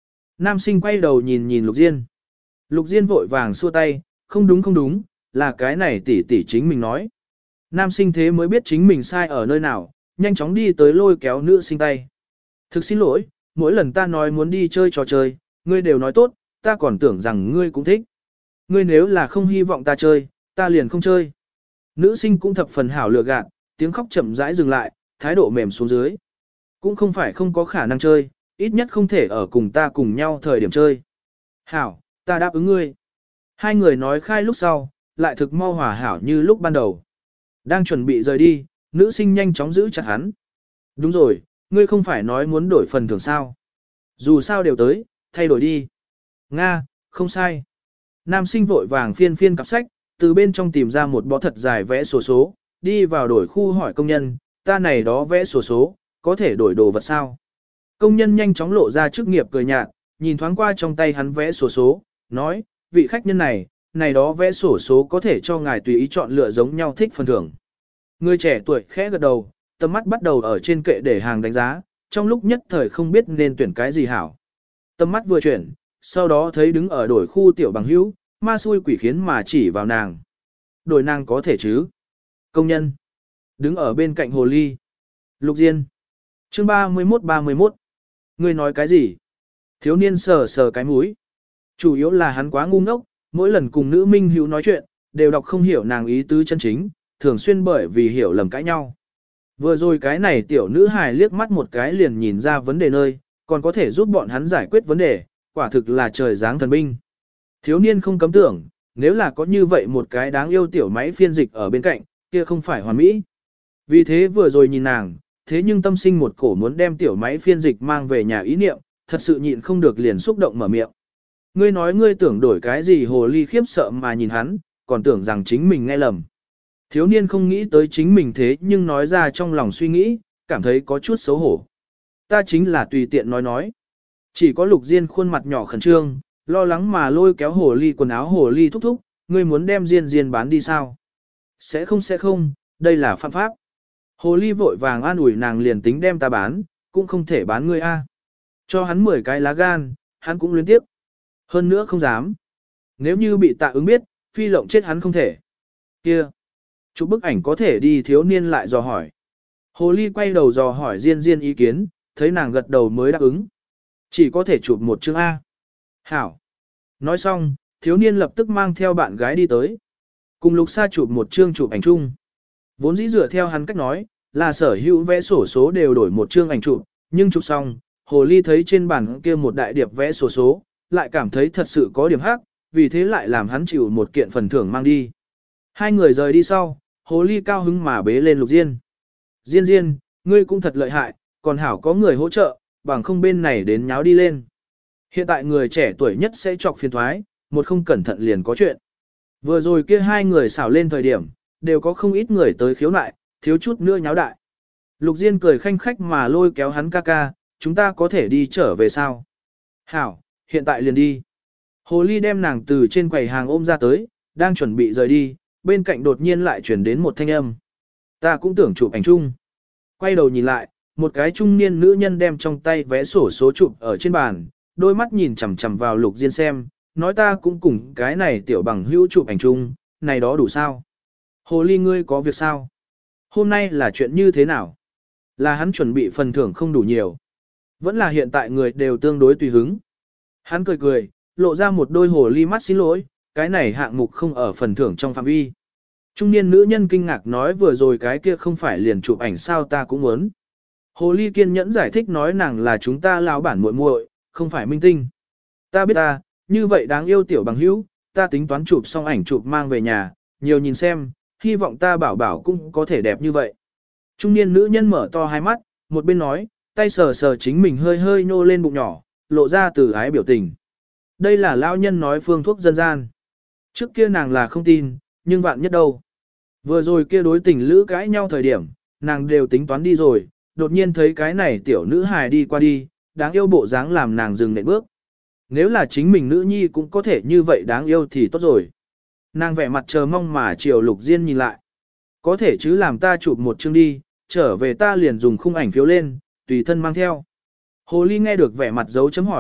Nam sinh quay đầu nhìn nhìn Lục Diên. Lục Diên vội vàng xua tay, không đúng không đúng, là cái này tỷ tỷ chính mình nói. Nam sinh thế mới biết chính mình sai ở nơi nào, nhanh chóng đi tới lôi kéo nữ sinh tay. Thực xin lỗi, mỗi lần ta nói muốn đi chơi trò chơi, ngươi đều nói tốt, ta còn tưởng rằng ngươi cũng thích. Ngươi nếu là không hy vọng ta chơi, ta liền không chơi. Nữ sinh cũng thập phần hảo lừa gạt, tiếng khóc chậm rãi dừng lại, thái độ mềm xuống dưới. Cũng không phải không có khả năng chơi, ít nhất không thể ở cùng ta cùng nhau thời điểm chơi. Hảo, ta đáp ứng ngươi. Hai người nói khai lúc sau, lại thực mau hòa hảo như lúc ban đầu. Đang chuẩn bị rời đi, nữ sinh nhanh chóng giữ chặt hắn. Đúng rồi, ngươi không phải nói muốn đổi phần thưởng sao. Dù sao đều tới, thay đổi đi. Nga, không sai. Nam sinh vội vàng phiên phiên cặp sách, từ bên trong tìm ra một bó thật dài vẽ sổ số, đi vào đổi khu hỏi công nhân, ta này đó vẽ sổ số, có thể đổi đồ vật sao? Công nhân nhanh chóng lộ ra chức nghiệp cười nhạt, nhìn thoáng qua trong tay hắn vẽ sổ số, nói, vị khách nhân này đó vẽ sổ số có thể cho ngài tùy ý chọn lựa giống nhau thích phần thưởng. Người trẻ tuổi khẽ gật đầu, tầm mắt bắt đầu ở trên kệ để hàng đánh giá, trong lúc nhất thời không biết nên tuyển cái gì hảo. Tầm mắt vừa chuyển, sau đó thấy đứng ở đổi khu tiểu bằng hữu, ma xui quỷ khiến mà chỉ vào nàng. Đổi nàng có thể chứ? Công nhân. Đứng ở bên cạnh hồ ly. Lục Diên. Chương 31. Ngươi nói cái gì? Thiếu niên sờ sờ cái mũi. Chủ yếu là hắn quá ngu ngốc, mỗi lần cùng nữ minh hữu nói chuyện, đều đọc không hiểu nàng ý tứ chân chính, thường xuyên bởi vì hiểu lầm cãi nhau. Vừa rồi cái này tiểu nữ hài liếc mắt một cái liền nhìn ra vấn đề nơi, còn có thể giúp bọn hắn giải quyết vấn đề, quả thực là trời giáng thần binh. Thiếu niên không cấm tưởng, nếu là có như vậy một cái đáng yêu tiểu máy phiên dịch ở bên cạnh, kia không phải hoàn mỹ. Vì thế vừa rồi nhìn nàng, thế nhưng tâm sinh một cổ muốn đem tiểu máy phiên dịch mang về nhà ý niệm, thật sự nhịn không được liền xúc động mở miệng. Ngươi nói ngươi tưởng đổi cái gì hồ ly khiếp sợ mà nhìn hắn, còn tưởng rằng chính mình nghe lầm. Thiếu niên không nghĩ tới chính mình thế nhưng nói ra trong lòng suy nghĩ, cảm thấy có chút xấu hổ. Ta chính là tùy tiện nói. Chỉ có Lục Diên khuôn mặt nhỏ khẩn trương, lo lắng mà lôi kéo hồ ly quần áo hồ ly thúc thúc, ngươi muốn đem Diên bán đi sao? Sẽ không, đây là phạm pháp. Hồ ly vội vàng an ủi nàng liền tính đem ta bán, cũng không thể bán ngươi a. Cho hắn 10 cái lá gan, hắn cũng luyến tiếp. Hơn nữa không dám. Nếu như bị Tạ Ứng biết, phi lộng chết hắn không thể. Kia, chụp bức ảnh có thể đi, thiếu niên lại dò hỏi. Hồ ly quay đầu dò hỏi Diên ý kiến, thấy nàng gật đầu mới đáp ứng. Chỉ có thể chụp một chương A. Hảo. Nói xong, thiếu niên lập tức mang theo bạn gái đi tới. Cùng Lục Sa chụp một chương chụp ảnh chung. Vốn dĩ dựa theo hắn cách nói, là sở hữu vẽ sổ số đều đổi một chương ảnh chụp, nhưng chụp xong, hồ ly thấy trên bàn kia một đại điệp vẽ sổ số, lại cảm thấy thật sự có điểm hắc, vì thế lại làm hắn chịu một kiện phần thưởng mang đi. Hai người rời đi sau, hồ ly cao hứng mà bế lên Lục Diên. Diên, ngươi cũng thật lợi hại, còn hảo có người hỗ trợ, bằng không bên này đến nháo đi lên. Hiện tại người trẻ tuổi nhất sẽ chọc phiền thoái, một không cẩn thận liền có chuyện. Vừa rồi kia hai người xảo lên thời điểm, đều có không ít người tới khiếu nại, thiếu chút nữa nháo đại. Lục Diên cười khanh khách mà lôi kéo hắn ca, chúng ta có thể đi trở về sao? Hảo, hiện tại liền đi. Hồ ly đem nàng từ trên quầy hàng ôm ra tới, đang chuẩn bị rời đi, bên cạnh đột nhiên lại chuyển đến một thanh âm. Ta cũng tưởng chụp ảnh chung. Quay đầu nhìn lại, một cái trung niên nữ nhân đem trong tay vé sổ số chụp ở trên bàn, đôi mắt nhìn chằm chằm vào Lục Diên xem, nói ta cũng cùng cái này tiểu bằng hữu chụp ảnh chung, này đó đủ sao? Hồ ly ngươi có việc sao? Hôm nay là chuyện như thế nào? Là hắn chuẩn bị phần thưởng không đủ nhiều. Vẫn là hiện tại người đều tương đối tùy hứng. Hắn cười, lộ ra một đôi hồ ly mắt xin lỗi, cái này hạng mục không ở phần thưởng trong phạm vi. Trung niên nữ nhân kinh ngạc nói vừa rồi cái kia không phải liền chụp ảnh sao ta cũng muốn. Hồ ly kiên nhẫn giải thích nói nàng là chúng ta lão bản muội muội, không phải minh tinh. Ta biết ta, như vậy đáng yêu tiểu bằng hữu, ta tính toán chụp xong ảnh chụp mang về nhà, nhiều nhìn xem, hy vọng ta bảo cũng có thể đẹp như vậy. Trung niên nữ nhân mở to hai mắt, một bên nói, tay sờ sờ chính mình hơi nhô lên bụng nhỏ, lộ ra từ ái biểu tình. Đây là lão nhân nói phương thuốc dân gian. Trước kia nàng là không tin, nhưng vạn nhất đâu. Vừa rồi kia đối tình lữ cãi nhau thời điểm, nàng đều tính toán đi rồi, đột nhiên thấy cái này tiểu nữ hài đi qua đi, đáng yêu bộ dáng làm nàng dừng nệm bước. Nếu là chính mình nữ nhi cũng có thể như vậy đáng yêu thì tốt rồi. Nàng vẻ mặt chờ mong mà chiều Lục Diên nhìn lại. Có thể chứ làm ta chụp một chương đi, trở về ta liền dùng khung ảnh phiếu lên, tùy thân mang theo. Hồ ly nghe được vẻ mặt dấu chấm hỏi,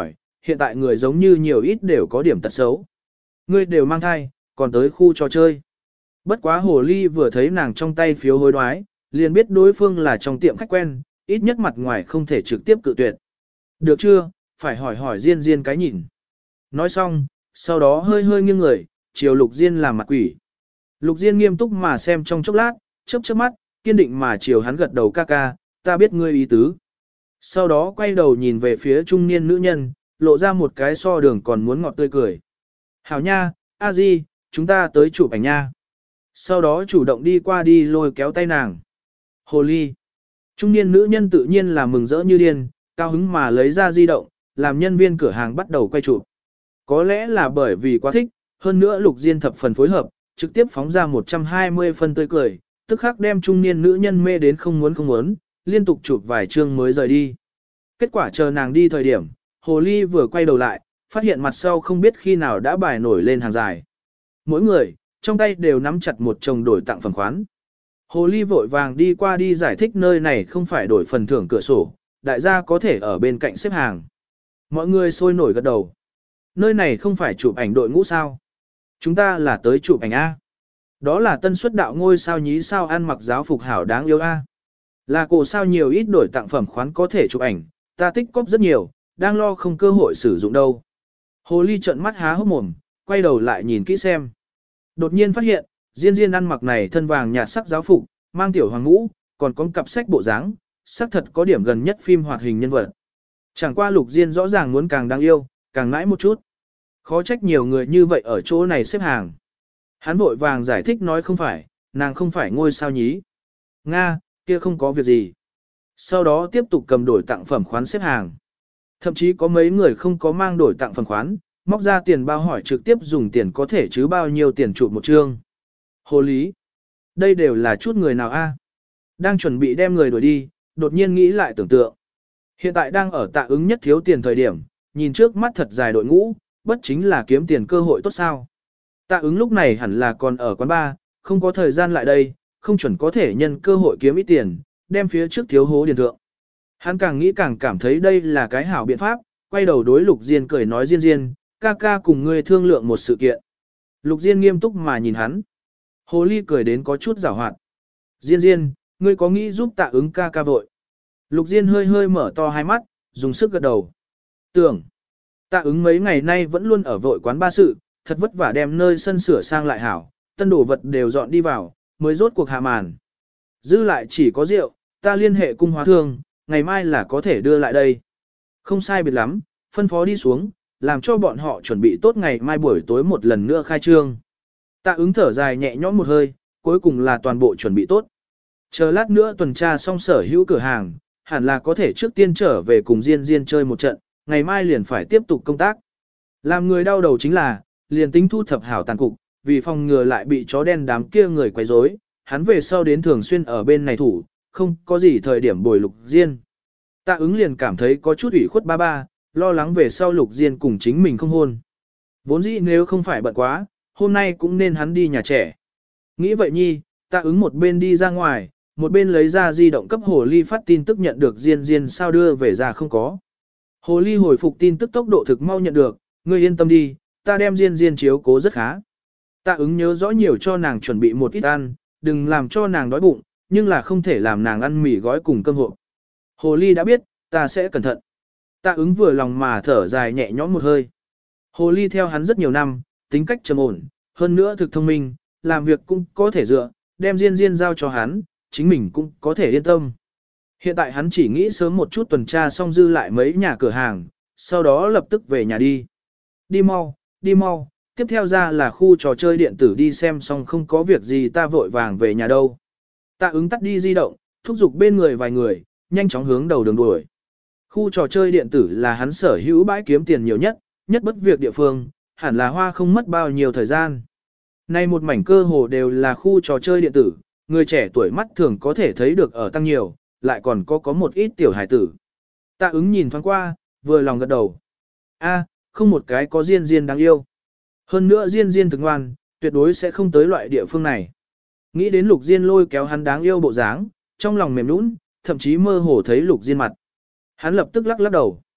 hiện tại người giống như nhiều ít đều có điểm tật xấu. Ngươi đều mang thai, còn tới khu trò chơi. Bất quá hồ ly vừa thấy nàng trong tay phiếu hối đoái, liền biết đối phương là trong tiệm khách quen, ít nhất mặt ngoài không thể trực tiếp cự tuyệt. Được chưa, phải hỏi hỏi Diên Diên cái nhìn. Nói xong, sau đó hơi hơi nghiêng người, chiều Lục Diên làm mặt quỷ. Lục Diên nghiêm túc mà xem trong chốc lát, chớp chớp mắt, kiên định mà chiều hắn gật đầu ca ca, ta biết ngươi ý tứ. Sau đó quay đầu nhìn về phía trung niên nữ nhân, lộ ra một cái so đường còn muốn ngọt tươi cười. Hảo nha, a di, chúng ta tới chụp ảnh nha. Sau đó chủ động đi qua đi lôi kéo tay nàng. Hồ ly. Trung niên nữ nhân tự nhiên là mừng rỡ như điên, cao hứng mà lấy ra di động, làm nhân viên cửa hàng bắt đầu quay chụp. Có lẽ là bởi vì quá thích, hơn nữa Lục Diên thập phần phối hợp, trực tiếp phóng ra 120 phân tươi cười, tức khắc đem trung niên nữ nhân mê đến không muốn, liên tục chụp vài chương mới rời đi. Kết quả chờ nàng đi thời điểm, hồ ly vừa quay đầu lại, phát hiện mặt sau không biết khi nào đã bài nổi lên hàng dài. Mỗi người, trong tay đều nắm chặt một chồng đổi tặng phần khoán. Hồ ly vội vàng đi qua đi giải thích nơi này không phải đổi phần thưởng cửa sổ, đại gia có thể ở bên cạnh xếp hàng. Mọi người sôi nổi gật đầu. Nơi này không phải chụp ảnh đội ngũ sao? Chúng ta là tới chụp ảnh A. Đó là tân xuất đạo ngôi sao nhí sao ăn mặc giáo phục hảo đáng yêu A. Là cổ sao nhiều ít đổi tặng phẩm khoán có thể chụp ảnh, ta tích cóp rất nhiều, đang lo không cơ hội sử dụng đâu. Hồ ly trợn mắt há hốc mồm, quay đầu lại nhìn kỹ xem. Đột nhiên phát hiện, Diên Diên ăn mặc này thân vàng nhạt sắc giáo phục, mang tiểu hoàng mũ, còn có cặp sách bộ dáng, sắc thật có điểm gần nhất phim hoạt hình nhân vật. Chẳng qua Lục Diên rõ ràng muốn càng đáng yêu, càng ngãi một chút. Khó trách nhiều người như vậy ở chỗ này xếp hàng. Hắn vội vàng giải thích nói không phải, nàng không phải ngôi sao nhí. Nga, kia không có việc gì. Sau đó tiếp tục cầm đổi tặng phẩm khoán xếp hàng. Thậm chí có mấy người không có mang đổi tặng phẩm khoán, móc ra tiền bao hỏi trực tiếp dùng tiền có thể chứ bao nhiêu tiền chụp một chương. Hồ lý. Đây đều là chút người nào a? Đang chuẩn bị đem người đuổi đi, đột nhiên nghĩ lại tưởng tượng. Hiện tại đang ở tạ ứng nhất thiếu tiền thời điểm, nhìn trước mắt thật dài đội ngũ, bất chính là kiếm tiền cơ hội tốt sao. Tạ ứng lúc này hẳn là còn ở quán bar, không có thời gian lại đây, không chuẩn có thể nhân cơ hội kiếm ít tiền, đem phía trước thiếu hố điền thượng. Hắn càng nghĩ càng cảm thấy đây là cái hảo biện pháp, quay đầu đối Lục Diên cười nói Diên Diên, ca ca cùng ngươi thương lượng một sự kiện. Lục Diên nghiêm túc mà nhìn hắn. Hồ ly cười đến có chút giảo hoạt. Diên Diên, ngươi có nghĩ giúp tạ ứng ca ca vội? Lục Diên hơi hơi mở to hai mắt, dùng sức gật đầu. Tưởng, tạ ứng mấy ngày nay vẫn luôn ở vội quán ba sự, thật vất vả đem nơi sân sửa sang lại hảo, tân đồ vật đều dọn đi vào, mới rốt cuộc hạ màn. Dư lại chỉ có rượu, ta liên hệ cung hóa thương, ngày mai là có thể đưa lại đây. Không sai biệt lắm, phân phó đi xuống, làm cho bọn họ chuẩn bị tốt ngày mai buổi tối một lần nữa khai trương. Tạ ứng thở dài nhẹ nhõm một hơi, cuối cùng là toàn bộ chuẩn bị tốt. Chờ lát nữa tuần tra xong sở hữu cửa hàng, hẳn là có thể trước tiên trở về cùng Diên Diên chơi một trận, ngày mai liền phải tiếp tục công tác. Làm người đau đầu chính là, liền tính thu thập hảo tàn cục, vì phòng ngừa lại bị chó đen đám kia người quấy rối, hắn về sau đến thường xuyên ở bên này thủ, không có gì thời điểm bồi Lục Diên. Tạ ứng liền cảm thấy có chút ủy khuất ba ba, lo lắng về sau Lục Diên cùng chính mình không hôn. Vốn dĩ nếu không phải bận quá, hôm nay cũng nên hắn đi nhà trẻ. Nghĩ vậy nhi, Tạ ứng một bên đi ra ngoài, một bên lấy ra di động cấp hồ ly phát tin tức nhận được Diên Diên sao đưa về ra không có. Hồ ly hồi phục tin tức tốc độ thực mau nhận được, ngươi yên tâm đi, ta đem Diên Diên chiếu cố rất khá. Tạ ứng nhớ rõ nhiều cho nàng chuẩn bị một ít ăn, đừng làm cho nàng đói bụng, nhưng là không thể làm nàng ăn mì gói cùng cơm hộp. Hồ ly đã biết, ta sẽ cẩn thận. Tạ ứng vừa lòng mà thở dài nhẹ nhõm một hơi. Hồ ly theo hắn rất nhiều năm, tính cách trầm ổn, hơn nữa thực thông minh, làm việc cũng có thể dựa, đem Diên Diên giao cho hắn, chính mình cũng có thể yên tâm. Hiện tại hắn chỉ nghĩ sớm một chút tuần tra xong dư lại mấy nhà cửa hàng, sau đó lập tức về nhà đi. Đi mau, tiếp theo ra là khu trò chơi điện tử đi xem xong không có việc gì ta vội vàng về nhà đâu. Tạ ứng tắt đi di động, thúc giục bên người vài người, nhanh chóng hướng đầu đường đuổi. Khu trò chơi điện tử là hắn sở hữu bãi kiếm tiền nhiều nhất, nhất bất việc địa phương, hẳn là hoa không mất bao nhiêu thời gian. Nay một mảnh cơ hồ đều là khu trò chơi điện tử, người trẻ tuổi mắt thường có thể thấy được ở tăng nhiều, lại còn có một ít tiểu hải tử. Tạ ứng nhìn thoáng qua, vừa lòng gật đầu. A, không một cái có Diên Diên đáng yêu. Hơn nữa Diên Diên thực ngoan, tuyệt đối sẽ không tới loại địa phương này. Nghĩ đến Lục Diên lôi kéo hắn đáng yêu bộ dáng, trong lòng mềm nũng, thậm chí mơ hồ thấy Lục Diên mặt. Hắn lập tức lắc lắc đầu.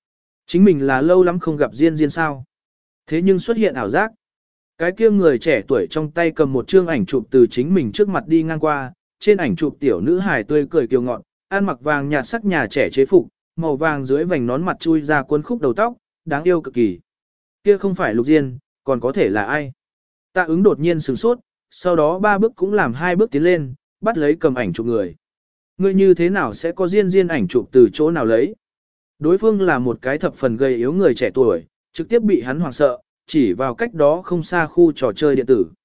Chính mình là lâu lắm không gặp Diên Diên sao. Thế nhưng xuất hiện ảo giác. Cái kia người trẻ tuổi trong tay cầm một chương ảnh chụp từ chính mình trước mặt đi ngang qua, trên ảnh chụp tiểu nữ hài tươi cười kiều ngọn, ăn mặc vàng nhạt sắc nhà trẻ chế phục, màu vàng dưới vành nón mặt chui ra cuốn khúc đầu tóc, đáng yêu cực kỳ. Kia không phải Lục Diên, còn có thể là ai? Tạ ứng đột nhiên sửng sốt, sau đó 3 bước cũng làm 2 bước tiến lên, bắt lấy cầm ảnh chụp người. Ngươi như thế nào sẽ có Diên ảnh chụp từ chỗ nào lấy? Đối phương là một cái thập phần gầy yếu người trẻ tuổi, trực tiếp bị hắn hoảng sợ, chỉ vào cách đó không xa khu trò chơi điện tử.